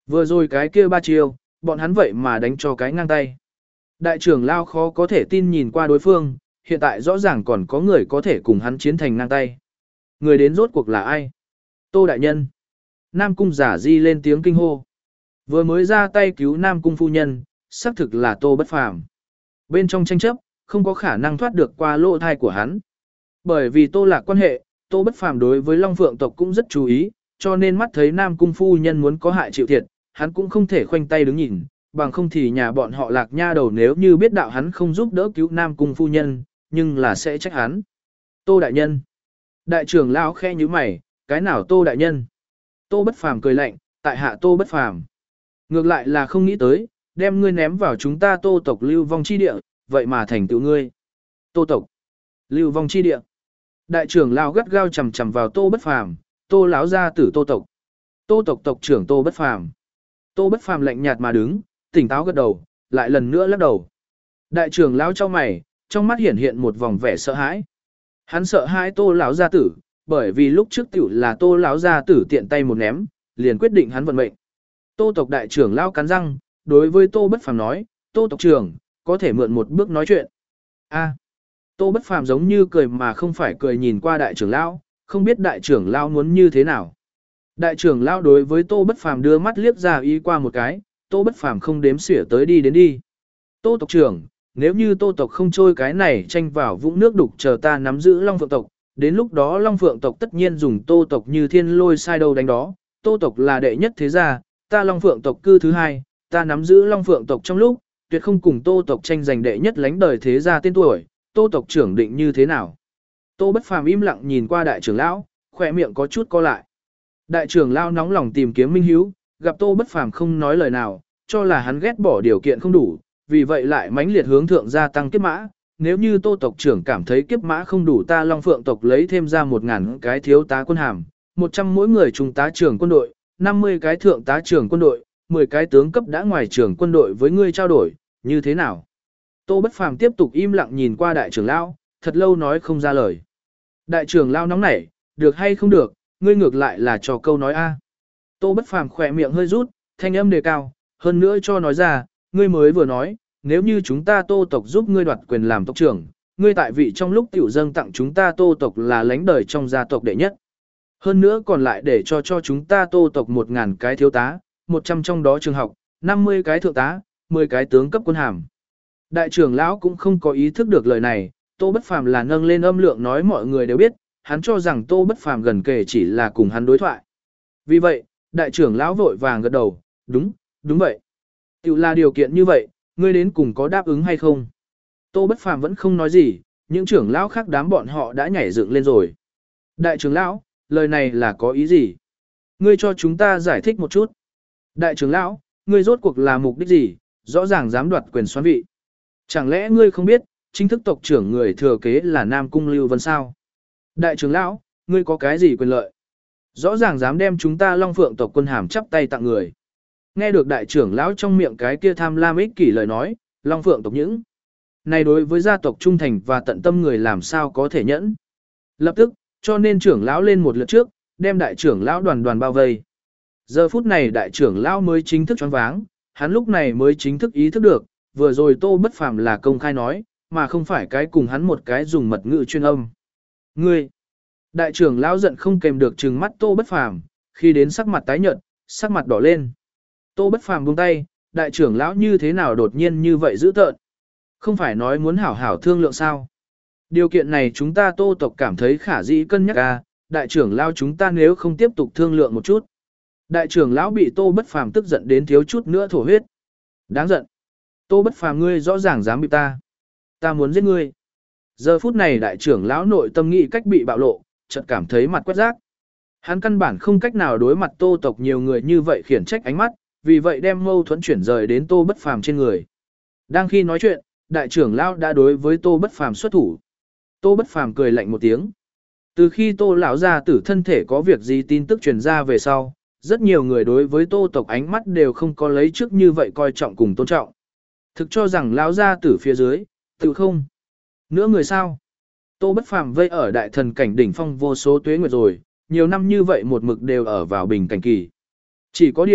Vừa rồi cái kia ba chiêu, bọn hắn vậy mà đánh cho cái ngang tay. Đại trưởng lao khó có thể tin nhìn qua đối phương, hiện tại rõ ràng còn có người có thể cùng hắn chiến thành ngang tay. Người đến rốt cuộc là ai? Tô đại nhân. Nam cung giả di lên tiếng kinh hô. Vừa mới ra tay cứu Nam cung phu nhân, xác thực là Tô Bất Phàm. Bên trong tranh chấp, không có khả năng thoát được qua lỗ thai của hắn. Bởi vì Tô Lạc quan hệ, Tô Bất Phàm đối với Long Phượng tộc cũng rất chú ý, cho nên mắt thấy Nam cung phu nhân muốn có hại chịu thiệt, hắn cũng không thể khoanh tay đứng nhìn, bằng không thì nhà bọn họ Lạc nha đầu nếu như biết đạo hắn không giúp đỡ cứu Nam cung phu nhân, nhưng là sẽ trách hắn. Tô đại nhân. Đại trưởng lão khẽ nhíu mày, cái nào Tô đại nhân? Tô Bất Phàm cười lạnh, tại hạ Tô Bất Phàm. Ngược lại là không nghĩ tới, đem ngươi ném vào chúng ta Tô tộc lưu vong chi địa, vậy mà thành tựu ngươi. Tô tộc, lưu vong chi địa. Đại trưởng lão gắt gao chằm chằm vào Tô Bất Phàm, Tô lão gia tử Tô tộc. Tô tộc tộc trưởng Tô Bất Phàm. Tô Bất Phàm lạnh nhạt mà đứng, tỉnh táo gật đầu, lại lần nữa lắc đầu. Đại trưởng lão chau mày, trong mắt hiện hiện một vòng vẻ sợ hãi. Hắn sợ hãi Tô lão gia tử, bởi vì lúc trước tiểu là Tô lão gia tử tiện tay một ném, liền quyết định hắn vận mệnh. Tô tộc đại trưởng lão cắn răng, đối với Tô Bất Phàm nói, Tô tộc trưởng, có thể mượn một bước nói chuyện. A. Tô Bất Phàm giống như cười mà không phải cười nhìn qua đại trưởng lão, không biết đại trưởng lão muốn như thế nào. Đại trưởng lão đối với Tô Bất Phàm đưa mắt liếc ra ý qua một cái, Tô Bất Phàm không đếm xỉa tới đi đến đi. Tô tộc trưởng, nếu như Tô tộc không trôi cái này tranh vào vũng nước đục chờ ta nắm giữ Long Phượng tộc, đến lúc đó Long Phượng tộc tất nhiên dùng Tô tộc như thiên lôi sai đâu đánh đó, Tô tộc là đệ nhất thế gia, ta Long Phượng tộc cư thứ hai, ta nắm giữ Long Phượng tộc trong lúc, tuyệt không cùng Tô tộc tranh giành đệ nhất lánh đời thế gia tên tuổi, Tô tộc trưởng định như thế nào? Tô Bất Phàm im lặng nhìn qua đại trưởng lão, khỏe miệng có chút co lại. Đại trưởng lão nóng lòng tìm kiếm minh hiếu, gặp Tô Bất Phàm không nói lời nào, cho là hắn ghét bỏ điều kiện không đủ, vì vậy lại mãnh liệt hướng thượng gia tăng kiếp mã. Nếu như Tô tộc trưởng cảm thấy kiếp mã không đủ, ta Long Phượng tộc lấy thêm ra một ngàn cái thiếu tá quân hàm, một trăm mỗi người trung tá trưởng quân đội, năm mươi cái thượng tá trưởng quân đội, mười cái tướng cấp đã ngoài trưởng quân đội với ngươi trao đổi, như thế nào? Tô Bất Phàm tiếp tục im lặng nhìn qua đại trưởng lão, thật lâu nói không ra lời. Đại trưởng lão nóng nảy, được hay không được, ngươi ngược lại là cho câu nói a. Tô Bất Phàm khỏe miệng hơi rút, thanh âm đề cao, hơn nữa cho nói ra, ngươi mới vừa nói, nếu như chúng ta Tô tộc giúp ngươi đoạt quyền làm tộc trưởng, ngươi tại vị trong lúc tiểu dâng tặng chúng ta Tô tộc là lãnh đời trong gia tộc đệ nhất. Hơn nữa còn lại để cho cho chúng ta Tô tộc một ngàn cái thiếu tá, một trăm trong đó trường học, năm mươi cái thượng tá, mười cái tướng cấp quân hàm. Đại trưởng lão cũng không có ý thức được lời này, Tô Bất Phàm là nâng lên âm lượng nói mọi người đều biết, hắn cho rằng Tô Bất Phàm gần kề chỉ là cùng hắn đối thoại. Vì vậy, đại trưởng lão vội vàng gật đầu, đúng, đúng vậy. Tiểu là điều kiện như vậy, ngươi đến cùng có đáp ứng hay không? Tô Bất Phàm vẫn không nói gì, những trưởng lão khác đám bọn họ đã nhảy dựng lên rồi. Đại trưởng lão, lời này là có ý gì? Ngươi cho chúng ta giải thích một chút. Đại trưởng lão, ngươi rốt cuộc là mục đích gì, rõ ràng dám đoạt quyền xoán vị. Chẳng lẽ ngươi không biết, chính thức tộc trưởng người thừa kế là Nam Cung Lưu Vân sao? Đại trưởng lão, ngươi có cái gì quyền lợi? Rõ ràng dám đem chúng ta Long Phượng tộc quân hàm chắp tay tặng người. Nghe được đại trưởng lão trong miệng cái kia tham lam ích kỷ lời nói, Long Phượng tộc những này đối với gia tộc trung thành và tận tâm người làm sao có thể nhẫn. Lập tức, cho nên trưởng lão lên một lượt trước, đem đại trưởng lão đoàn đoàn bao vây. Giờ phút này đại trưởng lão mới chính thức choáng váng, hắn lúc này mới chính thức ý thức được, vừa rồi Tô Bất Phàm là công khai nói, mà không phải cái cùng hắn một cái dùng mật ngữ chuyên âm. Ngươi! Đại trưởng lão giận không kềm được trừng mắt Tô Bất Phàm, khi đến sắc mặt tái nhợt, sắc mặt đỏ lên. Tô Bất Phàm buông tay, đại trưởng lão như thế nào đột nhiên như vậy dữ tợn? Không phải nói muốn hảo hảo thương lượng sao? Điều kiện này chúng ta Tô tộc cảm thấy khả dĩ cân nhắc à, đại trưởng lão chúng ta nếu không tiếp tục thương lượng một chút. Đại trưởng lão bị Tô Bất Phàm tức giận đến thiếu chút nữa thổ huyết. Đáng giận. Tô Bất Phàm ngươi rõ ràng dám bị ta. Ta muốn giết ngươi. Giờ phút này đại trưởng lão nội tâm nghĩ cách bị bạo lộ, chợt cảm thấy mặt quét rác. Hắn căn bản không cách nào đối mặt Tô tộc nhiều người như vậy khiển trách ánh mắt, vì vậy đem mâu thuẫn chuyển rời đến Tô Bất Phàm trên người. Đang khi nói chuyện, đại trưởng lão đã đối với Tô Bất Phàm xuất thủ. Tô Bất Phàm cười lạnh một tiếng. Từ khi Tô lão gia tử thân thể có việc gì tin tức truyền ra về sau, rất nhiều người đối với Tô tộc ánh mắt đều không có lấy trước như vậy coi trọng cùng tôn trọng. Thực cho rằng lão gia tử phía dưới, tự không. Nữa người sao? Tô Bất Phàm vây ở đại thần cảnh đỉnh phong vô số tuế nguyệt rồi, nhiều năm như vậy một mực đều ở vào bình cảnh kỳ. Chỉ có điều,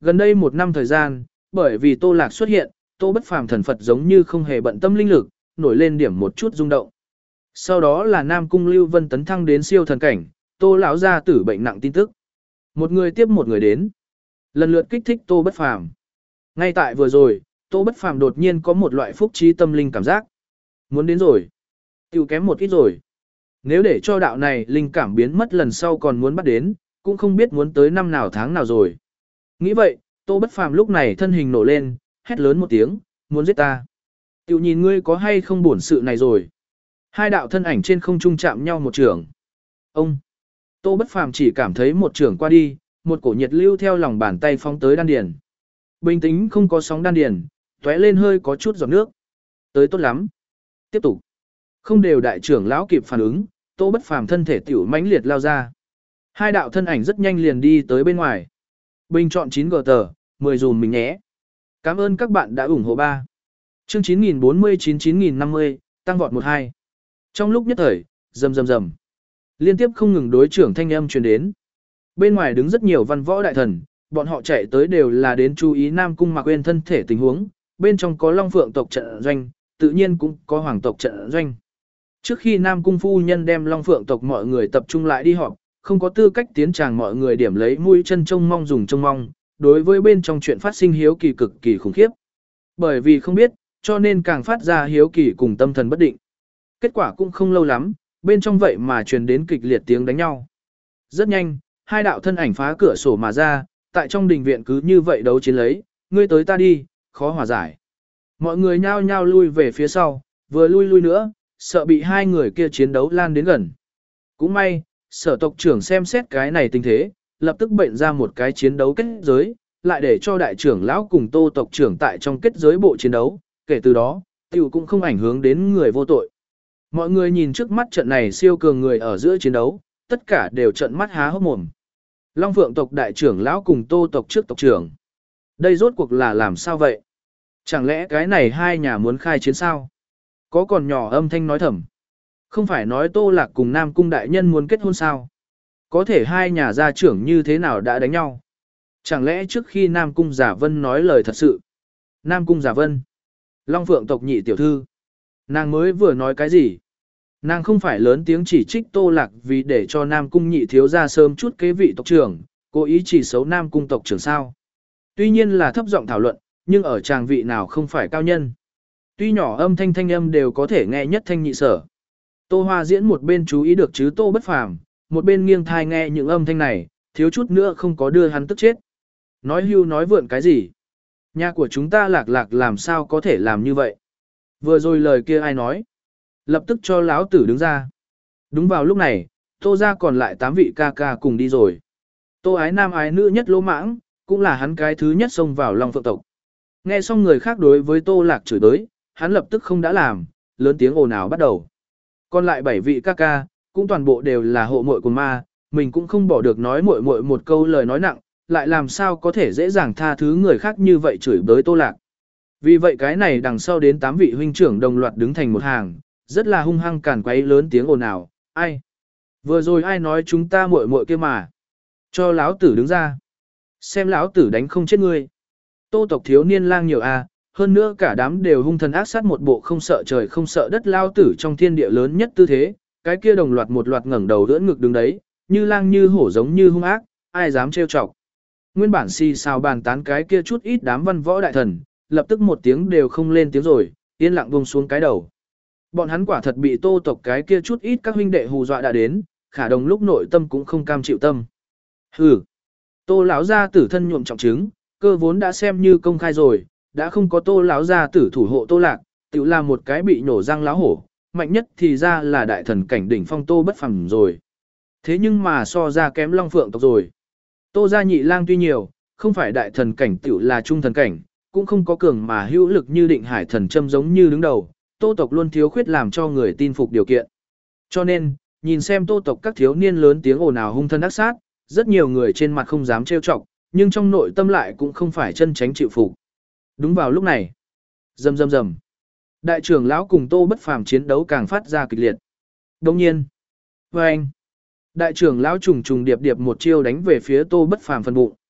Gần đây một năm thời gian, bởi vì Tô Lạc xuất hiện, Tô Bất Phàm thần Phật giống như không hề bận tâm linh lực, nổi lên điểm một chút rung động. Sau đó là Nam Cung Lưu Vân tấn thăng đến siêu thần cảnh, Tô lão gia tử bệnh nặng tin tức. Một người tiếp một người đến, lần lượt kích thích Tô Bất Phàm. Ngay tại vừa rồi, Tô Bất Phàm đột nhiên có một loại phúc trí tâm linh cảm giác. Muốn đến rồi, tiêu kém một ít rồi. Nếu để cho đạo này linh cảm biến mất lần sau còn muốn bắt đến, cũng không biết muốn tới năm nào tháng nào rồi. Nghĩ vậy, Tô Bất Phàm lúc này thân hình nổ lên, hét lớn một tiếng, muốn giết ta. Tiểu nhìn ngươi có hay không bổn sự này rồi. Hai đạo thân ảnh trên không trung chạm nhau một trường. Ông, Tô Bất Phàm chỉ cảm thấy một trường qua đi, một cổ nhiệt lưu theo lòng bàn tay phóng tới đan điền. Bình tĩnh không có sóng đan điền, tóe lên hơi có chút giọt nước. Tới tốt lắm. Tiếp tục. Không đều đại trưởng lão kịp phản ứng, Tô Bất Phàm thân thể tiểu mãnh liệt lao ra. Hai đạo thân ảnh rất nhanh liền đi tới bên ngoài. Bình chọn chín gờ tờ, mười dùm mình nhé. Cảm ơn các bạn đã ủng hộ ba. Chương chín nghìn bốn mươi chín chín nghìn năm mươi, tăng vọt một hai. Trong lúc nhất thời, rầm rầm rầm. Liên tiếp không ngừng đối trưởng thanh âm truyền đến. Bên ngoài đứng rất nhiều văn võ đại thần, bọn họ chạy tới đều là đến chú ý Nam Cung Mạc Uyên thân thể tình huống, bên trong có Long Phượng tộc trận doanh, tự nhiên cũng có Hoàng tộc trận doanh. Trước khi Nam Cung phu nhân đem Long Phượng tộc mọi người tập trung lại đi họp, không có tư cách tiến tràng mọi người điểm lấy mũi chân trông mong dùng trông mong, đối với bên trong chuyện phát sinh hiếu kỳ cực kỳ khủng khiếp. Bởi vì không biết, cho nên càng phát ra hiếu kỳ cùng tâm thần bất định. Kết quả cũng không lâu lắm, bên trong vậy mà truyền đến kịch liệt tiếng đánh nhau. Rất nhanh, hai đạo thân ảnh phá cửa sổ mà ra, tại trong đình viện cứ như vậy đấu chiến lấy, ngươi tới ta đi, khó hòa giải. Mọi người nhao nhao lui về phía sau, vừa lui lui nữa, sợ bị hai người kia chiến đấu lan đến gần. Cũng may, sở tộc trưởng xem xét cái này tình thế, lập tức bệnh ra một cái chiến đấu kết giới, lại để cho đại trưởng lão cùng Tô tộc trưởng tại trong kết giới bộ chiến đấu, kể từ đó, tiểu cũng không ảnh hưởng đến người vô tội. Mọi người nhìn trước mắt trận này siêu cường người ở giữa chiến đấu, tất cả đều trợn mắt há hốc mồm. Long Phượng tộc đại trưởng lão cùng Tô tộc trước tộc trưởng. Đây rốt cuộc là làm sao vậy? Chẳng lẽ cái này hai nhà muốn khai chiến sao? Có còn nhỏ âm thanh nói thầm. Không phải nói Tô Lạc cùng Nam Cung đại nhân muốn kết hôn sao? Có thể hai nhà gia trưởng như thế nào đã đánh nhau? Chẳng lẽ trước khi Nam Cung Giả Vân nói lời thật sự? Nam Cung Giả Vân. Long Phượng tộc nhị tiểu thư. Nàng mới vừa nói cái gì? Nàng không phải lớn tiếng chỉ trích Tô Lạc vì để cho Nam Cung nhị thiếu ra sớm chút kế vị tộc trưởng, cố ý chỉ xấu Nam Cung tộc trưởng sao. Tuy nhiên là thấp giọng thảo luận, nhưng ở tràng vị nào không phải cao nhân. Tuy nhỏ âm thanh thanh âm đều có thể nghe nhất thanh nhị sở. Tô Hoa diễn một bên chú ý được chứ Tô Bất Phàm, một bên nghiêng thai nghe những âm thanh này, thiếu chút nữa không có đưa hắn tức chết. Nói hưu nói vượn cái gì? Nhà của chúng ta Lạc Lạc làm sao có thể làm như vậy? Vừa rồi lời kia ai nói? Lập tức cho lão tử đứng ra. Đúng vào lúc này, Tô ra còn lại tám vị ca ca cùng đi rồi. Tô ái nam ái nữ nhất lỗ mãng, cũng là hắn cái thứ nhất xông vào Long Phượng tộc. Nghe xong người khác đối với Tô Lạc chửi tới, hắn lập tức không đã làm, lớn tiếng ồn ào bắt đầu. Còn lại bảy vị ca ca, cũng toàn bộ đều là hộ muội của ma, mình cũng không bỏ được nói muội muội một câu lời nói nặng, lại làm sao có thể dễ dàng tha thứ người khác như vậy chửi bới Tô Lạc. Vì vậy cái này đằng sau đến tám vị huynh trưởng đồng loạt đứng thành một hàng, rất là hung hăng càn quấy lớn tiếng ồn ào, ai? Vừa rồi ai nói chúng ta muội muội kia mà? Cho lão tử đứng ra. Xem lão tử đánh không chết ngươi. Tô tộc thiếu niên lang nhiều a, hơn nữa cả đám đều hung thần ác sát một bộ không sợ trời không sợ đất lao tử trong thiên địa lớn nhất tư thế, cái kia đồng loạt một loạt ngẩng đầu đỡ ngực đứng đấy, như lang như hổ giống như hung ác, ai dám trêu chọc. Nguyên bản xì xào bàn tán cái kia chút ít đám văn võ đại thần, lập tức một tiếng đều không lên tiếng rồi, yên lặng buông xuống cái đầu. Bọn hắn quả thật bị Tô tộc cái kia chút ít các huynh đệ hù dọa đã đến, khả đồng lúc nội tâm cũng không cam chịu tâm. Hừ. Tô lão gia tử thân nhuộm trọng trứng, cơ vốn đã xem như công khai rồi, đã không có Tô lão gia tử thủ hộ Tô Lạc, tự là một cái bị nổ răng láo hổ, mạnh nhất thì ra là đại thần cảnh đỉnh phong Tô Bất Phàm rồi. Thế nhưng mà so ra kém Long Phượng tộc rồi. Tô gia nhị lang tuy nhiều, không phải đại thần cảnh tự là trung thần cảnh, cũng không có cường mà hữu lực như Định Hải thần châm giống như đứng đầu, Tô tộc luôn thiếu khuyết làm cho người tin phục điều kiện. Cho nên, nhìn xem Tô tộc các thiếu niên lớn tiếng ồn ào hung thân ác sát, rất nhiều người trên mặt không dám trêu chọc, nhưng trong nội tâm lại cũng không phải chân tránh chịu phục. Đúng vào lúc này, rầm rầm rầm, đại trưởng lão cùng Tô Bất Phàm chiến đấu càng phát ra kịch liệt. Đồng nhiên, với anh, đại trưởng lão trùng trùng điệp điệp một chiêu đánh về phía Tô Bất Phàm phần bụng.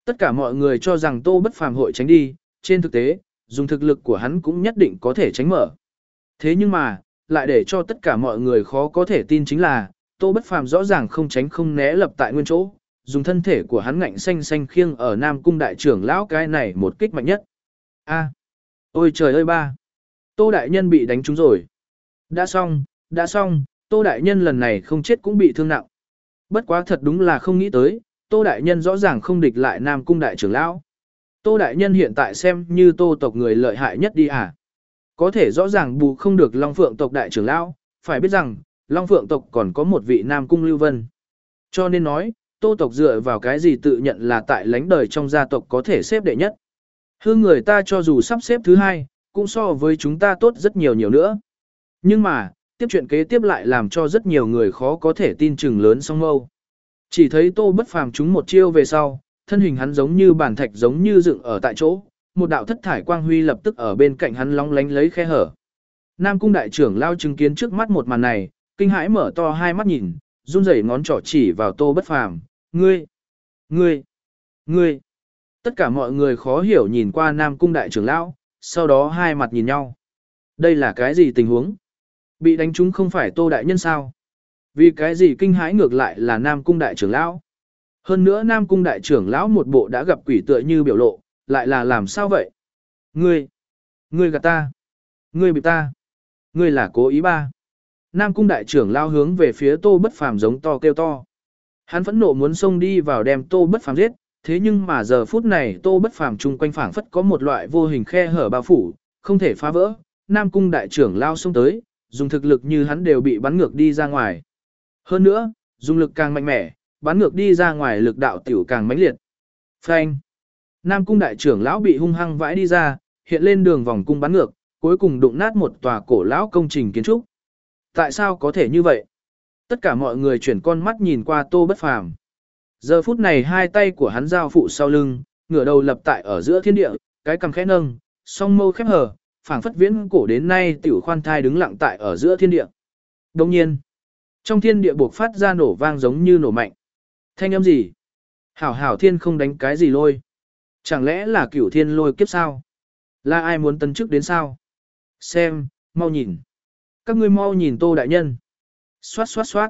Tất cả mọi người cho rằng Tô Bất Phàm hội tránh đi, trên thực tế, dùng thực lực của hắn cũng nhất định có thể tránh mở. Thế nhưng mà, lại để cho tất cả mọi người khó có thể tin chính là, Tô Bất Phàm rõ ràng không tránh không né lập tại nguyên chỗ, dùng thân thể của hắn ngạnh xanh xanh khiêng ở Nam Cung đại trưởng lão cái này một kích mạnh nhất. A, ôi trời ơi ba, Tô đại nhân bị đánh trúng rồi. Đã xong, đã xong, Tô đại nhân lần này không chết cũng bị thương nặng. Bất quá thật đúng là không nghĩ tới, Tô đại nhân rõ ràng không địch lại Nam Cung đại trưởng lão. Tô đại nhân hiện tại xem như Tô tộc người lợi hại nhất đi à? Có thể rõ ràng bù không được Long Phượng tộc đại trưởng lão, phải biết rằng, Long Phượng tộc còn có một vị Nam Cung Lưu Vân. Cho nên nói, Tô tộc dựa vào cái gì tự nhận là tại lãnh đời trong gia tộc có thể xếp đệ nhất. Hư người ta cho dù sắp xếp thứ hai, cũng so với chúng ta tốt rất nhiều nhiều nữa. Nhưng mà, tiếp chuyện kế tiếp lại làm cho rất nhiều người khó có thể tin chừng lớn song mâu. Chỉ thấy Tô Bất Phàm trúng một chiêu về sau, thân hình hắn giống như bản thạch giống như dựng ở tại chỗ, một đạo thất thải quang huy lập tức ở bên cạnh hắn long lánh lấy khe hở. Nam Cung đại trưởng lao chứng kiến trước mắt một màn này, kinh hãi mở to hai mắt nhìn, run rẩy ngón trỏ chỉ vào Tô Bất Phàm, "Ngươi, ngươi, ngươi." Tất cả mọi người khó hiểu nhìn qua Nam Cung đại trưởng lão, sau đó hai mặt nhìn nhau. Đây là cái gì tình huống? Bị đánh trúng không phải Tô đại nhân sao? Vì cái gì kinh hãi ngược lại là Nam Cung đại trưởng lão? Hơn nữa Nam Cung đại trưởng lão một bộ đã gặp quỷ tựa như biểu lộ, lại là làm sao vậy? Ngươi, ngươi gạt ta, ngươi bị ta, ngươi là cố ý ba. Nam Cung đại trưởng lão hướng về phía Tô Bất Phàm giống to kêu to. Hắn phẫn nộ muốn xông đi vào đem Tô Bất Phàm giết, thế nhưng mà giờ phút này Tô Bất Phàm chung quanh phảng phất có một loại vô hình khe hở bao phủ, không thể phá vỡ. Nam Cung đại trưởng lão xông tới, dùng thực lực như hắn đều bị bắn ngược đi ra ngoài. Hơn nữa, dùng lực càng mạnh mẽ, bắn ngược đi ra ngoài lực đạo tiểu càng mãnh liệt. Phanh! Nam Cung đại trưởng lão bị hung hăng vãi đi ra, hiện lên đường vòng cung bắn ngược, cuối cùng đụng nát một tòa cổ lão công trình kiến trúc. Tại sao có thể như vậy? Tất cả mọi người chuyển con mắt nhìn qua Tô Bất Phàm. Giờ phút này hai tay của hắn giao phụ sau lưng, ngửa đầu lập tại ở giữa thiên địa, cái cằm khẽ nâng, song mâu khép hờ, phảng phất viễn cổ đến nay tiểu khoan thai đứng lặng tại ở giữa thiên địa. Đồng nhiên, trong thiên địa buộc phát ra nổ vang giống như nổ mạnh. Thanh âm gì? Hảo hảo thiên không đánh cái gì lôi? Chẳng lẽ là cửu thiên lôi kiếp sao? Là ai muốn tấn chức đến sao? Xem, mau nhìn. Các ngươi mau nhìn Tô đại nhân. Xoát xoát xoát.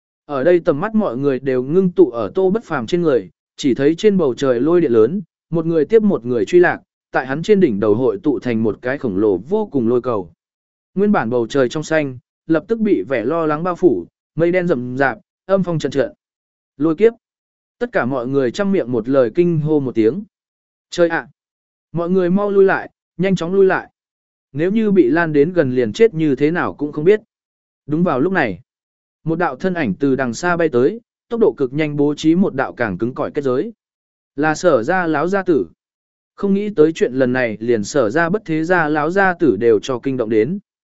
Ở đây tầm mắt mọi người đều ngưng tụ ở Tô Bất Phàm trên người, chỉ thấy trên bầu trời lôi điện lớn, một người tiếp một người truy lạc, tại hắn trên đỉnh đầu hội tụ thành một cái khổng lồ vô cùng lôi cầu. Nguyên bản bầu trời trong xanh, lập tức bị vẻ lo lắng bao phủ, mây đen rậm rạp, âm phong trận trận. Lôi kiếp. Tất cả mọi người trăm miệng một lời kinh hô một tiếng. Trời ạ! Mọi người mau lui lại, nhanh chóng lui lại. Nếu như bị lan đến gần liền chết như thế nào cũng không biết. Đúng vào lúc này, một đạo thân ảnh từ đằng xa bay tới, tốc độ cực nhanh bố trí một đạo càng cứng cỏi kết giới. Là Sở gia láo gia tử. Không nghĩ tới chuyện lần này liền Sở gia bất thế gia láo gia tử đều cho kinh động đến.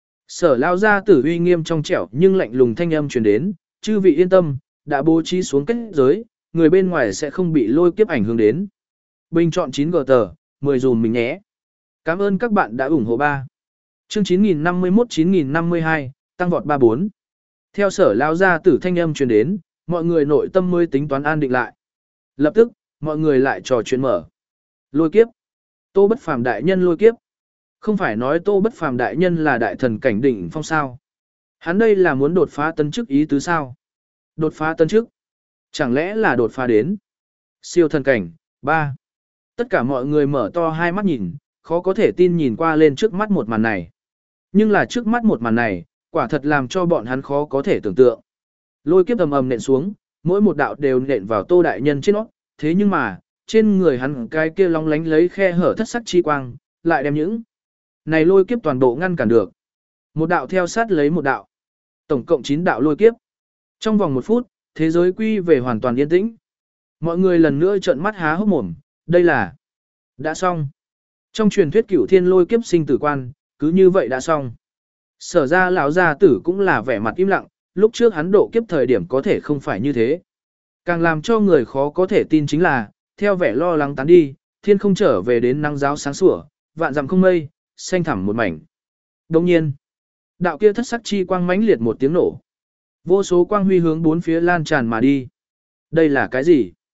Sở lao gia tử uy nghiêm trong trẻo nhưng lạnh lùng thanh âm truyền đến, chư vị yên tâm, đã bố trí xuống kết giới, người bên ngoài sẽ không bị lôi kiếp ảnh hưởng đến. Bình chọn chín gờ tờ, mười dùm mình nhé. Cảm ơn các bạn đã ủng hộ ba. Chương chín nghìn năm mươi mốt chín nghìn năm mươi hai, tăng vọt ba bốn. Theo Sở lao gia tử thanh âm truyền đến, mọi người nội tâm mới tính toán an định lại. Lập tức, mọi người lại trò chuyện mở. Lôi kiếp. Tô Bất Phàm đại nhân lôi kiếp. Không phải nói Tô Bất Phàm đại nhân là đại thần cảnh đỉnh phong sao? Hắn đây là muốn đột phá tân chức ý tứ sao? Đột phá tân chức? Chẳng lẽ là đột phá đến siêu thần cảnh? Ba. Tất cả mọi người mở to hai mắt nhìn, khó có thể tin nhìn qua lên trước mắt một màn này. Nhưng là trước mắt một màn này, quả thật làm cho bọn hắn khó có thể tưởng tượng. Lôi kiếp ầm ầm nện xuống, mỗi một đạo đều nện vào Tô đại nhân trên nó, thế nhưng mà, trên người hắn cái kia long lánh lấy khe hở thất sắc chi quang, lại đem những này lôi kiếp toàn bộ ngăn cản được. Một đạo theo sát lấy một đạo. Tổng cộng chín đạo lôi kiếp. Trong vòng một phút, thế giới quy về hoàn toàn yên tĩnh. Mọi người lần nữa trợn mắt há hốc mồm, đây là đã xong. Trong truyền thuyết cửu thiên lôi kiếp sinh tử quan, cứ như vậy đã xong. Sở ra lão gia tử cũng là vẻ mặt im lặng, lúc trước hắn độ kiếp thời điểm có thể không phải như thế. Càng làm cho người khó có thể tin chính là, theo vẻ lo lắng tán đi, thiên không trở về đến nắng giáo sáng sủa, vạn dặm không mây, xanh thẳm một mảnh. Đồng nhiên, đạo kia thất sắc chi quang mãnh liệt một tiếng nổ. Vô số quang huy hướng bốn phía lan tràn mà đi. Đây là cái gì?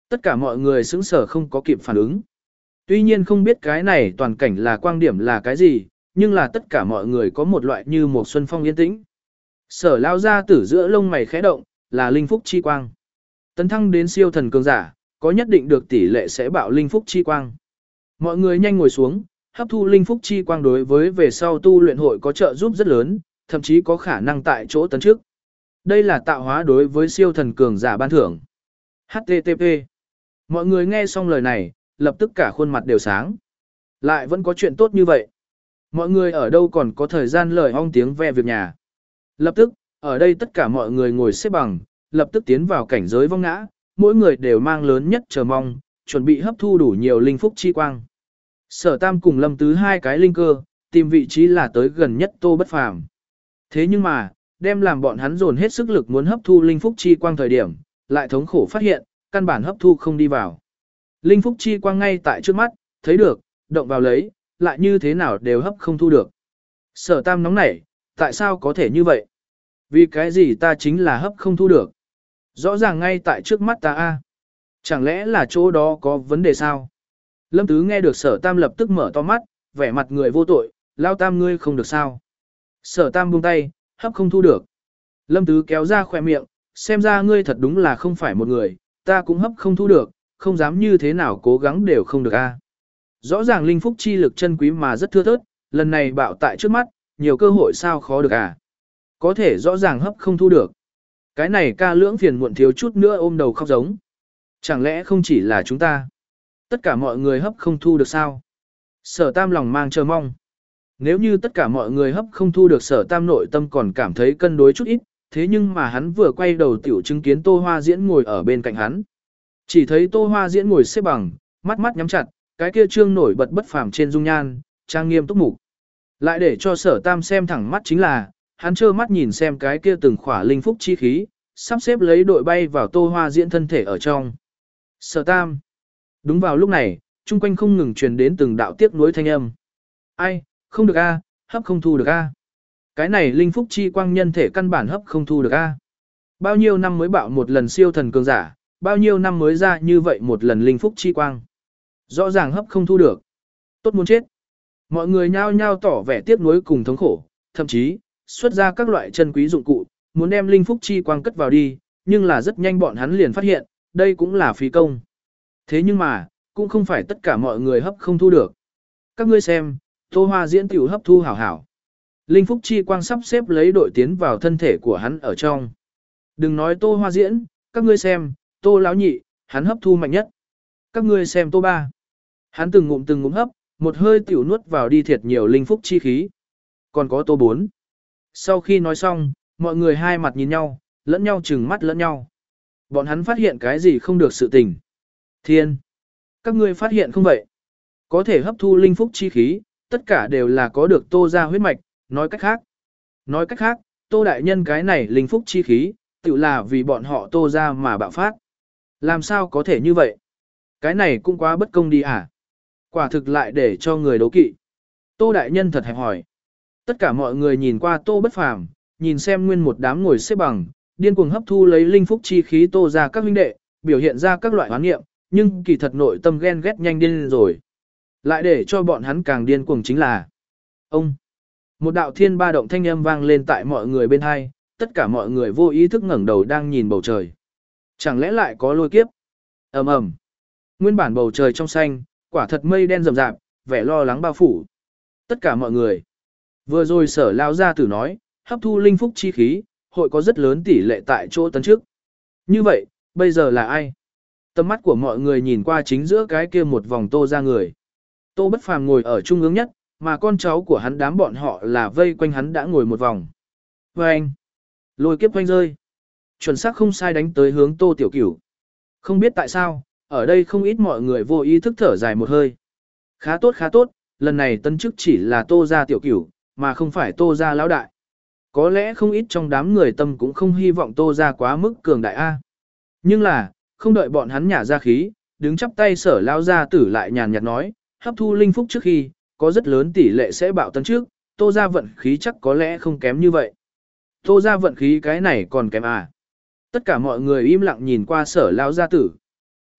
Tất cả mọi người sững sờ không có kịp phản ứng. Tuy nhiên không biết cái này toàn cảnh là quang điểm là cái gì, nhưng là tất cả mọi người có một loại như một xuân phong yên tĩnh. Sở lao ra tử giữa lông mày khẽ động, là linh phúc chi quang. Tấn thăng đến siêu thần cường giả, có nhất định được tỷ lệ sẽ bạo linh phúc chi quang. Mọi người nhanh ngồi xuống, hấp thu linh phúc chi quang đối với về sau tu luyện hội có trợ giúp rất lớn, thậm chí có khả năng tại chỗ tấn trước. Đây là tạo hóa đối với siêu thần cường giả ban thưởng. hát tê tê pê. Mọi người nghe xong lời này, lập tức cả khuôn mặt đều sáng. Lại vẫn có chuyện tốt như vậy. Mọi người ở đâu còn có thời gian lời ong tiếng ve việc nhà. Lập tức, ở đây tất cả mọi người ngồi xếp bằng, lập tức tiến vào cảnh giới vong ngã, mỗi người đều mang lớn nhất chờ mong, chuẩn bị hấp thu đủ nhiều linh phúc chi quang. Sở Tam cùng Lâm Tứ hai cái linh cơ, tìm vị trí là tới gần nhất Tô Bất Phàm. Thế nhưng mà, đem làm bọn hắn dồn hết sức lực muốn hấp thu linh phúc chi quang thời điểm, lại thống khổ phát hiện, căn bản hấp thu không đi vào. Linh phúc chi quang ngay tại trước mắt, thấy được, động vào lấy, lại như thế nào đều hấp không thu được. Sở Tam nóng nảy, tại sao có thể như vậy? Vì cái gì ta chính là hấp không thu được? Rõ ràng ngay tại trước mắt ta a. Chẳng lẽ là chỗ đó có vấn đề sao? Lâm Tứ nghe được Sở Tam lập tức mở to mắt, vẻ mặt người vô tội, lao Tam ngươi không được sao? Sở Tam buông tay, hấp không thu được. Lâm Tứ kéo ra khỏe miệng, xem ra ngươi thật đúng là không phải một người, ta cũng hấp không thu được, không dám như thế nào cố gắng đều không được a. Rõ ràng linh phúc chi lực chân quý mà rất thưa thớt, lần này bạo tại trước mắt, nhiều cơ hội sao khó được à. Có thể rõ ràng hấp không thu được. Cái này ca lưỡng phiền muộn thiếu chút nữa ôm đầu khóc giống. Chẳng lẽ không chỉ là chúng ta? Tất cả mọi người hấp không thu được sao? Sở Tam lòng mang chờ mong. Nếu như tất cả mọi người hấp không thu được Sở Tam nội tâm còn cảm thấy cân đối chút ít, thế nhưng mà hắn vừa quay đầu tiểu chứng kiến Tô Hoa Diễn ngồi ở bên cạnh hắn. Chỉ thấy Tô Hoa Diễn ngồi xếp bằng, mắt mắt nhắm chặt, cái kia trương nổi bật bất phàm trên dung nhan, trang nghiêm túc mục. Lại để cho Sở Tam xem thẳng mắt chính là, hắn trơ mắt nhìn xem cái kia từng khỏa linh phúc chi khí, sắp xếp lấy đội bay vào Tô Hoa Diễn thân thể ở trong. Sở Tam. Đúng vào lúc này, chung quanh không ngừng truyền đến từng đạo tiếc nuối thanh âm. Ai, không được a, hấp không thu được a. Cái này linh phúc chi quang nhân thể căn bản hấp không thu được a. Bao nhiêu năm mới bạo một lần siêu thần cường giả, bao nhiêu năm mới ra như vậy một lần linh phúc chi quang. Rõ ràng hấp không thu được. Tốt muốn chết. Mọi người nhao nhao tỏ vẻ tiếc nuối cùng thống khổ, thậm chí xuất ra các loại chân quý dụng cụ, muốn đem linh phúc chi quang cất vào đi, nhưng là rất nhanh bọn hắn liền phát hiện, đây cũng là phí công. Thế nhưng mà, cũng không phải tất cả mọi người hấp không thu được. Các ngươi xem, Tô Hoa Diễn tiểu hấp thu hảo hảo. Linh phúc chi quang sắp xếp lấy đội tiến vào thân thể của hắn ở trong. Đừng nói Tô Hoa Diễn, các ngươi xem, Tô lão nhị, hắn hấp thu mạnh nhất. Các ngươi xem Tô Ba. Hắn từng ngụm từng ngụm hấp, một hơi tiểu nuốt vào đi thiệt nhiều linh phúc chi khí. Còn có Tô Bốn. Sau khi nói xong, mọi người hai mặt nhìn nhau, lẫn nhau trừng mắt lẫn nhau. Bọn hắn phát hiện cái gì không được sự tình. Thiên. Các ngươi phát hiện không vậy? Có thể hấp thu linh phúc chi khí, tất cả đều là có được Tô ra huyết mạch, nói cách khác. Nói cách khác, Tô đại nhân cái này linh phúc chi khí, tự là vì bọn họ Tô ra mà bạo phát. Làm sao có thể như vậy? Cái này cũng quá bất công đi à? Quả thực lại để cho người đố kỵ. Tô đại nhân thật hẹp hỏi. Tất cả mọi người nhìn qua Tô Bất Phàm, nhìn xem nguyên một đám ngồi xếp bằng, điên cuồng hấp thu lấy linh phúc chi khí Tô ra các huynh đệ, biểu hiện ra các loại hoán nghiệm, nhưng kỳ thật nội tâm ghen ghét nhanh điên rồi. Lại để cho bọn hắn càng điên cuồng chính là ông. Một đạo thiên ba động thanh âm vang lên tại mọi người bên hai, tất cả mọi người vô ý thức ngẩng đầu đang nhìn bầu trời. Chẳng lẽ lại có lôi kiếp? Ầm ầm. Nguyên bản bầu trời trong xanh, quả thật mây đen rậm rạp, vẻ lo lắng bao phủ. Tất cả mọi người. Vừa rồi Sở lao gia tử nói, hấp thu linh phúc chi khí, hội có rất lớn tỷ lệ tại chỗ tấn trước. Như vậy, bây giờ là ai? Tầm mắt của mọi người nhìn qua chính giữa cái kia một vòng Tô ra người. Tô Bất Phàm ngồi ở trung ương nhất, mà con cháu của hắn đám bọn họ là vây quanh hắn đã ngồi một vòng. Và anh, lôi kiếp quanh rơi. Chuẩn xác không sai đánh tới hướng Tô Tiểu Cửu. Không biết tại sao, ở đây không ít mọi người vô ý thức thở dài một hơi. Khá tốt khá tốt, lần này tân chức chỉ là Tô gia Tiểu Cửu, mà không phải Tô gia lão đại. Có lẽ không ít trong đám người tâm cũng không hy vọng Tô gia quá mức cường đại A. Nhưng là, không đợi bọn hắn nhả ra khí, đứng chắp tay Sở lao gia tử lại nhàn nhạt nói, hấp thu linh phúc trước khi, có rất lớn tỷ lệ sẽ bạo tấn trước, Tô gia vận khí chắc có lẽ không kém như vậy. Tô gia vận khí cái này còn kém à. Tất cả mọi người im lặng nhìn qua Sở lao gia tử.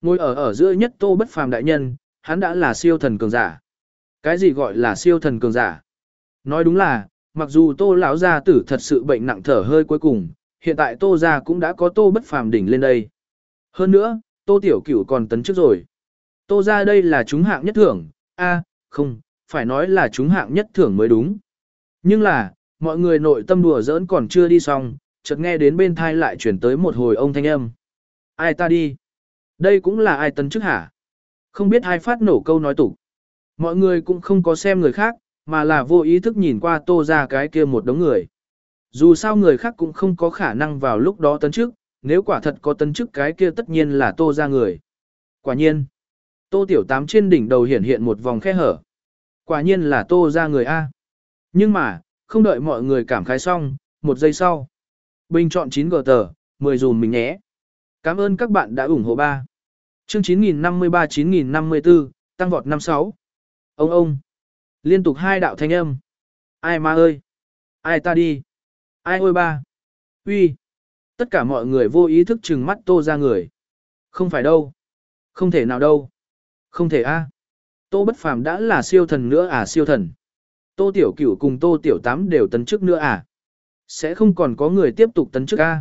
Ngồi ở ở giữa nhất Tô Bất Phàm đại nhân, hắn đã là siêu thần cường giả. Cái gì gọi là siêu thần cường giả? Nói đúng là, mặc dù Tô lão gia tử thật sự bệnh nặng thở hơi cuối cùng, hiện tại Tô gia cũng đã có Tô Bất Phàm đỉnh lên đây. Hơn nữa, Tô Tiểu Cửu còn tấn chức rồi. Tô gia đây là chúng hạng nhất thưởng, a, không, phải nói là chúng hạng nhất thưởng mới đúng. Nhưng là, mọi người nội tâm đùa giỡn còn chưa đi xong, chợt nghe đến bên thai lại chuyển tới một hồi ông thanh âm. Ai ta đi? Đây cũng là ai tấn chức hả? Không biết ai phát nổ câu nói tục. Mọi người cũng không có xem người khác, mà là vô ý thức nhìn qua Tô ra cái kia một đống người. Dù sao người khác cũng không có khả năng vào lúc đó tấn chức, nếu quả thật có tấn chức cái kia tất nhiên là Tô ra người. Quả nhiên, Tô Tiểu Tám trên đỉnh đầu hiện hiện một vòng khe hở. Quả nhiên là Tô ra người A. Nhưng mà, không đợi mọi người cảm khái xong, một giây sau. Bình chọn chín g tờ, mười dùm mình nhé. Cảm ơn các bạn đã ủng hộ ba. Chương chín nghìn năm mươi ba chín nghìn năm mươi tư, tăng vọt năm sáu. Ông ông. Liên tục hai đạo thanh âm. Ai ma ơi? Ai ta đi? Ai ôi ba? Uy. Tất cả mọi người vô ý thức trừng mắt Tô ra người. Không phải đâu. Không thể nào đâu. Không thể a. Tô Bất Phàm đã là siêu thần nữa à, siêu thần. Tô Tiểu Cửu cùng Tô Tiểu Tám đều tấn chức nữa à. Sẽ không còn có người tiếp tục tấn chức a.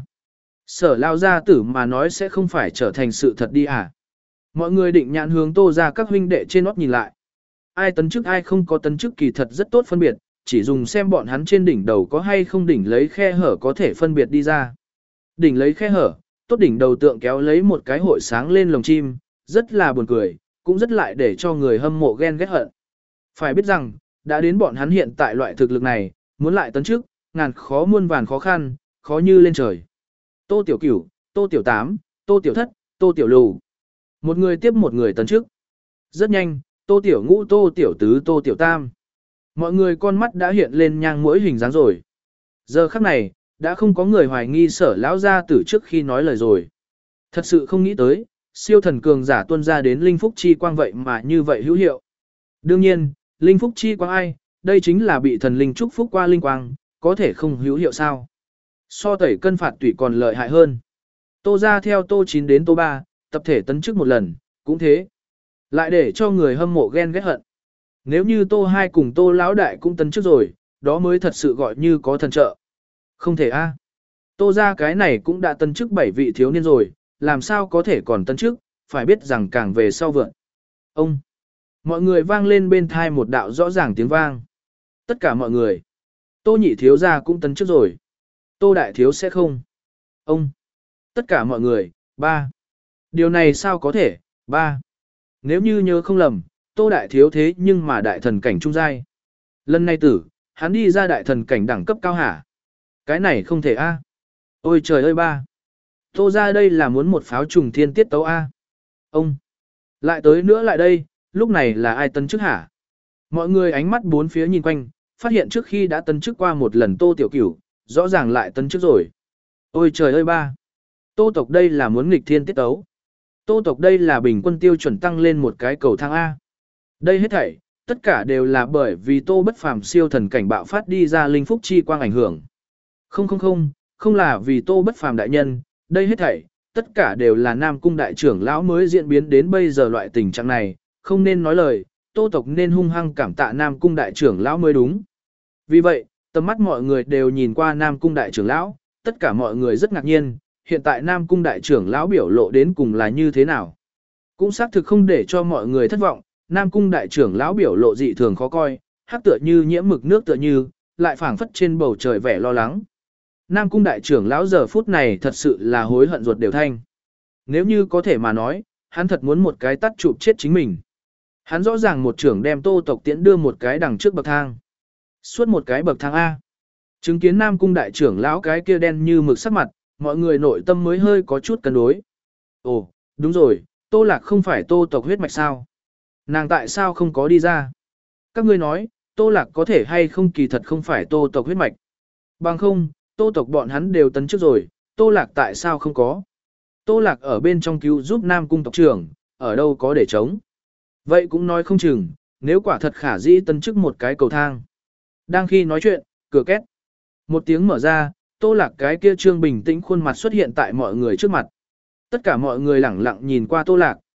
Sở lao gia tử mà nói sẽ không phải trở thành sự thật đi à. Mọi người định nhãn hướng Tô ra các huynh đệ trên nót nhìn lại. Ai tấn chức ai không có tấn chức kỳ thật rất tốt phân biệt, chỉ dùng xem bọn hắn trên đỉnh đầu có hay không đỉnh lấy khe hở có thể phân biệt đi ra. Đỉnh lấy khe hở, tốt đỉnh đầu tượng kéo lấy một cái hội sáng lên lồng chim, rất là buồn cười, cũng rất lại để cho người hâm mộ ghen ghét hận. Phải biết rằng, đã đến bọn hắn hiện tại loại thực lực này, muốn lại tấn chức, ngàn khó muôn vàn khó khăn, khó như lên trời. Tô Tiểu Cửu, Tô Tiểu Tám, Tô Tiểu Thất, Tô Tiểu Lù. Một người tiếp một người tấn chức. Rất nhanh, Tô Tiểu Ngũ, Tô Tiểu Tứ, Tô Tiểu Tam. Mọi người con mắt đã hiện lên nhang mỗi hình dáng rồi. Giờ khắc này, đã không có người hoài nghi Sở lão gia tử trước khi nói lời rồi. Thật sự không nghĩ tới, siêu thần cường giả tuân ra đến linh phúc chi quang vậy mà như vậy hữu hiệu. Đương nhiên, linh phúc chi quang ai, đây chính là bị thần linh chúc phúc qua linh quang, có thể không hữu hiệu sao? So tẩy cân phạt tùy còn lợi hại hơn. Tô ra theo Tô chín đến Tô ba, tập thể tấn chức một lần, cũng thế. Lại để cho người hâm mộ ghen ghét hận. Nếu như Tô hai cùng Tô lão đại cũng tấn chức rồi, đó mới thật sự gọi như có thần trợ. Không thể a. Tô ra cái này cũng đã tấn chức bảy vị thiếu niên rồi, làm sao có thể còn tấn chức, phải biết rằng càng về sau vượn. Ông. Mọi người vang lên bên thai một đạo rõ ràng tiếng vang. Tất cả mọi người. Tô nhị thiếu gia cũng tấn chức rồi. Tô đại thiếu sẽ không. Ông. Tất cả mọi người. Ba. Điều này sao có thể. Ba. Nếu như nhớ không lầm, Tô đại thiếu thế nhưng mà đại thần cảnh trung giai. Lần này tử, hắn đi ra đại thần cảnh đẳng cấp cao hả? Cái này không thể a. Ôi trời ơi ba. Tô ra đây là muốn một pháo trùng thiên tiết tấu a. Ông. Lại tới nữa lại đây, lúc này là ai tấn chức hả? Mọi người ánh mắt bốn phía nhìn quanh, phát hiện trước khi đã tấn chức qua một lần Tô Tiểu Cửu, rõ ràng lại tấn chức rồi. Ôi trời ơi ba. Tô tộc đây là muốn nghịch thiên tiết tấu. Tô tộc đây là bình quân tiêu chuẩn tăng lên một cái cầu thang A. Đây hết thảy, tất cả đều là bởi vì Tô Bất Phàm siêu thần cảnh bạo phát đi ra linh phúc chi quang ảnh hưởng. Không không không, không là vì Tô Bất Phàm đại nhân, đây hết thảy, tất cả đều là Nam Cung đại trưởng lão mới diễn biến đến bây giờ loại tình trạng này, không nên nói lời, Tô tộc nên hung hăng cảm tạ Nam Cung đại trưởng lão mới đúng. Vì vậy, tầm mắt mọi người đều nhìn qua Nam Cung đại trưởng lão, tất cả mọi người rất ngạc nhiên, hiện tại Nam Cung đại trưởng lão biểu lộ đến cùng là như thế nào. Cũng xác thực không để cho mọi người thất vọng, Nam Cung đại trưởng lão biểu lộ dị thường khó coi, hắc tựa như nhiễm mực nước tựa như, lại phảng phất trên bầu trời vẻ lo lắng. Nam Cung đại trưởng lão giờ phút này thật sự là hối hận ruột đều thanh. Nếu như có thể mà nói, hắn thật muốn một cái tắt chụp chết chính mình. Hắn rõ ràng một trưởng đem Tô tộc tiễn đưa một cái đằng trước bậc thang. Suốt một cái bậc thang A. Chứng kiến Nam Cung đại trưởng lão cái kia đen như mực sắc mặt, mọi người nội tâm mới hơi có chút cân đối. Ồ, đúng rồi, Tô Lạc không phải Tô tộc huyết mạch sao? Nàng tại sao không có đi ra? Các ngươi nói, Tô Lạc có thể hay không kỳ thật không phải Tô tộc huyết mạch? Bằng không, Tô tộc bọn hắn đều tấn chức rồi, Tô Lạc tại sao không có? Tô Lạc ở bên trong cứu giúp Nam Cung tộc trưởng, ở đâu có để chống? Vậy cũng nói không chừng, nếu quả thật khả dĩ tấn chức một cái cầu thang. Đang khi nói chuyện, cửa két. Một tiếng mở ra, Tô Lạc cái kia trương bình tĩnh khuôn mặt xuất hiện tại mọi người trước mặt. Tất cả mọi người lẳng lặng nhìn qua Tô Lạc,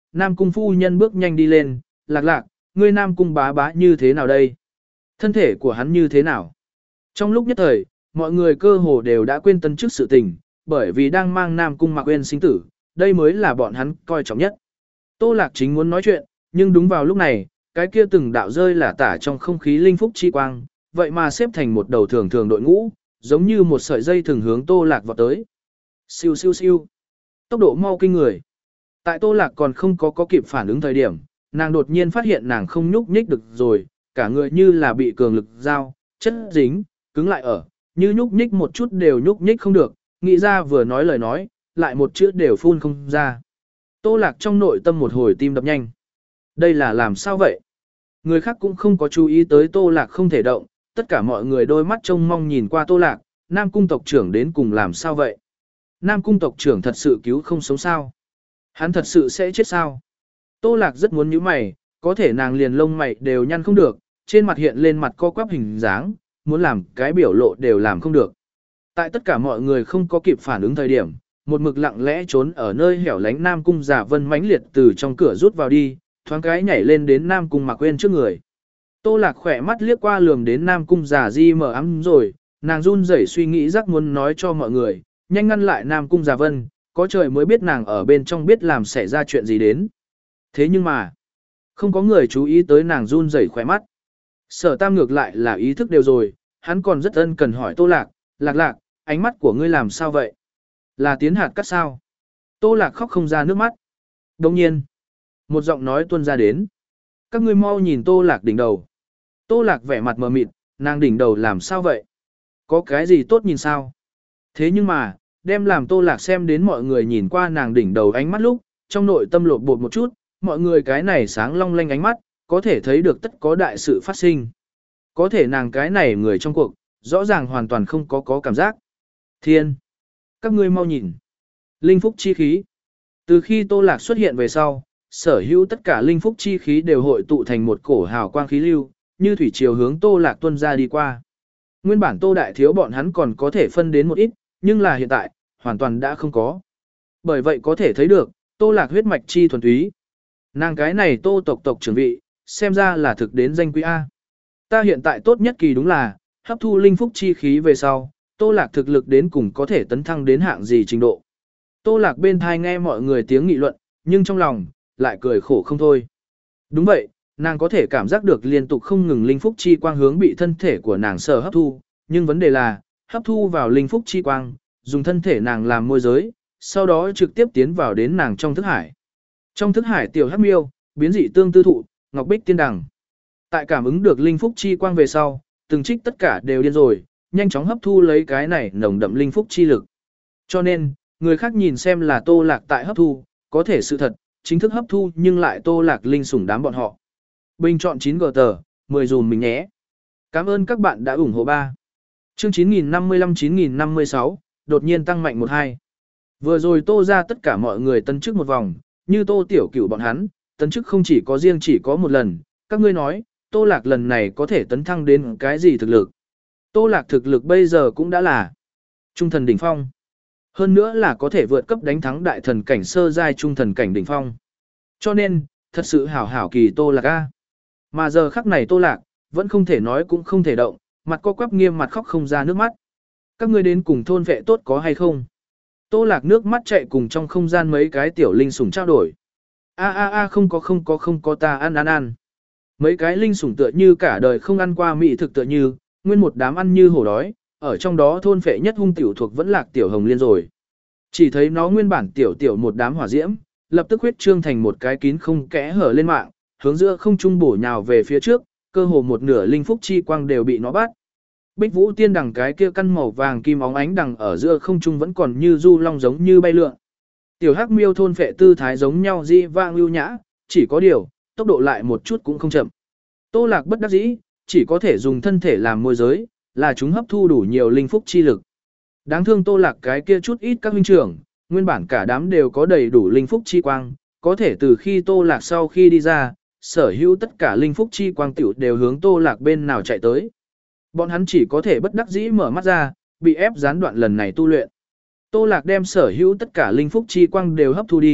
Nam Cung phu nhân bước nhanh đi lên, lạc lạc, ngươi Nam Cung bá bá như thế nào đây? Thân thể của hắn như thế nào? Trong lúc nhất thời, mọi người cơ hồ đều đã quên tân chức sự tình, bởi vì đang mang Nam Cung Mạc Uyên sinh tử, đây mới là bọn hắn coi trọng nhất. Tô Lạc chính muốn nói chuyện, nhưng đúng vào lúc này, cái kia từng đạo rơi là tả trong không khí linh phúc chi quang, vậy mà xếp thành một đầu thường thường đội ngũ, giống như một sợi dây thường hướng Tô Lạc vọt tới. Siêu siêu siêu. Tốc độ mau kinh người. Tại Tô Lạc còn không có có kịp phản ứng thời điểm, nàng đột nhiên phát hiện nàng không nhúc nhích được rồi, cả người như là bị cường lực dao, chất dính, cứng lại ở, như nhúc nhích một chút đều nhúc nhích không được, nghĩ ra vừa nói lời nói, lại một chữ đều phun không ra. Tô Lạc trong nội tâm một hồi tim đập nhanh. Đây là làm sao vậy? Người khác cũng không có chú ý tới Tô Lạc không thể động, tất cả mọi người đôi mắt trông mong nhìn qua Tô Lạc, Nam Cung tộc trưởng đến cùng làm sao vậy? Nam Cung tộc trưởng thật sự cứu không sống sao? Hắn thật sự sẽ chết sao? Tô Lạc rất muốn nhíu mày, có thể nàng liền lông mày đều nhăn không được, trên mặt hiện lên mặt co quắp hình dáng, muốn làm cái biểu lộ đều làm không được. Tại tất cả mọi người không có kịp phản ứng thời điểm, một mực lặng lẽ trốn ở nơi hẻo lánh Nam Cung Giả Vân mãnh liệt từ trong cửa rút vào đi, thoáng cái nhảy lên đến Nam Cung Mạc Uyên trước người. Tô Lạc khỏe mắt liếc qua lườm đến Nam Cung Giả Di mở ấm rồi, nàng run rẩy suy nghĩ rắc muốn nói cho mọi người, nhanh ngăn lại Nam Cung Giả Vân, có trời mới biết nàng ở bên trong biết làm xảy ra chuyện gì đến. Thế nhưng mà, không có người chú ý tới nàng run rẩy khỏe mắt. Sở Tam ngược lại là ý thức đều rồi, hắn còn rất ân cần hỏi Tô Lạc, Lạc Lạc, ánh mắt của ngươi làm sao vậy? Là tiến hạt cắt sao? Tô Lạc khóc không ra nước mắt. Đồng nhiên, một giọng nói tuôn ra đến. Các ngươi mau nhìn Tô Lạc đỉnh đầu. Tô Lạc vẻ mặt mờ mịt, nàng đỉnh đầu làm sao vậy? Có cái gì tốt nhìn sao? Thế nhưng mà, đem làm Tô Lạc xem đến mọi người nhìn qua nàng đỉnh đầu ánh mắt lúc, trong nội tâm lột bột một chút, mọi người cái này sáng long lanh ánh mắt, có thể thấy được tất có đại sự phát sinh. Có thể nàng cái này người trong cuộc, rõ ràng hoàn toàn không có có cảm giác. Thiên! Các ngươi mau nhìn. Linh phúc chi khí. Từ khi Tô Lạc xuất hiện về sau, sở hữu tất cả linh phúc chi khí đều hội tụ thành một cổ hào quang khí lưu, như thủy triều hướng Tô Lạc tuôn ra đi qua. Nguyên bản Tô Đại Thiếu bọn hắn còn có thể phân đến một ít, nhưng là hiện tại, hoàn toàn đã không có. Bởi vậy có thể thấy được, Tô Lạc huyết mạch chi thuần túy. Nàng cái này Tô tộc tộc trưởng vị, xem ra là thực đến danh quý A. Ta hiện tại tốt nhất kỳ đúng là, hấp thu linh phúc chi khí về sau, Tô Lạc thực lực đến cùng có thể tấn thăng đến hạng gì trình độ. Tô Lạc bên thai nghe mọi người tiếng nghị luận, nhưng trong lòng, lại cười khổ không thôi. Đúng vậy, nàng có thể cảm giác được liên tục không ngừng linh phúc chi quang hướng bị thân thể của nàng sở hấp thu, nhưng vấn đề là, hấp thu vào linh phúc chi quang, dùng thân thể nàng làm môi giới, sau đó trực tiếp tiến vào đến nàng trong thức hải. Trong thức hải tiểu hắc miêu, biến dị tương tư thụ, ngọc bích tiên đằng. Tại cảm ứng được linh phúc chi quang về sau, từng trích tất cả đều điên rồi, nhanh chóng hấp thu lấy cái này nồng đậm linh phúc chi lực. Cho nên, người khác nhìn xem là Tô Lạc tại hấp thu, có thể sự thật, chính thức hấp thu nhưng lại Tô Lạc linh sủng đám bọn họ. Bình chọn chín gờ tờ, mười dùm mình nhé. Cảm ơn các bạn đã ủng hộ ba. Chương chín nghìn năm mươi lăm chín nghìn năm mươi sáu, đột nhiên tăng mạnh một hai. Vừa rồi Tô ra tất cả mọi người tân chức một vòng, như Tô Tiểu Cửu bọn hắn, tân chức không chỉ có riêng chỉ có một lần, các ngươi nói, Tô Lạc lần này có thể tấn thăng đến cái gì thực lực? Tô Lạc thực lực bây giờ cũng đã là trung thần đỉnh phong. Hơn nữa là có thể vượt cấp đánh thắng đại thần cảnh sơ giai trung thần cảnh đỉnh phong. Cho nên, thật sự hảo hảo kỳ Tô Lạc a. Mà giờ khắc này Tô Lạc, vẫn không thể nói cũng không thể động, mặt co quắp nghiêm mặt khóc không ra nước mắt. Các ngươi đến cùng thôn vệ tốt có hay không? Tô Lạc nước mắt chạy cùng trong không gian mấy cái tiểu linh sủng trao đổi. A a a không có không có không có ta ăn ăn ăn. Mấy cái linh sủng tựa như cả đời không ăn qua mỹ thực tựa như, nguyên một đám ăn như hổ đói, ở trong đó thôn phệ nhất hung tiểu thuộc vẫn Lạc Tiểu Hồng Liên rồi. Chỉ thấy nó nguyên bản tiểu tiểu một đám hỏa diễm, lập tức huyết trương thành một cái kín không kẽ hở lên mạng, hướng giữa không trung bổ nhào về phía trước, cơ hồ một nửa linh phúc chi quang đều bị nó bắt. Bích Vũ Tiên đằng cái kia căn màu vàng kim óng ánh đằng ở giữa không trung vẫn còn như du long giống như bay lượn. Tiểu Hắc Miêu thôn phệ tư thái giống nhau di vang lưu nhã, chỉ có điều, tốc độ lại một chút cũng không chậm. Tô Lạc bất đắc dĩ, chỉ có thể dùng thân thể làm môi giới, là chúng hấp thu đủ nhiều linh phúc chi lực. Đáng thương Tô Lạc cái kia chút ít các huynh trưởng, nguyên bản cả đám đều có đầy đủ linh phúc chi quang, có thể từ khi Tô Lạc sau khi đi ra, sở hữu tất cả linh phúc chi quang tiểu đều hướng Tô Lạc bên nào chạy tới. Bọn hắn chỉ có thể bất đắc dĩ mở mắt ra, bị ép gián đoạn lần này tu luyện. Tô Lạc đem sở hữu tất cả linh phúc chi quang đều hấp thu đi,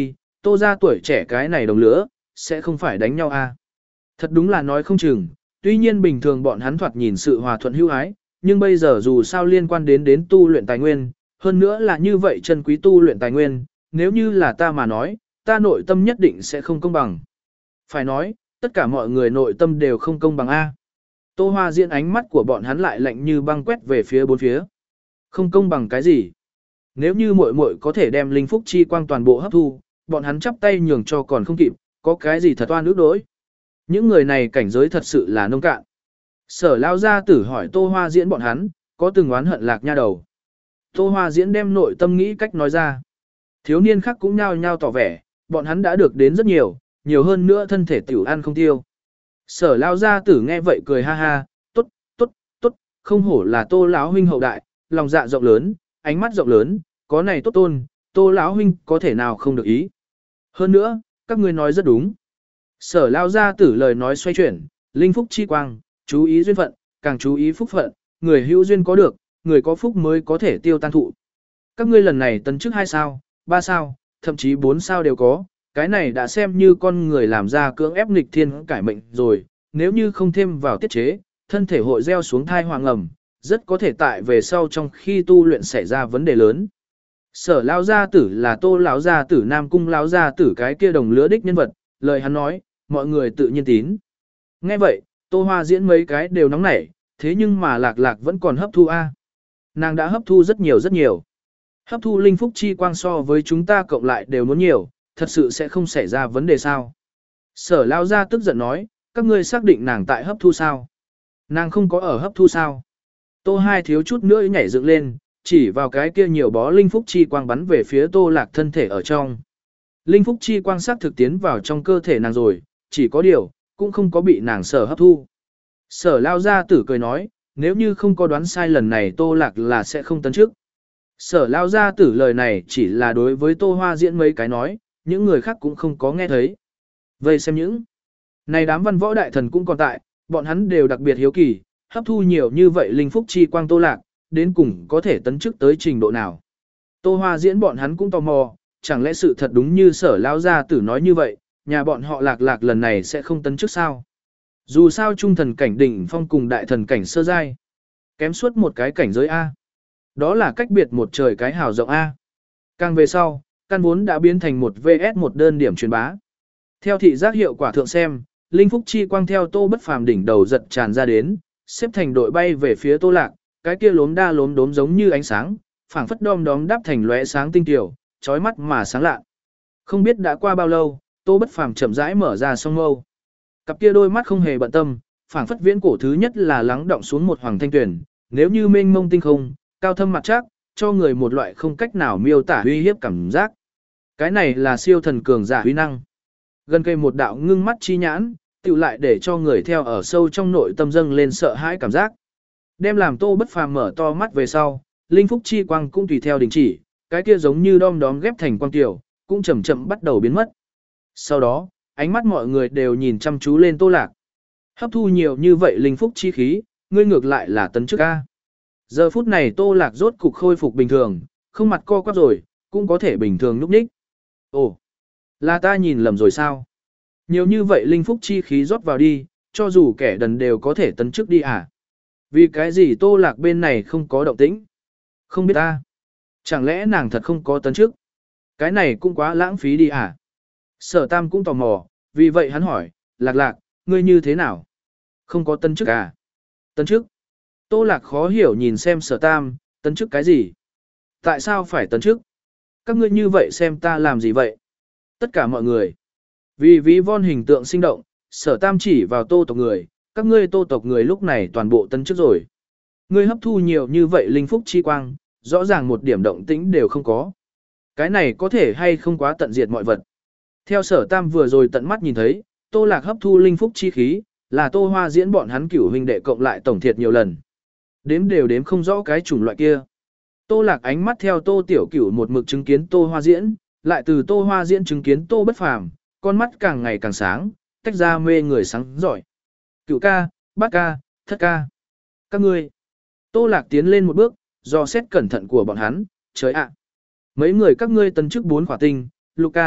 tô ra tuổi trẻ cái này đồng lứa, sẽ không phải đánh nhau à. Thật đúng là nói không chừng, tuy nhiên bình thường bọn hắn thoạt nhìn sự hòa thuận hữu ái, nhưng bây giờ dù sao liên quan đến đến tu luyện tài nguyên, hơn nữa là như vậy chân quý tu luyện tài nguyên, nếu như là ta mà nói, ta nội tâm nhất định sẽ không công bằng. Phải nói, tất cả mọi người nội tâm đều không công bằng A. Tô Hoa Diễn ánh mắt của bọn hắn lại lạnh như băng quét về phía bốn phía. Không công bằng cái gì? Nếu như muội muội có thể đem linh phúc chi quang toàn bộ hấp thu, bọn hắn chắp tay nhường cho còn không kịp, có cái gì thật oan ước đối. Những người này cảnh giới thật sự là nông cạn. Sở lao gia tử hỏi Tô Hoa Diễn bọn hắn, có từng oán hận lạc nha đầu. Tô Hoa Diễn đem nội tâm nghĩ cách nói ra. Thiếu niên khác cũng nhao nhao tỏ vẻ, bọn hắn đã được đến rất nhiều, nhiều hơn nữa thân thể tiểu ăn không tiêu. Sở lao gia tử nghe vậy cười ha ha, tốt, tốt, tốt, không hổ là Tô lão huynh hậu đại, lòng dạ rộng lớn, ánh mắt rộng lớn, có này tốt tôn, Tô lão huynh có thể nào không được ý. Hơn nữa, các ngươi nói rất đúng. Sở lao gia tử lời nói xoay chuyển, linh phúc chi quang, chú ý duyên phận, càng chú ý phúc phận, người hữu duyên có được, người có phúc mới có thể tiêu tan thụ. Các ngươi lần này tấn chức hai sao, ba sao, thậm chí bốn sao đều có, cái này đã xem như con người làm ra cưỡng ép nghịch thiên cải mệnh rồi, nếu như không thêm vào tiết chế, thân thể hội gieo xuống thai hoàng ẩm, rất có thể tại về sau trong khi tu luyện xảy ra vấn đề lớn. Sở lão gia tử là Tô lão gia tử Nam cung lão gia tử cái kia đồng lứa đích nhân vật, lời hắn nói, mọi người tự nhiên tín. Nghe vậy, Tô Hoa Diễn mấy cái đều nóng nảy, thế nhưng mà lạc lạc vẫn còn hấp thu A. Nàng đã hấp thu rất nhiều rất nhiều. Hấp thu linh phúc chi quang so với chúng ta cộng lại đều muốn nhiều, thật sự sẽ không xảy ra vấn đề sao. Sở lao ra tức giận nói, các ngươi xác định nàng tại hấp thu sao. Nàng không có ở hấp thu sao. Tô hai thiếu chút nữa nhảy dựng lên, chỉ vào cái kia nhiều bó linh phúc chi quang bắn về phía tô lạc thân thể ở trong. Linh phúc chi quang sắc thực tiến vào trong cơ thể nàng rồi, chỉ có điều, cũng không có bị nàng sở hấp thu. Sở lao ra tử cười nói, nếu như không có đoán sai lần này tô lạc là sẽ không tấn chức. Sở lao ra tử lời này chỉ là đối với Tô Hoa Diễn mấy cái nói, những người khác cũng không có nghe thấy. Vậy xem những này đám văn võ đại thần cũng còn tại, bọn hắn đều đặc biệt hiếu kỳ, hấp thu nhiều như vậy linh phúc chi quang Tô Lạc, đến cùng có thể tấn chức tới trình độ nào. Tô Hoa Diễn bọn hắn cũng tò mò, chẳng lẽ sự thật đúng như sở lao ra tử nói như vậy, nhà bọn họ lạc lạc lần này sẽ không tấn chức sao. Dù sao trung thần cảnh đỉnh phong cùng đại thần cảnh sơ giai, kém suốt một cái cảnh giới A. Đó là cách biệt một trời cái hào rộng A. Càng về sau, căn vốn đã biến thành một vê ét một đơn điểm truyền bá. Theo thị giác hiệu quả thượng xem, linh phúc chi quang theo Tô Bất Phàm đỉnh đầu giật tràn ra đến, xếp thành đội bay về phía Tô Lạc, cái kia lốm đa lốm đốm giống như ánh sáng, phảng phất đom đóm đáp thành lóe sáng tinh tiểu, chói mắt mà sáng lạ. Không biết đã qua bao lâu, Tô Bất Phàm chậm rãi mở ra song mâu. Cặp kia đôi mắt không hề bận tâm, phảng phất viễn cổ thứ nhất là lắng động xuống một hoàng thanh tuyển, nếu như mênh mông tinh không, cao thâm mặt chắc, cho người một loại không cách nào miêu tả uy hiếp cảm giác. Cái này là siêu thần cường giả uy năng. Gần cây một đạo ngưng mắt chi nhãn, tựu lại để cho người theo ở sâu trong nội tâm dâng lên sợ hãi cảm giác. Đem làm Tô Bất Phàm mở to mắt về sau, linh phúc chi quang cũng tùy theo đình chỉ, cái kia giống như đom đóm ghép thành quang tiểu, cũng chậm chậm bắt đầu biến mất. Sau đó, ánh mắt mọi người đều nhìn chăm chú lên Tô Lạc. Hấp thu nhiều như vậy linh phúc chi khí, ngươi ngược lại là tấn chức a. Giờ phút này Tô Lạc rốt cục khôi phục bình thường, không mặt co quắp rồi, cũng có thể bình thường lúc ních. Ồ, là ta nhìn lầm rồi sao? Nhiều như vậy linh phúc chi khí rót vào đi, cho dù kẻ đần đều có thể tấn chức đi à? Vì cái gì Tô Lạc bên này không có động tĩnh? Không biết ta. Chẳng lẽ nàng thật không có tấn chức? Cái này cũng quá lãng phí đi à? Sở Tam cũng tò mò, vì vậy hắn hỏi, Lạc Lạc, ngươi như thế nào? Không có tấn chức à? Tấn chức? Tô Lạc khó hiểu nhìn xem Sở Tam, tấn chức cái gì? Tại sao phải tấn chức? Các ngươi như vậy xem ta làm gì vậy? Tất cả mọi người. Vì ví von hình tượng sinh động, Sở Tam chỉ vào Tô tộc người, các ngươi Tô tộc người lúc này toàn bộ tấn chức rồi. Ngươi hấp thu nhiều như vậy linh phúc chi quang, rõ ràng một điểm động tĩnh đều không có. Cái này có thể hay không quá tận diệt mọi vật. Theo Sở Tam vừa rồi tận mắt nhìn thấy, Tô Lạc hấp thu linh phúc chi khí, là Tô Hoa Diễn bọn hắn cửu huynh đệ cộng lại tổng thiệt nhiều lần. Đếm đều đếm không rõ cái chủng loại kia. Tô Lạc ánh mắt theo Tô Tiểu Cửu một mực chứng kiến Tô Hoa Diễn, lại từ Tô Hoa Diễn chứng kiến Tô Bất Phàm, con mắt càng ngày càng sáng, tách ra mê người sáng giỏi. Cửu ca, bát ca, thất ca. Các ngươi. Tô Lạc tiến lên một bước, dò xét cẩn thận của bọn hắn, trời ạ. Mấy người các ngươi tấn chức bốn khỏa tinh, Luca,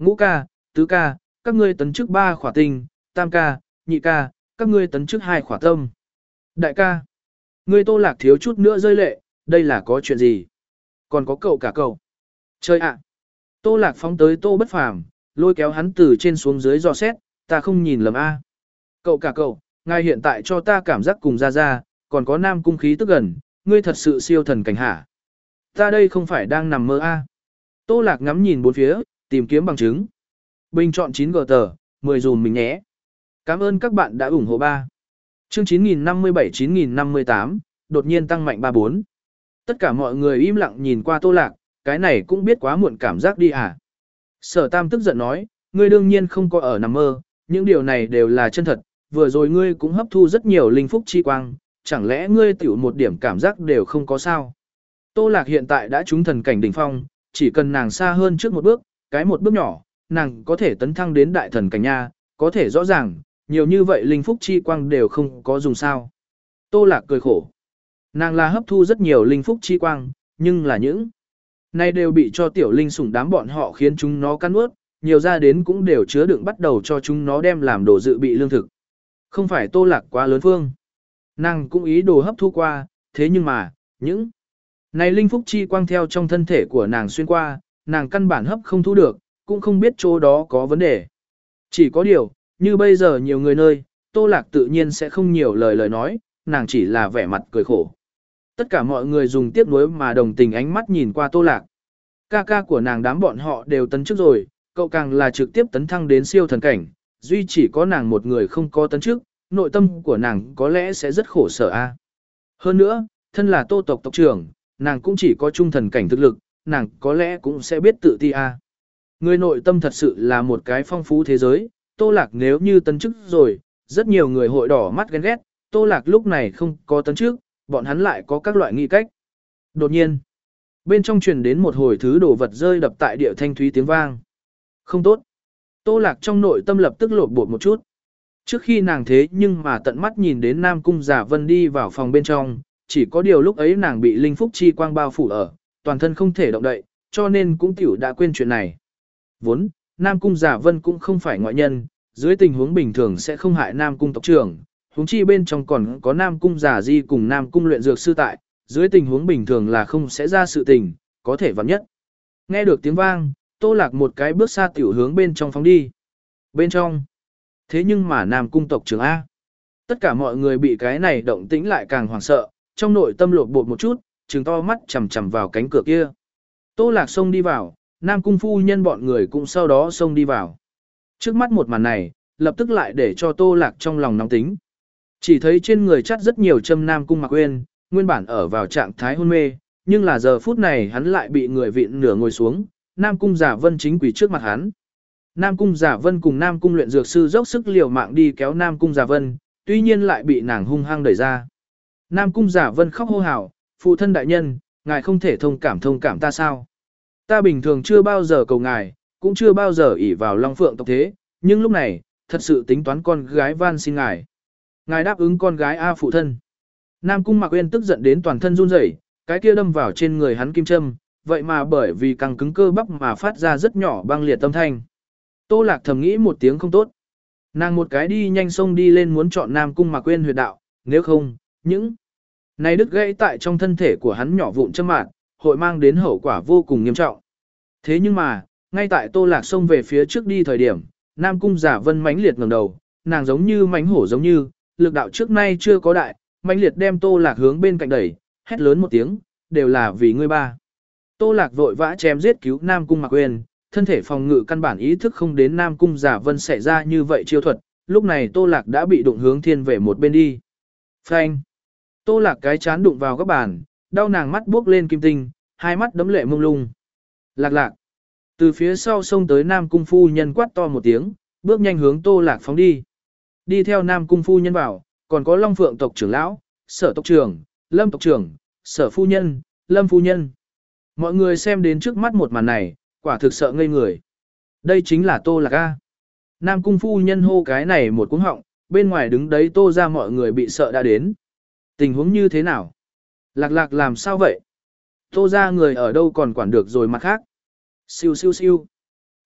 ngũ ca, tứ ca, các ngươi tấn chức ba khỏa tinh, tam ca, nhị ca, các ngươi tấn chức hai khỏa tâm. Đại ca, ngươi Tô Lạc thiếu chút nữa rơi lệ, đây là có chuyện gì? Còn có cậu cả cậu. Chơi ạ. Tô Lạc phóng tới Tô Bất Phàm, lôi kéo hắn từ trên xuống dưới dò xét, ta không nhìn lầm a. Cậu cả cậu, ngài hiện tại cho ta cảm giác cùng ra ra, còn có nam cung khí tức gần, ngươi thật sự siêu thần cảnh hả? Ta đây không phải đang nằm mơ a. Tô Lạc ngắm nhìn bốn phía, tìm kiếm bằng chứng. Bình chọn chín gờ tờ, mười dùm mình nhé. Cảm ơn các bạn đã ủng hộ ba. Chương chín nghìn năm mươi bảy chín nghìn năm mươi tám, đột nhiên tăng mạnh ba bốn. Tất cả mọi người im lặng nhìn qua Tô Lạc, cái này cũng biết quá muộn cảm giác đi à. Sở Tam tức giận nói, ngươi đương nhiên không có ở nằm mơ, những điều này đều là chân thật, vừa rồi ngươi cũng hấp thu rất nhiều linh phúc chi quang, chẳng lẽ ngươi tiểu một điểm cảm giác đều không có sao. Tô Lạc hiện tại đã trúng thần cảnh đỉnh phong, chỉ cần nàng xa hơn trước một bước, cái một bước nhỏ, nàng có thể tấn thăng đến đại thần cảnh nha, có thể rõ ràng, nhiều như vậy linh phúc chi quang đều không có dùng sao. Tô Lạc cười khổ. Nàng là hấp thu rất nhiều linh phúc chi quang, nhưng là những này đều bị cho tiểu linh sủng đám bọn họ khiến chúng nó cắn ướt, nhiều ra đến cũng đều chứa đựng bắt đầu cho chúng nó đem làm đồ dự bị lương thực. Không phải Tô Lạc quá lớn phương. Nàng cũng ý đồ hấp thu qua, thế nhưng mà, những này linh phúc chi quang theo trong thân thể của nàng xuyên qua, nàng căn bản hấp không thu được, cũng không biết chỗ đó có vấn đề. Chỉ có điều, như bây giờ nhiều người nơi, Tô Lạc tự nhiên sẽ không nhiều lời lời nói, nàng chỉ là vẻ mặt cười khổ. Tất cả mọi người dùng tiếc nuối mà đồng tình ánh mắt nhìn qua Tô Lạc. Ca ca của nàng đám bọn họ đều tấn chức rồi, cậu càng là trực tiếp tấn thăng đến siêu thần cảnh, duy chỉ có nàng một người không có tấn chức, nội tâm của nàng có lẽ sẽ rất khổ sở a. Hơn nữa, thân là Tô tộc tộc trưởng, nàng cũng chỉ có trung thần cảnh thực lực, nàng có lẽ cũng sẽ biết tự ti a. Người nội tâm thật sự là một cái phong phú thế giới, Tô Lạc nếu như tấn chức rồi, rất nhiều người hội đỏ mắt ghen ghét, Tô Lạc lúc này không có tấn chức, bọn hắn lại có các loại nghi cách. Đột nhiên, bên trong truyền đến một hồi thứ đồ vật rơi đập tại địa thanh thúy tiếng vang. Không tốt. Tô Lạc trong nội tâm lập tức lột bột một chút. Trước khi nàng thế nhưng mà tận mắt nhìn đến Nam Cung Giả Vân đi vào phòng bên trong, chỉ có điều lúc ấy nàng bị linh phúc chi quang bao phủ ở, toàn thân không thể động đậy, cho nên cũng tiểu đã quên chuyện này. Vốn, Nam Cung Giả Vân cũng không phải ngoại nhân, dưới tình huống bình thường sẽ không hại Nam Cung tộc trưởng, huống chi bên trong còn có Nam Cung Giả Di cùng Nam Cung luyện dược sư tại, dưới tình huống bình thường là không sẽ ra sự tình, có thể vặn nhất. Nghe được tiếng vang, Tô Lạc một cái bước xa tiểu hướng bên trong phóng đi. Bên trong. Thế nhưng mà Nam Cung tộc trưởng A. Tất cả mọi người bị cái này động tĩnh lại càng hoảng sợ, trong nội tâm lột bột một chút, trừng to mắt chằm chằm vào cánh cửa kia. Tô Lạc xông đi vào, Nam Cung phu nhân bọn người cũng sau đó xông đi vào. Trước mắt một màn này, lập tức lại để cho Tô Lạc trong lòng nóng tính. Chỉ thấy trên người chắt rất nhiều châm Nam Cung Mặc Uyên, nguyên bản ở vào trạng thái hôn mê, nhưng là giờ phút này hắn lại bị người vịn nửa ngồi xuống, Nam Cung Giả Vân chính quỳ trước mặt hắn. Nam Cung Giả Vân cùng Nam Cung luyện dược sư dốc sức liều mạng đi kéo Nam Cung Giả Vân, tuy nhiên lại bị nàng hung hăng đẩy ra. Nam Cung Giả Vân khóc hô hào, phụ thân đại nhân, ngài không thể thông cảm thông cảm ta sao? Ta bình thường chưa bao giờ cầu ngài, cũng chưa bao giờ ỷ vào Long Phượng tộc thế, nhưng lúc này, thật sự tính toán con gái van xin ngài. Ngài đáp ứng con gái A phụ thân. Nam Cung Mạc Uyên tức giận đến toàn thân run rẩy, cái kia đâm vào trên người hắn kim châm, vậy mà bởi vì căng cứng cơ bắp mà phát ra rất nhỏ băng liệt tâm thanh. Tô Lạc thầm nghĩ một tiếng không tốt. Nàng một cái đi nhanh sông đi lên muốn chọn Nam Cung Mạc Uyên huyệt đạo, nếu không, những này đứt gãy tại trong thân thể của hắn nhỏ vụn châm mạn, hội mang đến hậu quả vô cùng nghiêm trọng. Thế nhưng mà, ngay tại Tô Lạc xông về phía trước đi thời điểm, Nam Cung Giả Vân mãnh liệt ngẩng đầu, nàng giống như mãnh hổ giống như, lực đạo trước nay chưa có đại, mãnh liệt đem Tô Lạc hướng bên cạnh đẩy, hét lớn một tiếng, đều là vì ngươi ba. Tô Lạc vội vã chém giết cứu Nam Cung Mạc Uyên, thân thể phòng ngự căn bản ý thức không đến Nam Cung Giả Vân xảy ra như vậy chiêu thuật, lúc này Tô Lạc đã bị đụng hướng thiên về một bên đi. Phanh! Tô Lạc cái chán đụng vào góc bàn, đau nàng mắt buốc lên kim tinh, hai mắt đấm lệ mông lung. Lạc lạc! Từ phía sau xông tới Nam Cung phu nhân quát to một tiếng, bước nhanh hướng Tô Lạc phóng đi. Đi theo Nam Cung phu nhân vào, còn có Long Phượng tộc trưởng lão, Sở tộc trưởng, Lâm tộc trưởng, Sở phu nhân, Lâm phu nhân. Mọi người xem đến trước mắt một màn này, quả thực sợ ngây người. Đây chính là Tô Lạc A. Nam Cung phu nhân hô cái này một cuống họng, bên ngoài đứng đấy Tô ra mọi người bị sợ đã đến. Tình huống như thế nào? Lạc lạc làm sao vậy? Tô ra người ở đâu còn quản được rồi mặt khác. Siêu siêu siêu.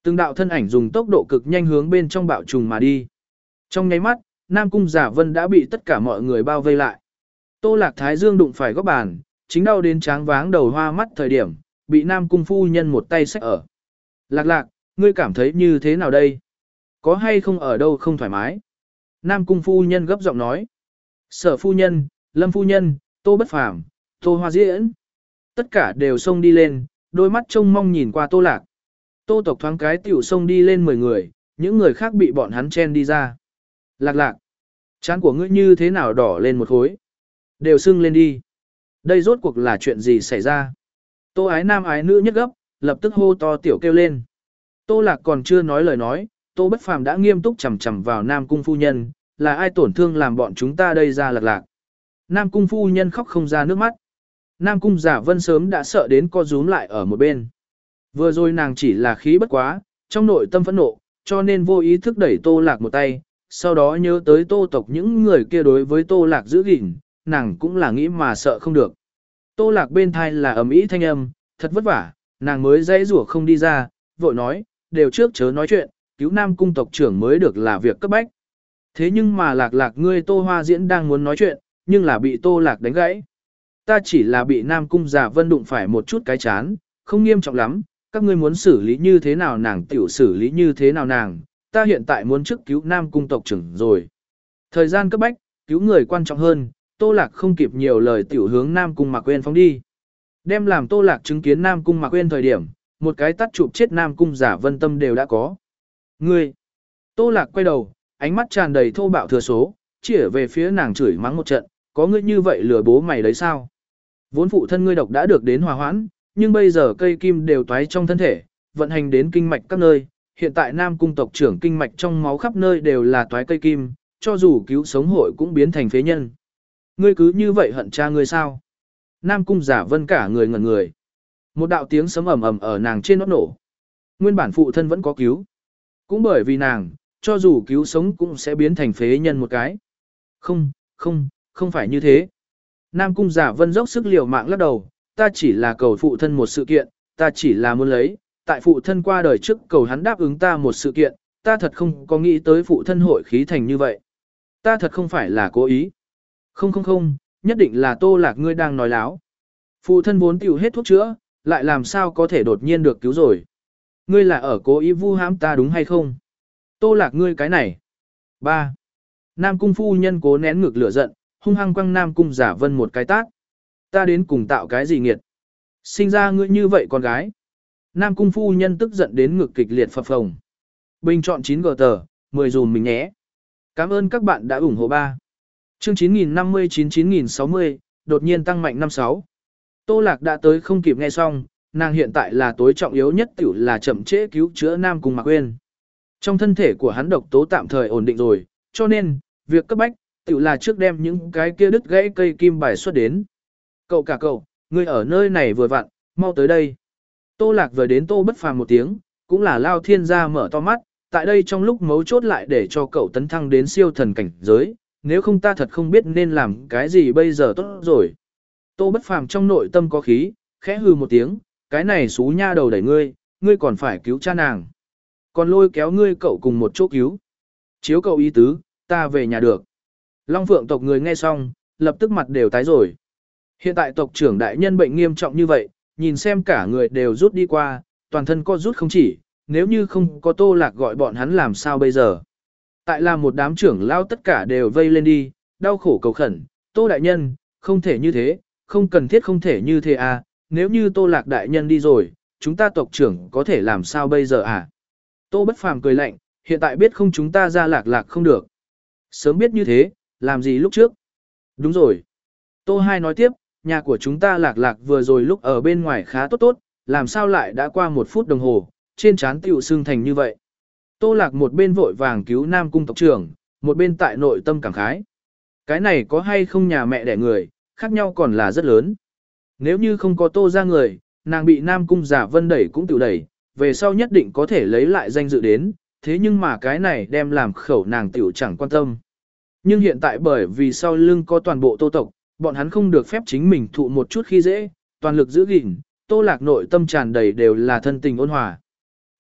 Từng đạo thân ảnh dùng tốc độ cực nhanh hướng bên trong bạo trùng mà đi. Trong nháy mắt, Nam Cung Giả Vân đã bị tất cả mọi người bao vây lại. Tô Lạc Thái Dương đụng phải góc bàn, chính đau đến tráng váng đầu hoa mắt thời điểm, bị Nam Cung phu nhân một tay xách ở. Lạc lạc, ngươi cảm thấy như thế nào đây? Có hay không ở đâu không thoải mái? Nam Cung phu nhân gấp giọng nói. Sở phu nhân, Lâm phu nhân, Tô Bất Phàm, Tô Hoa Diễn. Tất cả đều xông đi lên, đôi mắt trông mong nhìn qua Tô Lạc. Tô tộc thoáng cái tiểu xông đi lên mười người, những người khác bị bọn hắn chen đi ra. Lạc lạc, trán của ngươi như thế nào đỏ lên một khối? Đều sưng lên đi. Đây rốt cuộc là chuyện gì xảy ra? Tô ái nam ái nữ nhất gấp, lập tức hô to tiểu kêu lên. Tô Lạc còn chưa nói lời nói, Tô Bất Phàm đã nghiêm túc chằm chằm vào Nam Cung phu nhân, là ai tổn thương làm bọn chúng ta đây ra lạc lạc. Nam Cung phu nhân khóc không ra nước mắt. Nam Cung Giả Vân sớm đã sợ đến co rúm lại ở một bên. Vừa rồi nàng chỉ là khí bất quá, trong nội tâm phẫn nộ, cho nên vô ý thức đẩy Tô Lạc một tay, sau đó nhớ tới Tô tộc những người kia đối với Tô Lạc giữ gìn, nàng cũng là nghĩ mà sợ không được. Tô Lạc bên thai là ầm ĩ thanh âm, thật vất vả, nàng mới dãy rủa không đi ra, vội nói, đều trước chớ nói chuyện, cứu Nam Cung tộc trưởng mới được là việc cấp bách. Thế nhưng mà Lạc Lạc ngươi Tô Hoa Diễn đang muốn nói chuyện, nhưng là bị Tô Lạc đánh gãy. Ta chỉ là bị Nam Cung Giả Vân đụng phải một chút cái chán, không nghiêm trọng lắm, các ngươi muốn xử lý như thế nào nàng tiểu xử lý như thế nào nàng, ta hiện tại muốn trước cứu Nam Cung tộc trưởng rồi. Thời gian cấp bách, cứu người quan trọng hơn, Tô Lạc không kịp nhiều lời tiểu hướng Nam Cung Mạc Quyên phóng đi. Đem làm Tô Lạc chứng kiến Nam Cung Mạc Quyên thời điểm, một cái tắt chụp chết Nam Cung Giả Vân tâm đều đã có. Ngươi! Tô Lạc quay đầu, ánh mắt tràn đầy thô bạo thừa số, chỉ về phía nàng chửi mắng một trận, có ngươi như vậy lừa bố mày đấy sao? Vốn phụ thân ngươi độc đã được đến hòa hoãn, nhưng bây giờ cây kim đều toái trong thân thể, vận hành đến kinh mạch các nơi, hiện tại Nam Cung tộc trưởng kinh mạch trong máu khắp nơi đều là toái cây kim, cho dù cứu sống hội cũng biến thành phế nhân. Ngươi cứ như vậy hận cha ngươi sao? Nam Cung Giả Vân cả người ngẩn người. Một đạo tiếng sấm ầm ầm ở nàng trên nót nổ. Nguyên bản phụ thân vẫn có cứu. Cũng bởi vì nàng, cho dù cứu sống cũng sẽ biến thành phế nhân một cái. Không, không, không phải như thế. Nam Cung Giả Vân dốc sức liều mạng lắc đầu, ta chỉ là cầu phụ thân một sự kiện, ta chỉ là muốn lấy, tại phụ thân qua đời trước cầu hắn đáp ứng ta một sự kiện, ta thật không có nghĩ tới phụ thân hội khí thành như vậy. Ta thật không phải là cố ý. Không không không, nhất định là Tô Lạc ngươi đang nói láo. Phụ thân vốn tiểu hết thuốc chữa, lại làm sao có thể đột nhiên được cứu rồi. Ngươi là ở cố ý vu hãm ta đúng hay không? Tô Lạc ngươi cái này. ba. Nam Cung phu nhân cố nén ngực lửa giận, hung hăng quăng Nam Cung Giả Vân một cái tát. Ta đến cùng tạo cái gì nghiệt? Sinh ra ngươi như vậy con gái. Nam Cung phu nhân tức giận đến ngực kịch liệt phập phồng. Bình chọn chín gờ tờ, mười dùm mình nhé. Cảm ơn các bạn đã ủng hộ ba. Chương chín nghìn năm mươi chín chín nghìn sáu mươi, đột nhiên tăng mạnh năm sáu. Tô Lạc đã tới không kịp nghe xong, nàng hiện tại là tối trọng yếu nhất tiểu là chậm trễ cứu chữa Nam Cung Mạc Quyên. Trong thân thể của hắn độc tố tạm thời ổn định rồi, cho nên, việc cấp bách, tiểu là trước đem những cái kia đứt gãy cây kim bài xuất đến. Cậu cả cậu, ngươi ở nơi này vừa vặn, mau tới đây. Tô Lạc vừa đến Tô Bất Phàm một tiếng, cũng là Lao Thiên gia mở to mắt, tại đây trong lúc mấu chốt lại để cho cậu tấn thăng đến siêu thần cảnh giới, nếu không ta thật không biết nên làm cái gì bây giờ tốt rồi. Tô Bất Phàm trong nội tâm có khí, khẽ hừ một tiếng, cái này xú nha đầu đẩy ngươi, ngươi còn phải cứu cha nàng. Còn lôi kéo ngươi cậu cùng một chỗ cứu. Chiếu cậu ý tứ, ta về nhà được. Long Phượng tộc người nghe xong, lập tức mặt đều tái rồi. Hiện tại tộc trưởng đại nhân bệnh nghiêm trọng như vậy, nhìn xem cả người đều rút đi qua, toàn thân co rút không chỉ, nếu như không có Tô Lạc gọi bọn hắn làm sao bây giờ. Tại là một đám trưởng lao tất cả đều vây lên đi, đau khổ cầu khẩn, Tô đại nhân, không thể như thế, không cần thiết không thể như thế à, nếu như Tô Lạc đại nhân đi rồi, chúng ta tộc trưởng có thể làm sao bây giờ à. Tô Bất Phàm cười lạnh, hiện tại biết không chúng ta ra Lạc Lạc không được. Sớm biết như thế, làm gì lúc trước? Đúng rồi. Tô Hai nói tiếp, nhà của chúng ta Lạc Lạc vừa rồi lúc ở bên ngoài khá tốt tốt, làm sao lại đã qua một phút đồng hồ, trên trán tiểu sưng thành như vậy. Tô Lạc một bên vội vàng cứu Nam Cung tộc trưởng, một bên tại nội tâm cảm khái. Cái này có hay không nhà mẹ đẻ người, khác nhau còn là rất lớn. Nếu như không có Tô ra người, nàng bị Nam Cung Giả Vân đẩy cũng tự đẩy, về sau nhất định có thể lấy lại danh dự đến, thế nhưng mà cái này đem làm khẩu nàng tiểu chẳng quan tâm. Nhưng hiện tại bởi vì sau lưng có toàn bộ Tô tộc, bọn hắn không được phép chính mình thụ một chút khi dễ, toàn lực giữ gìn, Tô Lạc nội tâm tràn đầy đều là thân tình ôn hòa.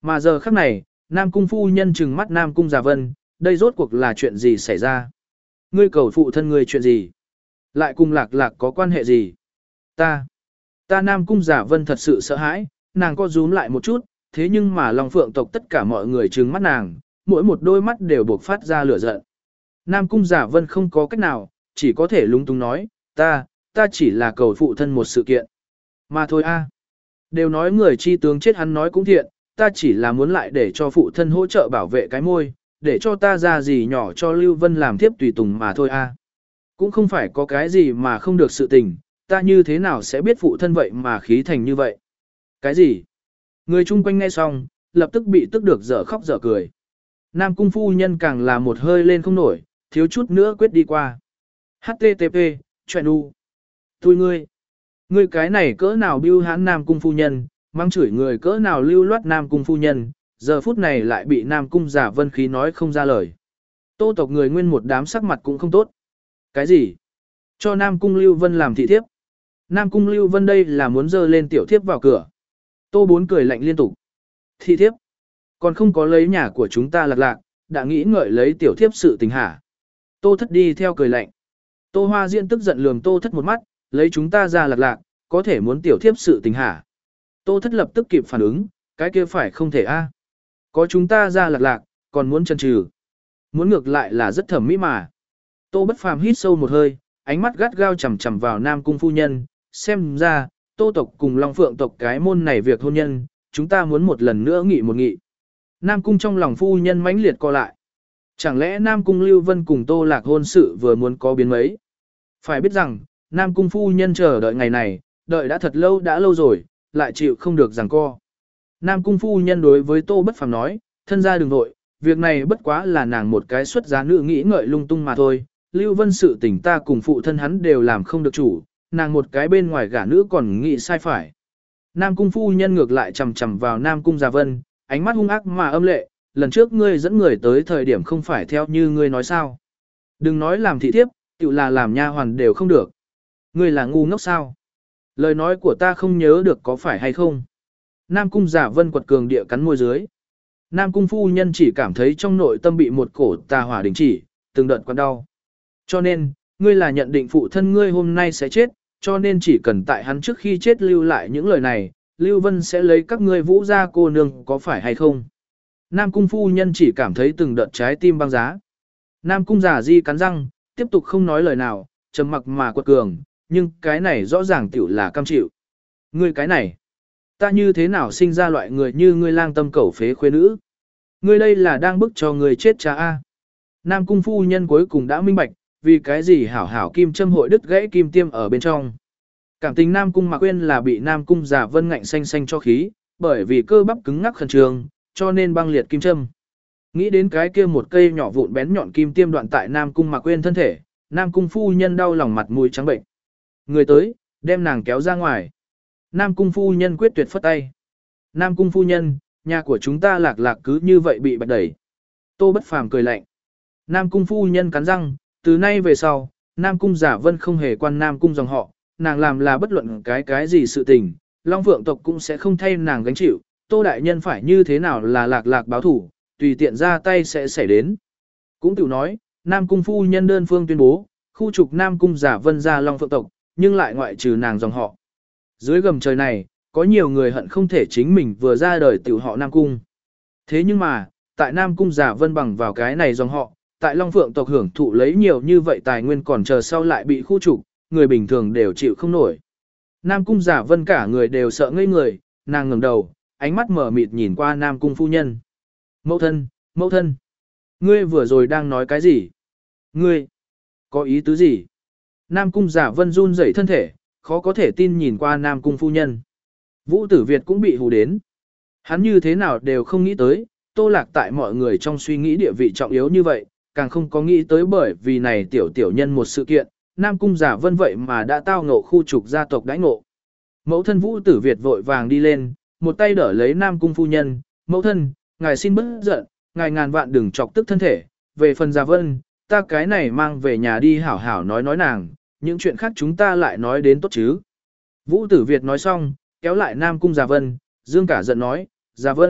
Mà giờ khắc này, Nam Cung phu nhân trừng mắt Nam Cung Giả Vân, đây rốt cuộc là chuyện gì xảy ra? Ngươi cầu phụ thân ngươi chuyện gì? Lại cùng lạc lạc có quan hệ gì? Ta, ta Nam Cung Giả Vân thật sự sợ hãi, nàng co rúm lại một chút, thế nhưng mà Long Phượng tộc tất cả mọi người trừng mắt nàng, mỗi một đôi mắt đều buộc phát ra lửa giận. Nam Cung Giả Vân không có cách nào, chỉ có thể lúng túng nói, ta, ta chỉ là cầu phụ thân một sự kiện. Mà thôi a, đều nói người chi tướng chết hắn nói cũng thiện, ta chỉ là muốn lại để cho phụ thân hỗ trợ bảo vệ cái môi, để cho ta ra gì nhỏ cho Lưu Vân làm tiếp tùy tùng mà thôi a. Cũng không phải có cái gì mà không được sự tình, ta như thế nào sẽ biết phụ thân vậy mà khí thành như vậy. Cái gì? Người chung quanh nghe xong, lập tức bị tức được dở khóc dở cười. Nam Cung phu nhân càng là một hơi lên không nổi, thiếu chút nữa quyết đi qua. hát tê tê pê, chuyện u. Tôi ngươi. Ngươi cái này cỡ nào bưu hãn Nam Cung phu nhân, mang chửi người cỡ nào lưu loát Nam Cung phu nhân, giờ phút này lại bị Nam Cung Giả Vân khí nói không ra lời. Tô tộc người nguyên một đám sắc mặt cũng không tốt. Cái gì? Cho Nam Cung Lưu Vân làm thị thiếp. Nam Cung Lưu Vân đây là muốn dơ lên tiểu thiếp vào cửa. Tô bốn cười lạnh liên tục. Thị thiếp. Còn không có lấy nhà của chúng ta lạc lạc, đã nghĩ ngợi lấy tiểu thiếp sự tình hả. Tô thất đi theo cười lạnh. Tô Hoa Diễn tức giận lườm Tô thất một mắt, lấy chúng ta ra lạc lạc, có thể muốn tiểu thiếp sự tình hả. Tô thất lập tức kịp phản ứng, cái kia phải không thể a. Có chúng ta ra lạc lạc, còn muốn chần chừ. Muốn ngược lại là rất thẩm mỹ mà. Tô Bất Phàm hít sâu một hơi, ánh mắt gắt gao chằm chằm vào Nam Cung phu nhân, xem ra, Tô tộc cùng Long Phượng tộc cái môn này việc hôn nhân, chúng ta muốn một lần nữa nghị một nghị. Nam Cung trong lòng phu nhân mãnh liệt co lại. Chẳng lẽ Nam Cung Lưu Vân cùng Tô Lạc hôn sự vừa muốn có biến mấy? Phải biết rằng, Nam Cung phu nhân chờ đợi ngày này, đợi đã thật lâu đã lâu rồi, lại chịu không được giằng co. Nam Cung phu nhân đối với Tô Bất Phàm nói, thân gia đừng vội, việc này bất quá là nàng một cái xuất giá nữ nghĩ ngợi lung tung mà thôi. Lưu Vân sự tình ta cùng phụ thân hắn đều làm không được chủ, nàng một cái bên ngoài gả nữ còn nghĩ sai phải. Nam Cung phu nhân ngược lại chầm chầm vào Nam Cung Giả Vân, ánh mắt hung ác mà âm lệ, lần trước ngươi dẫn người tới thời điểm không phải theo như ngươi nói sao. Đừng nói làm thị thiếp, tự là làm nha hoàn đều không được. Ngươi là ngu ngốc sao? Lời nói của ta không nhớ được có phải hay không? Nam Cung Giả Vân quật cường địa cắn môi dưới. Nam Cung phu nhân chỉ cảm thấy trong nội tâm bị một cổ tà hỏa đình chỉ, từng đợt quặn đau. Cho nên, ngươi là nhận định phụ thân ngươi hôm nay sẽ chết, cho nên chỉ cần tại hắn trước khi chết lưu lại những lời này, Lưu Vân sẽ lấy các ngươi vũ gia cô nương có phải hay không? Nam Cung phu nhân chỉ cảm thấy từng đợt trái tim băng giá. Nam Cung Giả Di cắn răng, tiếp tục không nói lời nào, trầm mặc mà quật cường, nhưng cái này rõ ràng tiểu là cam chịu. Ngươi cái này, ta như thế nào sinh ra loại người như ngươi lang tâm cẩu phế khuê nữ? Ngươi đây là đang bức cho người chết cha a. Nam Cung phu nhân cuối cùng đã minh bạch, vì cái gì hảo hảo kim châm hội đứt gãy kim tiêm ở bên trong. Cảm tình Nam Cung Mạc Uyên là bị Nam Cung Giả Vân ngạnh xanh xanh cho khí, bởi vì cơ bắp cứng ngắc khẩn trương, cho nên băng liệt kim châm. Nghĩ đến cái kia một cây nhỏ vụn bén nhọn kim tiêm đoạn tại Nam Cung Mạc Uyên thân thể, Nam Cung phu nhân đau lòng mặt mũi trắng bệnh. Người tới, đem nàng kéo ra ngoài. Nam Cung phu nhân quyết tuyệt phất tay. Nam Cung phu nhân, nhà của chúng ta lạc lạc cứ như vậy bị bạch đẩy. Tô Bất Phàm cười lạnh. Nam Cung phu nhân cắn răng, từ nay về sau, Nam Cung Giả Vân không hề quan Nam Cung dòng họ, nàng làm là bất luận cái cái gì sự tình, Long Phượng tộc cũng sẽ không thay nàng gánh chịu, Tô đại nhân phải như thế nào là lạc lạc báo thủ, tùy tiện ra tay sẽ xảy đến. Cũng tiểu nói, Nam Cung phu nhân đơn phương tuyên bố, khu trục Nam Cung Giả Vân ra Long Phượng tộc, nhưng lại ngoại trừ nàng dòng họ. Dưới gầm trời này, có nhiều người hận không thể chính mình vừa ra đời tiểu họ Nam Cung. Thế nhưng mà, tại Nam Cung Giả Vân bằng vào cái này dòng họ, tại Long Phượng tộc hưởng thụ lấy nhiều như vậy tài nguyên còn chờ sau lại bị khu trục, người bình thường đều chịu không nổi. Nam Cung Giả Vân cả người đều sợ ngây người, nàng ngẩng đầu, ánh mắt mở mịt nhìn qua Nam Cung phu nhân. Mẫu thân, mẫu thân, ngươi vừa rồi đang nói cái gì? Ngươi, có ý tứ gì? Nam Cung Giả Vân run rẩy thân thể, khó có thể tin nhìn qua Nam Cung phu nhân. Vũ Tử Việt cũng bị hù đến. Hắn như thế nào đều không nghĩ tới, Tô Lạc tại mọi người trong suy nghĩ địa vị trọng yếu như vậy, càng không có nghĩ tới bởi vì này tiểu tiểu nhân một sự kiện, Nam Cung Giả Vân vậy mà đã tao ngộ khu trục gia tộc đãi ngộ. Mẫu thân Vũ Tử Việt vội vàng đi lên, một tay đỡ lấy Nam Cung phu nhân, mẫu thân, ngài xin bớt giận, ngài ngàn vạn đừng chọc tức thân thể, về phần Giả Vân, ta cái này mang về nhà đi hảo hảo nói nói nàng, những chuyện khác chúng ta lại nói đến tốt chứ. Vũ Tử Việt nói xong, kéo lại Nam Cung Giả Vân, dương cả giận nói, Giả Vân,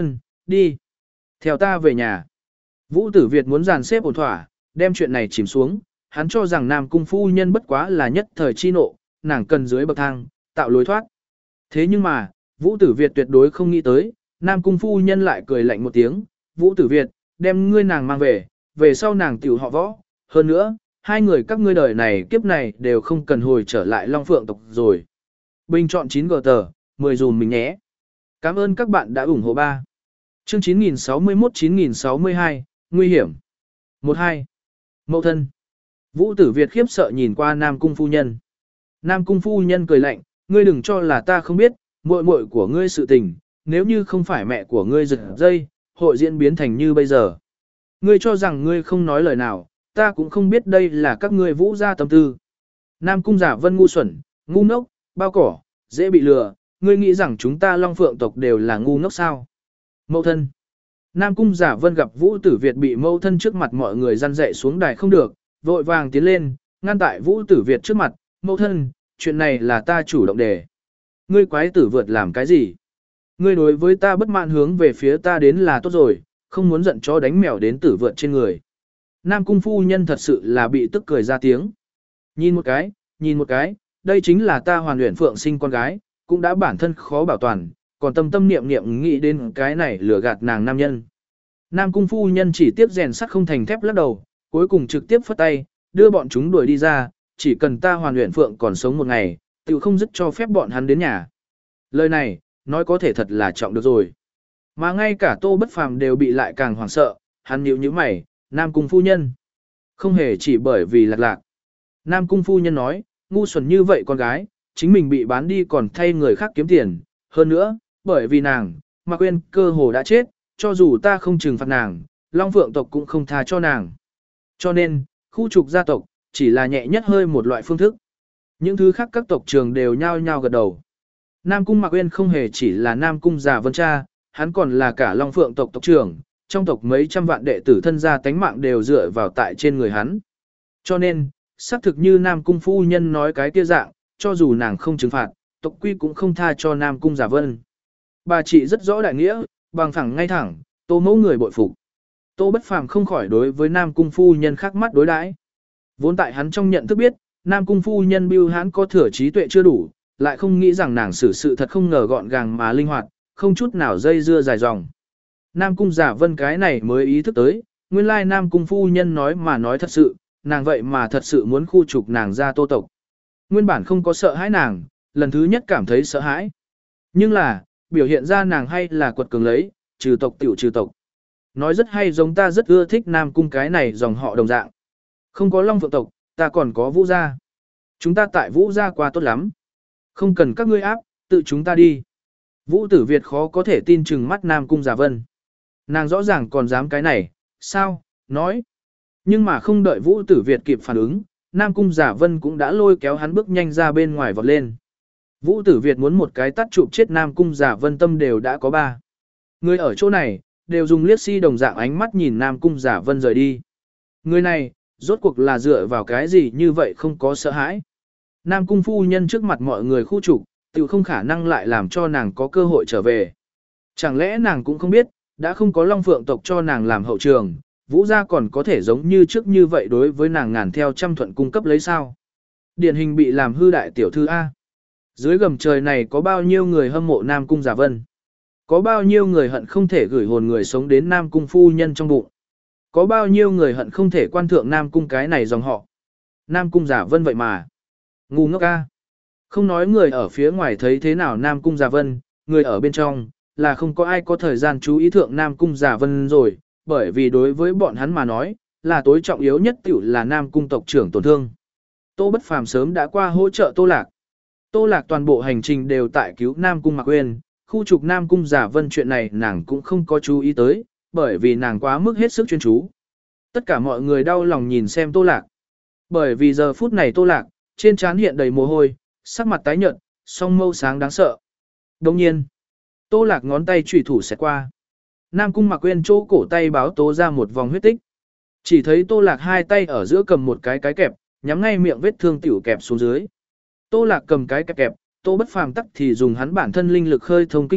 đi. Theo ta về nhà. Vũ Tử Việt muốn dàn xếp ổn thỏa, đem chuyện này chìm xuống, hắn cho rằng Nam Cung phu nhân bất quá là nhất thời chi nộ, nàng cần dưới bậc thang, tạo lối thoát. Thế nhưng mà, Vũ Tử Việt tuyệt đối không nghĩ tới, Nam Cung phu nhân lại cười lạnh một tiếng, Vũ Tử Việt, đem ngươi nàng mang về, về sau nàng tiểu họ Võ, hơn nữa, hai người các ngươi đời này kiếp này đều không cần hồi trở lại Long Phượng tộc rồi. Bình chọn chín gờ tờ, mười dùm mình nhé. Cảm ơn các bạn đã ủng hộ ba. Chương chín nghìn sáu mươi mốt chín nghìn sáu mươi hai, nguy hiểm. một hai. Mậu thân. Vũ Tử Việt khiếp sợ nhìn qua Nam Cung phu nhân. Nam Cung phu nhân cười lạnh, ngươi đừng cho là ta không biết, muội muội của ngươi sự tình, nếu như không phải mẹ của ngươi giật dây, hội diễn biến thành như bây giờ. Ngươi cho rằng ngươi không nói lời nào, ta cũng không biết đây là các ngươi Vũ gia tâm tư. Nam Cung Giả Vân ngu xuẩn, ngu ngốc, bao cỏ, dễ bị lừa, ngươi nghĩ rằng chúng ta Long Phượng tộc đều là ngu ngốc sao? Mậu thân. Nam Cung Giả Vân gặp Vũ Tử Việt bị mâu thân trước mặt mọi người răn dạy xuống đài không được, vội vàng tiến lên, ngăn tại Vũ Tử Việt trước mặt, mâu thân, chuyện này là ta chủ động đề. Ngươi quái tử vượt làm cái gì? Ngươi đối với ta bất mãn hướng về phía ta đến là tốt rồi, không muốn giận chó đánh mèo đến tử vượt trên người. Nam Cung phu nhân thật sự là bị tức cười ra tiếng. Nhìn một cái, nhìn một cái, đây chính là ta Hoàn Uyển Phượng sinh con gái, cũng đã bản thân khó bảo toàn, còn tâm tâm niệm niệm nghĩ đến cái này lừa gạt nàng nam nhân. Nam Cung phu nhân chỉ tiếp rèn sắt không thành thép lắc đầu, cuối cùng trực tiếp phất tay, đưa bọn chúng đuổi đi ra, chỉ cần ta Hoàn Uyển Phượng còn sống một ngày, tự không dứt cho phép bọn hắn đến nhà. Lời này, nói có thể thật là trọng được rồi. Mà ngay cả Tô Bất Phàm đều bị lại càng hoảng sợ, hắn nhíu nhíu mày, Nam Cung phu nhân. Không hề chỉ bởi vì lạc lạc. Nam Cung phu nhân nói, ngu xuẩn như vậy con gái, chính mình bị bán đi còn thay người khác kiếm tiền. Hơn nữa, bởi vì nàng, mà quên cơ hồ đã chết, cho dù ta không trừng phạt nàng, Long Phượng tộc cũng không tha cho nàng. Cho nên, khu trục gia tộc, chỉ là nhẹ nhất hơi một loại phương thức. Những thứ khác các tộc trường đều nhao nhao gật đầu. Nam Cung Mạc Uyên không hề chỉ là Nam Cung Giả Vân cha, hắn còn là cả Long Phượng tộc tộc trưởng, trong tộc mấy trăm vạn đệ tử thân gia tánh mạng đều dựa vào tại trên người hắn. Cho nên, xác thực như Nam Cung phu nhân nói cái kia dạng, cho dù nàng không trừng phạt, tộc quy cũng không tha cho Nam Cung Giả Vân. Bà chị rất rõ đại nghĩa, bằng thẳng ngay thẳng, Tô mẫu người bội phục. Tô Bất Phàm không khỏi đối với Nam Cung phu nhân khác mắt đối đãi. Vốn tại hắn trong nhận thức biết, Nam Cung phu nhân bưu hãn có thừa trí tuệ chưa đủ, lại không nghĩ rằng nàng xử sự thật không ngờ gọn gàng mà linh hoạt, không chút nào dây dưa dài dòng. Nam Cung Giả Vân cái này mới ý thức tới, nguyên lai Nam Cung phu nhân nói mà nói thật sự, nàng vậy mà thật sự muốn khu trục nàng ra Tô tộc. Nguyên bản không có sợ hãi nàng, lần thứ nhất cảm thấy sợ hãi. Nhưng là, biểu hiện ra nàng hay là quật cường lấy, trừ tộc tiểu trừ tộc. Nói rất hay, giống ta rất ưa thích Nam Cung cái này dòng họ đồng dạng. Không có Long Phượng tộc, ta còn có Vũ gia. Chúng ta tại Vũ gia qua tốt lắm. Không cần các ngươi áp, tự chúng ta đi. Vũ Tử Việt khó có thể tin chừng mắt Nam Cung Giả Vân. Nàng rõ ràng còn dám cái này, sao, nói. Nhưng mà không đợi Vũ Tử Việt kịp phản ứng, Nam Cung Giả Vân cũng đã lôi kéo hắn bước nhanh ra bên ngoài vọt lên. Vũ Tử Việt muốn một cái tát chụp chết Nam Cung Giả Vân tâm đều đã có ba. Người ở chỗ này, đều dùng liếc si đồng dạng ánh mắt nhìn Nam Cung Giả Vân rời đi. Người này, rốt cuộc là dựa vào cái gì như vậy không có sợ hãi. Nam Cung phu nhân trước mặt mọi người khu trục, tự không khả năng lại làm cho nàng có cơ hội trở về. Chẳng lẽ nàng cũng không biết, đã không có Long Phượng tộc cho nàng làm hậu trường, Vũ gia còn có thể giống như trước như vậy đối với nàng ngàn theo trăm thuận cung cấp lấy sao. Điển hình bị làm hư đại tiểu thư A. Dưới gầm trời này có bao nhiêu người hâm mộ Nam Cung Giả Vân? Có bao nhiêu người hận không thể gửi hồn người sống đến Nam Cung phu nhân trong bụng? Có bao nhiêu người hận không thể quan thượng Nam Cung cái này dòng họ? Nam Cung Giả Vân vậy mà. Ngu ngốc A. Không nói người ở phía ngoài thấy thế nào Nam Cung Giả Vân, người ở bên trong, là không có ai có thời gian chú ý thượng Nam Cung Giả Vân rồi, bởi vì đối với bọn hắn mà nói, là tối trọng yếu nhất tiểu là Nam Cung tộc trưởng tổn thương. Tô Bất Phàm sớm đã qua hỗ trợ Tô Lạc. Tô Lạc toàn bộ hành trình đều tại cứu Nam Cung Mạc Uyên, khu trục Nam Cung Giả Vân chuyện này nàng cũng không có chú ý tới, bởi vì nàng quá mức hết sức chuyên chú. Tất cả mọi người đau lòng nhìn xem Tô Lạc. Bởi vì giờ phút này Tô Lạc, trên trán hiện đầy mồ hôi, sắc mặt tái nhợt, song mâu sáng đáng sợ. Đồng nhiên, Tô Lạc ngón tay chủy thủ xẹt qua. Nam Cung Mạc Uyên chỗ cổ tay báo tố ra một vòng huyết tích. Chỉ thấy Tô Lạc hai tay ở giữa cầm một cái cái kẹp, nhắm ngay miệng vết thương tiểu kẹp xuống dưới. Tô Lạc cầm cái kẹp kẹp, Tô Bất Phàm tắc thì dùng hắn bản thân linh lực khơi thông kinh mạch,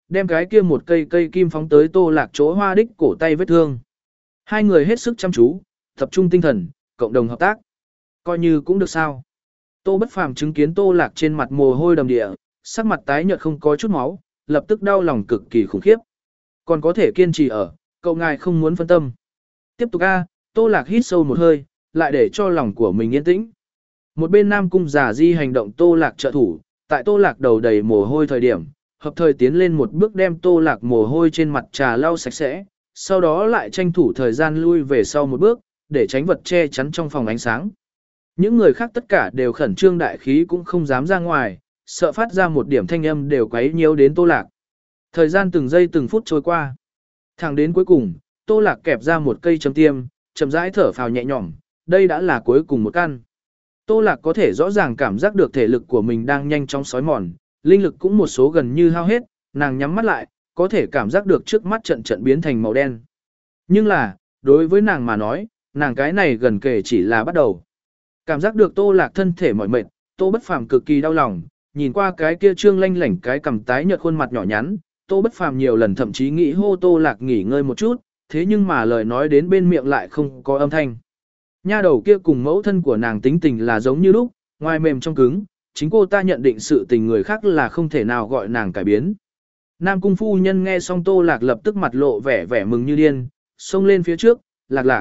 đem cái kia một cây cây kim phóng tới Tô Lạc chỗ hoa đích cổ tay vết thương. Hai người hết sức chăm chú, tập trung tinh thần, cộng đồng hợp tác. Coi như cũng được sao. Tô Bất Phàm chứng kiến Tô Lạc trên mặt mồ hôi đầm địa, sắc mặt tái nhợt không có chút máu, lập tức đau lòng cực kỳ khủng khiếp. Còn có thể kiên trì ở, cậu ngài không muốn phân tâm. Tiếp tục a, Tô Lạc hít sâu một hơi, lại để cho lòng của mình yên tĩnh. Một bên Nam Cung Giả Di hành động Tô Lạc trợ thủ, tại Tô Lạc đầu đầy mồ hôi thời điểm, hợp thời tiến lên một bước đem Tô Lạc mồ hôi trên mặt trà lau sạch sẽ, sau đó lại tranh thủ thời gian lui về sau một bước, để tránh vật che chắn trong phòng ánh sáng. Những người khác tất cả đều khẩn trương đại khí cũng không dám ra ngoài, sợ phát ra một điểm thanh âm đều quấy nhiễu đến Tô Lạc. Thời gian từng giây từng phút trôi qua. Thẳng đến cuối cùng, Tô Lạc kẹp ra một cây châm tiêm, chậm rãi thở phào nhẹ nhõm, đây đã là cuối cùng một căn. Tô Lạc có thể rõ ràng cảm giác được thể lực của mình đang nhanh chóng xói mòn, linh lực cũng một số gần như hao hết, nàng nhắm mắt lại, có thể cảm giác được trước mắt trận trận biến thành màu đen. Nhưng là, đối với nàng mà nói, nàng cái này gần kể chỉ là bắt đầu. Cảm giác được Tô Lạc thân thể mỏi mệt, Tô Bất Phàm cực kỳ đau lòng, nhìn qua cái kia trương lanh lảnh cái cằm tái nhợt khuôn mặt nhỏ nhắn, Tô Bất Phàm nhiều lần thậm chí nghĩ hô Tô Lạc nghỉ ngơi một chút, thế nhưng mà lời nói đến bên miệng lại không có âm thanh. Nha đầu kia cùng mẫu thân của nàng tính tình là giống như lúc, ngoài mềm trong cứng, chính cô ta nhận định sự tình người khác là không thể nào gọi nàng cải biến. Nam Cung phu nhân nghe xong Tô Lạc lập tức mặt lộ vẻ vẻ mừng như điên, xông lên phía trước, Lạc Lạc.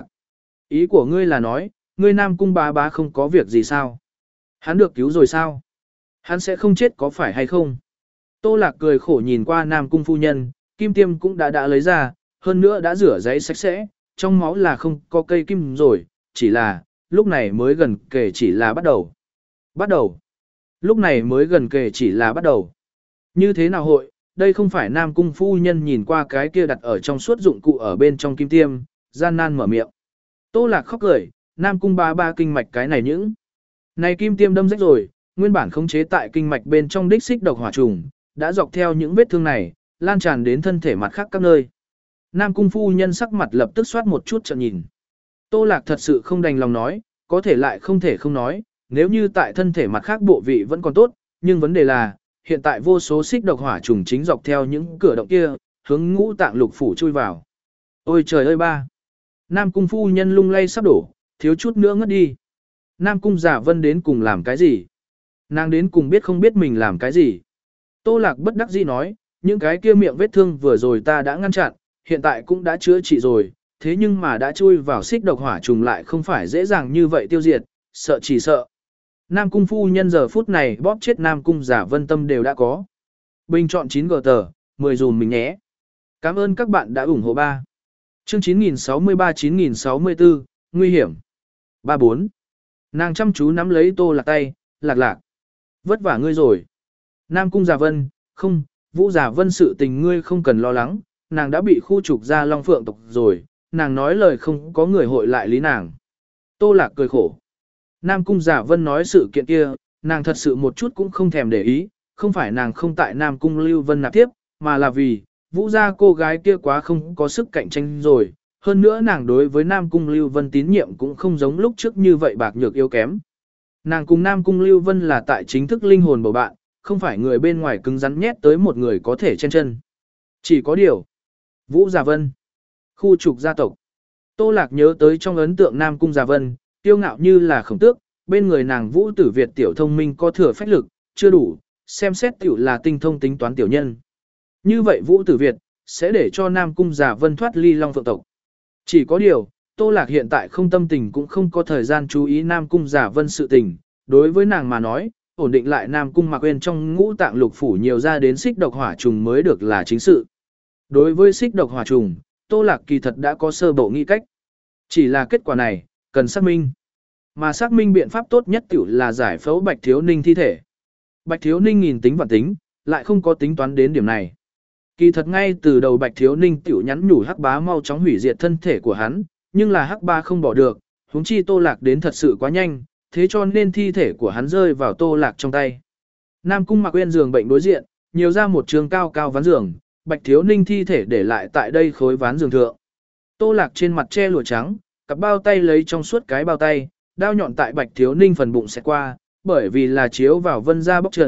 Ý của ngươi là nói, ngươi Nam Cung bá bá không có việc gì sao? Hắn được cứu rồi sao? Hắn sẽ không chết có phải hay không? Tô Lạc cười khổ nhìn qua Nam Cung phu nhân, kim tiêm cũng đã đã lấy ra, hơn nữa đã rửa giấy sạch sẽ, trong máu là không có cây kim rồi, chỉ là, lúc này mới gần kể chỉ là bắt đầu. Bắt đầu. Lúc này mới gần kể chỉ là bắt đầu. Như thế nào hội, đây không phải Nam Cung phu nhân nhìn qua cái kia đặt ở trong suốt dụng cụ ở bên trong kim tiêm, gian nan mở miệng. Tô Lạc khóc cười, Nam Cung ba ba kinh mạch cái này những. Này kim tiêm đâm rách rồi, nguyên bản khống chế tại kinh mạch bên trong đích xích độc hỏa trùng, đã dọc theo những vết thương này, lan tràn đến thân thể mặt khác các nơi. Nam Cung phu nhân sắc mặt lập tức soát một chút chợt nhìn. Tô Lạc thật sự không đành lòng nói, có thể lại không thể không nói, nếu như tại thân thể mặt khác bộ vị vẫn còn tốt, nhưng vấn đề là, hiện tại vô số xích độc hỏa trùng chính dọc theo những cửa động kia, hướng ngũ tạng lục phủ chui vào. Ôi trời ơi ba! Nam Cung phu nhân lung lay sắp đổ, thiếu chút nữa ngất đi. Nam Cung Giả Vân đến cùng làm cái gì? Nàng đến cùng biết không biết mình làm cái gì? Tô Lạc bất đắc dĩ nói, những cái kia miệng vết thương vừa rồi ta đã ngăn chặn, hiện tại cũng đã chữa trị rồi, thế nhưng mà đã chui vào xích độc hỏa trùng lại không phải dễ dàng như vậy tiêu diệt, sợ chỉ sợ. Nam Cung phu nhân giờ phút này bóp chết Nam Cung Giả Vân tâm đều đã có. Bình chọn chín gờ tờ, mười dùm mình nhé. Cảm ơn các bạn đã ủng hộ ba. Chương chín nghìn sáu mươi ba chín nghìn sáu mươi tư, nguy hiểm. ba bốn. Nàng chăm chú nắm lấy Tô Lạc tay, Lạc Lạc. Vất vả ngươi rồi. Nam Cung Giả Vân, không, Vũ Giả Vân sự tình ngươi không cần lo lắng, nàng đã bị khu trục ra Long Phượng tộc rồi, nàng nói lời không có người hội lại lý nàng. Tô Lạc cười khổ. Nam Cung Giả Vân nói sự kiện kia, nàng thật sự một chút cũng không thèm để ý, không phải nàng không tại Nam Cung Lưu Vân nạp tiếp, mà là vì, Vũ gia cô gái kia quá không có sức cạnh tranh rồi, hơn nữa nàng đối với Nam Cung Lưu Vân tín nhiệm cũng không giống lúc trước như vậy bạc nhược yếu kém. Nàng cùng Nam Cung Lưu Vân là tại chính thức linh hồn bầu bạn, không phải người bên ngoài cứng rắn nhét tới một người có thể chen chân. Chỉ có điều, Vũ Giả Vân, khu trục gia tộc. Tô Lạc nhớ tới trong ấn tượng Nam Cung Giả Vân, tiêu ngạo như là khổng tước, bên người nàng Vũ Tử Việt tiểu thông minh có thừa phách lực, chưa đủ, xem xét tiểu là tinh thông tính toán tiểu nhân. Như vậy Vũ Tử Việt, sẽ để cho Nam Cung Giả Vân thoát ly Long Phượng tộc. Chỉ có điều, Tô Lạc hiện tại không tâm tình cũng không có thời gian chú ý Nam Cung Giả Vân sự tình, đối với nàng mà nói, ổn định lại Nam Cung Mạc Uyên trong ngũ tạng lục phủ nhiều ra đến xích độc hỏa trùng mới được là chính sự. Đối với xích độc hỏa trùng, Tô Lạc kỳ thật đã có sơ bộ nghĩ cách. Chỉ là kết quả này, cần xác minh. Mà xác minh biện pháp tốt nhất tiểu là giải phẫu Bạch Thiếu Ninh thi thể. Bạch Thiếu Ninh nghìn tính vạn tính, lại không có tính toán đến điểm này. Kỳ thật ngay từ đầu Bạch Thiếu Ninh tiểu nhắn nhủ Hắc Bá mau chóng hủy diệt thân thể của hắn, nhưng là Hắc Bá không bỏ được, huống chi Tô Lạc đến thật sự quá nhanh, thế cho nên thi thể của hắn rơi vào Tô Lạc trong tay. Nam Cung Mạc Uyên giường bệnh đối diện, nhiều ra một trường cao cao ván giường, Bạch Thiếu Ninh thi thể để lại tại đây khối ván giường thượng. Tô Lạc trên mặt che lụa trắng, cặp bao tay lấy trong suốt cái bao tay, đao nhọn tại Bạch Thiếu Ninh phần bụng sẽ qua, bởi vì là chiếu vào vân da bóc trần,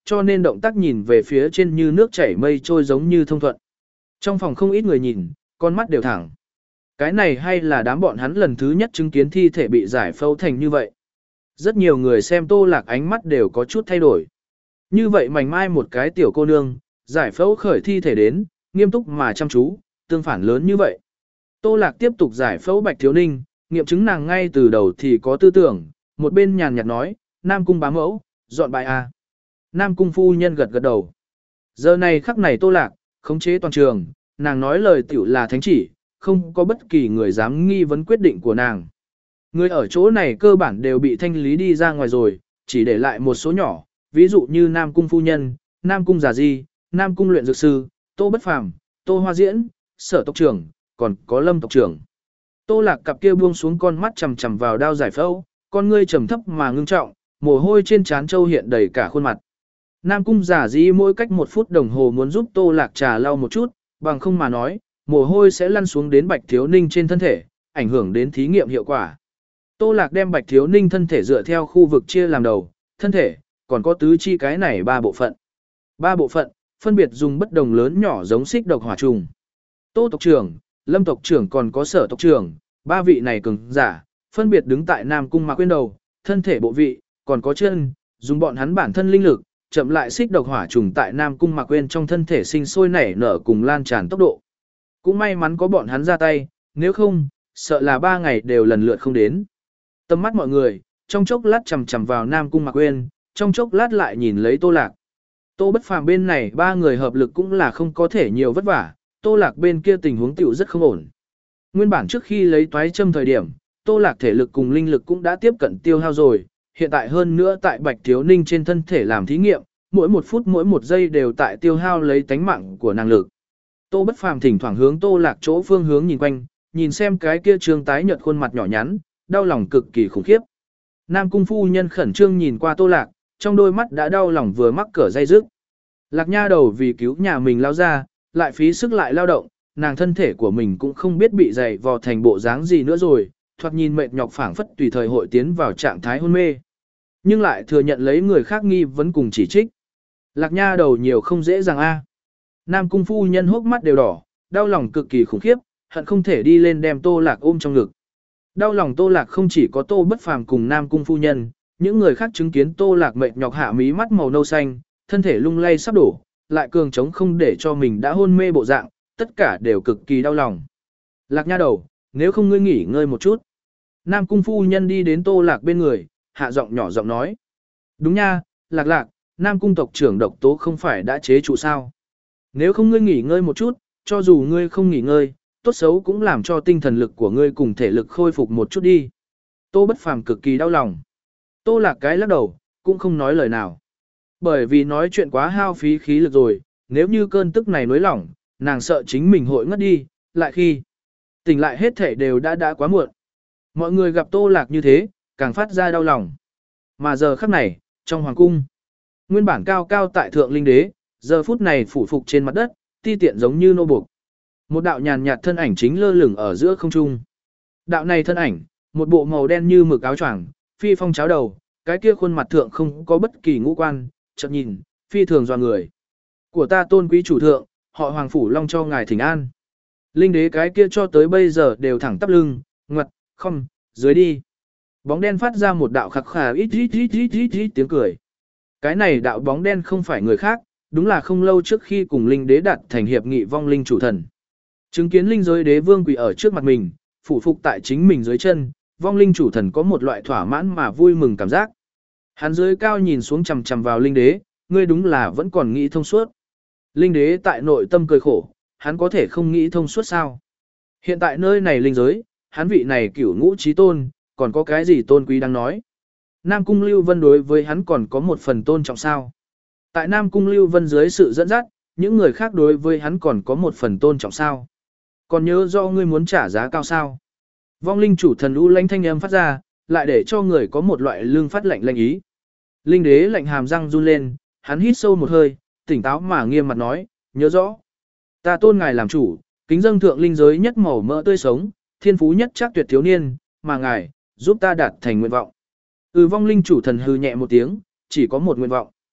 cho nên động tác nhìn về phía trên như nước chảy mây trôi giống như thông thuận. Trong phòng không ít người nhìn, con mắt đều thẳng. Cái này hay là đám bọn hắn lần thứ nhất chứng kiến thi thể bị giải phẫu thành như vậy. Rất nhiều người xem Tô Lạc ánh mắt đều có chút thay đổi. Như vậy mảnh mai một cái tiểu cô nương, giải phẫu khởi thi thể đến, nghiêm túc mà chăm chú, tương phản lớn như vậy. Tô Lạc tiếp tục giải phẫu Bạch Thiếu Ninh, nghiệm chứng nàng ngay từ đầu thì có tư tưởng, một bên nhàn nhạt nói, Nam Cung bá mẫu, dọn bài A. Nam Cung phu nhân gật gật đầu. Giờ này khắc này Tô Lạc, khống chế toàn trường, nàng nói lời tiểu là thánh chỉ, không có bất kỳ người dám nghi vấn quyết định của nàng. Người ở chỗ này cơ bản đều bị thanh lý đi ra ngoài rồi, chỉ để lại một số nhỏ, ví dụ như Nam Cung phu nhân, Nam Cung giả di, Nam Cung luyện dược sư, Tô Bất Phàm, Tô Hoa Diễn, Sở tộc trưởng, còn có Lâm tộc trưởng. Tô Lạc cặp kia buông xuống con mắt chằm chằm vào đao giải phẫu, con ngươi trầm thấp mà ngưng trọng, mồ hôi trên trán châu hiện đầy cả khuôn mặt. Nam Cung giả di mỗi cách một phút đồng hồ muốn giúp Tô Lạc trà lau một chút, bằng không mà nói, mồ hôi sẽ lăn xuống đến Bạch Thiếu Ninh trên thân thể, ảnh hưởng đến thí nghiệm hiệu quả. Tô Lạc đem Bạch Thiếu Ninh thân thể dựa theo khu vực chia làm đầu, thân thể, còn có tứ chi cái này ba bộ phận. Ba bộ phận, phân biệt dùng bất đồng lớn nhỏ giống xích độc hỏa trùng. Tô tộc trưởng, Lâm tộc trưởng còn có Sở tộc trưởng, ba vị này cường giả, phân biệt đứng tại Nam Cung Mạc Quyên đầu, thân thể bộ vị, còn có chân, dùng bọn hắn bản thân linh lực, chậm lại xích độc hỏa trùng tại Nam Cung Mạc Quyên trong thân thể sinh sôi nảy nở cùng lan tràn tốc độ. Cũng may mắn có bọn hắn ra tay, nếu không, sợ là ba ngày đều lần lượt không đến. Tầm mắt mọi người, trong chốc lát chằm chằm vào Nam Cung Mạc Quyên, trong chốc lát lại nhìn lấy Tô Lạc. Tô Bất Phàm bên này ba người hợp lực cũng là không có thể nhiều vất vả, Tô Lạc bên kia tình huống tiểu rất không ổn. Nguyên bản trước khi lấy toái châm thời điểm, Tô Lạc thể lực cùng linh lực cũng đã tiếp cận tiêu hao rồi, hiện tại hơn nữa tại Bạch Thiếu Ninh trên thân thể làm thí nghiệm, mỗi một phút mỗi một giây đều tại tiêu hao lấy tánh mạng của năng lực. Tô Bất Phàm thỉnh thoảng hướng Tô Lạc chỗ phương hướng nhìn quanh, nhìn xem cái kia trương tái nhợt khuôn mặt nhỏ nhắn, đau lòng cực kỳ khủng khiếp. Nam Cung phu nhân khẩn trương nhìn qua Tô Lạc, trong đôi mắt đã đau lòng vừa mắc cỡ dây dứt. Lạc nha đầu vì cứu nhà mình lao ra, lại phí sức lại lao động, nàng thân thể của mình cũng không biết bị dày vò thành bộ dáng gì nữa rồi, thoạt nhìn mệt nhọc phảng phất tùy thời hội tiến vào trạng thái hôn mê. Nhưng lại thừa nhận lấy người khác nghi vấn cùng chỉ trích. Lạc nha đầu nhiều không dễ dàng a. Nam Cung phu nhân hốc mắt đều đỏ, đau lòng cực kỳ khủng khiếp, hận không thể đi lên đem Tô Lạc ôm trong ngực. Đau lòng Tô Lạc không chỉ có Tô Bất Phàm cùng Nam Cung phu nhân, những người khác chứng kiến Tô Lạc mệt nhọc hạ mí mắt màu nâu xanh, thân thể lung lay sắp đổ, lại cường chống không để cho mình đã hôn mê bộ dạng, tất cả đều cực kỳ đau lòng. Lạc nha đầu, nếu không ngươi nghỉ ngơi một chút. Nam Cung phu nhân đi đến Tô Lạc bên người, hạ giọng nhỏ giọng nói. Đúng nha, Lạc Lạc, Nam Cung tộc trưởng độc tố không phải đã chế trụ sao. Nếu không ngươi nghỉ ngơi một chút, cho dù ngươi không nghỉ ngơi, tốt xấu cũng làm cho tinh thần lực của ngươi cùng thể lực khôi phục một chút đi. Tô Bất Phàm cực kỳ đau lòng. Tô Lạc cái lắc đầu, cũng không nói lời nào. Bởi vì nói chuyện quá hao phí khí lực rồi, nếu như cơn tức này nối lỏng, nàng sợ chính mình hội ngất đi, lại khi tỉnh lại hết thể đều đã đã quá muộn. Mọi người gặp Tô Lạc như thế, càng phát ra đau lòng. Mà giờ khắc này, trong hoàng cung, nguyên bản cao cao tại thượng linh đế, giờ phút này phủ phục trên mặt đất, ti tiện giống như nô buộc. Một đạo nhàn nhạt thân ảnh chính lơ lửng ở giữa không trung. Đạo này thân ảnh, một bộ màu đen như mực áo choàng, phi phong cháo đầu, cái kia khuôn mặt thượng không có bất kỳ ngũ quan, chợt nhìn, phi thường doa người. Của ta tôn quý chủ thượng, họ Hoàng phủ long cho ngài thỉnh an. Linh đế cái kia cho tới bây giờ đều thẳng tắp lưng, ngoặt, không, dưới đi. Bóng đen phát ra một đạo khắc khà ít ít ít ít ít ít tiếng cười. Cái này đạo bóng đen không phải người khác, đúng là không lâu trước khi cùng linh đế đạt thành hiệp nghị vong linh chủ thần. Chứng kiến linh giới đế vương quỳ ở trước mặt mình, phủ phục tại chính mình dưới chân, vong linh chủ thần có một loại thỏa mãn mà vui mừng cảm giác. Hắn dưới cao nhìn xuống chằm chằm vào linh đế, ngươi đúng là vẫn còn nghĩ thông suốt. Linh đế tại nội tâm cười khổ, hắn có thể không nghĩ thông suốt sao? Hiện tại nơi này linh giới, hắn vị này cửu ngũ chí tôn, còn có cái gì tôn quý đang nói? Nam Cung Lưu Vân đối với hắn còn có một phần tôn trọng sao? Tại Nam Cung Lưu Vân dưới sự dẫn dắt, những người khác đối với hắn còn có một phần tôn trọng sao? Còn nhớ do ngươi muốn trả giá cao sao? Vong linh chủ thần u lãnh thanh âm phát ra, lại để cho người có một loại lương phát lạnh lạnh ý. Linh đế lạnh hàm răng run lên, hắn hít sâu một hơi, tỉnh táo mà nghiêm mặt nói, nhớ rõ. Ta tôn ngài làm chủ, kính dâng thượng linh giới nhất màu mỡ tươi sống, thiên phú nhất chắc tuyệt thiếu niên, mà ngài, giúp ta đạt thành nguyện vọng. Ừ vong linh chủ thần hư nhẹ một tiếng, chỉ có một nguyện vọng.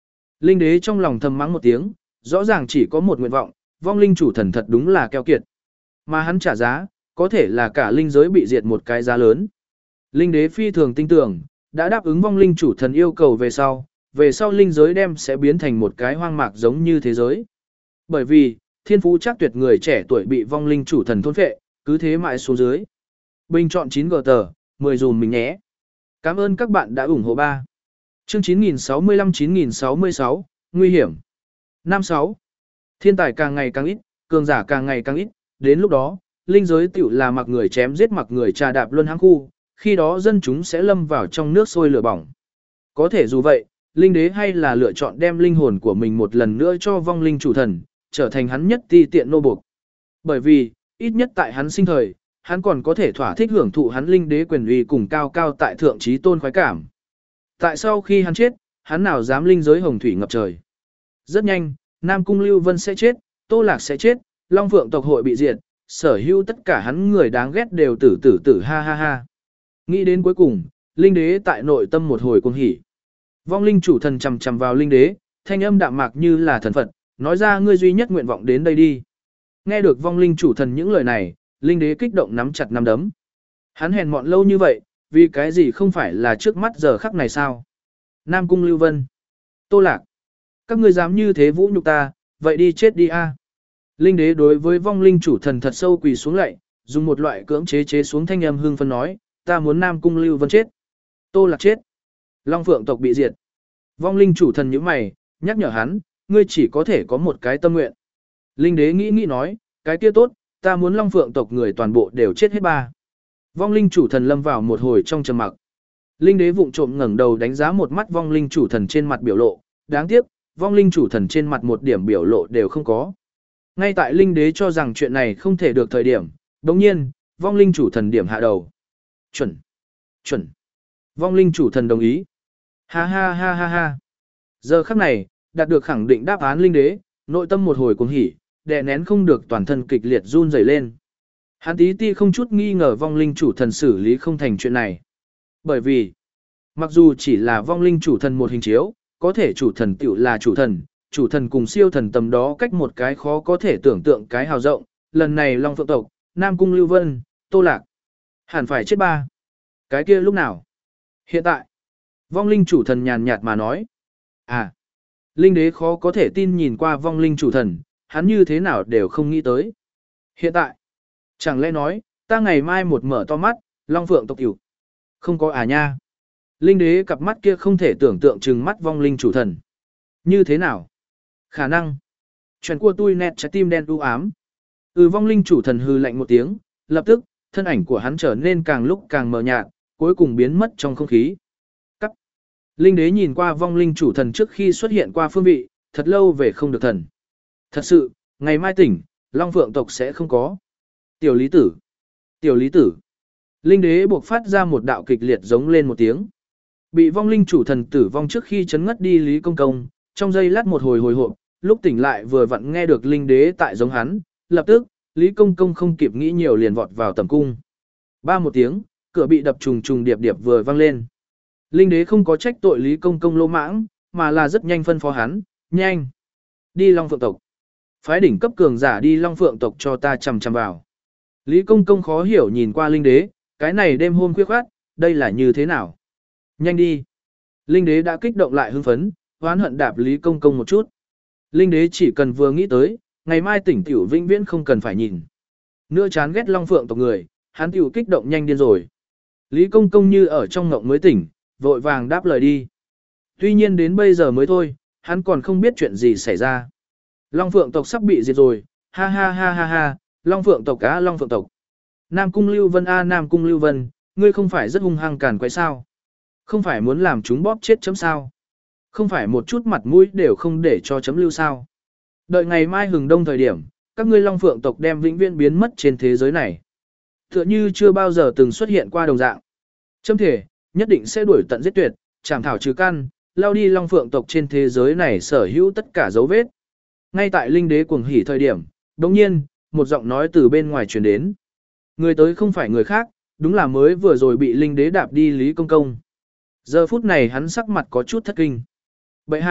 Linh đế trong lòng thầm mắng một tiếng, rõ ràng chỉ có một nguyện vọng, vong linh chủ thần thật đúng là keo kiệt. Mà hắn trả giá, có thể là cả linh giới bị diệt một cái giá lớn. Linh đế phi thường tin tưởng, đã đáp ứng vong linh chủ thần yêu cầu về sau, về sau linh giới đem sẽ biến thành một cái hoang mạc giống như thế giới. Bởi vì, thiên phú chắc tuyệt người trẻ tuổi bị vong linh chủ thần thôn phệ, cứ thế mãi xuống dưới. Bình chọn chín g tờ, mười dùm mình nhé. Cảm ơn các bạn đã ủng hộ ba. Chương chín nghìn sáu mươi lăm chín nghìn sáu mươi sáu, nguy hiểm. Năm sáu. Thiên tài càng ngày càng ít, cường giả càng ngày càng ít, đến lúc đó, linh giới tiểu là mặc người chém giết mặc người trà đạp luân hãng khu, khi đó dân chúng sẽ lâm vào trong nước sôi lửa bỏng. Có thể dù vậy, linh đế hay là lựa chọn đem linh hồn của mình một lần nữa cho vong linh chủ thần, trở thành hắn nhất ti tiện nô buộc. Bởi vì, ít nhất tại hắn sinh thời, hắn còn có thể thỏa thích hưởng thụ hắn linh đế quyền uy cùng cao cao tại thượng trí tôn khoái cảm. Tại sau khi hắn chết, hắn nào dám linh giới hồng thủy ngập trời. Rất nhanh, Nam Cung Lưu Vân sẽ chết, Tô Lạc sẽ chết, Long Phượng tộc hội bị diệt, sở hữu tất cả hắn người đáng ghét đều tử tử tử ha ha ha. Nghĩ đến cuối cùng, linh đế tại nội tâm một hồi cuồng hỉ. Vong linh chủ thần chằm chằm vào linh đế, thanh âm đạm mạc như là thần Phật, nói ra ngươi duy nhất nguyện vọng đến đây đi. Nghe được vong linh chủ thần những lời này, linh đế kích động nắm chặt nắm đấm. Hắn hèn mọn lâu như vậy, vì cái gì không phải là trước mắt giờ khắc này sao? Nam Cung Lưu Vân, Tô Lạc, các ngươi dám như thế vũ nhục ta, vậy đi chết đi a. Linh đế đối với vong linh chủ thần thật sâu quỳ xuống lạy, dùng một loại cưỡng chế chế xuống thanh âm hương phân nói, ta muốn Nam Cung Lưu Vân chết. Tô Lạc chết. Long Phượng tộc bị diệt. Vong linh chủ thần nhíu mày, nhắc nhở hắn, ngươi chỉ có thể có một cái tâm nguyện. Linh đế nghĩ nghĩ nói, cái kia tốt, ta muốn Long Phượng tộc người toàn bộ đều chết hết ba. Vong linh chủ thần lâm vào một hồi trong trầm mặc. Linh đế vụng trộm ngẩng đầu đánh giá một mắt vong linh chủ thần trên mặt biểu lộ, đáng tiếc, vong linh chủ thần trên mặt một điểm biểu lộ đều không có. Ngay tại linh đế cho rằng chuyện này không thể được thời điểm, đồng nhiên, vong linh chủ thần điểm hạ đầu. Chuẩn, chuẩn. Vong linh chủ thần đồng ý. Ha ha ha ha ha. Giờ khắc này, đạt được khẳng định đáp án linh đế, nội tâm một hồi cuồng hỉ, đè nén không được toàn thân kịch liệt run rẩy lên. Hắn tí ti không chút nghi ngờ vong linh chủ thần xử lý không thành chuyện này. Bởi vì, mặc dù chỉ là vong linh chủ thần một hình chiếu, có thể chủ thần tiểu là chủ thần, chủ thần cùng siêu thần tầm đó cách một cái khó có thể tưởng tượng cái hào rộng, lần này Long Phượng tộc, Nam Cung Lưu Vân, Tô Lạc, hẳn phải chết ba. Cái kia lúc nào? Hiện tại, vong linh chủ thần nhàn nhạt mà nói. À, linh đế khó có thể tin nhìn qua vong linh chủ thần, hắn như thế nào đều không nghĩ tới. Hiện tại, chẳng lẽ nói, ta ngày mai một mở to mắt, Long Phượng tộc hiểu. Không có à nha. Linh đế cặp mắt kia không thể tưởng tượng trừng mắt vong linh chủ thần. Như thế nào? Khả năng. Chuyện của tôi nét trái tim đen u ám. Ừ vong linh chủ thần hư lạnh một tiếng, lập tức, thân ảnh của hắn trở nên càng lúc càng mờ nhạt, cuối cùng biến mất trong không khí. Cắt. Linh đế nhìn qua vong linh chủ thần trước khi xuất hiện qua phương vị, thật lâu về không được thần. Thật sự, ngày mai tỉnh, Long Phượng tộc sẽ không có. Tiểu lý tử. Tiểu lý tử. Linh đế buộc phát ra một đạo kịch liệt giống lên một tiếng. Bị vong linh chủ thần tử vong trước khi chấn ngất đi Lý Công Công, trong giây lát một hồi hồi hộp, lúc tỉnh lại vừa vặn nghe được linh đế tại giống hắn, lập tức, Lý Công Công không kịp nghĩ nhiều liền vọt vào tầm cung. Ba một tiếng, cửa bị đập trùng trùng điệp điệp vừa vang lên. Linh đế không có trách tội Lý Công Công lô mãng, mà là rất nhanh phân phó hắn, nhanh. Đi Long Phượng tộc. Phái đỉnh cấp cường giả đi Long Phượng tộc cho ta chằm chằm vào. Lý Công Công khó hiểu nhìn qua linh đế, cái này đêm hôm khuya khoát, đây là như thế nào? Nhanh đi. Linh đế đã kích động lại hưng phấn, hoán hận đạp Lý Công Công một chút. Linh đế chỉ cần vừa nghĩ tới, ngày mai tỉnh tiểu vĩnh viễn không cần phải nhìn. Nữa chán ghét Long Phượng tộc người, hắn tiểu kích động nhanh điên rồi. Lý Công Công như ở trong ngộng mới tỉnh, vội vàng đáp lời đi. Tuy nhiên đến bây giờ mới thôi, hắn còn không biết chuyện gì xảy ra. Long Phượng tộc sắp bị diệt rồi, ha ha ha ha ha, Long Phượng tộc á Long Phượng tộc. Nam Cung Lưu Vân a Nam Cung Lưu Vân, ngươi không phải rất hung hăng càn quái sao? Không phải muốn làm chúng bóp chết chấm sao? Không phải một chút mặt mũi đều không để cho chấm lưu sao? Đợi ngày mai hừng đông thời điểm, các ngươi Long Phượng tộc đem vĩnh viễn biến mất trên thế giới này. Tựa như chưa bao giờ từng xuất hiện qua đồng dạng. Chấm thể, nhất định sẽ đuổi tận giết tuyệt, chảm thảo trừ căn, lao đi Long Phượng tộc trên thế giới này sở hữu tất cả dấu vết. Ngay tại linh đế cuồng hỉ thời điểm, đồng nhiên, một giọng nói từ bên ngoài truyền đến. Người tới không phải người khác, đúng là mới vừa rồi bị linh đế đạp đi Lý Công Công. Giờ phút này hắn sắc mặt có chút thất kinh. Bệ hạ,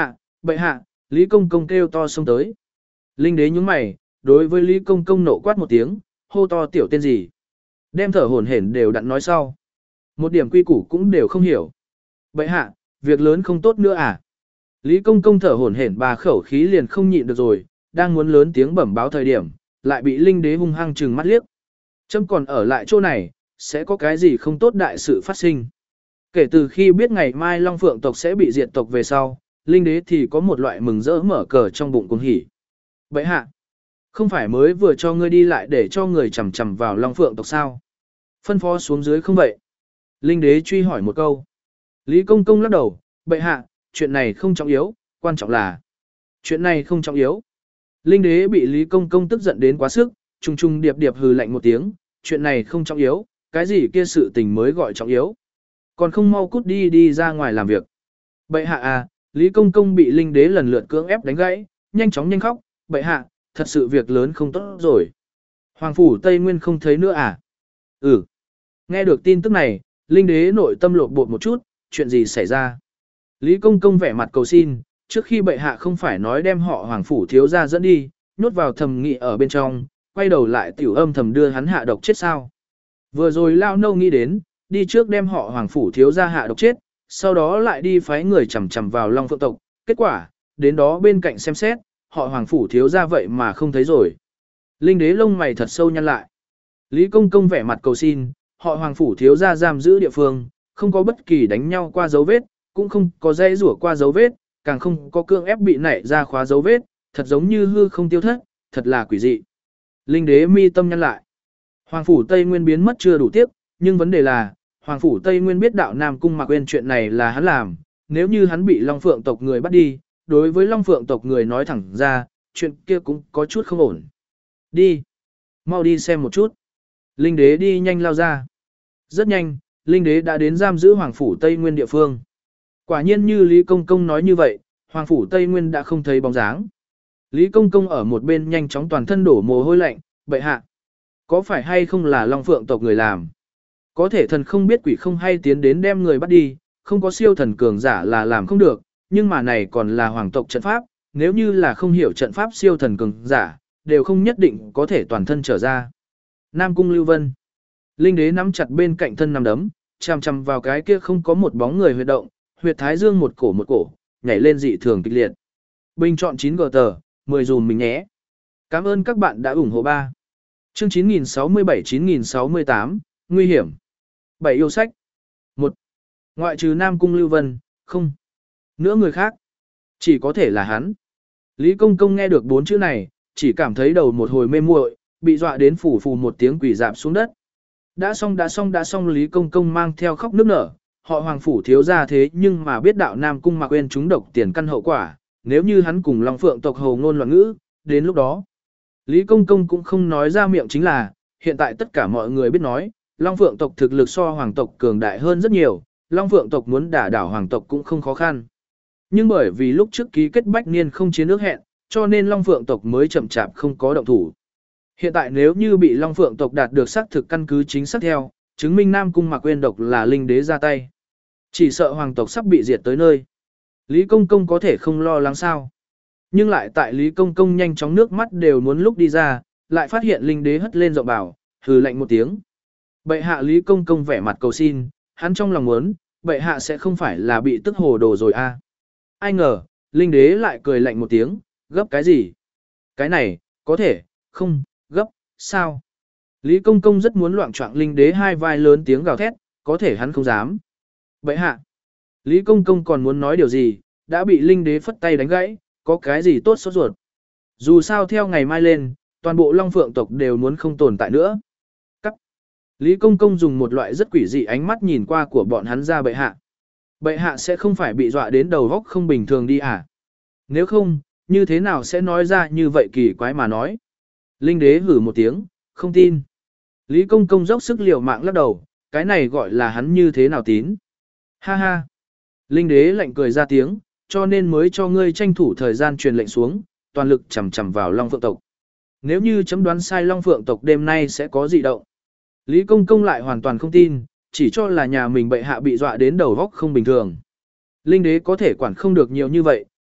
Bệ hạ, Lý Công Công kêu to xông tới. Linh đế nhướng mày, đối với Lý Công Công nộ quát một tiếng, hô to tiểu tên gì. Đem thở hổn hển đều đặn nói sau. Một điểm quy củ cũng đều không hiểu. Bệ hạ, việc lớn không tốt nữa à? Lý Công Công thở hổn hển bà khẩu khí liền không nhịn được rồi, đang muốn lớn tiếng bẩm báo thời điểm, lại bị Linh đế hung hăng trừng mắt liếc. Trâm còn ở lại chỗ này, sẽ có cái gì không tốt đại sự phát sinh. Kể từ khi biết ngày mai Long Phượng tộc sẽ bị diệt tộc về sau, Linh đế thì có một loại mừng rỡ mở cờ trong bụng cuồng hỉ. Bệ hạ, không phải mới vừa cho ngươi đi lại để cho người chầm chầm vào Long Phượng tộc sao? Phân phó xuống dưới không vậy? Linh đế truy hỏi một câu. Lý Công Công lắc đầu, bệ hạ, chuyện này không trọng yếu, quan trọng là chuyện này không trọng yếu. Linh đế bị Lý Công Công tức giận đến quá sức, trùng trùng điệp điệp hừ lạnh một tiếng, chuyện này không trọng yếu, cái gì kia sự tình mới gọi trọng yếu. Còn không mau cút đi đi ra ngoài làm việc. Bệ hạ à, Lý Công Công bị Linh đế lần lượt cưỡng ép đánh gãy, nhanh chóng nhanh khóc, bệ hạ, thật sự việc lớn không tốt rồi. Hoàng phủ Tây Nguyên không thấy nữa à? Ừ. Nghe được tin tức này, Linh đế nội tâm lột bột một chút, chuyện gì xảy ra? Lý Công Công vẻ mặt cầu xin, trước khi bệ hạ không phải nói đem họ Hoàng phủ thiếu gia dẫn đi, nhốt vào thầm nghị ở bên trong, quay đầu lại tiểu âm thầm đưa hắn hạ độc chết sao? Vừa rồi Lao Nâu nghĩ đến, đi trước đem họ Hoàng phủ thiếu gia hạ độc chết, sau đó lại đi phái người chầm chầm vào Long Phượng tộc, kết quả, đến đó bên cạnh xem xét, họ Hoàng phủ thiếu gia vậy mà không thấy rồi. Linh đế lông mày thật sâu nhăn lại. Lý Công Công vẻ mặt cầu xin, họ Hoàng phủ thiếu gia giam giữ địa phương, không có bất kỳ đánh nhau qua dấu vết, cũng không có dây rủa qua dấu vết, càng không có cương ép bị nảy ra khóa dấu vết, thật giống như hư không tiêu thất, thật là quỷ dị. Linh đế mi tâm nhăn lại. Hoàng phủ Tây Nguyên biến mất chưa đủ tiếc, nhưng vấn đề là, Hoàng phủ Tây Nguyên biết đạo Nam Cung Mạc Uyên chuyện này là hắn làm, nếu như hắn bị Long Phượng tộc người bắt đi, đối với Long Phượng tộc người nói thẳng ra, chuyện kia cũng có chút không ổn. Đi, mau đi xem một chút. Linh đế đi nhanh lao ra. Rất nhanh, Linh đế đã đến giam giữ Hoàng phủ Tây Nguyên địa phương. Quả nhiên như Lý Công Công nói như vậy, Hoàng phủ Tây Nguyên đã không thấy bóng dáng. Lý Công Công ở một bên nhanh chóng toàn thân đổ mồ hôi lạnh, bệ hạ. Có phải hay không là Long Phượng tộc người làm? Có thể thần không biết quỷ không hay tiến đến đem người bắt đi, không có siêu thần cường giả là làm không được, nhưng mà này còn là hoàng tộc trận pháp, nếu như là không hiểu trận pháp siêu thần cường giả, đều không nhất định có thể toàn thân trở ra. Nam Cung Lưu Vân. Linh đế nắm chặt bên cạnh thân nằm đấm, chằm chằm vào cái kia không có một bóng người huyệt động, huyệt thái dương một cổ một cổ, nhảy lên dị thường kịch liệt. Bình chọn chín gờ tờ, mười dùm mình nhé. Cảm ơn các bạn đã ủng hộ ba. Chương chín nghìn sáu mươi bảy chín nghìn sáu mươi tám, nguy hiểm. bảy yêu sách. một. Ngoại trừ Nam Cung Lưu Vân, không. Nữa người khác. Chỉ có thể là hắn. Lý Công Công nghe được bốn chữ này, chỉ cảm thấy đầu một hồi mê muội, bị dọa đến phủ phù một tiếng quỷ dạp xuống đất. Đã xong đã xong đã xong Lý Công Công mang theo khóc nức nở, họ Hoàng phủ thiếu gia thế nhưng mà biết đạo Nam Cung Mạc Uyên trúng độc tiền căn hậu quả, nếu như hắn cùng Long Phượng tộc hầu ngôn loạn ngữ, đến lúc đó. Lý Công Công cũng không nói ra miệng chính là, hiện tại tất cả mọi người biết nói, Long Phượng tộc thực lực so Hoàng tộc cường đại hơn rất nhiều, Long Phượng tộc muốn đả đảo Hoàng tộc cũng không khó khăn. Nhưng bởi vì lúc trước ký kết bách niên không chiến ước hẹn, cho nên Long Phượng tộc mới chậm chạp không có động thủ. Hiện tại nếu như bị Long Phượng tộc đạt được xác thực căn cứ chính xác theo, chứng minh Nam Cung Mạc Uyên độc là linh đế ra tay. Chỉ sợ Hoàng tộc sắp bị diệt tới nơi. Lý Công Công có thể không lo lắng sao. Nhưng lại tại Lý Công Công nhanh chóng nước mắt đều muốn lúc đi ra, lại phát hiện linh đế hất lên rộng bảo, hừ lạnh một tiếng. Bệ hạ Lý Công Công vẻ mặt cầu xin, hắn trong lòng muốn, bệ hạ sẽ không phải là bị tức hồ đồ rồi a. À. Ai ngờ, linh đế lại cười lạnh một tiếng, gấp cái gì? Cái này, có thể, không, gấp, sao? Lý Công Công rất muốn loạn trọng linh đế hai vai lớn tiếng gào thét, có thể hắn không dám. Bệ hạ, Lý Công Công còn muốn nói điều gì, đã bị linh đế phất tay đánh gãy, có cái gì tốt sốt ruột. Dù sao theo ngày mai lên, toàn bộ Long Phượng tộc đều muốn không tồn tại nữa. Cắt. Lý Công Công dùng một loại rất quỷ dị ánh mắt nhìn qua của bọn hắn ra bệ hạ. Bệ hạ sẽ không phải bị dọa đến đầu góc không bình thường đi à? Nếu không, như thế nào sẽ nói ra như vậy kỳ quái mà nói? Linh đế hử một tiếng, không tin. Lý Công Công dốc sức liều mạng lắc đầu, cái này gọi là hắn như thế nào tín. Ha ha. Linh đế lạnh cười ra tiếng, cho nên mới cho ngươi tranh thủ thời gian truyền lệnh xuống, toàn lực chầm chầm vào Long Phượng tộc. Nếu như chấm đoán sai Long Phượng tộc đêm nay sẽ có dị động. Lý Công Công lại hoàn toàn không tin, chỉ cho là nhà mình bệ hạ bị dọa đến đầu góc không bình thường. Linh đế có thể quản không được nhiều như vậy,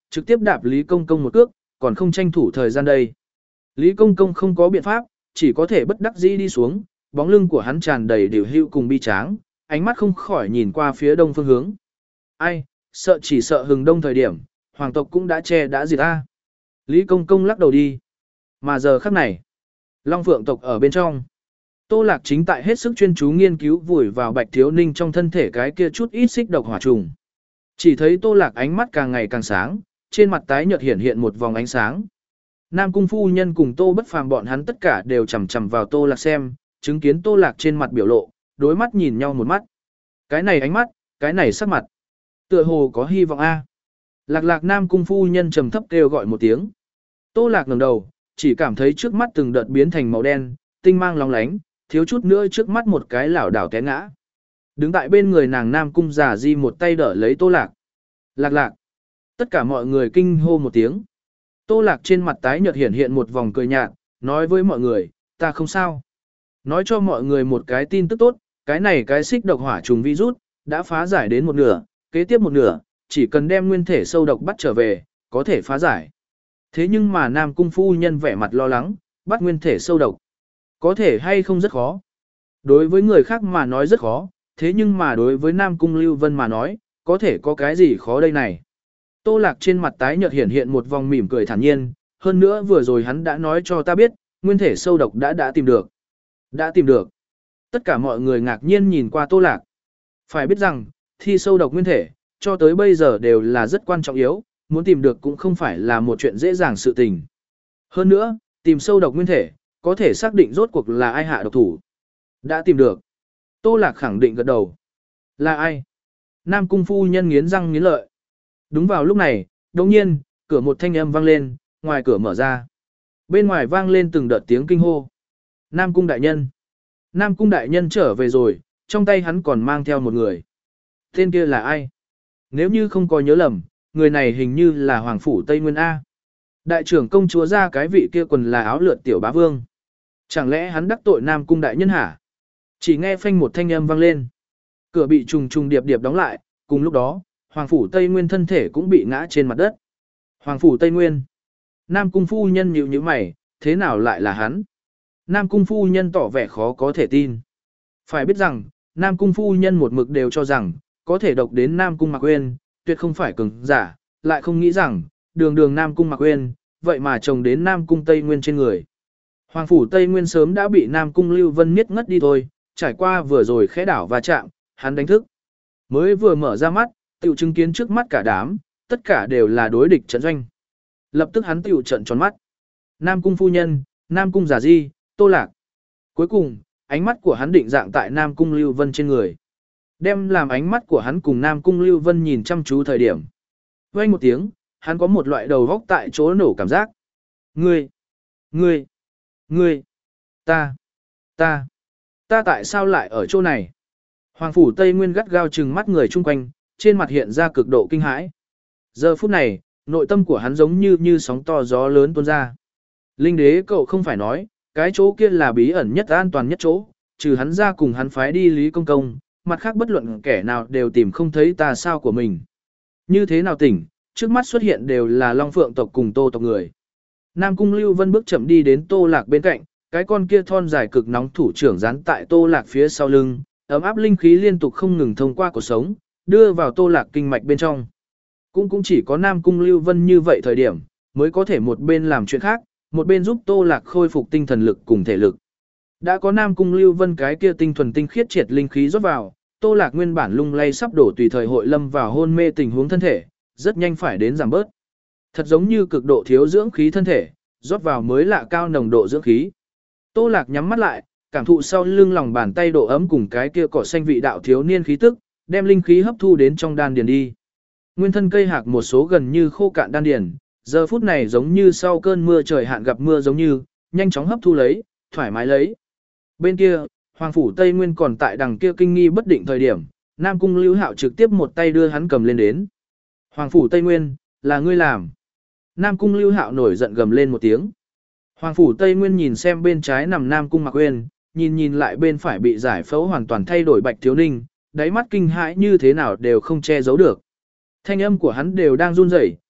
trực tiếp đạp Lý Công Công một cước, còn không tranh thủ thời gian đây. Lý Công Công không có biện pháp, chỉ có thể bất đắc dĩ đi xuống, bóng lưng của hắn tràn đầy điều hưu cùng bi tráng, ánh mắt không khỏi nhìn qua phía đông phương hướng. Ai, sợ chỉ sợ hừng đông thời điểm, hoàng tộc cũng đã che đã diệt ta. Lý Công Công lắc đầu đi. Mà giờ khắc này, Long Phượng tộc ở bên trong. Tô Lạc chính tại hết sức chuyên chú nghiên cứu vùi vào Bạch Thiếu Ninh trong thân thể cái kia chút ít xích độc hỏa trùng. Chỉ thấy Tô Lạc ánh mắt càng ngày càng sáng, trên mặt tái nhợt hiện hiện một vòng ánh sáng. Nam Cung phu nhân cùng Tô Bất Phàm bọn hắn tất cả đều chằm chằm vào Tô Lạc xem, chứng kiến Tô Lạc trên mặt biểu lộ, đối mắt nhìn nhau một mắt. Cái này ánh mắt, cái này sắc mặt, tựa hồ có hy vọng a. Lạc Lạc Nam Cung phu nhân trầm thấp kêu gọi một tiếng. Tô Lạc ngẩng đầu, chỉ cảm thấy trước mắt từng đợt biến thành màu đen, tinh mang lóng lánh, thiếu chút nữa trước mắt một cái lảo đảo té ngã. Đứng tại bên người nàng Nam Cung Giả Di một tay đỡ lấy Tô Lạc. Lạc Lạc. Tất cả mọi người kinh hô một tiếng. Tô Lạc trên mặt tái nhợt hiện hiện một vòng cười nhạt, nói với mọi người, ta không sao. Nói cho mọi người một cái tin tức tốt, cái này cái xích độc hỏa trùng virus, đã phá giải đến một nửa, kế tiếp một nửa, chỉ cần đem nguyên thể sâu độc bắt trở về, có thể phá giải. Thế nhưng mà Nam Cung phu nhân vẻ mặt lo lắng, bắt nguyên thể sâu độc. Có thể hay không rất khó. Đối với người khác mà nói rất khó, thế nhưng mà đối với Nam Cung Lưu Vân mà nói, có thể có cái gì khó đây này. Tô Lạc trên mặt tái nhợt hiện hiện một vòng mỉm cười thản nhiên, hơn nữa vừa rồi hắn đã nói cho ta biết, nguyên thể sâu độc đã đã tìm được. Đã tìm được. Tất cả mọi người ngạc nhiên nhìn qua Tô Lạc. Phải biết rằng, thi sâu độc nguyên thể, cho tới bây giờ đều là rất quan trọng yếu, muốn tìm được cũng không phải là một chuyện dễ dàng sự tình. Hơn nữa, tìm sâu độc nguyên thể, có thể xác định rốt cuộc là ai hạ độc thủ. Đã tìm được. Tô Lạc khẳng định gật đầu. Là ai? Nam Cung phu nhân nghiến răng nghiến lợi. Đúng vào lúc này, đồng nhiên, cửa một thanh âm vang lên, ngoài cửa mở ra. Bên ngoài vang lên từng đợt tiếng kinh hô. Nam Cung đại nhân. Nam Cung đại nhân trở về rồi, trong tay hắn còn mang theo một người. Tên kia là ai? Nếu như không có nhớ lầm, người này hình như là Hoàng Phủ Tây Nguyên A. Đại trưởng công chúa ra cái vị kia quần là áo lượn tiểu bá vương. Chẳng lẽ hắn đắc tội Nam Cung đại nhân hả? Chỉ nghe phanh một thanh âm vang lên. Cửa bị trùng trùng điệp điệp đóng lại, cùng lúc đó, Hoàng Phủ Tây Nguyên thân thể cũng bị ngã trên mặt đất. Hoàng Phủ Tây Nguyên. Nam Cung phu nhân nhíu nhíu mày, thế nào lại là hắn? Nam Cung phu nhân tỏ vẻ khó có thể tin. Phải biết rằng, Nam Cung phu nhân một mực đều cho rằng, có thể độc đến Nam Cung Mạc Uyên, tuyệt không phải cường giả, lại không nghĩ rằng, đường đường Nam Cung Mạc Uyên, vậy mà chồng đến Nam Cung Tây Nguyên trên người. Hoàng Phủ Tây Nguyên sớm đã bị Nam Cung Lưu Vân miết ngất đi thôi, trải qua vừa rồi khẽ đảo và chạm, hắn đánh thức. Mới vừa mở ra mắt, tiểu chứng kiến trước mắt cả đám, tất cả đều là đối địch trận doanh. Lập tức hắn tiểu trận tròn mắt. Nam Cung phu nhân, Nam Cung Giả Di, Tô Lạc. Cuối cùng, ánh mắt của hắn định dạng tại Nam Cung Lưu Vân trên người. Đem làm ánh mắt của hắn cùng Nam Cung Lưu Vân nhìn chăm chú thời điểm. Vang một tiếng, hắn có một loại đầu góc tại chỗ nổ cảm giác. Ngươi, ngươi, ngươi, ta, ta, ta tại sao lại ở chỗ này? Hoàng Phủ Tây Nguyên gắt gao trừng mắt người chung quanh, trên mặt hiện ra cực độ kinh hãi. Giờ phút này, nội tâm của hắn giống như như sóng to gió lớn tuôn ra. Linh đế cậu không phải nói, cái chỗ kia là bí ẩn nhất an toàn nhất chỗ, trừ hắn ra cùng hắn phái đi Lý Công Công, mặt khác bất luận kẻ nào đều tìm không thấy tà sao của mình. Như thế nào tỉnh, trước mắt xuất hiện đều là Long Phượng tộc cùng Tô tộc người. Nam Cung Lưu Vân bước chậm đi đến Tô Lạc bên cạnh, cái con kia thon dài cực nóng thủ trưởng dán tại Tô Lạc phía sau lưng, ấm áp linh khí liên tục không ngừng thông qua cuộc sống, đưa vào Tô Lạc kinh mạch bên trong. Cũng cũng chỉ có Nam Cung Lưu Vân như vậy thời điểm, mới có thể một bên làm chuyện khác, một bên giúp Tô Lạc khôi phục tinh thần lực cùng thể lực. Đã có Nam Cung Lưu Vân cái kia tinh thuần tinh khiết triệt linh khí rót vào, Tô Lạc nguyên bản lung lay sắp đổ tùy thời hội lâm vào hôn mê tình huống thân thể, rất nhanh phải đến giảm bớt. Thật giống như cực độ thiếu dưỡng khí thân thể, rót vào mới lạ cao nồng độ dưỡng khí. Tô Lạc nhắm mắt lại, cảm thụ sau lưng lòng bàn tay độ ấm cùng cái kia cỏ xanh vị đạo thiếu niên khí tức, đem linh khí hấp thu đến trong đan điền đi. Nguyên thân cây hạc một số gần như khô cạn đan điền, giờ phút này giống như sau cơn mưa trời hạn gặp mưa giống như, nhanh chóng hấp thu lấy, thoải mái lấy. Bên kia, Hoàng Phủ Tây Nguyên còn tại đằng kia kinh nghi bất định thời điểm, Nam Cung Lưu Hạo trực tiếp một tay đưa hắn cầm lên đến. Hoàng Phủ Tây Nguyên, là ngươi làm. Nam Cung Lưu Hạo nổi giận gầm lên một tiếng. Hoàng Phủ Tây Nguyên nhìn xem bên trái nằm Nam Cung Mạc Uyên, nhìn nhìn lại bên phải bị giải phẫu hoàn toàn thay đổi Bạch Thiếu Ninh, đáy mắt kinh hãi như thế nào đều không che giấu được. Thanh âm của hắn đều đang run rẩy,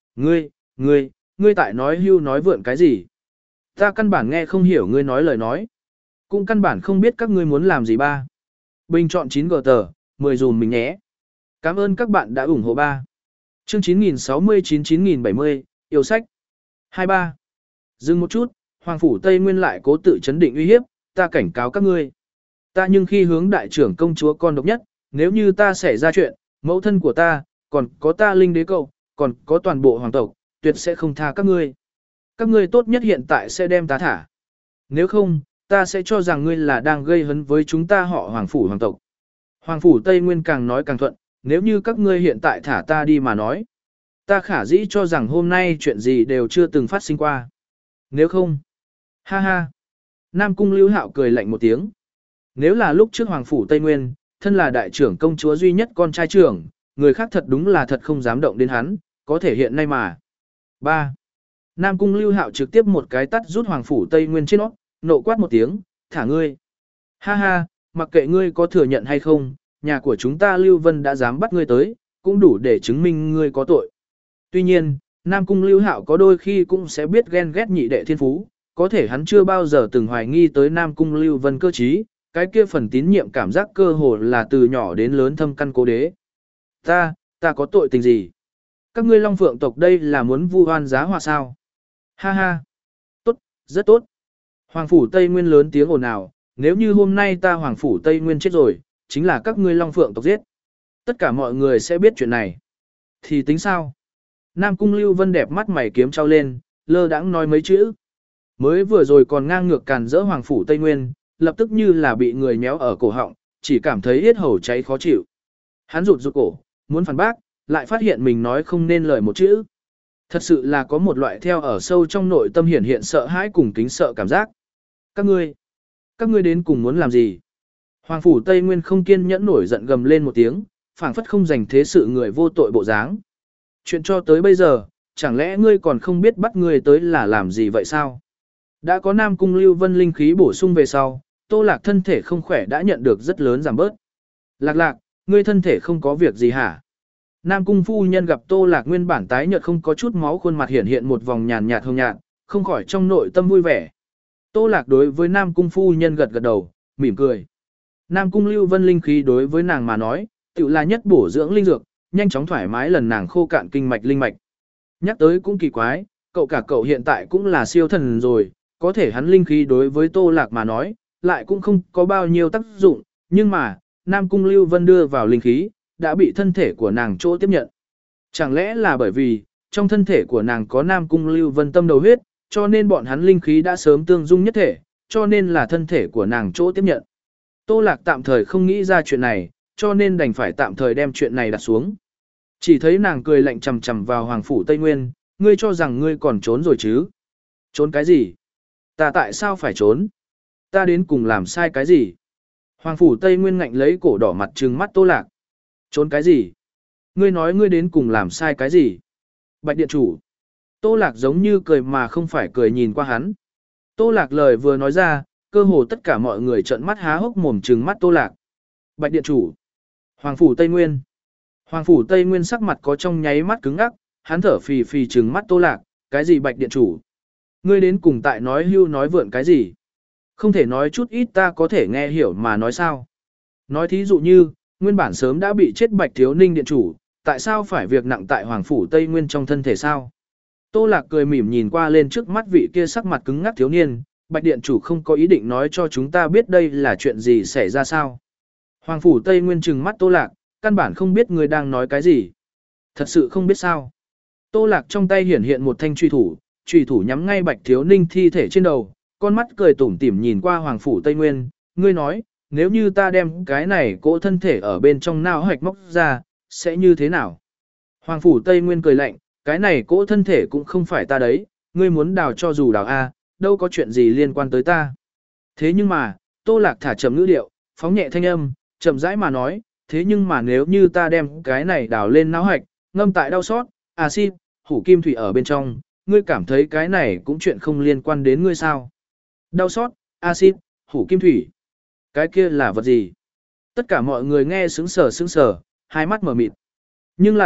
Ngươi, ngươi, ngươi tại nói hưu nói vượn cái gì? Ta căn bản nghe không hiểu ngươi nói lời nói. Cũng căn bản không biết các ngươi muốn làm gì ba. Bình chọn chín gờ tờ, mười dùm mình nhé. Cảm ơn các bạn đã ủng hộ ba. Chương chín nghìn sáu mươi chín chín nghìn bảy mươi, yêu sách. hai ba. Dừng một chút, Hoàng Phủ Tây Nguyên lại cố tự chấn định uy hiếp, ta cảnh cáo các ngươi. Ta nhưng khi hướng đại trưởng công chúa con độc nhất, nếu như ta xảy ra chuyện, mẫu thân của ta, còn có ta linh đế cậu, còn có toàn bộ hoàng tộc, tuyệt sẽ không tha các ngươi. Các ngươi tốt nhất hiện tại sẽ đem ta thả. Nếu không, ta sẽ cho rằng ngươi là đang gây hấn với chúng ta họ Hoàng Phủ hoàng tộc. Hoàng Phủ Tây Nguyên càng nói càng thuận, nếu như các ngươi hiện tại thả ta đi mà nói. Ta khả dĩ cho rằng hôm nay chuyện gì đều chưa từng phát sinh qua. Nếu không, ha ha. Nam Cung Lưu Hạo cười lạnh một tiếng. Nếu là lúc trước Hoàng Phủ Tây Nguyên, thân là đại trưởng công chúa duy nhất con trai trưởng, người khác thật đúng là thật không dám động đến hắn, có thể hiện nay mà. ba. Nam Cung Lưu Hạo trực tiếp một cái tắt rút Hoàng Phủ Tây Nguyên trên nó, nộ quát một tiếng, thả ngươi. Ha ha, mặc kệ ngươi có thừa nhận hay không, nhà của chúng ta Lưu Vân đã dám bắt ngươi tới, cũng đủ để chứng minh ngươi có tội. Tuy nhiên, Nam Cung Lưu Hạo có đôi khi cũng sẽ biết ghen ghét nhị đệ thiên phú, có thể hắn chưa bao giờ từng hoài nghi tới Nam Cung Lưu Vân cơ trí, cái kia phần tín nhiệm cảm giác cơ hồ là từ nhỏ đến lớn thâm căn cố đế. Ta, ta có tội tình gì? Các ngươi Long Phượng tộc đây là muốn vu oan giá họa sao? Ha ha. Tốt, rất tốt. Hoàng Phủ Tây Nguyên lớn tiếng ồn ào, nếu như hôm nay ta Hoàng Phủ Tây Nguyên chết rồi, chính là các ngươi Long Phượng tộc giết. Tất cả mọi người sẽ biết chuyện này. Thì tính sao? Nam Cung Lưu Vân đẹp mắt mày kiếm trao lên, lơ đãng nói mấy chữ. Mới vừa rồi còn ngang ngược càn rỡ Hoàng Phủ Tây Nguyên, lập tức như là bị người méo ở cổ họng, chỉ cảm thấy yết hầu cháy khó chịu. Hắn rụt rụt cổ, muốn phản bác, lại phát hiện mình nói không nên lời một chữ. Thật sự là có một loại theo ở sâu trong nội tâm hiển hiện sợ hãi cùng kính sợ cảm giác. Các ngươi, các ngươi đến cùng muốn làm gì? Hoàng Phủ Tây Nguyên không kiên nhẫn nổi giận gầm lên một tiếng, phảng phất không dành thế sự người vô tội bộ dáng. Chuyện cho tới bây giờ, chẳng lẽ ngươi còn không biết bắt ngươi tới là làm gì vậy sao? Đã có Nam Cung Lưu Vân linh khí bổ sung về sau, Tô Lạc thân thể không khỏe đã nhận được rất lớn giảm bớt. Lạc lạc, ngươi thân thể không có việc gì hả? Nam Cung phu nhân gặp Tô Lạc nguyên bản tái nhợt không có chút máu, khuôn mặt hiện hiện một vòng nhàn nhạt hồng nhạt, không khỏi trong nội tâm vui vẻ. Tô Lạc đối với Nam Cung phu nhân gật gật đầu, mỉm cười. Nam Cung Lưu Vân linh khí đối với nàng mà nói, tự là nhất bổ dưỡng linh dược, nhanh chóng thoải mái lần nàng khô cạn kinh mạch linh mạch. Nhắc tới cũng kỳ quái, cậu cả cậu hiện tại cũng là siêu thần rồi, có thể hắn linh khí đối với Tô Lạc mà nói, lại cũng không có bao nhiêu tác dụng, nhưng mà, Nam Cung Lưu Vân đưa vào linh khí, đã bị thân thể của nàng chỗ tiếp nhận. Chẳng lẽ là bởi vì, trong thân thể của nàng có Nam Cung Lưu Vân tâm đầu huyết, cho nên bọn hắn linh khí đã sớm tương dung nhất thể, cho nên là thân thể của nàng chỗ tiếp nhận. Tô Lạc tạm thời không nghĩ ra chuyện này, cho nên đành phải tạm thời đem chuyện này đặt xuống. Chỉ thấy nàng cười lạnh chằm chằm vào Hoàng Phủ Tây Nguyên, ngươi cho rằng ngươi còn trốn rồi chứ? Trốn cái gì? Ta tại sao phải trốn? Ta đến cùng làm sai cái gì? Hoàng Phủ Tây Nguyên ngạnh lấy cổ đỏ mặt trừng mắt Tô Lạc. Trốn cái gì? Ngươi nói ngươi đến cùng làm sai cái gì? Bạch điện chủ. Tô Lạc giống như cười mà không phải cười nhìn qua hắn. Tô Lạc lời vừa nói ra, cơ hồ tất cả mọi người trợn mắt há hốc mồm trừng mắt Tô Lạc. Bạch điện chủ. Hoàng Phủ Tây Nguyên. Hoàng Phủ Tây Nguyên sắc mặt có trong nháy mắt cứng ngắc, hắn thở phì phì trừng mắt Tô Lạc, cái gì Bạch điện chủ? Ngươi đến cùng tại nói hưu nói vượn cái gì? Không thể nói chút ít ta có thể nghe hiểu mà nói sao? Nói thí dụ như, nguyên bản sớm đã bị chết Bạch Thiếu Ninh điện chủ, tại sao phải việc nặng tại Hoàng Phủ Tây Nguyên trong thân thể sao? Tô Lạc cười mỉm nhìn qua lên trước mắt vị kia sắc mặt cứng ngắc thiếu niên, Bạch điện chủ không có ý định nói cho chúng ta biết đây là chuyện gì xảy ra sao? Hoàng Phủ Tây Nguyên trừng mắt Tô Lạc, căn bản không biết người đang nói cái gì. Thật sự không biết sao. Tô Lạc trong tay hiển hiện một thanh truy thủ, truy thủ nhắm ngay Bạch Thiếu Ninh thi thể trên đầu, con mắt cười tủm tỉm nhìn qua Hoàng Phủ Tây Nguyên, ngươi nói, nếu như ta đem cái này cỗ thân thể ở bên trong não hạch móc ra, sẽ như thế nào? Hoàng Phủ Tây Nguyên cười lạnh, cái này cỗ thân thể cũng không phải ta đấy, ngươi muốn đào cho dù đào a, đâu có chuyện gì liên quan tới ta. Thế nhưng mà, Tô Lạc thả chậm ngữ điệu, phóng nhẹ thanh âm, chậm rãi mà nói, thế nhưng mà nếu như ta đem cái này đào lên não hạch, ngâm tại đau xót, axit, hủ kim thủy ở bên trong, ngươi cảm thấy cái này cũng chuyện không liên quan đến ngươi sao? Đau xót, axit, hủ kim thủy. Cái kia là vật gì? Tất cả mọi người nghe sững sờ sững sờ, hai mắt mở mịt. Nhưng là,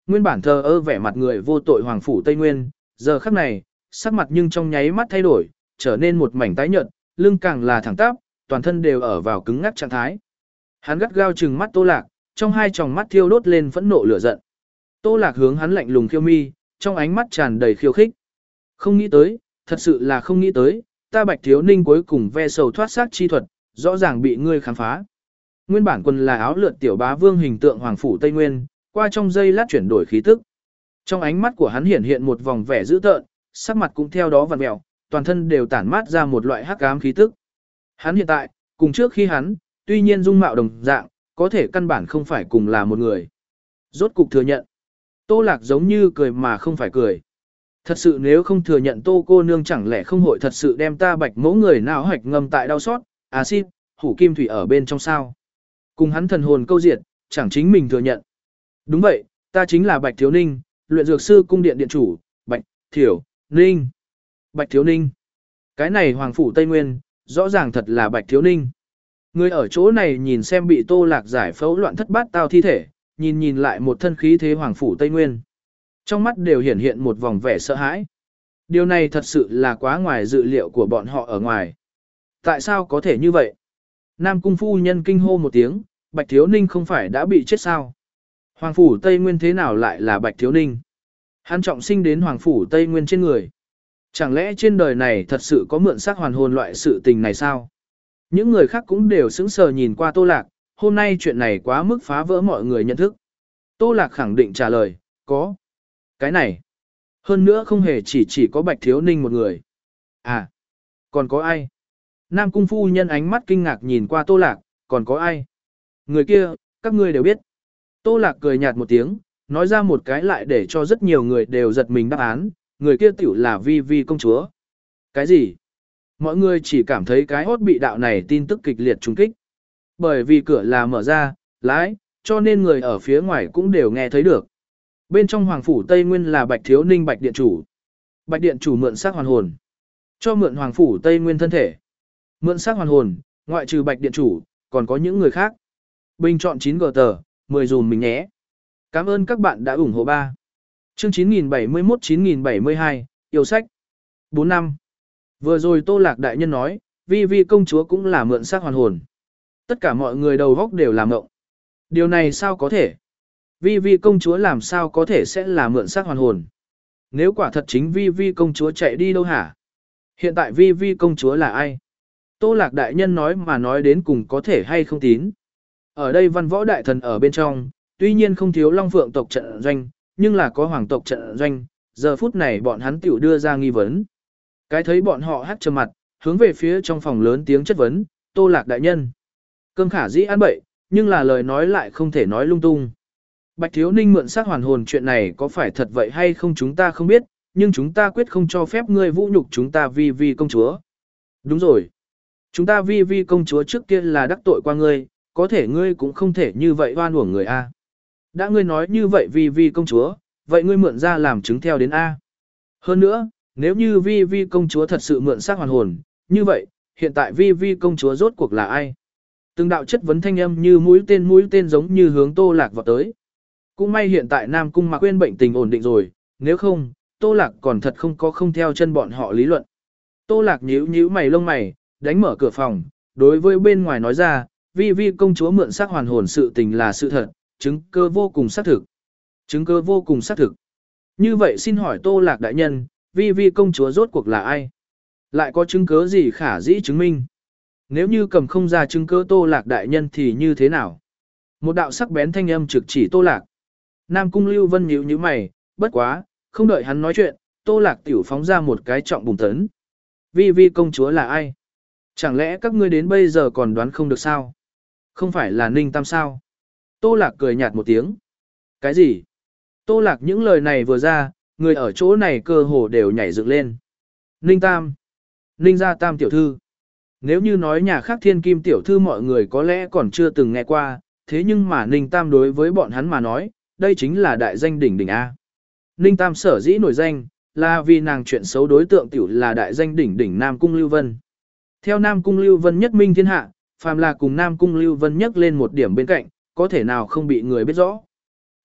nguyên bản thờ ơ vẻ mặt người vô tội hoàng phủ Tây Nguyên, giờ khắc này, sắc mặt nhưng trong nháy mắt thay đổi, trở nên một mảnh tái nhợt, lưng càng là thẳng tắp, toàn thân đều ở vào cứng ngắc trạng thái. Hắn gắt gao trừng mắt Tô Lạc, trong hai tròng mắt thiêu đốt lên phẫn nộ lửa giận. Tô Lạc hướng hắn lạnh lùng khiêu mi, trong ánh mắt tràn đầy khiêu khích. Không nghĩ tới, thật sự là không nghĩ tới, ta Bạch Thiếu Ninh cuối cùng ve sầu thoát xác chi thuật, rõ ràng bị ngươi khám phá. Nguyên bản quần là áo lượn tiểu bá vương hình tượng hoàng phủ Tây Nguyên, qua trong giây lát chuyển đổi khí tức. Trong ánh mắt của hắn hiện hiện một vòng vẻ dữ tợn, sắc mặt cũng theo đó vặn mèo, toàn thân đều tản mát ra một loại hắc ám khí tức. Hắn hiện tại, cùng trước khi hắn, tuy nhiên dung mạo đồng dạng, có thể căn bản không phải cùng là một người. Rốt cục thừa nhận. Tô Lạc giống như cười mà không phải cười. Thật sự nếu không thừa nhận Tô cô nương chẳng lẽ không hội thật sự đem ta Bạch mẫu người nào hạch ngâm tại đau xót, axit, hủ kim thủy ở bên trong sao. Cùng hắn thần hồn câu diệt, chẳng chính mình thừa nhận. Đúng vậy, ta chính là Bạch Thiếu Ninh, luyện dược sư cung điện điện chủ, Bạch, Thiểu, Ninh. Bạch Thiếu Ninh. Cái này hoàng phủ Tây Nguyên, rõ ràng thật là Bạch Thiếu Ninh. Người ở chỗ này nhìn xem bị Tô Lạc giải phẫu loạn thất bát tao thi thể, nhìn nhìn lại một thân khí thế hoàng phủ Tây Nguyên. Trong mắt đều hiển hiện một vòng vẻ sợ hãi. Điều này thật sự là quá ngoài dự liệu của bọn họ ở ngoài. Tại sao có thể như vậy? Nam cung phu nhân kinh hô một tiếng, Bạch Thiếu Ninh không phải đã bị chết sao? Hoàng phủ Tây Nguyên thế nào lại là Bạch Thiếu Ninh? Hắn trọng sinh đến hoàng phủ Tây Nguyên trên người. Chẳng lẽ trên đời này thật sự có mượn xác hoàn hồn loại sự tình này sao? Những người khác cũng đều sững sờ nhìn qua Tô Lạc, hôm nay chuyện này quá mức phá vỡ mọi người nhận thức. Tô Lạc khẳng định trả lời, có. Cái này. Hơn nữa không hề chỉ chỉ có Bạch Thiếu Ninh một người. À, còn có ai? Nam cung phu nhân ánh mắt kinh ngạc nhìn qua Tô Lạc, còn có ai? Người kia, các ngươi đều biết. Tô Lạc cười nhạt một tiếng, nói ra một cái lại để cho rất nhiều người đều giật mình đáp án, người kia tiểu là Vi Vi công chúa. Cái gì? Mọi người chỉ cảm thấy cái hốt bị đạo này tin tức kịch liệt trùng kích. Bởi vì cửa là mở ra, lái, cho nên người ở phía ngoài cũng đều nghe thấy được. Bên trong hoàng phủ Tây Nguyên là Bạch Thiếu Ninh Bạch Điện Chủ. Bạch Điện Chủ mượn xác hoàn hồn. Cho mượn hoàng phủ Tây Nguyên thân thể. Mượn xác hoàn hồn, ngoại trừ Bạch Điện Chủ, còn có những người khác. Bình chọn chín G tờ, mười dùm mình nhé. Cảm ơn các bạn đã ủng hộ ba. Chương chín nghìn bảy mươi mốt chín nghìn bảy mươi hai, yêu sách. bốn năm. Vừa rồi Tô Lạc đại nhân nói, Vi Vi công chúa cũng là mượn xác hoàn hồn. Tất cả mọi người đầu góc đều làm ngộng. Điều này sao có thể? Vi Vi công chúa làm sao có thể sẽ là mượn xác hoàn hồn? Nếu quả thật chính Vi Vi công chúa chạy đi đâu hả? Hiện tại Vi Vi công chúa là ai? Tô Lạc đại nhân nói mà nói đến cùng có thể hay không tín. Ở đây văn võ đại thần ở bên trong, tuy nhiên không thiếu Long Phượng tộc trận doanh, nhưng là có hoàng tộc trận doanh, giờ phút này bọn hắn tiểu đưa ra nghi vấn. Cái thấy bọn họ hắt trầm mặt, hướng về phía trong phòng lớn tiếng chất vấn, Tô Lạc đại nhân. Cơm khả dĩ ăn bậy, nhưng là lời nói lại không thể nói lung tung. Bạch Thiếu Ninh mượn xác hoàn hồn chuyện này có phải thật vậy hay không chúng ta không biết, nhưng chúng ta quyết không cho phép ngươi vũ nhục chúng ta Vi Vi công chúa. Đúng rồi. Chúng ta Vi Vi công chúa trước kia là đắc tội qua ngươi, có thể ngươi cũng không thể như vậy oan uổng người A. Đã ngươi nói như vậy Vi Vi công chúa, vậy ngươi mượn ra làm chứng theo đến A. Hơn nữa, nếu như Vi Vi công chúa thật sự mượn xác hoàn hồn, như vậy, hiện tại Vi Vi công chúa rốt cuộc là ai? Từng đạo chất vấn thanh âm như mũi tên mũi tên giống như hướng Tô Lạc vào tới. Cũng may hiện tại Nam Cung Mạc Quyên bệnh tình ổn định rồi, nếu không, Tô Lạc còn thật không có không theo chân bọn họ lý luận. Tô Lạc nhíu nhíu mày lông mày, đánh mở cửa phòng, đối với bên ngoài nói ra, Vi Vi công chúa mượn xác hoàn hồn sự tình là sự thật, chứng cơ vô cùng xác thực. Chứng cơ vô cùng xác thực. Như vậy xin hỏi Tô Lạc đại nhân, Vi Vi công chúa rốt cuộc là ai? Lại có chứng cứ gì khả dĩ chứng minh? Nếu như cầm không ra chứng cứ Tô Lạc đại nhân thì như thế nào? Một đạo sắc bén thanh âm trực chỉ Tô Lạc. Nam Cung Lưu Vân nhíu nhíu mày, bất quá, không đợi hắn nói chuyện, Tô Lạc tiểu phóng ra một cái trọng bùng tấn. Vi Vi công chúa là ai? Chẳng lẽ các ngươi đến bây giờ còn đoán không được sao? Không phải là Ninh Tam sao? Tô Lạc cười nhạt một tiếng. Cái gì? Tô Lạc những lời này vừa ra, người ở chỗ này cơ hồ đều nhảy dựng lên. Ninh Tam. Ninh gia Tam tiểu thư. Nếu như nói nhà khác thiên kim tiểu thư mọi người có lẽ còn chưa từng nghe qua, thế nhưng mà Ninh Tam đối với bọn hắn mà nói, đây chính là đại danh đỉnh đỉnh A. Ninh Tam sở dĩ nổi danh, là vì nàng chuyện xấu đối tượng tiểu là đại danh đỉnh đỉnh Nam Cung Lưu Vân. Theo Nam Cung Lưu Vân nhất minh thiên hạ, phàm là cùng Nam Cung Lưu Vân nhắc lên một điểm bên cạnh, có thể nào không bị người biết rõ.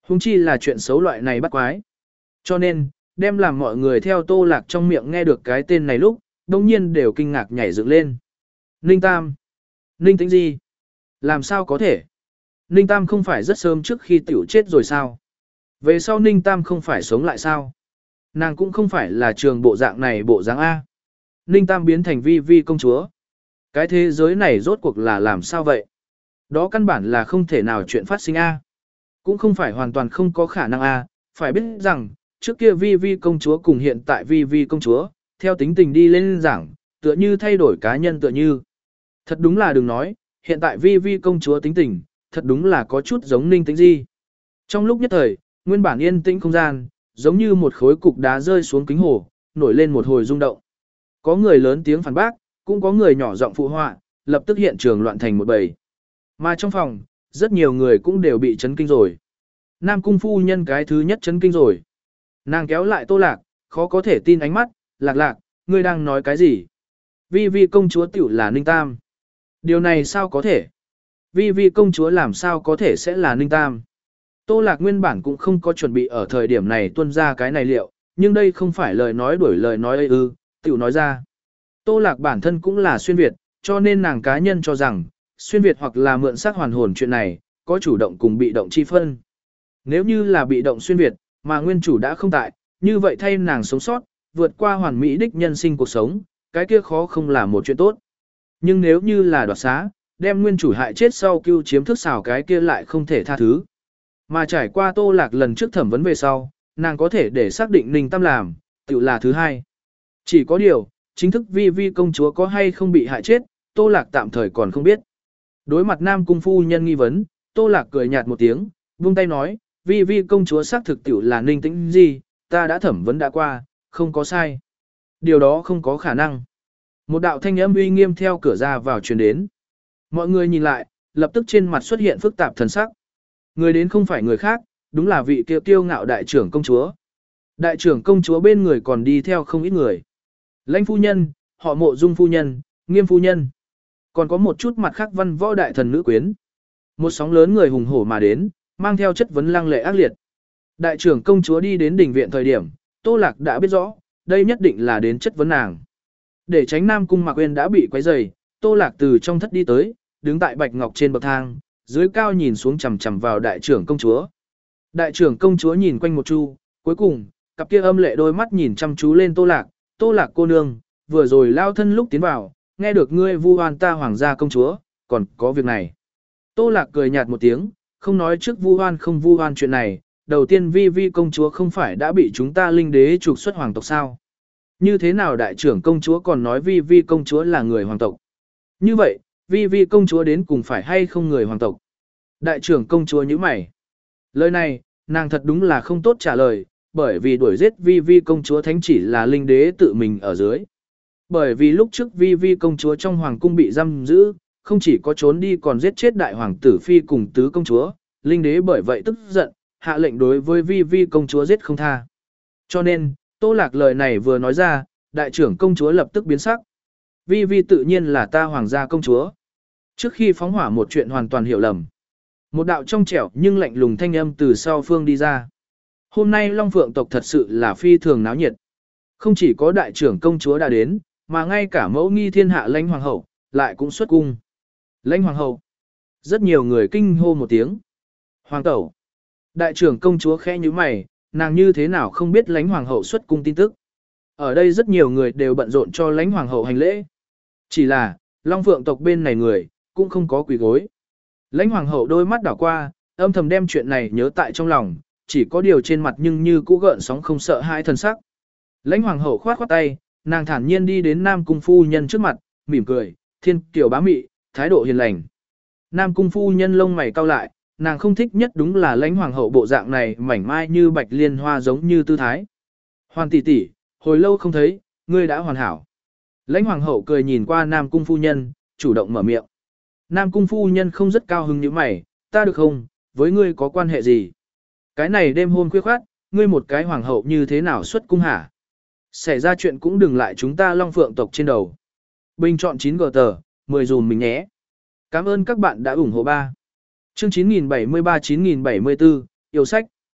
Huống chi là chuyện xấu loại này bắt quái. Cho nên, đem làm mọi người theo Tô Lạc trong miệng nghe được cái tên này lúc, đồng nhiên đều kinh ngạc nhảy dựng lên. Ninh Tam. Ninh Tĩnh Di. Làm sao có thể? Ninh Tam không phải rất sớm trước khi tiểu chết rồi sao? Về sau Ninh Tam không phải sống lại sao? Nàng cũng không phải là trường bộ dạng này bộ dáng A. Ninh Tam biến thành vi vi công chúa. Cái thế giới này rốt cuộc là làm sao vậy? Đó căn bản là không thể nào chuyện phát sinh A. Cũng không phải hoàn toàn không có khả năng A. Phải biết rằng, trước kia vi vi công chúa cùng hiện tại vi vi công chúa, theo tính tình đi lên giảng, tựa như thay đổi cá nhân tựa như. Thật đúng là đừng nói, hiện tại vi vi công chúa tính tình, thật đúng là có chút giống Ninh Tĩnh Di. Trong lúc nhất thời, nguyên bản yên tĩnh không gian, giống như một khối cục đá rơi xuống kính hồ, nổi lên một hồi rung động. Có người lớn tiếng phản bác, cũng có người nhỏ giọng phụ họa, lập tức hiện trường loạn thành một bầy. Mà trong phòng, rất nhiều người cũng đều bị chấn kinh rồi. Nam cung phu nhân cái thứ nhất chấn kinh rồi. Nàng kéo lại Tô Lạc, khó có thể tin ánh mắt, Lạc Lạc, ngươi đang nói cái gì? Vi vi công chúa tiểu là Ninh Tam. Điều này sao có thể? Vi vi công chúa làm sao có thể sẽ là Ninh Tam? Tô Lạc nguyên bản cũng không có chuẩn bị ở thời điểm này tuân ra cái này liệu, nhưng đây không phải lời nói đuổi lời nói ấy ư, tiểu nói ra. Tô Lạc bản thân cũng là xuyên Việt, cho nên nàng cá nhân cho rằng, xuyên Việt hoặc là mượn xác hoàn hồn chuyện này, có chủ động cùng bị động chi phân. Nếu như là bị động xuyên Việt, mà nguyên chủ đã không tại, như vậy thay nàng sống sót, vượt qua hoàn mỹ đích nhân sinh cuộc sống, cái kia khó không là một chuyện tốt. Nhưng nếu như là đoạt xá, đem nguyên chủ hại chết sau cưu chiếm thức xào cái kia lại không thể tha thứ. Mà trải qua Tô Lạc lần trước thẩm vấn về sau, nàng có thể để xác định Ninh Tam làm, tự là thứ hai. Chỉ có điều, chính thức vi vi công chúa có hay không bị hại chết, Tô Lạc tạm thời còn không biết. Đối mặt Nam cung phu nhân nghi vấn, Tô Lạc cười nhạt một tiếng, vung tay nói, vi vi công chúa xác thực tiểu là Ninh Tĩnh Di, ta đã thẩm vấn đã qua, không có sai. Điều đó không có khả năng. Một đạo thanh âm uy nghiêm theo cửa ra vào truyền đến. Mọi người nhìn lại, lập tức trên mặt xuất hiện phức tạp thần sắc. Người đến không phải người khác, đúng là vị kiêu kiêu ngạo đại trưởng công chúa. Đại trưởng công chúa bên người còn đi theo không ít người. Lãnh phu nhân, họ Mộ Dung phu nhân, Nghiêm phu nhân. Còn có một chút mặt khác văn võ đại thần nữ quyến. Một sóng lớn người hùng hổ mà đến, mang theo chất vấn lăng lệ ác liệt. Đại trưởng công chúa đi đến đỉnh viện thời điểm, Tô Lạc đã biết rõ, đây nhất định là đến chất vấn nàng. Để tránh Nam cung Mạc Uyên đã bị quấy rầy, Tô Lạc từ trong thất đi tới, đứng tại bạch ngọc trên bậc thang, dưới cao nhìn xuống chằm chằm vào đại trưởng công chúa. Đại trưởng công chúa nhìn quanh một chu, cuối cùng, cặp kia âm lệ đôi mắt nhìn chăm chú lên Tô Lạc, Tô Lạc cô nương, vừa rồi lao thân lúc tiến vào, nghe được ngươi vu oan ta hoàng gia công chúa, còn có việc này. Tô Lạc cười nhạt một tiếng, không nói trước vu oan không vu oan chuyện này, đầu tiên vi vi công chúa không phải đã bị chúng ta linh đế trục xuất hoàng tộc sao? Như thế nào đại trưởng công chúa còn nói vi vi công chúa là người hoàng tộc? Như vậy, vi vi công chúa đến cùng phải hay không người hoàng tộc? Đại trưởng công chúa như mày. Lời này, nàng thật đúng là không tốt trả lời, bởi vì đuổi giết vi vi công chúa thánh chỉ là linh đế tự mình ở dưới. Bởi vì lúc trước vi vi công chúa trong hoàng cung bị giam giữ, không chỉ có trốn đi còn giết chết đại hoàng tử phi cùng tứ công chúa, linh đế bởi vậy tức giận, hạ lệnh đối với vi vi công chúa giết không tha. Cho nên, Tô Lạc lời này vừa nói ra, đại trưởng công chúa lập tức biến sắc. Vi vi tự nhiên là ta hoàng gia công chúa. Trước khi phóng hỏa một chuyện hoàn toàn hiểu lầm. Một đạo trong trẻo nhưng lạnh lùng thanh âm từ sau phương đi ra. Hôm nay Long Phượng tộc thật sự là phi thường náo nhiệt. Không chỉ có đại trưởng công chúa đã đến, mà ngay cả mẫu nghi thiên hạ lãnh hoàng hậu, lại cũng xuất cung. Lãnh hoàng hậu. Rất nhiều người kinh hô một tiếng. Hoàng tẩu. Đại trưởng công chúa khẽ như mày, nàng như thế nào không biết lãnh hoàng hậu xuất cung tin tức. Ở đây rất nhiều người đều bận rộn cho lãnh hoàng hậu hành lễ. Chỉ là, Long Phượng tộc bên này người, cũng không có quỳ gối. Lãnh hoàng hậu đôi mắt đảo qua, âm thầm đem chuyện này nhớ tại trong lòng, chỉ có điều trên mặt nhưng như cũ gợn sóng không sợ hai thần sắc. Lãnh hoàng hậu khoát khoát tay, nàng thản nhiên đi đến Nam cung phu nhân trước mặt, mỉm cười, thiên kiều bá mị, thái độ hiền lành. Nam cung phu nhân lông mày cau lại, nàng không thích nhất đúng là lãnh hoàng hậu bộ dạng này mảnh mai như bạch liên hoa giống như tư thái. Hoàn tỷ tỷ, hồi lâu không thấy, ngươi đã hoàn hảo. Lãnh hoàng hậu cười nhìn qua Nam cung phu nhân, chủ động mở miệng. Nam cung phu nhân không rất cao hứng như mày, ta được không, với ngươi có quan hệ gì? Cái này đêm hôm khuya khoát, ngươi một cái hoàng hậu như thế nào xuất cung hả? Xảy ra chuyện cũng đừng lại chúng ta Long Phượng tộc trên đầu. Bình chọn chín gờ tờ, mười dùm mình nhé. Cảm ơn các bạn đã ủng hộ ba. Chương chín nghìn bảy mươi ba chín nghìn bảy mươi bốn, yêu sách.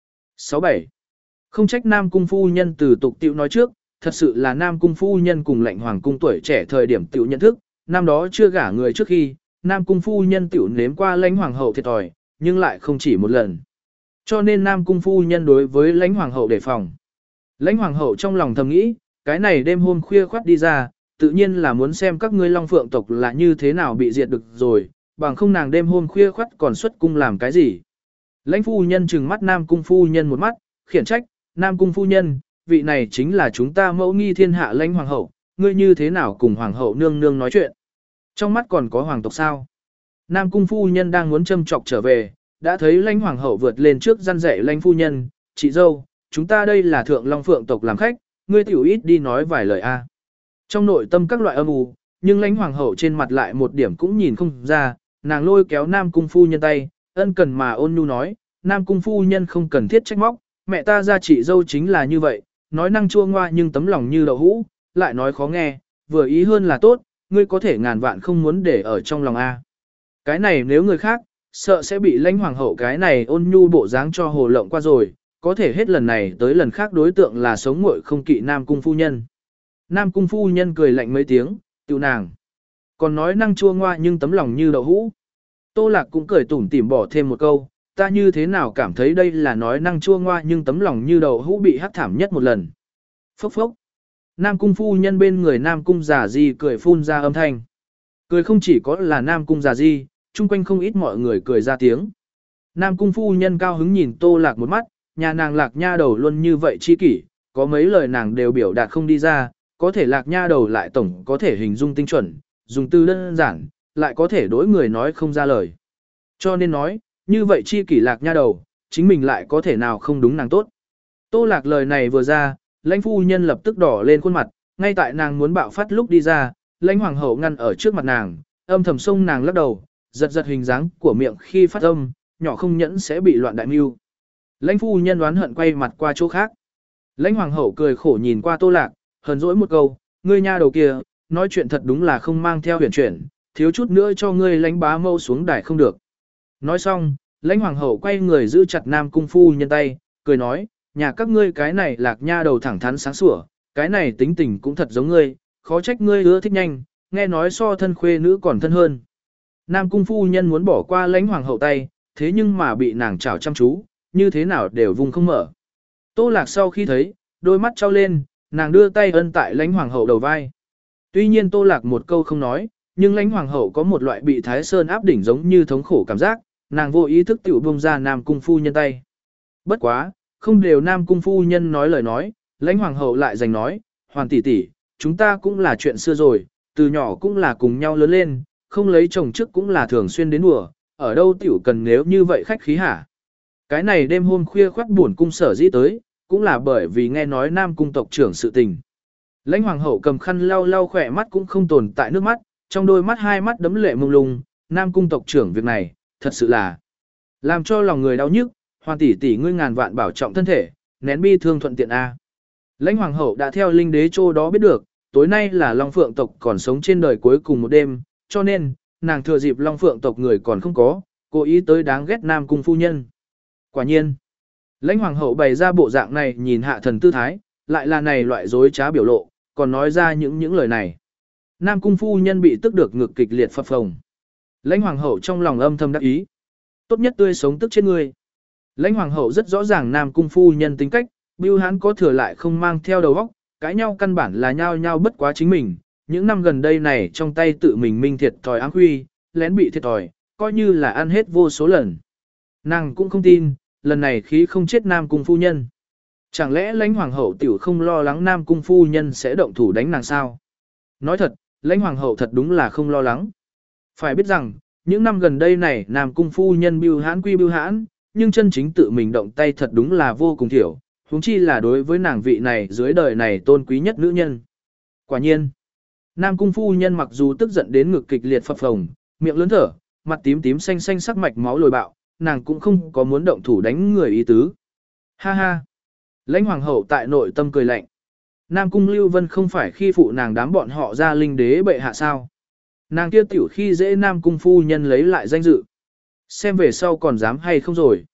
sáu bảy. Không trách Nam Cung phu nhân từ tục tiểu nói trước, thật sự là Nam Cung phu nhân cùng Lệnh Hoàng cung tuổi trẻ thời điểm tiểu nhận thức, năm đó chưa gả người trước khi, Nam Cung phu nhân tiểu nếm qua Lãnh Hoàng hậu thiệt thòi, nhưng lại không chỉ một lần. Cho nên Nam Cung phu nhân đối với Lãnh Hoàng hậu đề phòng. Lãnh Hoàng hậu trong lòng thầm nghĩ, cái này đêm hôm khuya khoắt đi ra, tự nhiên là muốn xem các ngươi Long Phượng tộc là như thế nào bị diệt được rồi, bằng không nàng đêm hôm khuya khoắt còn xuất cung làm cái gì. Lãnh phu nhân trừng mắt Nam Cung phu nhân một mắt, khiển trách, Nam Cung phu nhân, vị này chính là chúng ta mẫu nghi thiên hạ Lãnh Hoàng hậu, ngươi như thế nào cùng Hoàng hậu nương nương nói chuyện. Trong mắt còn có hoàng tộc sao? Nam Cung phu nhân đang muốn châm chọc trở về, đã thấy Lãnh Hoàng hậu vượt lên trước răn dạy Lãnh phu nhân, chị dâu, chúng ta đây là thượng Long Phượng tộc làm khách, ngươi tiểu ít đi nói vài lời a. Trong nội tâm các loại âm u, nhưng Lãnh Hoàng hậu trên mặt lại một điểm cũng nhìn không ra, nàng lôi kéo Nam Cung phu nhân tay, ân cần mà ôn nhu nói, Nam Cung phu nhân không cần thiết trách móc, mẹ ta ra chị dâu chính là như vậy, nói năng chua ngoa nhưng tấm lòng như đậu hũ, lại nói khó nghe, vừa ý hơn là tốt, ngươi có thể ngàn vạn không muốn để ở trong lòng a. Cái này nếu người khác, sợ sẽ bị Lãnh Hoàng hậu cái này ôn nhu bộ dáng cho hồ lộng qua rồi, có thể hết lần này tới lần khác đối tượng là sống nguội không kỵ Nam Cung phu nhân. Nam Cung phu nhân cười lạnh mấy tiếng, tiêu nàng. Còn nói năng chua ngoa nhưng tấm lòng như đậu hũ. Tô Lạc cũng cười tủm tỉm bỏ thêm một câu, ta như thế nào cảm thấy đây là nói năng chua ngoa nhưng tấm lòng như đậu hũ bị hắc thảm nhất một lần. Phốc phốc. Nam Cung phu nhân bên người Nam Cung Già Di cười phun ra âm thanh. Cười không chỉ có là Nam Cung Già Di, chung quanh không ít mọi người cười ra tiếng. Nam Cung phu nhân cao hứng nhìn Tô Lạc một mắt, nhà nàng Lạc nha đầu luôn như vậy chi kỷ, có mấy lời nàng đều biểu đạt không đi ra, có thể Lạc nha đầu lại tổng có thể hình dung tinh chuẩn, dùng từ đơn giản, lại có thể đối người nói không ra lời. Cho nên nói, như vậy chi kỷ Lạc nha đầu, chính mình lại có thể nào không đúng nàng tốt. Tô Lạc lời này vừa ra, Lãnh phu nhân lập tức đỏ lên khuôn mặt, ngay tại nàng muốn bạo phát lúc đi ra, Lãnh Hoàng hậu ngăn ở trước mặt nàng, âm thầm xông nàng lắc đầu, giật giật hình dáng của miệng khi phát âm, nhỏ không nhẫn sẽ bị loạn đại mưu. Lãnh phu nhân đoán hận quay mặt qua chỗ khác. Lãnh Hoàng hậu cười khổ nhìn qua Tô Lạc, hờn dỗi một câu, ngươi nha đầu kia, nói chuyện thật đúng là không mang theo huyền chuyển, thiếu chút nữa cho ngươi Lãnh bá mâu xuống đài không được. Nói xong, Lãnh Hoàng hậu quay người giữ chặt Nam Cung phu nhân tay, cười nói, nhà các ngươi cái này Lạc nha đầu thẳng thắn sáng sủa, cái này tính tình cũng thật giống ngươi, khó trách ngươi ưa thích nhanh, nghe nói so thân khuê nữ còn thân hơn. Nam Cung phu nhân muốn bỏ qua Lãnh Hoàng hậu tay, thế nhưng mà bị nàng chảo chăm chú, như thế nào đều vùng không mở. Tô Lạc sau khi thấy, đôi mắt trao lên, nàng đưa tay ân tại Lãnh Hoàng hậu đầu vai. Tuy nhiên Tô Lạc một câu không nói, nhưng Lãnh Hoàng hậu có một loại bị Thái Sơn áp đỉnh giống như thống khổ cảm giác, nàng vô ý thức tiểu buông ra Nam Cung phu nhân tay. Bất quá, không đều Nam Cung phu nhân nói lời nói, Lãnh Hoàng hậu lại giành nói, Hoàng tỷ tỷ, chúng ta cũng là chuyện xưa rồi, từ nhỏ cũng là cùng nhau lớn lên, không lấy chồng trước cũng là thường xuyên đến đùa, ở đâu tiểu cần nếu như vậy khách khí hả? Cái này đêm hôm khuya khoắt buồn cung sở dĩ tới, cũng là bởi vì nghe nói Nam Cung tộc trưởng sự tình. Lãnh Hoàng hậu cầm khăn lau lau khỏe mắt cũng không tồn tại nước mắt, trong đôi mắt hai mắt đấm lệ mông lung, Nam Cung tộc trưởng việc này, thật sự là làm cho lòng người đau nhức, Hoàng tỷ tỷ ngươi ngàn vạn bảo trọng thân thể, nén bi thương thuận tiện a. Lãnh Hoàng hậu đã theo linh đế châu đó biết được, tối nay là Long Phượng tộc còn sống trên đời cuối cùng một đêm, cho nên, nàng thừa dịp Long Phượng tộc người còn không có, cố ý tới đáng ghét Nam Cung phu nhân. Quả nhiên, Lãnh Hoàng hậu bày ra bộ dạng này nhìn hạ thần tư thái, lại là này loại dối trá biểu lộ, còn nói ra những những lời này. Nam Cung phu nhân bị tức được ngực kịch liệt phập phồng. Lãnh Hoàng hậu trong lòng âm thầm đắc ý. Tốt nhất tươi sống tức chết ngươi. Lãnh Hoàng hậu rất rõ ràng Nam Cung phu nhân tính cách, bưu hán có thừa lại không mang theo đầu óc, cãi nhau căn bản là nhau nhau bất quá chính mình. Những năm gần đây này trong tay tự mình minh thiệt thòi áng huy, lén bị thiệt thòi, coi như là ăn hết vô số lần. Nàng cũng không tin, lần này khí không chết Nam Cung phu nhân. Chẳng lẽ Lãnh Hoàng hậu tiểu không lo lắng Nam Cung phu nhân sẽ động thủ đánh nàng sao? Nói thật, Lãnh Hoàng hậu thật đúng là không lo lắng. Phải biết rằng, những năm gần đây này Nam Cung phu nhân bưu hãn quy bưu hãn, nhưng chân chính tự mình động tay thật đúng là vô cùng thiểu, huống chi là đối với nàng vị này dưới đời này tôn quý nhất nữ nhân. Quả nhiên, Nam Cung phu nhân mặc dù tức giận đến ngực kịch liệt phập phồng, miệng lớn thở, mặt tím tím xanh xanh sắc mạch máu lồi bạo, nàng cũng không có muốn động thủ đánh người ý tứ. Ha ha! Lãnh Hoàng hậu tại nội tâm cười lạnh. Nam Cung Lưu Vân không phải khi phụ nàng đám bọn họ ra linh đế bệ hạ sao. Nàng kia tiểu khi dễ Nam Cung phu nhân lấy lại danh dự. Xem về sau còn dám hay không rồi.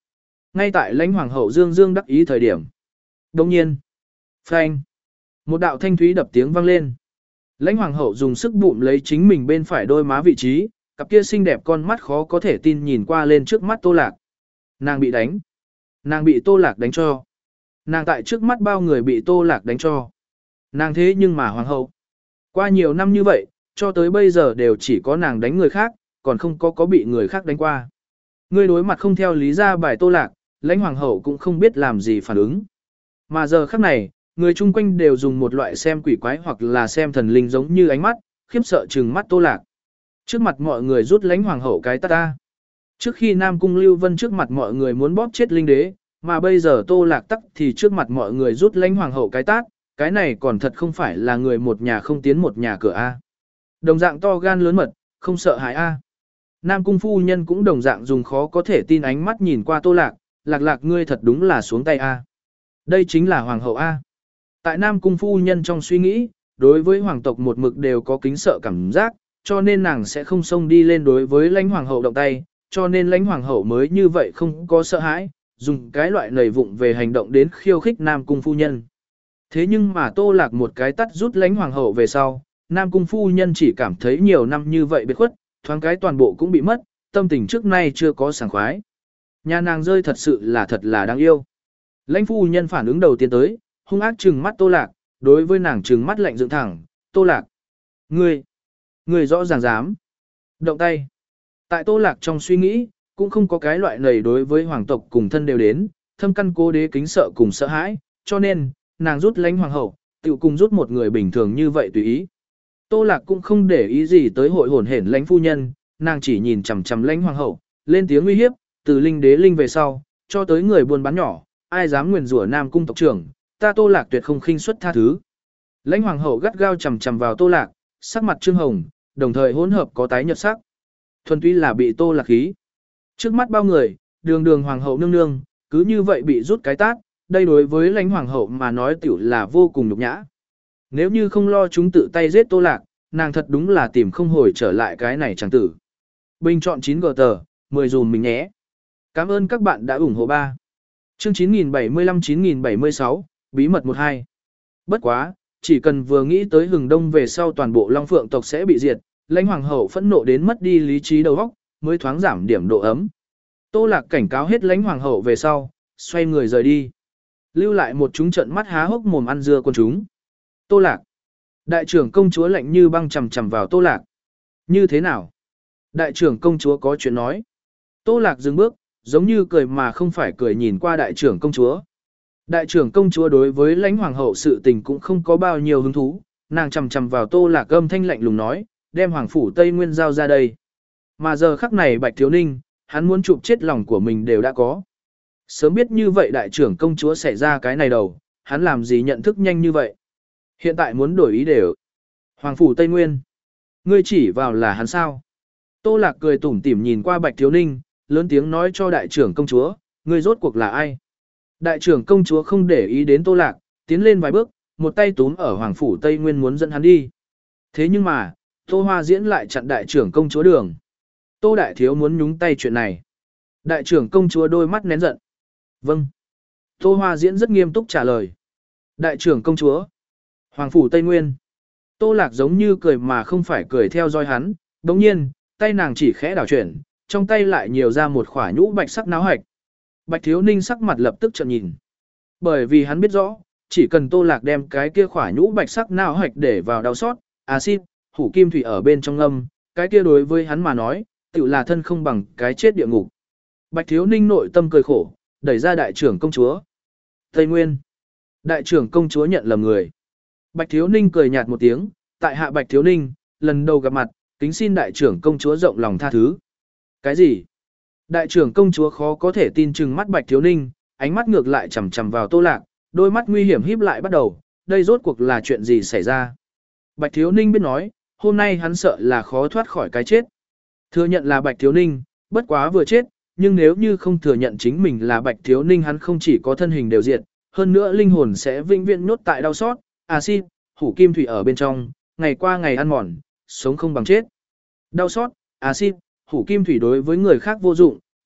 Ngay tại lãnh hoàng hậu dương dương đắc ý thời điểm. Đồng nhiên, phanh, một đạo thanh thúy đập tiếng vang lên. Lãnh hoàng hậu dùng sức bụm lấy chính mình bên phải đôi má vị trí, cặp kia xinh đẹp con mắt khó có thể tin nhìn qua lên trước mắt Tô Lạc. Nàng bị đánh. Nàng bị Tô Lạc đánh cho. Nàng tại trước mắt bao người bị Tô Lạc đánh cho. Nàng thế nhưng mà hoàng hậu. Qua nhiều năm như vậy, cho tới bây giờ đều chỉ có nàng đánh người khác, còn không có có bị người khác đánh qua. Ngươi đối mặt không theo lý ra bài Tô Lạc, lãnh hoàng hậu cũng không biết làm gì phản ứng. Mà giờ khắc này, người chung quanh đều dùng một loại xem quỷ quái hoặc là xem thần linh giống như ánh mắt, khiếp sợ trừng mắt Tô Lạc. Trước mặt mọi người rút lãnh hoàng hậu cái tát ta. Trước khi Nam Cung Lưu Vân trước mặt mọi người muốn bóp chết linh đế, mà bây giờ Tô Lạc tắc thì trước mặt mọi người rút lãnh hoàng hậu cái tát, cái này còn thật không phải là người một nhà không tiến một nhà cửa A. Đồng dạng to gan lớn mật, không sợ hãi A. Nam Cung phu nhân cũng đồng dạng dùng khó có thể tin ánh mắt nhìn qua Tô Lạc, Lạc Lạc ngươi thật đúng là xuống tay A. Đây chính là hoàng hậu A. Tại Nam Cung phu nhân trong suy nghĩ, đối với hoàng tộc một mực đều có kính sợ cảm giác, cho nên nàng sẽ không xông đi lên đối với lãnh hoàng hậu động tay, cho nên lãnh hoàng hậu mới như vậy không có sợ hãi, dùng cái loại nầy vụng về hành động đến khiêu khích Nam Cung phu nhân. Thế nhưng mà Tô Lạc một cái tắt rút lãnh hoàng hậu về sau, Nam Cung phu nhân chỉ cảm thấy nhiều năm như vậy biệt khuất, thoáng cái toàn bộ cũng bị mất, tâm tình trước nay chưa có sảng khoái. Nhà nàng rơi thật sự là thật là đáng yêu. Lãnh phu nhân phản ứng đầu tiên tới, hung ác trừng mắt Tô Lạc, đối với nàng trừng mắt lạnh dựng thẳng, Tô Lạc. Ngươi, ngươi rõ ràng dám. Động tay. Tại Tô Lạc trong suy nghĩ, cũng không có cái loại này đối với hoàng tộc cùng thân đều đến, thâm căn cố đế kính sợ cùng sợ hãi, cho nên, nàng rút lãnh hoàng hậu, tự cùng rút một người bình thường như vậy tùy ý. Tô Lạc cũng không để ý gì tới hội hồn hển lãnh phu nhân, nàng chỉ nhìn chằm chằm lãnh hoàng hậu, lên tiếng uy hiếp, từ linh đế linh về sau, cho tới người buôn bán nhỏ, ai dám nguyền rủa Nam Cung tộc trưởng, ta Tô Lạc tuyệt không khinh suất tha thứ. Lãnh hoàng hậu gắt gao chằm chằm vào Tô Lạc, sắc mặt trương hồng, đồng thời hỗn hợp có tái nhợt sắc. Thuần túy là bị Tô Lạc khí. Trước mắt bao người, đường đường hoàng hậu nương nương, cứ như vậy bị rút cái tát, đây đối với lãnh hoàng hậu mà nói tiểu là vô cùng nhục nhã. Nếu như không lo chúng tự tay giết Tô Lạc, nàng thật đúng là tìm không hồi trở lại cái này chẳng tử. Bình chọn chín gờ tờ, mười dùm mình nhé. Cảm ơn các bạn đã ủng hộ ba. Chương chín nghìn bảy mươi lăm chín nghìn bảy mươi sáu, bí mật một hai. Bất quá, chỉ cần vừa nghĩ tới hừng đông về sau toàn bộ Long Phượng tộc sẽ bị diệt, lãnh hoàng hậu phẫn nộ đến mất đi lý trí đầu óc, mới thoáng giảm điểm độ ấm. Tô Lạc cảnh cáo hết lãnh hoàng hậu về sau, xoay người rời đi. Lưu lại một chúng trận mắt há hốc mồm ăn dưa con chúng. Tô Lạc. Đại trưởng công chúa lạnh như băng chằm chằm vào Tô Lạc. Như thế nào? Đại trưởng công chúa có chuyện nói. Tô Lạc dừng bước, giống như cười mà không phải cười nhìn qua đại trưởng công chúa. Đại trưởng công chúa đối với lãnh hoàng hậu sự tình cũng không có bao nhiêu hứng thú, nàng chằm chằm vào Tô Lạc âm thanh lạnh lùng nói, đem hoàng phủ Tây Nguyên giao ra đây. Mà giờ khắc này Bạch Thiếu Ninh, hắn muốn chụp chết lòng của mình đều đã có. Sớm biết như vậy đại trưởng công chúa xảy ra cái này đầu, hắn làm gì nhận thức nhanh như vậy. Hiện tại muốn đổi ý đều. Hoàng phủ Tây Nguyên. Ngươi chỉ vào là hắn sao. Tô Lạc cười tủm tỉm nhìn qua Bạch Thiếu Ninh, lớn tiếng nói cho đại trưởng công chúa, ngươi rốt cuộc là ai. Đại trưởng công chúa không để ý đến Tô Lạc, tiến lên vài bước, một tay túm ở Hoàng phủ Tây Nguyên muốn dẫn hắn đi. Thế nhưng mà, Tô Hoa Diễn lại chặn đại trưởng công chúa đường. Tô Đại Thiếu muốn nhúng tay chuyện này. Đại trưởng công chúa đôi mắt nén giận. Vâng. Tô Hoa Diễn rất nghiêm túc trả lời. Đại trưởng công chúa. Hoàng phủ Tây Nguyên. Tô Lạc giống như cười mà không phải cười theo dõi hắn, đồng nhiên, tay nàng chỉ khẽ đảo chuyển, trong tay lại nhiều ra một khỏa nhũ bạch sắc náo hạch. Bạch Thiếu Ninh sắc mặt lập tức trợn nhìn. Bởi vì hắn biết rõ, chỉ cần Tô Lạc đem cái kia khỏa nhũ bạch sắc náo hạch để vào đau sót, axit, hủ kim thủy ở bên trong âm, cái kia đối với hắn mà nói, tự là thân không bằng cái chết địa ngục. Bạch Thiếu Ninh nội tâm cười khổ, đẩy ra đại trưởng công chúa. Tây Nguyên. Đại trưởng công chúa nhận lầm người. Bạch Thiếu Ninh cười nhạt một tiếng, tại hạ Bạch Thiếu Ninh, lần đầu gặp mặt, kính xin đại trưởng công chúa rộng lòng tha thứ. Cái gì? Đại trưởng công chúa khó có thể tin chừng mắt Bạch Thiếu Ninh, ánh mắt ngược lại chằm chằm vào Tô Lạc, đôi mắt nguy hiểm híp lại bắt đầu, đây rốt cuộc là chuyện gì xảy ra? Bạch Thiếu Ninh biết nói, hôm nay hắn sợ là khó thoát khỏi cái chết. Thừa nhận là Bạch Thiếu Ninh, bất quá vừa chết, nhưng nếu như không thừa nhận chính mình là Bạch Thiếu Ninh hắn không chỉ có thân hình đều diệt, hơn nữa linh hồn sẽ vĩnh viễn nhốt tại đau xót, axit, hủ kim thủy ở bên trong, ngày qua ngày ăn mòn, sống không bằng chết. Đau xót, axit, hủ kim thủy đối với người khác vô dụng,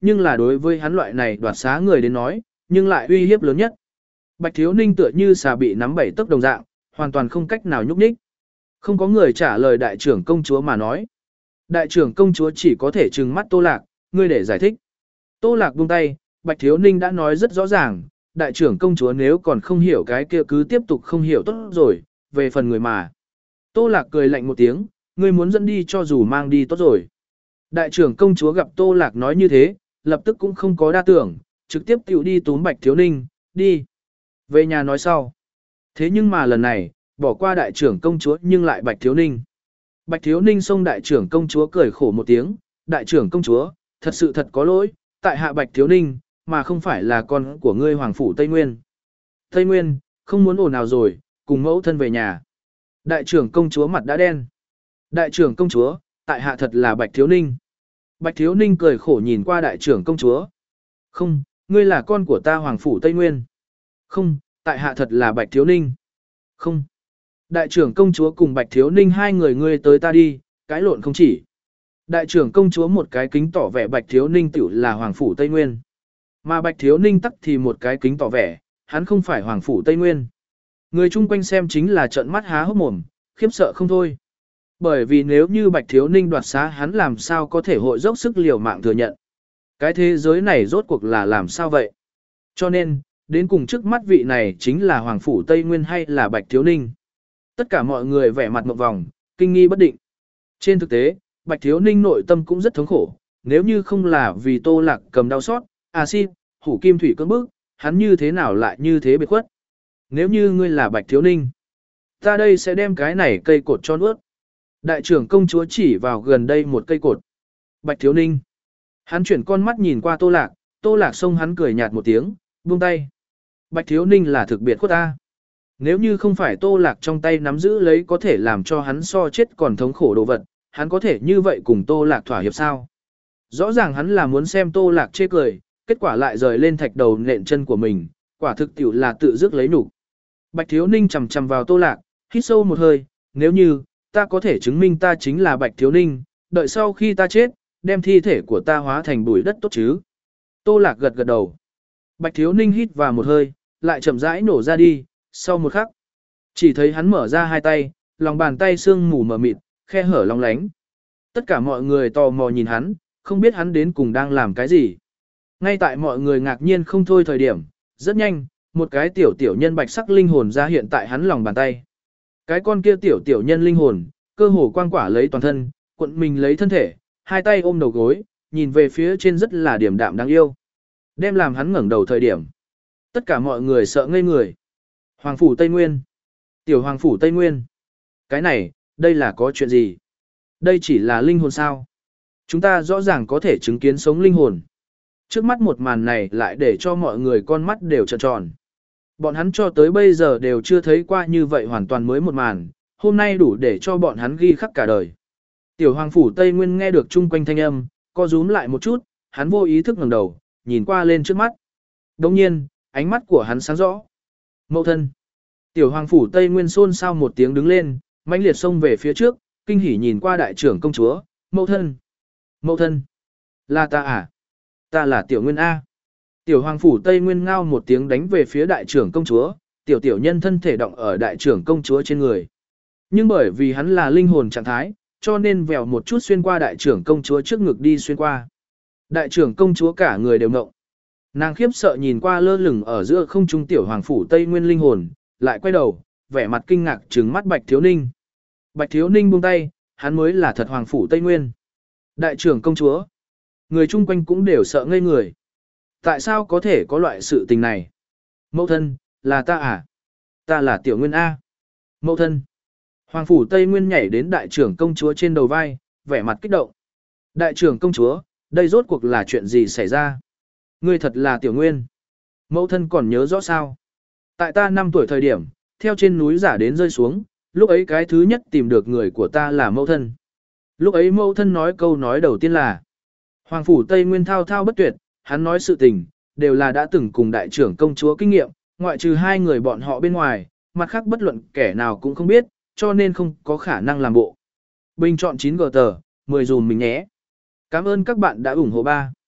nhưng là đối với hắn loại này đoạt xá người đến nói, nhưng lại uy hiếp lớn nhất. Bạch Thiếu Ninh tựa như xà bị nắm bảy tấc đồng dạng, hoàn toàn không cách nào nhúc nhích. Không có người trả lời đại trưởng công chúa mà nói. Đại trưởng công chúa chỉ có thể trừng mắt Tô Lạc, ngươi để giải thích. Tô Lạc buông tay, Bạch Thiếu Ninh đã nói rất rõ ràng, đại trưởng công chúa nếu còn không hiểu cái kia cứ tiếp tục không hiểu tốt rồi, về phần người mà. Tô Lạc cười lạnh một tiếng, ngươi muốn dẫn đi cho dù mang đi tốt rồi. Đại trưởng công chúa gặp Tô Lạc nói như thế, lập tức cũng không có đa tưởng, trực tiếp tiểu đi túm Bạch Thiếu Ninh, đi. Về nhà nói sau. Thế nhưng mà lần này, bỏ qua đại trưởng công chúa nhưng lại Bạch Thiếu Ninh. Bạch Thiếu Ninh xông đại trưởng công chúa cười khổ một tiếng, đại trưởng công chúa, thật sự thật có lỗi, tại hạ Bạch Thiếu Ninh, mà không phải là con của ngươi hoàng phủ Tây Nguyên. Tây Nguyên, không muốn ồn nào rồi, cùng mẫu thân về nhà. Đại trưởng công chúa mặt đã đen. Đại trưởng công chúa, tại hạ thật là Bạch Thiếu Ninh. Bạch Thiếu Ninh cười khổ nhìn qua đại trưởng công chúa. Không, ngươi là con của ta hoàng phủ Tây Nguyên. Không, tại hạ thật là Bạch Thiếu Ninh. Không. Đại trưởng công chúa cùng Bạch Thiếu Ninh hai người ngươi tới ta đi, cái lộn không chỉ. Đại trưởng công chúa một cái kính tỏ vẻ Bạch Thiếu Ninh tiểu là hoàng phủ Tây Nguyên. Mà Bạch Thiếu Ninh tắc thì một cái kính tỏ vẻ, hắn không phải hoàng phủ Tây Nguyên. Người chung quanh xem chính là trợn mắt há hốc mồm, khiếp sợ không thôi. Bởi vì nếu như Bạch Thiếu Ninh đoạt xá hắn làm sao có thể hội dốc sức liều mạng thừa nhận. Cái thế giới này rốt cuộc là làm sao vậy? Cho nên, đến cùng trước mắt vị này chính là hoàng phủ Tây Nguyên hay là Bạch Thiếu Ninh? Tất cả mọi người vẻ mặt một vòng, kinh nghi bất định. Trên thực tế, Bạch Thiếu Ninh nội tâm cũng rất thống khổ, nếu như không là vì Tô Lạc cầm đau xót, à xin, hủ kim thủy cưỡng bức, hắn như thế nào lại như thế biệt khuất. Nếu như ngươi là Bạch Thiếu Ninh, ta đây sẽ đem cái này cây cột cho nuốt. Đại trưởng công chúa chỉ vào gần đây một cây cột. Bạch Thiếu Ninh. Hắn chuyển con mắt nhìn qua Tô Lạc, Tô Lạc xông hắn cười nhạt một tiếng, buông tay. Bạch Thiếu Ninh là thực biệt khuất ta. Nếu như không phải Tô Lạc trong tay nắm giữ lấy có thể làm cho hắn so chết còn thống khổ đồ vật, hắn có thể như vậy cùng Tô Lạc thỏa hiệp sao? Rõ ràng hắn là muốn xem Tô Lạc chê cười, kết quả lại rời lên thạch đầu nện chân của mình, quả thực tiểu là tự dứt lấy nhục. Bạch Thiếu Ninh chầm chầm vào Tô Lạc, hít sâu một hơi, nếu như, ta có thể chứng minh ta chính là Bạch Thiếu Ninh, đợi sau khi ta chết, đem thi thể của ta hóa thành bụi đất tốt chứ. Tô Lạc gật gật đầu. Bạch Thiếu Ninh hít vào một hơi, lại chậm rãi nổ ra đi, sau một khắc. Chỉ thấy hắn mở ra hai tay, lòng bàn tay sương mù mờ mịt, khe hở long lánh. Tất cả mọi người tò mò nhìn hắn, không biết hắn đến cùng đang làm cái gì. Ngay tại mọi người ngạc nhiên không thôi thời điểm, rất nhanh, một cái tiểu tiểu nhân bạch sắc linh hồn ra hiện tại hắn lòng bàn tay. Cái con kia tiểu tiểu nhân linh hồn, cơ hồ quang quả lấy toàn thân, cuộn mình lấy thân thể, hai tay ôm đầu gối, nhìn về phía trên rất là điềm đạm đáng yêu. Đem làm hắn ngẩng đầu thời điểm. Tất cả mọi người sợ ngây người. Hoàng phủ Tây Nguyên. Tiểu hoàng phủ Tây Nguyên. Cái này, đây là có chuyện gì? Đây chỉ là linh hồn sao? Chúng ta rõ ràng có thể chứng kiến sống linh hồn. Trước mắt một màn này lại để cho mọi người con mắt đều trợn tròn. Bọn hắn cho tới bây giờ đều chưa thấy qua như vậy hoàn toàn mới một màn, hôm nay đủ để cho bọn hắn ghi khắc cả đời. Tiểu hoàng phủ Tây Nguyên nghe được chung quanh thanh âm, co rúm lại một chút, hắn vô ý thức ngẩng đầu, nhìn qua lên trước mắt. Đồng nhiên, ánh mắt của hắn sáng rõ. Mậu thân. Tiểu hoàng phủ Tây Nguyên xôn xao một tiếng đứng lên, mãnh liệt xông về phía trước, kinh hỉ nhìn qua đại trưởng công chúa. Mậu thân. Mậu thân. Là ta à? Ta là tiểu nguyên A. Tiểu hoàng phủ Tây Nguyên ngao một tiếng đánh về phía đại trưởng công chúa, tiểu tiểu nhân thân thể động ở đại trưởng công chúa trên người. Nhưng bởi vì hắn là linh hồn trạng thái, cho nên vèo một chút xuyên qua đại trưởng công chúa trước ngực đi xuyên qua. Đại trưởng công chúa cả người đều ngộng. Nàng khiếp sợ nhìn qua lơ lửng ở giữa không trung tiểu hoàng phủ Tây Nguyên linh hồn, lại quay đầu, vẻ mặt kinh ngạc trừng mắt Bạch Thiếu Ninh. Bạch Thiếu Ninh buông tay, hắn mới là thật hoàng phủ Tây Nguyên. Đại trưởng công chúa. Người chung quanh cũng đều sợ ngây người. Tại sao có thể có loại sự tình này? Mẫu thân, là ta à? Ta là tiểu nguyên A. Mẫu thân. Hoàng phủ Tây Nguyên nhảy đến đại trưởng công chúa trên đầu vai, vẻ mặt kích động. Đại trưởng công chúa, đây rốt cuộc là chuyện gì xảy ra? Ngươi thật là tiểu nguyên. Mẫu thân còn nhớ rõ sao? Tại ta năm tuổi thời điểm, theo trên núi giả đến rơi xuống, lúc ấy cái thứ nhất tìm được người của ta là mẫu thân. Lúc ấy mẫu thân nói câu nói đầu tiên là Hoàng phủ Tây Nguyên thao thao bất tuyệt, hắn nói sự tình, đều là đã từng cùng đại trưởng công chúa kinh nghiệm, ngoại trừ hai người bọn họ bên ngoài, mặt khác bất luận kẻ nào cũng không biết, cho nên không có khả năng làm bộ. Bình chọn chín gờ tờ, mười dùm mình nhé. Cảm ơn các bạn đã ủng hộ ba.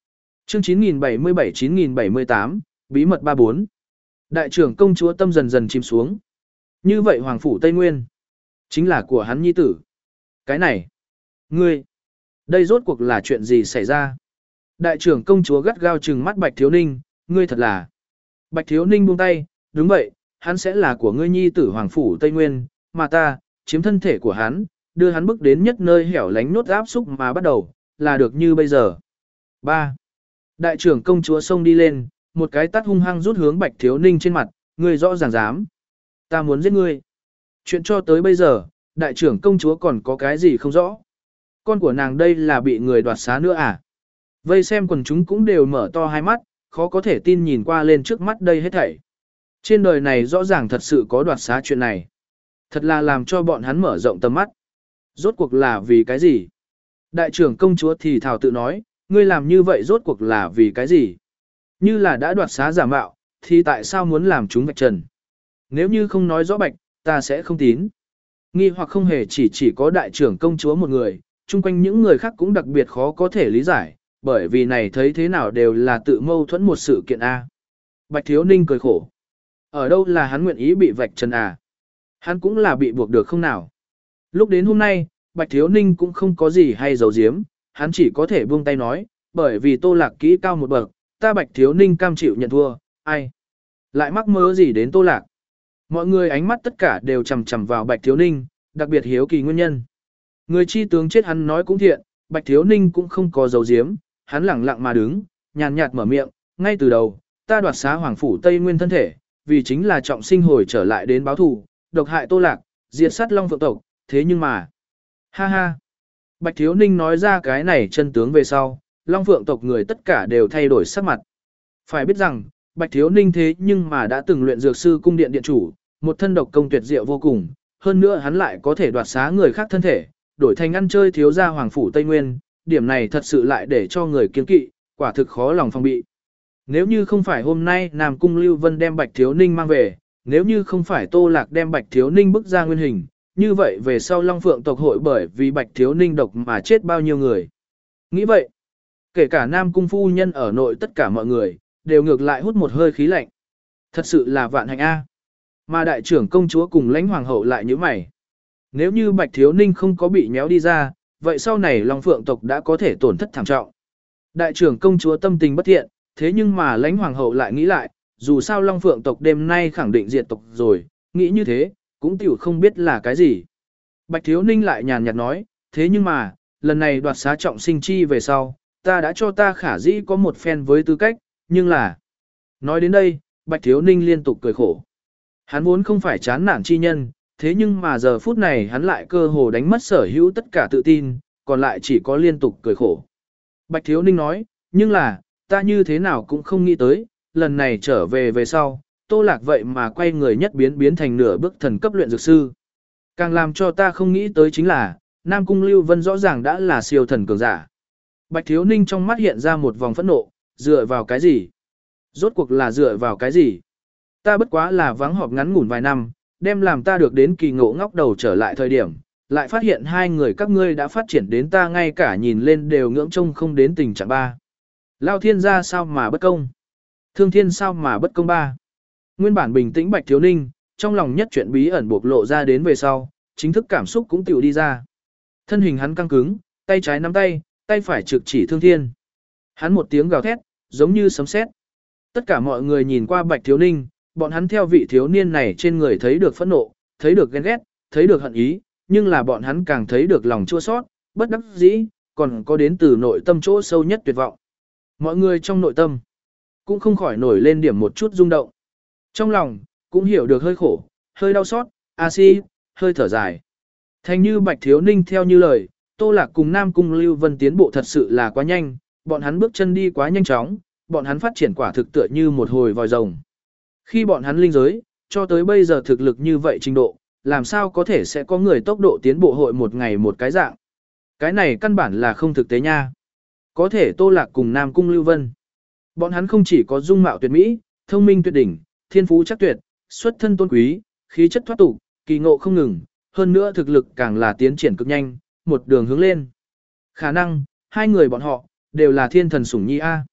Chương chín nghìn bảy mươi bảy chín nghìn bảy mươi tám, bí mật ba bốn. Đại trưởng công chúa tâm dần dần chìm xuống. Như vậy hoàng phủ Tây Nguyên chính là của hắn nhi tử. Cái này, ngươi, đây rốt cuộc là chuyện gì xảy ra? Đại trưởng công chúa gắt gao trừng mắt Bạch Thiếu Ninh, ngươi thật là. Bạch Thiếu Ninh buông tay, đúng vậy, hắn sẽ là của ngươi nhi tử hoàng phủ Tây Nguyên, mà ta, chiếm thân thể của hắn, đưa hắn bước đến nhất nơi hẻo lánh nốt áp xúc mà bắt đầu, là được như bây giờ. ba. Đại trưởng công chúa xông đi lên, một cái tát hung hăng rút hướng Bạch Thiếu Ninh trên mặt, ngươi rõ ràng dám. Ta muốn giết ngươi. Chuyện cho tới bây giờ, đại trưởng công chúa còn có cái gì không rõ. Con của nàng đây là bị người đoạt xá nữa à? Vây xem quần chúng cũng đều mở to hai mắt, khó có thể tin nhìn qua lên trước mắt đây hết thảy. Trên đời này rõ ràng thật sự có đoạt xá chuyện này. Thật là làm cho bọn hắn mở rộng tầm mắt. Rốt cuộc là vì cái gì? Đại trưởng công chúa thì thảo tự nói, ngươi làm như vậy rốt cuộc là vì cái gì? Như là đã đoạt xá giả mạo, thì tại sao muốn làm chúng vạch trần? Nếu như không nói rõ bạch, ta sẽ không tín. Nghi hoặc không hề chỉ chỉ có đại trưởng công chúa một người, chung quanh những người khác cũng đặc biệt khó có thể lý giải, bởi vì này thấy thế nào đều là tự mâu thuẫn một sự kiện A. Bạch Thiếu Ninh cười khổ. Ở đâu là hắn nguyện ý bị vạch trần à? Hắn cũng là bị buộc được không nào? Lúc đến hôm nay, Bạch Thiếu Ninh cũng không có gì hay giấu giếm, hắn chỉ có thể buông tay nói, bởi vì Tô Lạc kỹ cao một bậc, ta Bạch Thiếu Ninh cam chịu nhận thua, ai? Lại mắc mơ gì đến Tô Lạc? Mọi người ánh mắt tất cả đều chằm chằm vào Bạch Thiếu Ninh, đặc biệt hiếu kỳ nguyên nhân. Người chi tướng chết hắn nói cũng thiện, Bạch Thiếu Ninh cũng không có giấu giếm, hắn lẳng lặng mà đứng, nhàn nhạt mở miệng, ngay từ đầu, ta đoạt xá hoàng phủ Tây Nguyên thân thể, vì chính là trọng sinh hồi trở lại đến báo thù, độc hại Tô Lạc, diệt sát Long Phượng tộc, thế nhưng mà, ha ha. Bạch Thiếu Ninh nói ra cái này chân tướng về sau, Long Phượng tộc người tất cả đều thay đổi sắc mặt. Phải biết rằng, Bạch Thiếu Ninh thế nhưng mà đã từng luyện dược sư cung điện điện chủ, một thân độc công tuyệt diệu vô cùng, hơn nữa hắn lại có thể đoạt xá người khác thân thể, đổi thành ăn chơi thiếu gia hoàng phủ Tây Nguyên, điểm này thật sự lại để cho người kiêng kỵ, quả thực khó lòng phòng bị. Nếu như không phải hôm nay Nam Cung Lưu Vân đem Bạch Thiếu Ninh mang về, nếu như không phải Tô Lạc đem Bạch Thiếu Ninh bức ra nguyên hình, như vậy về sau Long Phượng tộc hội bởi vì Bạch Thiếu Ninh độc mà chết bao nhiêu người. Nghĩ vậy, kể cả Nam Cung phu nhân ở nội tất cả mọi người, đều ngược lại hút một hơi khí lạnh. Thật sự là vạn hạnh A. Mà đại trưởng công chúa cùng lãnh hoàng hậu lại như mày. Nếu như Bạch Thiếu Ninh không có bị méo đi ra, vậy sau này Long Phượng tộc đã có thể tổn thất thảm trọng. Đại trưởng công chúa tâm tình bất thiện, thế nhưng mà lãnh hoàng hậu lại nghĩ lại, dù sao Long Phượng tộc đêm nay khẳng định diệt tộc rồi, nghĩ như thế, cũng tiểu không biết là cái gì. Bạch Thiếu Ninh lại nhàn nhạt nói, thế nhưng mà, lần này đoạt xá trọng sinh chi về sau, ta đã cho ta khả dĩ có một phen với tư cách, nhưng là... Nói đến đây, Bạch Thiếu Ninh liên tục cười khổ. Hắn vốn không phải chán nản chi nhân, thế nhưng mà giờ phút này hắn lại cơ hồ đánh mất sở hữu tất cả tự tin, còn lại chỉ có liên tục cười khổ. Bạch Thiếu Ninh nói, nhưng là, ta như thế nào cũng không nghĩ tới, lần này trở về về sau, Tô Lạc vậy mà quay người nhất biến biến thành nửa bước thần cấp luyện dược sư. Càng làm cho ta không nghĩ tới chính là, Nam Cung Lưu Vân rõ ràng đã là siêu thần cường giả. Bạch Thiếu Ninh trong mắt hiện ra một vòng phẫn nộ, dựa vào cái gì? Rốt cuộc là dựa vào cái gì? Ta bất quá là vắng họp ngắn ngủn vài năm, đem làm ta được đến kỳ ngộ ngóc đầu trở lại thời điểm, lại phát hiện hai người các ngươi đã phát triển đến ta ngay cả nhìn lên đều ngưỡng trông không đến tình trạng ba. Lao thiên gia sao mà bất công? Thương thiên sao mà bất công ba? Nguyên bản bình tĩnh Bạch Thiếu Ninh, trong lòng nhất chuyện bí ẩn bộc lộ ra đến về sau, chính thức cảm xúc cũng tiểu đi ra. Thân hình hắn căng cứng, tay trái nắm tay, tay phải trực chỉ Thương Thiên. Hắn một tiếng gào thét, giống như sấm sét. Tất cả mọi người nhìn qua Bạch Thiếu Ninh, bọn hắn theo vị thiếu niên này trên người thấy được phẫn nộ, thấy được ghen ghét, thấy được hận ý, nhưng là bọn hắn càng thấy được lòng chua xót, bất đắc dĩ, còn có đến từ nội tâm chỗ sâu nhất tuyệt vọng. Mọi người trong nội tâm cũng không khỏi nổi lên điểm một chút rung động. Trong lòng cũng hiểu được hơi khổ, hơi đau xót, a si, hơi thở dài. Thành như Bạch Thiếu Ninh theo như lời, Tô Lạc cùng Nam Cung Lưu Vân tiến bộ thật sự là quá nhanh, bọn hắn bước chân đi quá nhanh chóng, bọn hắn phát triển quả thực tựa như một hồi vòi rồng. Khi bọn hắn linh giới, cho tới bây giờ thực lực như vậy trình độ, làm sao có thể sẽ có người tốc độ tiến bộ hội một ngày một cái dạng. Cái này căn bản là không thực tế nha. Có thể Tô Lạc cùng Nam Cung Lưu Vân. Bọn hắn không chỉ có dung mạo tuyệt mỹ, thông minh tuyệt đỉnh, thiên phú chắc tuyệt, xuất thân tôn quý, khí chất thoát tục, kỳ ngộ không ngừng, hơn nữa thực lực càng là tiến triển cực nhanh, một đường hướng lên. Khả năng, hai người bọn họ, đều là thiên thần sủng nhi A.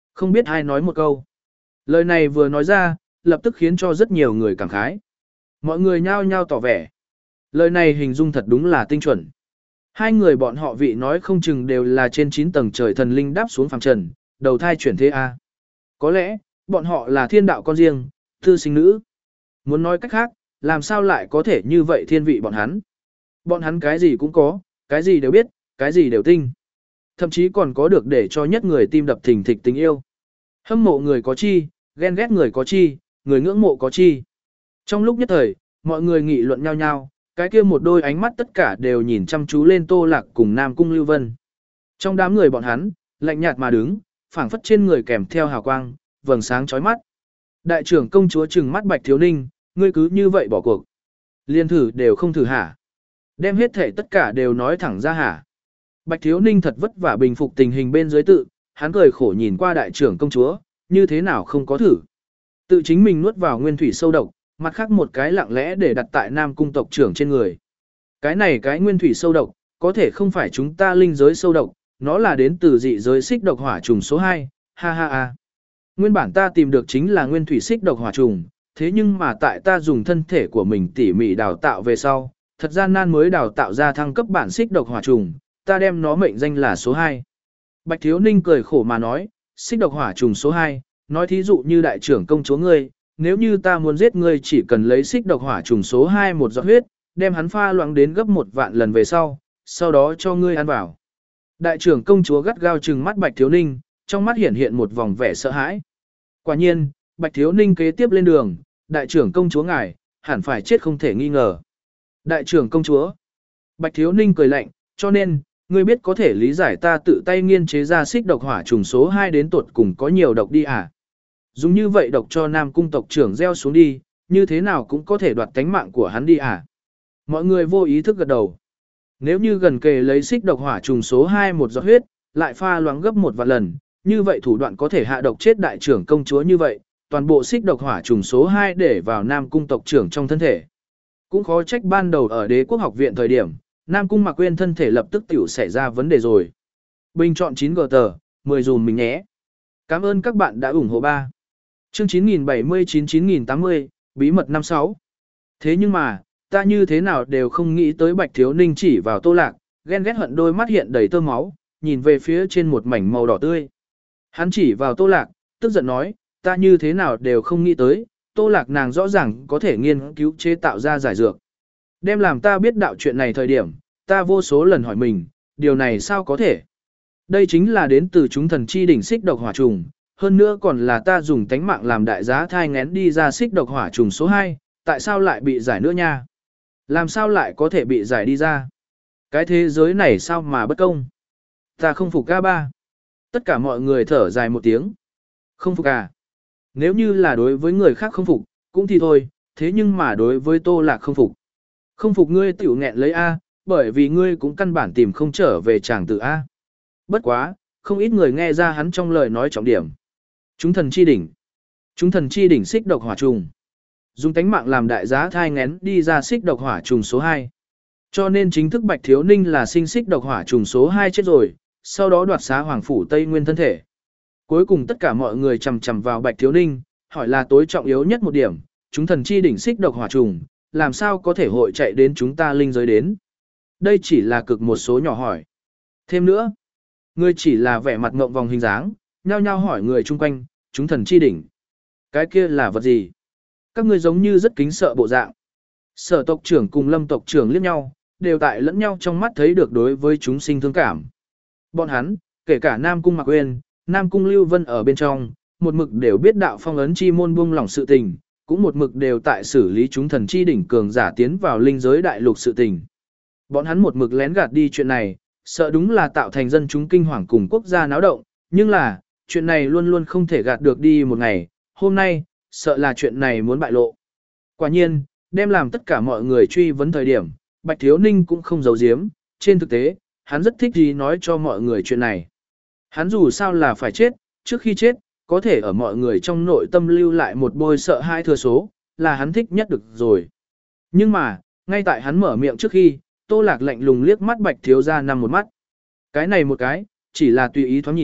Không biết ai nói một câu. Lời này vừa nói ra, lập tức khiến cho rất nhiều người cảm khái. Mọi người nhao nhao tỏ vẻ. Lời này hình dung thật đúng là tinh chuẩn. Hai người bọn họ vị nói không chừng đều là trên chín tầng trời thần linh đáp xuống phàm trần, đầu thai chuyển thế A. Có lẽ, bọn họ là thiên đạo con riêng, thư sinh nữ. Muốn nói cách khác, làm sao lại có thể như vậy thiên vị bọn hắn. Bọn hắn cái gì cũng có, cái gì đều biết, cái gì đều tinh. Thậm chí còn có được để cho nhất người tim đập thình thịch tình yêu. Hâm mộ người có chi, ghen ghét người có chi, người ngưỡng mộ có chi. Trong lúc nhất thời, mọi người nghị luận nhau nhau, cái kia một đôi ánh mắt tất cả đều nhìn chăm chú lên Tô Lạc cùng Nam Cung Lưu Vân. Trong đám người bọn hắn, lạnh nhạt mà đứng, phảng phất trên người kèm theo hào quang, vầng sáng chói mắt. Đại trưởng công chúa trừng mắt Bạch Thiếu Ninh, ngươi cứ như vậy bỏ cuộc. Liên thử đều không thử hả? Đem hết thể tất cả đều nói thẳng ra hả? Bạch Thiếu Ninh thật vất vả bình phục tình hình bên dưới tự, hắn cười khổ nhìn qua đại trưởng công chúa, như thế nào không có thử. Tự chính mình nuốt vào nguyên thủy sâu độc, mặt khác một cái lặng lẽ để đặt tại Nam Cung tộc trưởng trên người. Cái này cái nguyên thủy sâu độc, có thể không phải chúng ta linh giới sâu độc, nó là đến từ dị giới xích độc hỏa trùng số hai, ha ha ha. Nguyên bản ta tìm được chính là nguyên thủy xích độc hỏa trùng, thế nhưng mà tại ta dùng thân thể của mình tỉ mỉ đào tạo về sau, thật gian nan mới đào tạo ra thăng cấp bản xích độc hỏa trùng, ta đem nó mệnh danh là số hai. Bạch Thiếu Ninh cười khổ mà nói, xích độc hỏa trùng số hai, nói thí dụ như đại trưởng công chúa ngươi, nếu như ta muốn giết ngươi chỉ cần lấy xích độc hỏa trùng số hai một giọt huyết, đem hắn pha loãng đến gấp một vạn lần về sau, sau đó cho ngươi ăn vào. Đại trưởng công chúa gắt gao trừng mắt Bạch Thiếu Ninh, trong mắt hiện hiện một vòng vẻ sợ hãi. Quả nhiên, Bạch Thiếu Ninh kế tiếp lên đường, đại trưởng công chúa ngài, hẳn phải chết không thể nghi ngờ. Đại trưởng công chúa. Bạch Thiếu Ninh cười lạnh, cho nên, ngươi biết có thể lý giải ta tự tay nghiên chế ra xích độc hỏa trùng số hai đến tột cùng có nhiều độc đi à? Dùng như vậy độc cho Nam Cung tộc trưởng gieo xuống đi, như thế nào cũng có thể đoạt tánh mạng của hắn đi à? Mọi người vô ý thức gật đầu. Nếu như gần kề lấy xích độc hỏa trùng số hai một giọt huyết, lại pha loãng gấp một vạn lần, như vậy thủ đoạn có thể hạ độc chết đại trưởng công chúa như vậy, toàn bộ xích độc hỏa trùng số hai để vào Nam Cung tộc trưởng trong thân thể. Cũng khó trách ban đầu ở Đế quốc học viện thời điểm, Nam Cung Mạc Quyên thân thể lập tức tiểu xảy ra vấn đề rồi. Bình chọn chín G tờ, mười dùm mình nhé. Cảm ơn các bạn đã ủng hộ ba. Chương chín nghìn bảy mươi chín chín nghìn tám mươi, bí mật năm sáu. Thế nhưng mà, ta như thế nào đều không nghĩ tới Bạch Thiếu Ninh chỉ vào Tô Lạc, ghen ghét hận đôi mắt hiện đầy tơ máu, nhìn về phía trên một mảnh màu đỏ tươi. Hắn chỉ vào Tô Lạc, tức giận nói, ta như thế nào đều không nghĩ tới, Tô Lạc nàng rõ ràng có thể nghiên cứu chế tạo ra giải dược. Đem làm ta biết đạo chuyện này thời điểm, ta vô số lần hỏi mình, điều này sao có thể? Đây chính là đến từ chúng thần chi đỉnh xích độc hỏa trùng, hơn nữa còn là ta dùng tánh mạng làm đại giá thai ngén đi ra xích độc hỏa trùng số hai, tại sao lại bị giải nữa nha? Làm sao lại có thể bị giải đi ra? Cái thế giới này sao mà bất công? Ta không phục ca ba. Tất cả mọi người thở dài một tiếng. Không phục à? Nếu như là đối với người khác không phục, cũng thì thôi, thế nhưng mà đối với Tô Lạc không phục. Không phục ngươi tiểu nghẹn lấy A, bởi vì ngươi cũng căn bản tìm không trở về chàng tự A. Bất quá, không ít người nghe ra hắn trong lời nói trọng điểm. Chúng thần chi đỉnh. Chúng thần chi đỉnh xích độc hỏa trùng. Dùng tánh mạng làm đại giá thai ngén đi ra xích độc hỏa trùng số hai. Cho nên chính thức Bạch Thiếu Ninh là sinh xích độc hỏa trùng số hai chết rồi, sau đó đoạt xá Hoàng phủ Tây Nguyên thân thể. Cuối cùng tất cả mọi người chầm chầm vào Bạch Thiếu Ninh, hỏi là tối trọng yếu nhất một điểm, chúng thần chi đỉnh xích độc hỏa trùng, làm sao có thể hội chạy đến chúng ta linh giới đến. Đây chỉ là cực một số nhỏ hỏi. Thêm nữa, người chỉ là vẻ mặt ngộng vòng hình dáng, nhao nhao hỏi người chung quanh, chúng thần chi đỉnh. Cái kia là vật gì? Các ngươi giống như rất kính sợ bộ dạng. Sở tộc trưởng cùng Lâm tộc trưởng liếc nhau, đều tại lẫn nhau trong mắt thấy được đối với chúng sinh thương cảm. Bọn hắn, kể cả Nam Cung Mạc Uyên, Nam Cung Lưu Vân ở bên trong, một mực đều biết đạo phong ấn chi môn buông lỏng sự tình, cũng một mực đều tại xử lý chúng thần chi đỉnh cường giả tiến vào linh giới đại lục sự tình. Bọn hắn một mực lén gạt đi chuyện này, sợ đúng là tạo thành dân chúng kinh hoàng cùng quốc gia náo động, nhưng là, chuyện này luôn luôn không thể gạt được đi một ngày, hôm nay, sợ là chuyện này muốn bại lộ. Quả nhiên, đem làm tất cả mọi người truy vấn thời điểm, Bạch Thiếu Ninh cũng không giấu giếm, trên thực tế, hắn rất thích gì nói cho mọi người chuyện này. Hắn dù sao là phải chết, trước khi chết, có thể ở mọi người trong nội tâm lưu lại một bôi sợ hai thừa số, là hắn thích nhất được rồi. Nhưng mà, ngay tại hắn mở miệng trước khi, Tô Lạc lạnh lùng liếc mắt Bạch Thiếu Gia năm một mắt. Cái này một cái, chỉ là tùy ý thoáng nhìn,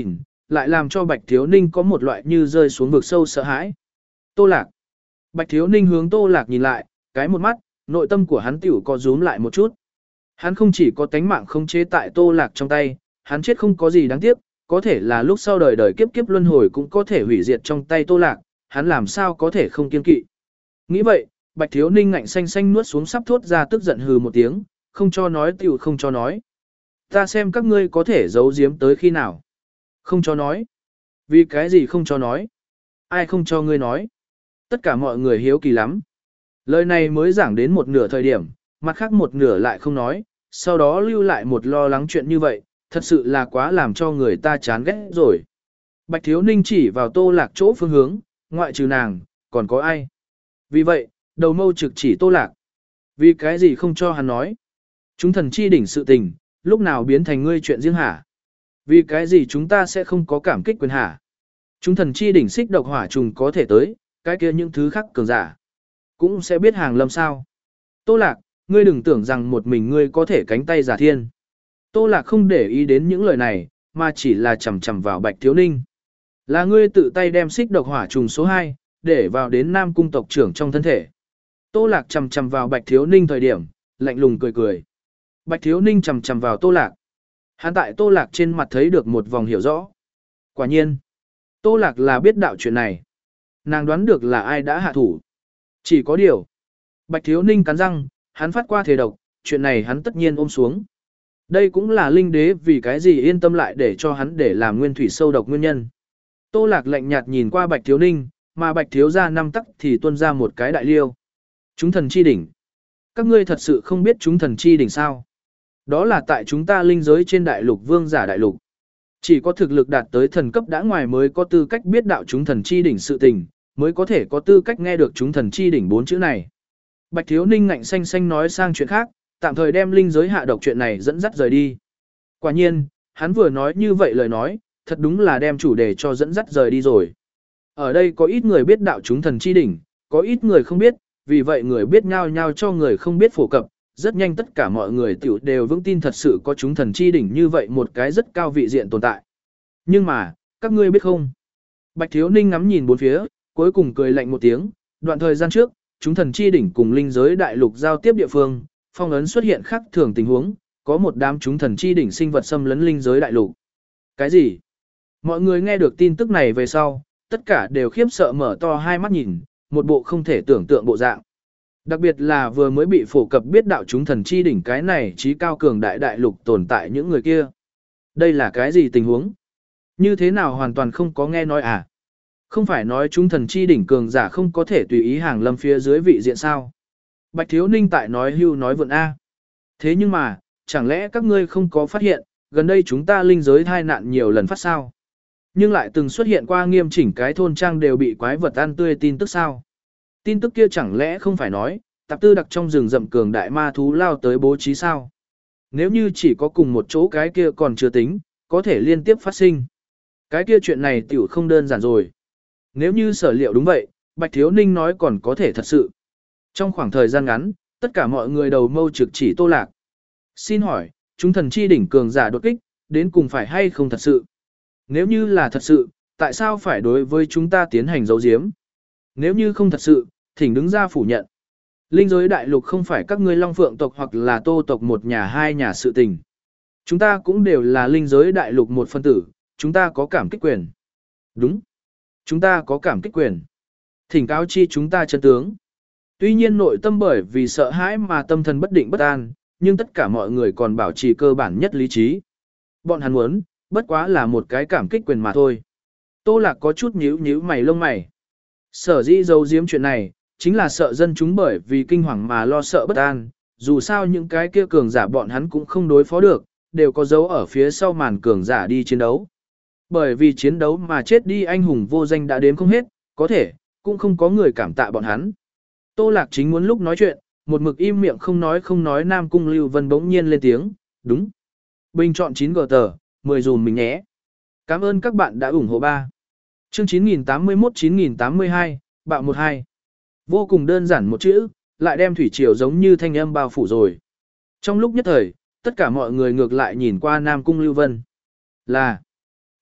lại làm cho Bạch Thiếu Ninh có một loại như rơi xuống vực sâu sợ hãi. Tô Lạc. Bạch Thiếu Ninh hướng Tô Lạc nhìn lại, cái một mắt, nội tâm của hắn tiểu có rúm lại một chút. Hắn không chỉ có tánh mạng không chế tại Tô Lạc trong tay, hắn chết không có gì đáng tiếc, có thể là lúc sau đời đời kiếp kiếp luân hồi cũng có thể hủy diệt trong tay Tô Lạc, hắn làm sao có thể không kiên kỵ. Nghĩ vậy, Bạch Thiếu Ninh ngạnh xanh xanh nuốt xuống sắp thốt ra tức giận hừ một tiếng, không cho nói tiểu không cho nói. Ta xem các ngươi có thể giấu giếm tới khi nào. Không cho nói. Vì cái gì không cho nói? Ai không cho ngươi nói? Tất cả mọi người hiếu kỳ lắm. Lời này mới giảng đến một nửa thời điểm, mặt khác một nửa lại không nói, sau đó lưu lại một lo lắng chuyện như vậy, thật sự là quá làm cho người ta chán ghét rồi. Bạch Thiếu Ninh chỉ vào Tô Lạc chỗ phương hướng, ngoại trừ nàng, còn có ai? Vì vậy, đầu mâu trực chỉ Tô Lạc. Vì cái gì không cho hắn nói? Chúng thần chi đỉnh sự tình, lúc nào biến thành ngươi chuyện riêng hả? Vì cái gì chúng ta sẽ không có cảm kích quyền hả? Chúng thần chi đỉnh xích độc hỏa trùng có thể tới, cái kia những thứ khác cường giả cũng sẽ biết hàng lâm sao. Tô Lạc, ngươi đừng tưởng rằng một mình ngươi có thể cánh tay giả thiên. Tô Lạc không để ý đến những lời này, mà chỉ là chầm chầm vào Bạch Thiếu Ninh. Là ngươi tự tay đem xích độc hỏa trùng số hai, để vào đến Nam Cung tộc trưởng trong thân thể. Tô Lạc chầm chầm vào Bạch Thiếu Ninh thời điểm, lạnh lùng cười cười. Bạch Thiếu Ninh chầm chầm vào Tô Lạc. Hắn tại Tô Lạc trên mặt thấy được một vòng hiểu rõ. Quả nhiên, Tô Lạc là biết đạo chuyện này. Nàng đoán được là ai đã hạ thủ. Chỉ có điều. Bạch Thiếu Ninh cắn răng, hắn phát qua thể độc, chuyện này hắn tất nhiên ôm xuống. Đây cũng là linh đế vì cái gì yên tâm lại để cho hắn để làm nguyên thủy sâu độc nguyên nhân. Tô Lạc lạnh nhạt nhìn qua Bạch Thiếu Ninh, mà Bạch Thiếu ra năm tắc thì tuôn ra một cái đại liêu. Chúng thần chi đỉnh. Các ngươi thật sự không biết chúng thần chi đỉnh sao? Đó là tại chúng ta linh giới trên đại lục vương giả đại lục. Chỉ có thực lực đạt tới thần cấp đã ngoài mới có tư cách biết đạo chúng thần chi đỉnh sự tình, mới có thể có tư cách nghe được chúng thần chi đỉnh bốn chữ này. Bạch Thiếu Ninh ngạnh xanh xanh nói sang chuyện khác, tạm thời đem linh giới hạ độc chuyện này dẫn dắt rời đi. Quả nhiên, hắn vừa nói như vậy lời nói, thật đúng là đem chủ đề cho dẫn dắt rời đi rồi. Ở đây có ít người biết đạo chúng thần chi đỉnh, có ít người không biết, vì vậy người biết nhau nhau cho người không biết phổ cập, rất nhanh tất cả mọi người tiểu đều vững tin thật sự có chúng thần chi đỉnh như vậy một cái rất cao vị diện tồn tại. Nhưng mà, các ngươi biết không? Bạch Thiếu Ninh ngắm nhìn bốn phía, cuối cùng cười lạnh một tiếng, đoạn thời gian trước, chúng thần chi đỉnh cùng linh giới đại lục giao tiếp địa phương, phong ấn xuất hiện khác thường tình huống, có một đám chúng thần chi đỉnh sinh vật xâm lấn linh giới đại lục. Cái gì? Mọi người nghe được tin tức này về sau, tất cả đều khiếp sợ mở to hai mắt nhìn, một bộ không thể tưởng tượng bộ dạng. Đặc biệt là vừa mới bị phổ cập biết đạo chúng thần chi đỉnh cái này trí cao cường đại đại lục tồn tại những người kia. Đây là cái gì tình huống? Như thế nào hoàn toàn không có nghe nói à? Không phải nói chúng thần chi đỉnh cường giả không có thể tùy ý hàng lâm phía dưới vị diện sao? Bạch Thiếu Ninh tại nói hưu nói vượn A. Thế nhưng mà, chẳng lẽ các ngươi không có phát hiện, gần đây chúng ta linh giới thai nạn nhiều lần phát sao? Nhưng lại từng xuất hiện qua nghiêm chỉnh cái thôn trang đều bị quái vật ăn tươi tin tức sao? Tin tức kia chẳng lẽ không phải nói, tạp tư đặc trong rừng rậm cường đại ma thú lao tới bố trí sao? Nếu như chỉ có cùng một chỗ cái kia còn chưa tính, có thể liên tiếp phát sinh. Cái kia chuyện này tiểu không đơn giản rồi. Nếu như sở liệu đúng vậy, Bạch Thiếu Ninh nói còn có thể thật sự. Trong khoảng thời gian ngắn, tất cả mọi người đầu mâu trực chỉ Tô Lạc. Xin hỏi, chúng thần chi đỉnh cường giả đột kích, đến cùng phải hay không thật sự? Nếu như là thật sự, tại sao phải đối với chúng ta tiến hành giấu giếm? Nếu như không thật sự, thỉnh đứng ra phủ nhận. Linh giới đại lục không phải các ngươi Long Phượng tộc hoặc là Tô tộc một nhà hai nhà sự tình. Chúng ta cũng đều là linh giới đại lục một phân tử, chúng ta có cảm kích quyền. Đúng. Chúng ta có cảm kích quyền. Thỉnh cáo chi chúng ta chân tướng. Tuy nhiên nội tâm bởi vì sợ hãi mà tâm thần bất định bất an, nhưng tất cả mọi người còn bảo trì cơ bản nhất lý trí. Bọn hắn muốn, bất quá là một cái cảm kích quyền mà thôi. Tô Lạc có chút nhíu nhíu mày lông mày. Sở dĩ giấu giếm chuyện này, chính là sợ dân chúng bởi vì kinh hoàng mà lo sợ bất an, dù sao những cái kia cường giả bọn hắn cũng không đối phó được, đều có dấu ở phía sau màn cường giả đi chiến đấu. Bởi vì chiến đấu mà chết đi anh hùng vô danh đã đếm không hết, có thể, cũng không có người cảm tạ bọn hắn. Tô Lạc chính muốn lúc nói chuyện, một mực im miệng không nói không nói Nam Cung Lưu Vân bỗng nhiên lên tiếng, đúng. Bình chọn chín gờ tờ, mười dùm mình nhé. Cảm ơn các bạn đã ủng hộ ba. Chương chín nghìn tám mươi mốt chín nghìn tám mươi hai, bạo một hai. Vô cùng đơn giản một chữ, lại đem thủy triều giống như thanh âm bao phủ rồi. Trong lúc nhất thời, tất cả mọi người ngược lại nhìn qua Nam Cung Lưu Vân. Là,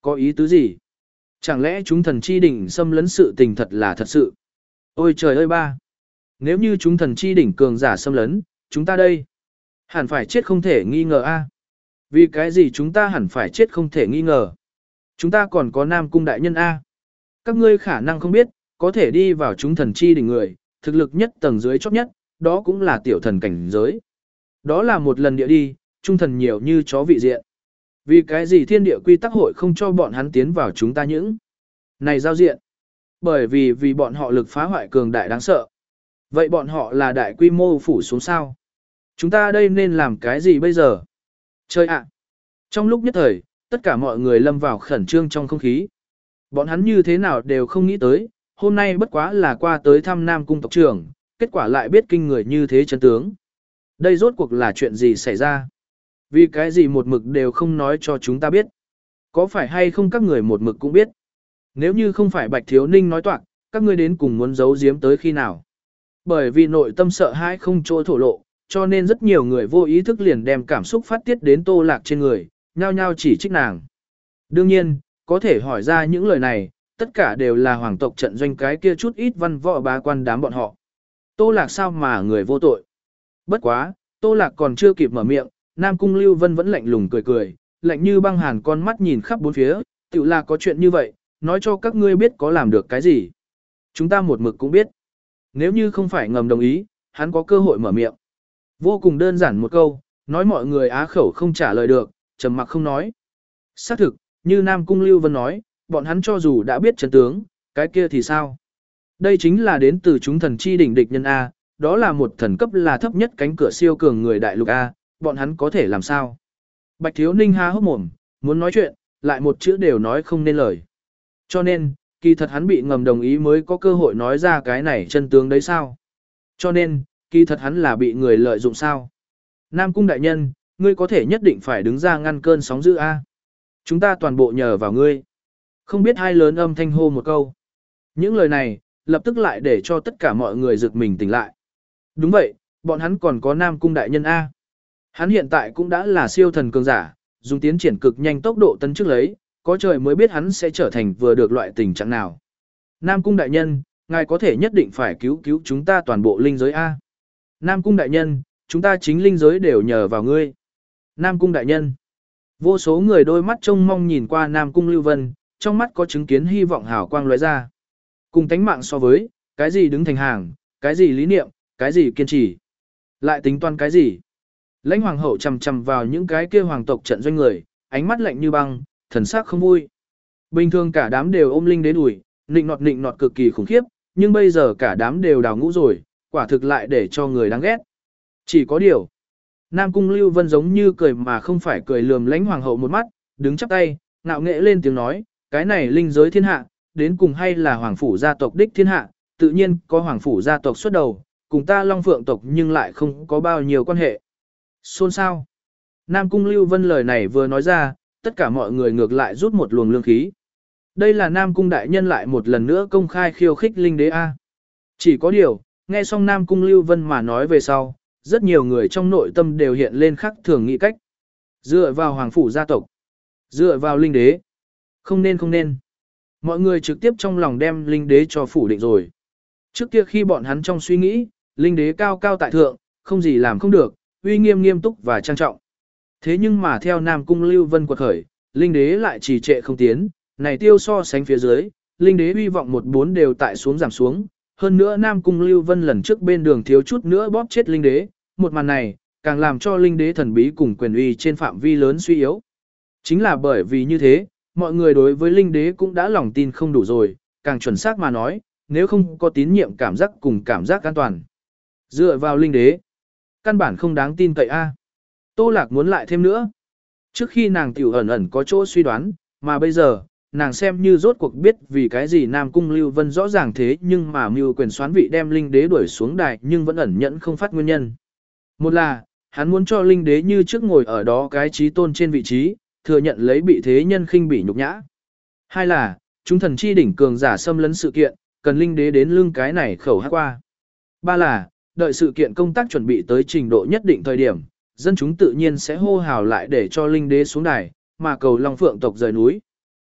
Có ý tứ gì? Chẳng lẽ chúng thần chi đỉnh xâm lấn sự tình thật là thật sự? Ôi trời ơi ba! Nếu như chúng thần chi đỉnh cường giả xâm lấn, chúng ta đây hẳn phải chết không thể nghi ngờ a. Vì cái gì chúng ta hẳn phải chết không thể nghi ngờ? Chúng ta còn có Nam Cung đại nhân a. Các ngươi khả năng không biết, có thể đi vào chúng thần chi đỉnh người, thực lực nhất tầng dưới chót nhất, đó cũng là tiểu thần cảnh giới. Đó là một lần địa đi, trung thần nhiều như chó vị diện. Vì cái gì thiên địa quy tắc hội không cho bọn hắn tiến vào chúng ta những này giao diện? Bởi vì vì bọn họ lực phá hoại cường đại đáng sợ. Vậy bọn họ là đại quy mô phủ xuống sao? Chúng ta đây nên làm cái gì bây giờ? Chơi ạ! Trong lúc nhất thời, tất cả mọi người lâm vào khẩn trương trong không khí. Bọn hắn như thế nào đều không nghĩ tới, hôm nay bất quá là qua tới thăm Nam Cung tộc trưởng, kết quả lại biết kinh người như thế chân tướng. Đây rốt cuộc là chuyện gì xảy ra? Vì cái gì một mực đều không nói cho chúng ta biết? Có phải hay không các người một mực cũng biết? Nếu như không phải Bạch Thiếu Ninh nói toạc, các ngươi đến cùng muốn giấu giếm tới khi nào? Bởi vì nội tâm sợ hãi không chỗ thổ lộ, cho nên rất nhiều người vô ý thức liền đem cảm xúc phát tiết đến Tô Lạc trên người, nhao nhao chỉ trích nàng. Đương nhiên, có thể hỏi ra những lời này, tất cả đều là hoàng tộc trận doanh cái kia chút ít văn võ bá quan đám bọn họ. Tô Lạc sao mà người vô tội? Bất quá, Tô Lạc còn chưa kịp mở miệng, Nam Cung Lưu Vân vẫn lạnh lùng cười cười, lạnh như băng hàn con mắt nhìn khắp bốn phía, tự là có chuyện như vậy, nói cho các ngươi biết có làm được cái gì. Chúng ta một mực cũng biết. Nếu như không phải ngầm đồng ý, hắn có cơ hội mở miệng. Vô cùng đơn giản một câu, nói mọi người á khẩu không trả lời được, trầm mặc không nói. Xác thực, như Nam Cung Lưu Vân nói, bọn hắn cho dù đã biết chân tướng, cái kia thì sao? Đây chính là đến từ chúng thần chi đỉnh địch nhân A, đó là một thần cấp là thấp nhất cánh cửa siêu cường người đại lục A, bọn hắn có thể làm sao? Bạch Thiếu Ninh há hốc mồm, muốn nói chuyện, lại một chữ đều nói không nên lời. Cho nên, kỳ thật hắn bị ngầm đồng ý mới có cơ hội nói ra cái này chân tướng đấy sao? Cho nên, kỳ thật hắn là bị người lợi dụng sao? Nam Cung đại nhân, ngươi có thể nhất định phải đứng ra ngăn cơn sóng dữ A. Chúng ta toàn bộ nhờ vào ngươi. Không biết hai lớn âm thanh hô một câu. Những lời này, lập tức lại để cho tất cả mọi người giật mình tỉnh lại. Đúng vậy, bọn hắn còn có Nam Cung đại nhân A. Hắn hiện tại cũng đã là siêu thần cường giả, dùng tiến triển cực nhanh tốc độ tấn trước lấy, có trời mới biết hắn sẽ trở thành vừa được loại tình trạng nào. Nam Cung đại nhân, ngài có thể nhất định phải cứu cứu chúng ta toàn bộ linh giới A. Nam Cung đại nhân, chúng ta chính linh giới đều nhờ vào ngươi. Nam Cung đại nhân. Vô số người đôi mắt trông mong nhìn qua Nam Cung Lưu Vân, trong mắt có chứng kiến hy vọng hào quang lóe ra. Cùng tánh mạng so với, cái gì đứng thành hàng, cái gì lý niệm, cái gì kiên trì. Lại tính toán cái gì? Lãnh hoàng hậu chằm chằm vào những cái kia hoàng tộc trận doanh người, ánh mắt lạnh như băng, thần sắc không vui. Bình thường cả đám đều ôm linh đến đuổi, nịnh nọt nịnh nọt cực kỳ khủng khiếp, nhưng bây giờ cả đám đều đào ngũ rồi, quả thực lại để cho người đáng ghét. Chỉ có điều, Nam Cung Lưu Vân giống như cười mà không phải cười lườm lãnh hoàng hậu một mắt, đứng chắp tay, ngạo nghễ lên tiếng nói, cái này linh giới thiên hạ, đến cùng hay là hoàng phủ gia tộc đích thiên hạ, tự nhiên có hoàng phủ gia tộc xuất đầu, cùng ta Long Phượng tộc nhưng lại không có bao nhiêu quan hệ. Xôn xao. Nam Cung Lưu Vân lời này vừa nói ra, tất cả mọi người ngược lại rút một luồng lương khí. Đây là Nam Cung đại nhân lại một lần nữa công khai khiêu khích linh đế A. Chỉ có điều, nghe xong Nam Cung Lưu Vân mà nói về sau, rất nhiều người trong nội tâm đều hiện lên khắc thường nghĩ cách. Dựa vào hoàng phủ gia tộc, dựa vào linh đế. Không nên không nên. Mọi người trực tiếp trong lòng đem linh đế cho phủ định rồi. Trước kia khi bọn hắn trong suy nghĩ, linh đế cao cao tại thượng, không gì làm không được, uy nghiêm nghiêm túc và trang trọng. Thế nhưng mà theo Nam Cung Lưu Vân quật khởi, linh đế lại trì trệ không tiến, này tiêu so sánh phía dưới, linh đế uy vọng một bốn đều tại xuống giảm xuống. Hơn nữa Nam Cung Lưu Vân lần trước bên đường thiếu chút nữa bóp chết linh đế, một màn này, càng làm cho linh đế thần bí cùng quyền uy trên phạm vi lớn suy yếu. Chính là bởi vì như thế, mọi người đối với linh đế cũng đã lòng tin không đủ rồi, càng chuẩn xác mà nói, nếu không có tín nhiệm cảm giác cùng cảm giác an toàn. Dựa vào linh đế, căn bản không đáng tin cậy a. Tô Lạc muốn lại thêm nữa. Trước khi nàng tiểu ẩn ẩn có chỗ suy đoán, mà bây giờ, nàng xem như rốt cuộc biết vì cái gì Nam Cung Lưu Vân rõ ràng thế nhưng mà mưu quyền xoán vị đem linh đế đuổi xuống đài nhưng vẫn ẩn nhẫn không phát nguyên nhân. Một là, hắn muốn cho linh đế như trước ngồi ở đó cái trí tôn trên vị trí, thừa nhận lấy bị thế nhân khinh bỉ nhục nhã. Hai là, chúng thần chi đỉnh cường giả xâm lấn sự kiện, cần linh đế đến lưng cái này khẩu hát qua. Ba là, đợi sự kiện công tác chuẩn bị tới trình độ nhất định thời điểm, dân chúng tự nhiên sẽ hô hào lại để cho linh đế xuống đài, mà cầu Long Phượng tộc rời núi.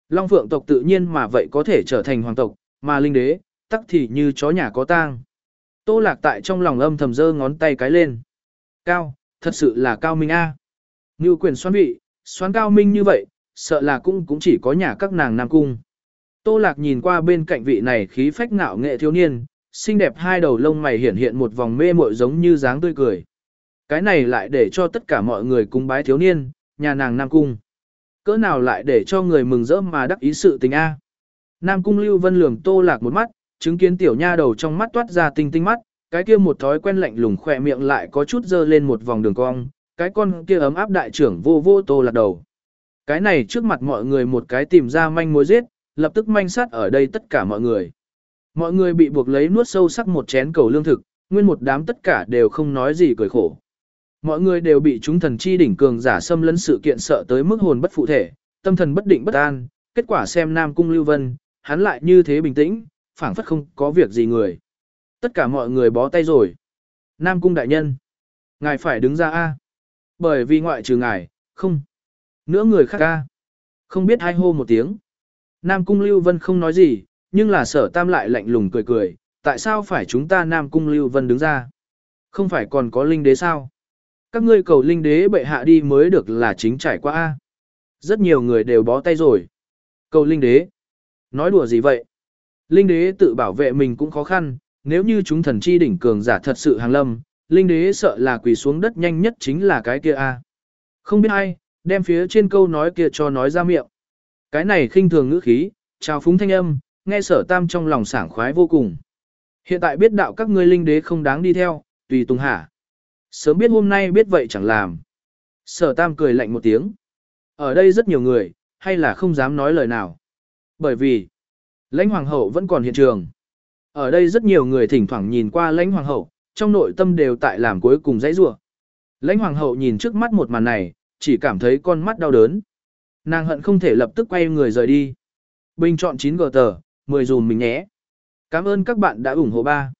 Long Phượng tộc tự nhiên mà vậy có thể trở thành hoàng tộc, mà linh đế, tắc thì như chó nhà có tang. Tô Lạc tại trong lòng âm thầm giơ ngón tay cái lên. Cao, thật sự là cao minh a. Ngưu quyền xoan vị, xoan cao minh như vậy, sợ là cũng cũng chỉ có nhà các nàng Nam Cung. Tô Lạc nhìn qua bên cạnh vị này khí phách ngạo nghệ thiếu niên, xinh đẹp hai đầu lông mày hiển hiện một vòng mê muội giống như dáng tươi cười. Cái này lại để cho tất cả mọi người cung bái thiếu niên, nhà nàng Nam Cung. Cỡ nào lại để cho người mừng rỡ mà đắc ý sự tình a. Nam Cung Lưu Vân lườm Tô Lạc một mắt, chứng kiến tiểu nha đầu trong mắt toát ra tinh tinh mắt, cái kia một thói quen lạnh lùng khỏe miệng lại có chút dơ lên một vòng đường cong, cái con kia ấm áp đại trưởng vô vô Tô Lạc đầu. Cái này trước mặt mọi người một cái tìm ra manh mối giết, lập tức manh sát ở đây tất cả mọi người. Mọi người bị buộc lấy nuốt sâu sắc một chén cầu lương thực, nguyên một đám tất cả đều không nói gì cười khổ. Mọi người đều bị chúng thần chi đỉnh cường giả xâm lấn sự kiện sợ tới mức hồn bất phụ thể, tâm thần bất định bất an, kết quả xem Nam Cung Lưu Vân, hắn lại như thế bình tĩnh, phảng phất không có việc gì người. Tất cả mọi người bó tay rồi. Nam Cung đại nhân, ngài phải đứng ra a. Bởi vì ngoại trừ ngài, không. Nữa người khác a. Không biết ai hô một tiếng. Nam Cung Lưu Vân không nói gì, nhưng là Sở Tam lại lạnh lùng cười cười, tại sao phải chúng ta Nam Cung Lưu Vân đứng ra? Không phải còn có linh đế sao? Các ngươi cầu linh đế bệ hạ đi mới được là chính trải qua a. Rất nhiều người đều bó tay rồi. Cầu linh đế. Nói đùa gì vậy? Linh đế tự bảo vệ mình cũng khó khăn, nếu như chúng thần chi đỉnh cường giả thật sự hàng lâm, linh đế sợ là quỳ xuống đất nhanh nhất chính là cái kia a. Không biết ai, đem phía trên câu nói kia cho nói ra miệng. Cái này khinh thường ngữ khí, trào phúng thanh âm, nghe Sở Tam trong lòng sảng khoái vô cùng. Hiện tại biết đạo các ngươi linh đế không đáng đi theo, tùy tùng hả. Sớm biết hôm nay biết vậy chẳng làm. Sở Tam cười lạnh một tiếng. Ở đây rất nhiều người, hay là không dám nói lời nào. Bởi vì, lãnh hoàng hậu vẫn còn hiện trường. Ở đây rất nhiều người thỉnh thoảng nhìn qua lãnh hoàng hậu, trong nội tâm đều tại làm cuối cùng dãy rủa. Lãnh hoàng hậu nhìn trước mắt một màn này, chỉ cảm thấy con mắt đau đớn. Nàng hận không thể lập tức quay người rời đi. Bình chọn chín gờ tờ, mười dùm mình nhé. Cảm ơn các bạn đã ủng hộ ba.